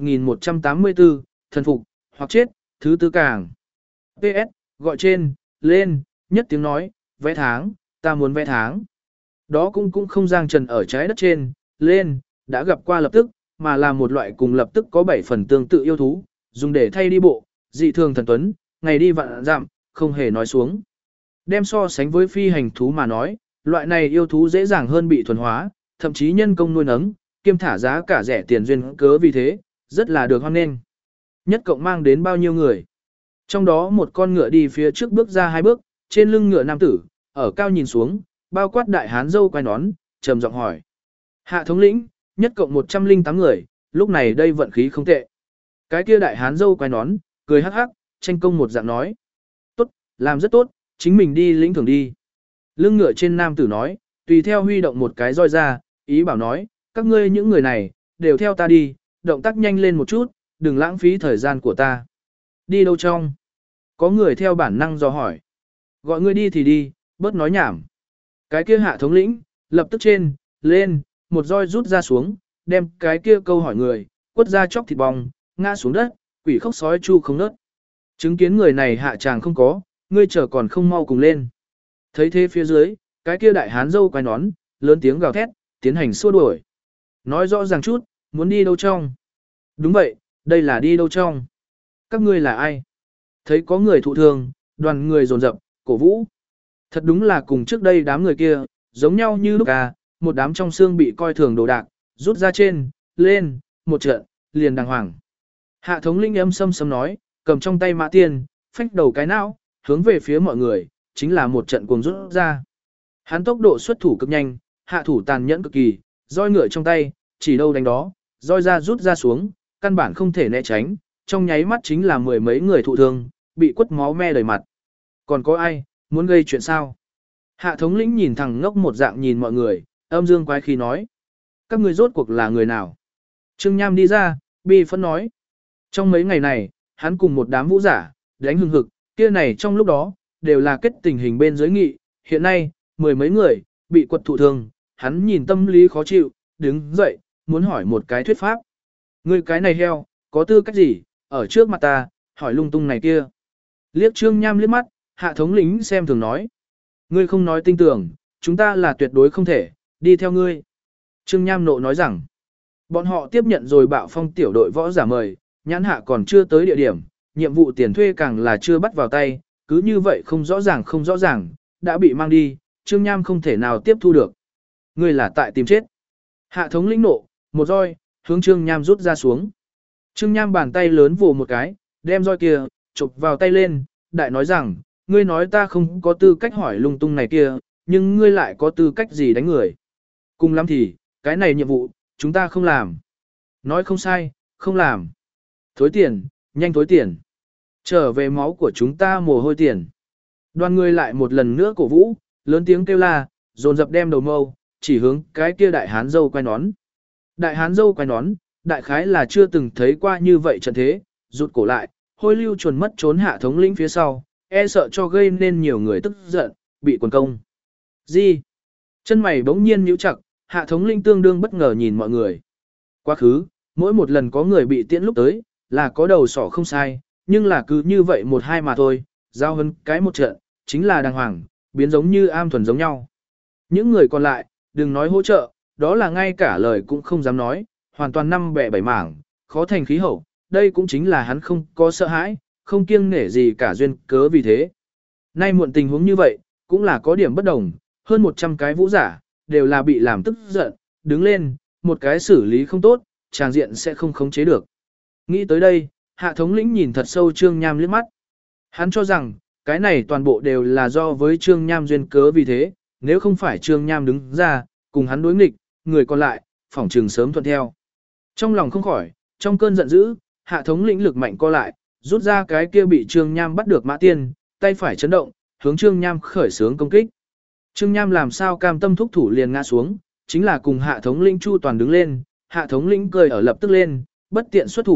Speaker 1: 1184, thần phục, hoặc chết, thứ tư càng. PS, gọi trên, lên, nhất tiếng nói, vẽ tháng, ta muốn vẽ tháng. Đó cũng không Giang Trần ở trái đất trên, lên, đã gặp qua lập tức, mà là một loại cùng lập tức có 7 phần tương tự yêu thú, dùng để thay đi bộ, dị thường thần tuấn, ngày đi vạn dặm, không hề nói xuống. Đem so sánh với phi hành thú mà nói, loại này yêu thú dễ dàng hơn bị thuần hóa, thậm chí nhân công nuôi nấng, kiêm thả giá cả rẻ tiền duyên cớ vì thế, rất là được hoan nghênh. Nhất cộng mang đến bao nhiêu người? Trong đó một con ngựa đi phía trước bước ra 2 bước, trên lưng ngựa nam tử, ở cao nhìn xuống, bao quát đại hán dâu quai nón, trầm giọng hỏi. Hạ thống lĩnh, nhất cộng 108 người, lúc này đây vận khí không tệ. Cái kia đại hán dâu quai nón, cười hắc hắc, tranh công một dạng nói. Tốt, làm rất tốt, chính mình đi lĩnh thưởng đi. Lưng ngựa trên nam tử nói, tùy theo huy động một cái roi ra, ý bảo nói, các ngươi những người này, đều theo ta đi, động tác nhanh lên một chút, đừng lãng phí thời gian của ta. Đi đâu trong? Có người theo bản năng dò hỏi. Gọi ngươi đi thì đi, bớt nói nhảm. Cái kia hạ thống lĩnh, lập tức trên, lên, một roi rút ra xuống, đem cái kia câu hỏi người, quất ra chóc thịt bong, ngã xuống đất, quỷ khóc sói chu không nớt. Chứng kiến người này hạ tràng không có, ngươi chờ còn không mau cùng lên. Thấy thế phía dưới, cái kia đại hán dâu quai nón, lớn tiếng gào thét, tiến hành xua đuổi. Nói rõ ràng chút, muốn đi đâu trong? Đúng vậy, đây là đi đâu trong? Các ngươi là ai? Thấy có người thụ thương, đoàn người dồn dập, cổ vũ. Thật đúng là cùng trước đây đám người kia, giống nhau như lúc một đám trong xương bị coi thường đồ đạc, rút ra trên, lên, một trận, liền đàng hoàng. Hạ thống linh âm sâm sâm nói, cầm trong tay mã tiên, phách đầu cái não, hướng về phía mọi người, chính là một trận cuồng rút ra. Hắn tốc độ xuất thủ cực nhanh, hạ thủ tàn nhẫn cực kỳ, roi ngựa trong tay, chỉ đâu đánh đó, roi ra rút ra xuống, căn bản không thể né tránh, trong nháy mắt chính là 10 mấy người thụ thương, bị quất máu me đầy mặt. Còn có ai, muốn gây chuyện sao? Hạ thống lĩnh nhìn thằng ngốc một dạng nhìn mọi người, âm dương quái khí nói. Các ngươi rốt cuộc là người nào? Trương Nham đi ra, bi phẫn nói. Trong mấy ngày này, hắn cùng một đám vũ giả, đánh hừng hực, kia này trong lúc đó, đều là kết tình hình bên giới nghị. Hiện nay, 10 mấy người, bị quật thụ thương, hắn nhìn tâm lý khó chịu, đứng dậy, muốn hỏi một cái thuyết pháp. Ngươi cái này heo, có tư cách gì, ở trước mặt ta, hỏi lung tung này kia. Liếc Trương Nham liếc mắt, hạ thống lĩnh xem thường nói. Ngươi không nói tinh tưởng, chúng ta là tuyệt đối không thể, đi theo ngươi. Trương Nham nộ nói rằng, bọn họ tiếp nhận rồi bạo phong tiểu đội võ giả mời, nhãn hạ còn chưa tới địa điểm, nhiệm vụ tiền thuê càng là chưa bắt vào tay, cứ như vậy không rõ ràng, đã bị mang đi, Trương Nham không thể nào tiếp thu được. Ngươi là tại tìm chết. Hạ thống lĩnh nộ, một roi, hướng Trương Nham rút ra xuống. Trương Nham bàn tay lớn vồ một cái, đem roi kia, chụp vào tay lên, đại nói rằng, ngươi nói ta không có tư cách hỏi lung tung này kia, nhưng ngươi lại có tư cách gì đánh người. Cùng lắm thì, cái này nhiệm vụ, chúng ta không làm. Nói không sai, không làm. Thối tiền, nhanh thối tiền. Trở về máu của chúng ta mồ hôi tiền. Đoàn người lại một lần nữa cổ vũ, lớn tiếng kêu la, dồn dập đem đầu mâu, chỉ hướng cái kia đại hán dâu quai nón. Đại hán dâu quai nón, đại khái là chưa từng thấy qua như vậy trận thế, rụt cổ lại, hôi lưu chuồn mất trốn hạ thống lĩnh phía sau, e sợ cho gây nên nhiều người tức giận, bị quần công. Gì? Chân mày bỗng nhiên nhíu chặt, hạ thống lĩnh tương đương bất ngờ nhìn mọi người. Quá khứ, mỗi một lần có người bị tiễn lúc tới, là có đầu sỏ không sai, nhưng là cứ như vậy một hai mà thôi, giao hơn cái một trận, chính là đàng hoàng, biến giống như am thuần giống nhau. Những người còn lại, đừng nói hỗ trợ, đó là ngay cả lời cũng không dám nói, hoàn toàn năm bẻ bảy mảng, khó thành khí hậu, đây cũng chính là hắn không có sợ hãi, không kiêng nể gì cả duyên cớ vì thế. Nay muộn tình huống như vậy, cũng là có điểm bất đồng, hơn 100 cái vũ giả, đều là bị làm tức giận, đứng lên, một cái xử lý không tốt, tràng diện sẽ không khống chế được. Nghĩ tới đây, hạ thống lĩnh nhìn thật sâu Trương Nham liếc mắt. Hắn cho rằng, cái này toàn bộ đều là do với Trương Nham duyên cớ vì thế, nếu không phải Trương Nham đứng ra, cùng hắn đối nghịch, người còn lại, phỏng trừng sớm thuận theo. Trong lòng không khỏi, trong cơn giận dữ, hạ thống lĩnh lực mạnh co lại, rút ra cái kia bị Trương Nham bắt được mã tiên, tay phải chấn động, hướng Trương Nham khởi xướng công kích. Trương Nham làm sao cam tâm thúc thủ liền ngã xuống, chính là cùng hạ thống lĩnh Chu Toàn đứng lên, hạ thống lĩnh cười ở lập tức lên, bất tiện xuất thủ,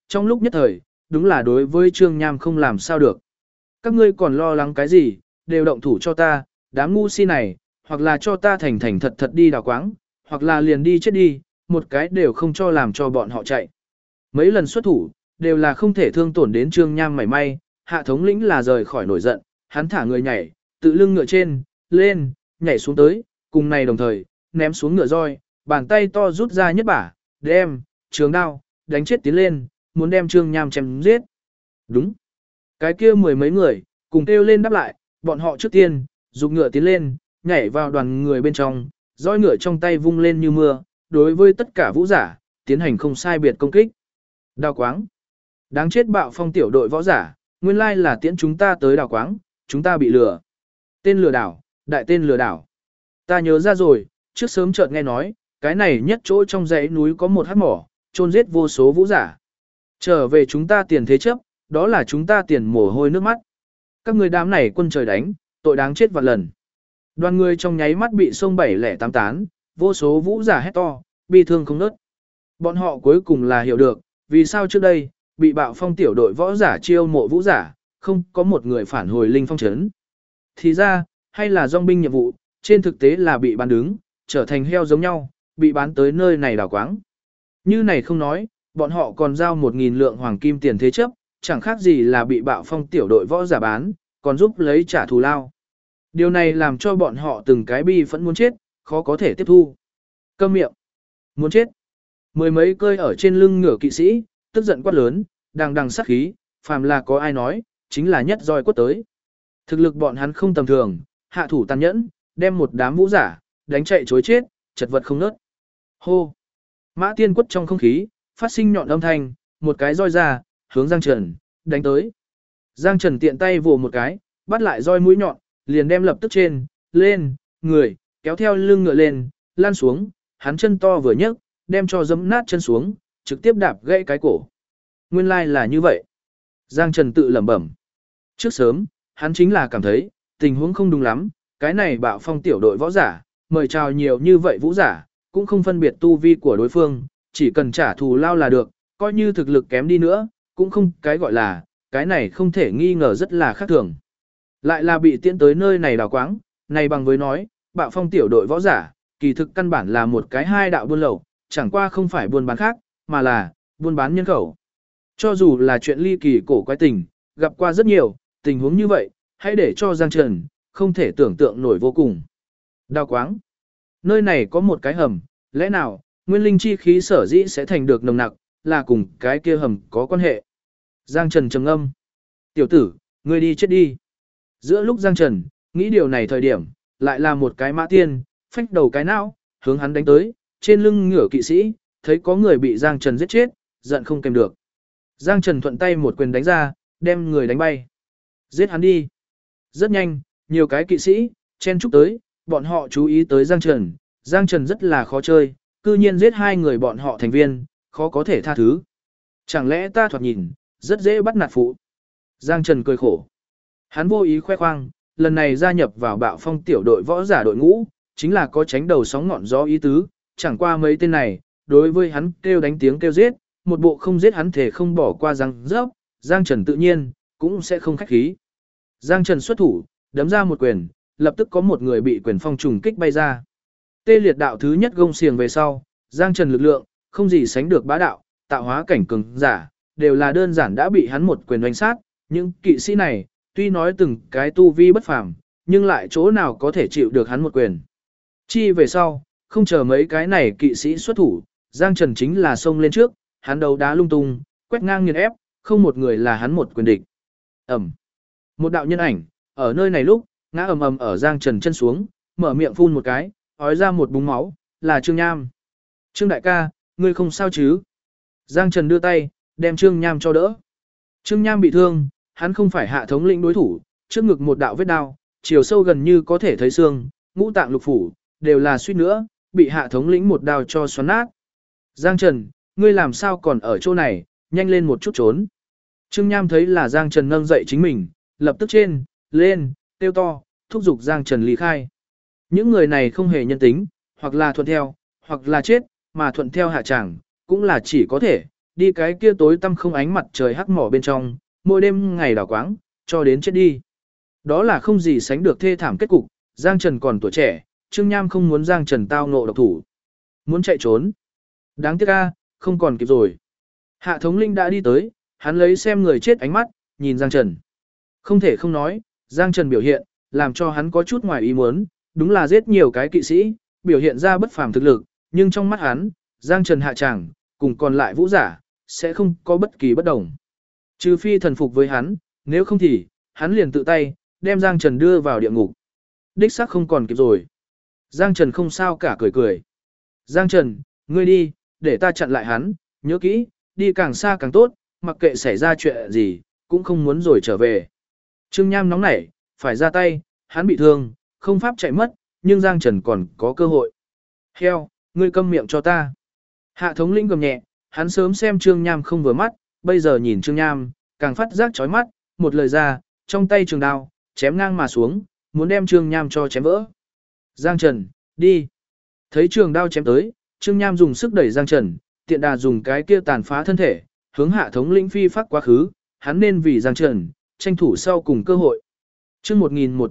Speaker 1: trong lúc nhất thời, đúng là đối với Trương Nham không làm sao được. Các ngươi còn lo lắng cái gì, đều động thủ cho ta, đám ngu si này, hoặc là cho ta thành thành thật thật đi đào quáng, hoặc là liền đi chết đi, một cái đều không cho làm cho bọn họ chạy. Mấy lần xuất thủ, đều là không thể thương tổn đến Trương Nham mảy may, hạ thống lĩnh là rời khỏi nổi giận, hắn thả người nhảy, tự lưng ngựa trên, lên, nhảy xuống tới, cùng này đồng thời, ném xuống ngựa roi, bàn tay to rút ra nhất bả, đem, trường đao, đánh chết tiến lên, muốn đem Trương Nham chém giết. Đúng. Cái kia mười mấy người, cùng kêu lên đáp lại, bọn họ trước tiên, dục ngựa tiến lên, nhảy vào đoàn người bên trong, roi ngựa trong tay vung lên như mưa, đối với tất cả vũ giả, tiến hành không sai biệt công kích. Đào quáng. Đáng chết bạo phong tiểu đội võ giả, nguyên lai là tiễn chúng ta tới đào quáng, chúng ta bị lừa. Tên lừa đảo, đại tên lừa đảo. Ta nhớ ra rồi, trước sớm chợt nghe nói, cái này nhất chỗ trong dãy núi có một hắc mỏ, chôn giết vô số vũ giả. Trở về chúng ta tiền thế chấp, đó là chúng ta tiền mồ hôi nước mắt. Các người đám này quân trời đánh, tội đáng chết vạn lần. Đoàn người trong nháy mắt bị sông 708 tán, vô số vũ giả hét to, bi thương không nớt. Bọn họ cuối cùng là hiểu được, vì sao trước đây, bị bạo phong tiểu đội võ giả chiêu mộ vũ giả, không có một người phản hồi linh phong trấn. Thì ra, hay là dòng binh nhiệm vụ, trên thực tế là bị bán đứng, trở thành heo giống nhau, bị bán tới nơi này đào quáng. Như này không nói, bọn họ còn giao 1.000 lượng hoàng kim tiền thế chấp, chẳng khác gì là bị bạo phong tiểu đội võ giả bán, còn giúp lấy trả thù lao. Điều này làm cho bọn họ từng cái bi vẫn muốn chết, khó có thể tiếp thu. Câm miệng. Muốn chết. Mười mấy cơi ở trên lưng ngựa kỵ sĩ, tức giận quát lớn, đằng đằng sát khí, phàm là có ai nói, chính là nhất roi quất tới. Thực lực bọn hắn không tầm thường, hạ thủ tàn nhẫn, đem một đám vũ giả, đánh chạy chối chết, chật vật không nớt. Hô! Mã tiên quất trong không khí, phát sinh nhọn âm thanh, một cái roi ra, hướng Giang Trần, đánh tới. Giang Trần tiện tay vồ một cái, bắt lại roi mũi nhọn, liền đem lập tức trên, lên, người, kéo theo lưng ngựa lên, lan xuống, hắn chân to vừa nhấc, đem cho giẫm nát chân xuống, trực tiếp đạp gãy cái cổ. Nguyên lai là như vậy. Giang Trần tự lẩm bẩm. Trước sớm, hắn chính là cảm thấy, tình huống không đúng lắm, cái này bạo phong tiểu đội võ giả, mời chào nhiều như vậy vũ giả, cũng không phân biệt tu vi của đối phương, chỉ cần trả thù lao là được, coi như thực lực kém đi nữa, cũng không cái gọi là, cái này không thể nghi ngờ rất là khác thường. Lại là bị tiễn tới nơi này đào quáng, này bằng với nói, bạo phong tiểu đội võ giả, kỳ thực căn bản là một cái hai đạo buôn lậu, chẳng qua không phải buôn bán khác, mà là buôn bán nhân khẩu. Cho dù là chuyện ly kỳ cổ quái tình, gặp qua rất nhiều, tình huống như vậy, hãy để cho Giang Trần, không thể tưởng tượng nổi vô cùng. Đào quáng. Nơi này có một cái hầm, lẽ nào, nguyên linh chi khí sở dĩ sẽ thành được nồng nặc, là cùng cái kia hầm có quan hệ. Giang Trần trầm ngâm. Tiểu tử, ngươi đi chết đi. Giữa lúc Giang Trần, nghĩ điều này thời điểm, lại là một cái mã tiên, phách đầu cái não, hướng hắn đánh tới, trên lưng ngựa kỵ sĩ, thấy có người bị Giang Trần giết chết, giận không kèm được. Giang Trần thuận tay một quyền đánh ra, đem người đánh bay. Giết hắn đi. Rất nhanh, nhiều cái kỵ sĩ, chen chúc tới, bọn họ chú ý tới Giang Trần. Giang Trần rất là khó chơi, cư nhiên giết hai người bọn họ thành viên, khó có thể tha thứ. Chẳng lẽ ta thoạt nhìn, rất dễ bắt nạt phụ. Giang Trần cười khổ. Hắn vô ý khoe khoang, lần này gia nhập vào bạo phong tiểu đội võ giả đội ngũ, chính là có tránh đầu sóng ngọn gió ý tứ, chẳng qua mấy tên này, đối với hắn kêu đánh tiếng kêu giết, một bộ không giết hắn thể không bỏ qua răng rớp, Giang Trần tự nhiên, cũng sẽ không khách khí. Giang Trần xuất thủ, đấm ra một quyền, lập tức có một người bị quyền phong trùng kích bay ra. Tê liệt đạo thứ nhất gông xiềng về sau, Giang Trần lực lượng, không gì sánh được bá đạo, tạo hóa cảnh cường giả, đều là đơn giản đã bị hắn một quyền đánh sát, những kỵ sĩ này, tuy nói từng cái tu vi bất phàm, nhưng lại chỗ nào có thể chịu được hắn một quyền. Chi về sau, không chờ mấy cái này kỵ sĩ xuất thủ, Giang Trần chính là xông lên trước, hắn đầu đá lung tung, quét ngang nghiền ép, không một người là hắn một quyền địch. Ẩm. Một đạo nhân ảnh, ở nơi này lúc, ngã ầm ầm ở Giang Trần chân xuống, mở miệng phun một cái, ói ra một búng máu, là Trương Nham. Trương đại ca, ngươi không sao chứ? Giang Trần đưa tay, đem Trương Nham cho đỡ. Trương Nham bị thương, hắn không phải hạ thống lĩnh đối thủ, trước ngực một đạo vết đao, chiều sâu gần như có thể thấy xương, ngũ tạng lục phủ, đều là suýt nữa, bị hạ thống lĩnh một đao cho xoắn nát. Giang Trần, ngươi làm sao còn ở chỗ này, nhanh lên một chút trốn. Trương Nham thấy là Giang Trần nâng dậy chính mình, lập tức trên, lên, kêu to, thúc giục Giang Trần ly khai. Những người này không hề nhân tính, hoặc là thuận theo, hoặc là chết, mà thuận theo hạ chẳng, cũng là chỉ có thể, đi cái kia tối tăm không ánh mặt trời hắc mỏ bên trong, mỗi đêm ngày đảo quáng, cho đến chết đi. Đó là không gì sánh được thê thảm kết cục, Giang Trần còn tuổi trẻ, Trương Nham không muốn Giang Trần tao ngộ độc thủ. Muốn chạy trốn. Đáng tiếc a, không còn kịp rồi. Hạ thống linh đã đi tới, hắn lấy xem người chết ánh mắt, nhìn Giang Trần. Không thể không nói, Giang Trần biểu hiện, làm cho hắn có chút ngoài ý muốn, đúng là giết nhiều cái kỵ sĩ, biểu hiện ra bất phàm thực lực, nhưng trong mắt hắn, Giang Trần hạ tràng, cùng còn lại vũ giả, sẽ không có bất kỳ bất đồng. Trừ phi thần phục với hắn, nếu không thì, hắn liền tự tay, đem Giang Trần đưa vào địa ngục. Đích xác không còn kịp rồi. Giang Trần không sao cả cười cười. Giang Trần, ngươi đi, để ta chặn lại hắn, nhớ kỹ, đi càng xa càng tốt, mặc kệ xảy ra chuyện gì, cũng không muốn rồi trở về. Trương Nham nóng nảy, phải ra tay, hắn bị thương, không pháp chạy mất, nhưng Giang Trần còn có cơ hội. Heo, ngươi câm miệng cho ta. Hạ thống lĩnh gầm nhẹ, hắn sớm xem Trương Nham không vừa mắt, bây giờ nhìn Trương Nham, càng phát giác chói mắt, một lời ra, trong tay trường đao, chém ngang mà xuống, muốn đem Trương Nham cho chém vỡ. Giang Trần, đi. Thấy trường đao chém tới, Trương Nham dùng sức đẩy Giang Trần, tiện đà dùng cái kia tàn phá thân thể, hướng hạ thống lĩnh phi phát quá khứ, hắn nên vì Giang Trần, tranh thủ sau cùng cơ hội. Chương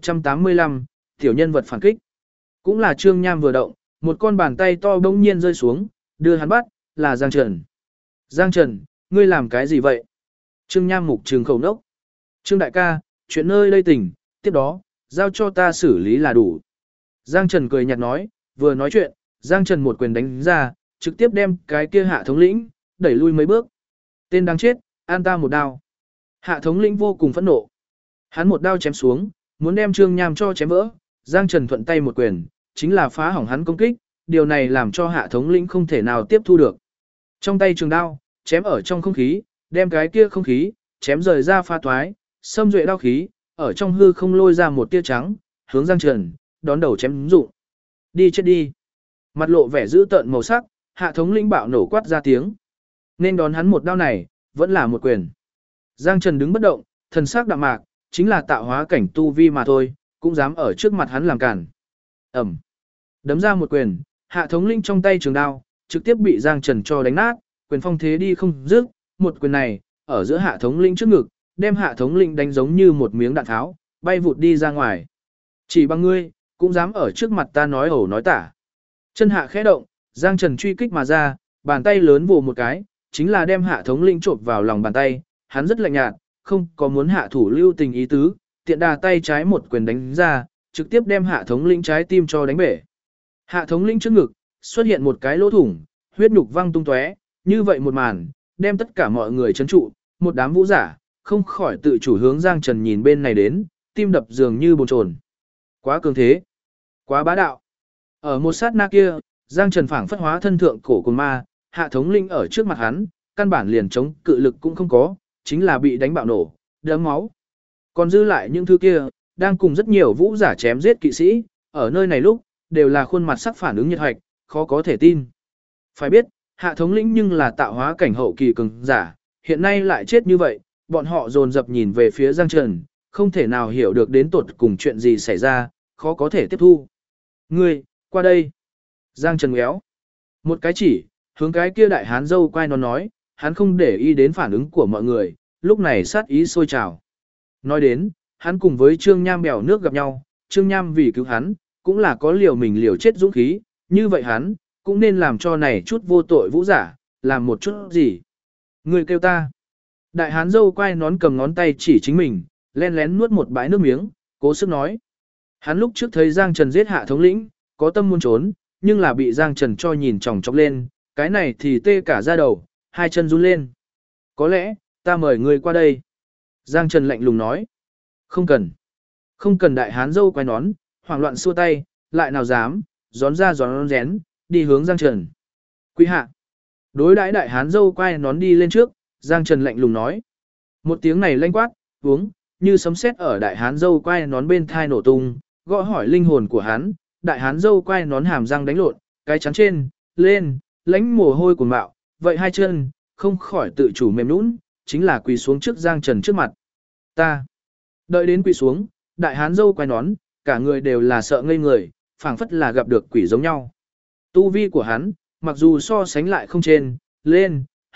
Speaker 1: 1185, tiểu nhân vật phản kích. Cũng là Trương Nham vừa động, một con bàn tay to bỗng nhiên rơi xuống, đưa hắn bắt, là Giang Trần. Giang Trần, ngươi làm cái gì vậy? Trương Nham mục trừng khẩu nốc. Trương đại ca, chuyện nơi đây tỉnh, tiếp đó, giao cho ta xử lý là đủ. Giang Trần cười nhạt nói, vừa nói chuyện, Giang Trần một quyền đánh ra, trực tiếp đem cái kia hạ thống lĩnh, đẩy lui mấy bước. Tên đáng chết, an ta một đao. Hạ thống lĩnh vô cùng phẫn nộ. Hắn một đao chém xuống, muốn đem Trương Nham cho chém vỡ, Giang Trần thuận tay một quyền, chính là phá hỏng hắn công kích, điều này làm cho hạ thống lĩnh không thể nào tiếp thu được. Trong tay trường đao, chém ở trong không khí, đem cái kia không khí, chém rời ra pha toái, xâm duệ đao khí, ở trong hư không lôi ra một tia trắng, hướng Giang Trần, đón đầu chém dụng. Đi chết đi. Mặt lộ vẻ dữ tợn màu sắc, hạ thống lĩnh bạo nổ quát ra tiếng. Nên đón hắn một đao này, vẫn là một quyền. Giang Trần đứng bất động, thần sắc đạm mạc, chính là tạo hóa cảnh tu vi mà thôi, cũng dám ở trước mặt hắn làm cản. Ẩm. Đấm ra một quyền, hạ thống lĩnh trong tay trường đao, trực tiếp bị Giang Trần cho đánh nát, quyền phong thế đi không dứt, một quyền này, ở giữa hạ thống lĩnh trước ngực, đem hạ thống lĩnh đánh giống như một miếng đạn tháo, bay vụt đi ra ngoài. Chỉ bằng ngươi, cũng dám ở trước mặt ta nói ẩu nói tả. Chân hạ khẽ động, Giang Trần truy kích mà ra, bàn tay lớn vồ một cái, chính là đem hạ thống lĩnh chộp vào lòng bàn tay, hắn rất lạnh nhạt, không có muốn hạ thủ lưu tình ý tứ, tiện đà tay trái một quyền đánh ra, trực tiếp đem hạ thống lĩnh trái tim cho đánh bể. Hạ thống lĩnh trước ngực, xuất hiện một cái lỗ thủng, huyết nhục văng tung tóe, như vậy một màn, đem tất cả mọi người chấn trụ, một đám vũ giả, không khỏi tự chủ hướng Giang Trần nhìn bên này đến, tim đập dường như bồn chồn. Quá cường thế, quá bá đạo. Ở một sát na kia, Giang Trần phảng phất hóa thân thượng cổ của ma, hạ thống lĩnh ở trước mặt hắn, căn bản liền chống cự lực cũng không có, chính là bị đánh bạo nổ, đẫm máu. Còn dư lại những thứ kia, đang cùng rất nhiều vũ giả chém giết kỵ sĩ, ở nơi này lúc, đều là khuôn mặt sắc phản ứng nhiệt hạch, khó có thể tin. Phải biết, hạ thống lĩnh nhưng là tạo hóa cảnh hậu kỳ cường giả, hiện nay lại chết như vậy, bọn họ dồn dập nhìn về phía Giang Trần, không thể nào hiểu được đến tột cùng chuyện gì xảy ra, khó có thể tiếp thu. Ngươi, qua đây. Giang Trần ngéo. Một cái chỉ, hướng cái kia đại hán dâu quay nó nói, hắn không để ý đến phản ứng của mọi người, lúc này sát ý sôi trào. Nói đến, hắn cùng với Trương Nham bèo nước gặp nhau, Trương Nham vì cứu hắn, cũng là có liều mình liều chết dũng khí, như vậy hắn, cũng nên làm cho này chút vô tội vũ giả, làm một chút gì. Người kêu ta. Đại hán dâu quay nón cầm ngón tay chỉ chính mình, len lén nuốt một bãi nước miếng, cố sức nói. Hắn lúc trước thấy Giang Trần giết hạ thống lĩnh, có tâm muốn trốn, nhưng là bị Giang Trần cho nhìn chòng chọc lên, cái này thì tê cả da đầu, hai chân run lên. Có lẽ, ta mời người qua đây. Giang Trần lạnh lùng nói. Không cần. Không cần đại hán dâu quay nón, hoảng loạn xua tay, lại nào dám, gión ra gión rén, đi hướng Giang Trần. Quý hạ. Đối đãi đại hán dâu quay nón đi lên trước, Giang Trần lạnh lùng nói. Một tiếng này lanh quát, uống, như sấm sét ở đại hán dâu quay nón bên thai nổ tung, gõ hỏi linh hồn của hắn, đại hán dâu quay nón hàm răng đánh lộn, cái chắn trên, lên, lánh mồ hôi cuồng bạo, vậy hai chân, không khỏi tự chủ mềm nũng, chính là quỳ xuống trước Giang Trần trước mặt. Ta. Đợi đến quỳ xuống, đại hán dâu quay nón, cả người đều là sợ ngây người, phảng phất là gặp được quỷ giống nhau. Tu vi của hắn, mặc dù so sánh lại không trên, lên,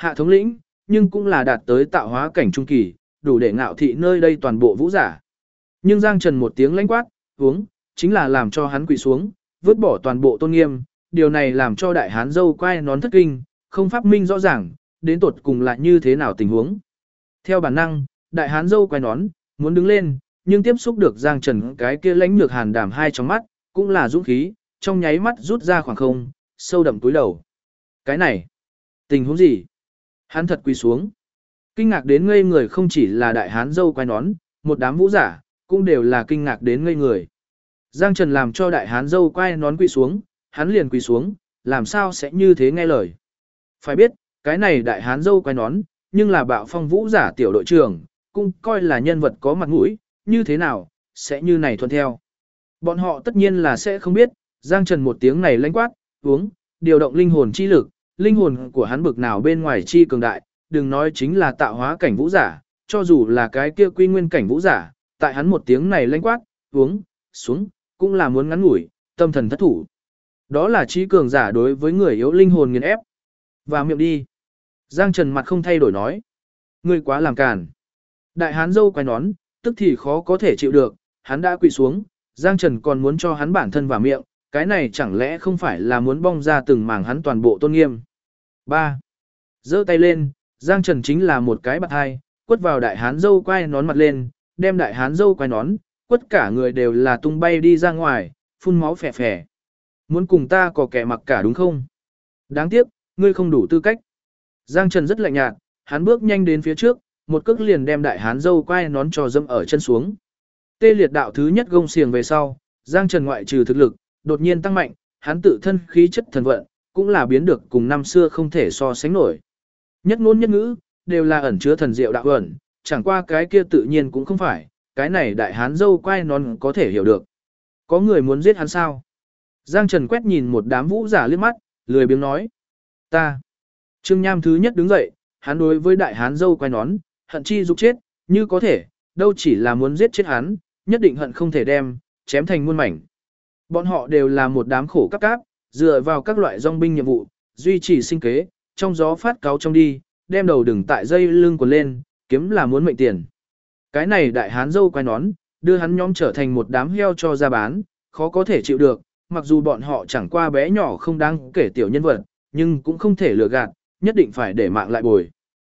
Speaker 1: Hạ thống lĩnh, nhưng cũng là đạt tới tạo hóa cảnh trung kỳ, đủ để ngạo thị nơi đây toàn bộ vũ giả. Nhưng Giang Trần một tiếng lãnh quát, uống, chính là làm cho hắn quỳ xuống, vứt bỏ toàn bộ tôn nghiêm, điều này làm cho đại hán dâu quay nón thất kinh, không pháp minh rõ ràng, đến tột cùng là như thế nào tình huống. Theo bản năng, đại hán dâu quay nón, muốn đứng lên, nhưng tiếp xúc được Giang Trần cái kia lãnh nhược hàn đảm hai trong mắt, cũng là dũng khí, trong nháy mắt rút ra khoảng không, sâu đậm túi đầu. Cái này, tình huống gì? Hắn thật quỳ xuống. Kinh ngạc đến ngây người không chỉ là đại hán dâu quay nón, một đám vũ giả, cũng đều là kinh ngạc đến ngây người. Giang Trần làm cho đại hán dâu quay nón quỳ xuống, hắn liền quỳ xuống, làm sao sẽ như thế nghe lời. Phải biết, cái này đại hán dâu quay nón, nhưng là bạo phong vũ giả tiểu đội trưởng, cũng coi là nhân vật có mặt mũi, như thế nào, sẽ như này thuận theo. Bọn họ tất nhiên là sẽ không biết, Giang Trần một tiếng này lãnh quát, uống, điều động linh hồn chi lực, linh hồn của hắn bực nào bên ngoài chi cường đại, đừng nói chính là tạo hóa cảnh vũ giả, cho dù là cái kia quy nguyên cảnh vũ giả, tại hắn một tiếng này lãnh quát, uống, xuống, cũng là muốn ngắn ngủi, tâm thần thất thủ. Đó là trí cường giả đối với người yếu linh hồn nghiền ép. Vào miệng đi. Giang Trần mặt không thay đổi nói. Ngươi quá làm càn. Đại hán dâu quay nón, tức thì khó có thể chịu được, hắn đã quỳ xuống, Giang Trần còn muốn cho hắn bản thân vào miệng, cái này chẳng lẽ không phải là muốn bong ra từng mảng hắn toàn bộ tôn nghiêm. 3. Giơ tay lên, Giang Trần chính là một cái bạt hai, quất vào đại hán dâu quay nón mặt lên, đem đại hán dâu quay nón, quất cả người đều là tung bay đi ra ngoài, phun máu phè phè. Muốn cùng ta có kẻ mặc cả đúng không? Đáng tiếc, ngươi không đủ tư cách. Giang Trần rất lạnh nhạt, hắn bước nhanh đến phía trước, một cước liền đem đại hán dâu quay nón cho dâm ở chân xuống. Tê liệt đạo thứ nhất gông xiềng về sau, Giang Trần ngoại trừ thực lực, đột nhiên tăng mạnh, hắn tự thân khí chất thần vận, cũng là biến được cùng năm xưa không thể so sánh nổi. Nhất ngôn nhất ngữ, đều là ẩn chứa thần diệu đạo ẩn, chẳng qua cái kia tự nhiên cũng không phải, cái này đại hán dâu quay nón có thể hiểu được. Có người muốn giết hắn sao? Giang Trần quét nhìn một đám vũ giả liếc mắt, lười biếng nói. Ta. Trương Nham thứ nhất đứng dậy, hắn đối với đại hán dâu quay nón, hận chi dục chết, như có thể, đâu chỉ là muốn giết chết hắn, nhất định hận không thể đem, chém thành muôn mảnh. Bọn họ đều là một đám khổ cáp cáp, dựa vào các loại dòng binh nhiệm vụ, duy trì sinh kế, trong gió phát cáo trong đi, đem đầu đừng tại dây lưng quần lên, kiếm là muốn mệnh tiền. Cái này đại hán dâu quay nón, đưa hắn nhóm trở thành một đám heo cho ra bán, khó có thể chịu được, mặc dù bọn họ chẳng qua bé nhỏ không đáng kể tiểu nhân vật, nhưng cũng không thể lừa gạt, nhất định phải để mạng lại bồi.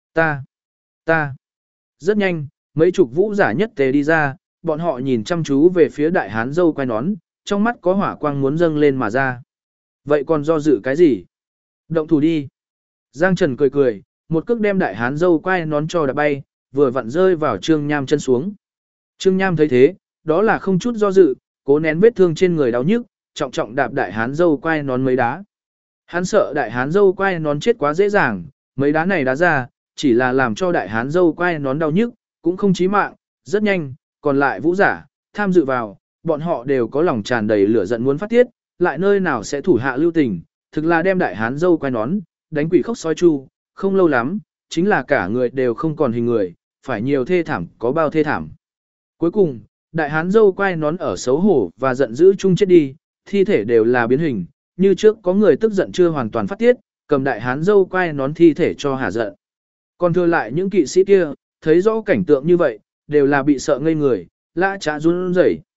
Speaker 1: Ta. Rất nhanh, mấy chục vũ giả nhất tề đi ra, bọn họ nhìn chăm chú về phía đại hán dâu quay nón, trong mắt có hỏa quang muốn dâng lên mà ra. Vậy còn do dự cái gì? Động thủ đi. Giang Trần cười cười, một cước đem đại hán dâu quay nón cho đạp bay, vừa vặn rơi vào Trương Nham chân xuống. Trương Nham thấy thế, đó là không chút do dự, cố nén vết thương trên người đau nhức, trọng trọng đạp đại hán dâu quay nón mấy đá. Hắn sợ đại hán dâu quay nón chết quá dễ dàng, mấy đá này đá ra, chỉ là làm cho đại hán dâu quay nón đau nhức, cũng không chí mạng, rất nhanh, còn lại vũ giả, tham dự vào, bọn họ đều có lòng tràn đầy lửa giận muốn phát tiết, lại nơi nào sẽ thủ hạ lưu tình, thực là đem đại hán dâu quay nón, đánh quỷ khóc sói chu, không lâu lắm, chính là cả người đều không còn hình người, phải nhiều thê thảm có bao thê thảm. Cuối cùng, đại hán dâu quay nón ở xấu hổ và giận dữ chung chết đi, thi thể đều là biến hình, như trước có người tức giận chưa hoàn toàn phát tiết, cầm đại hán dâu quay nón thi thể cho hả giận. Còn thừa lại những kỵ sĩ kia, thấy rõ cảnh tượng như vậy, đều là bị sợ ngây người, lã chả run rẩy.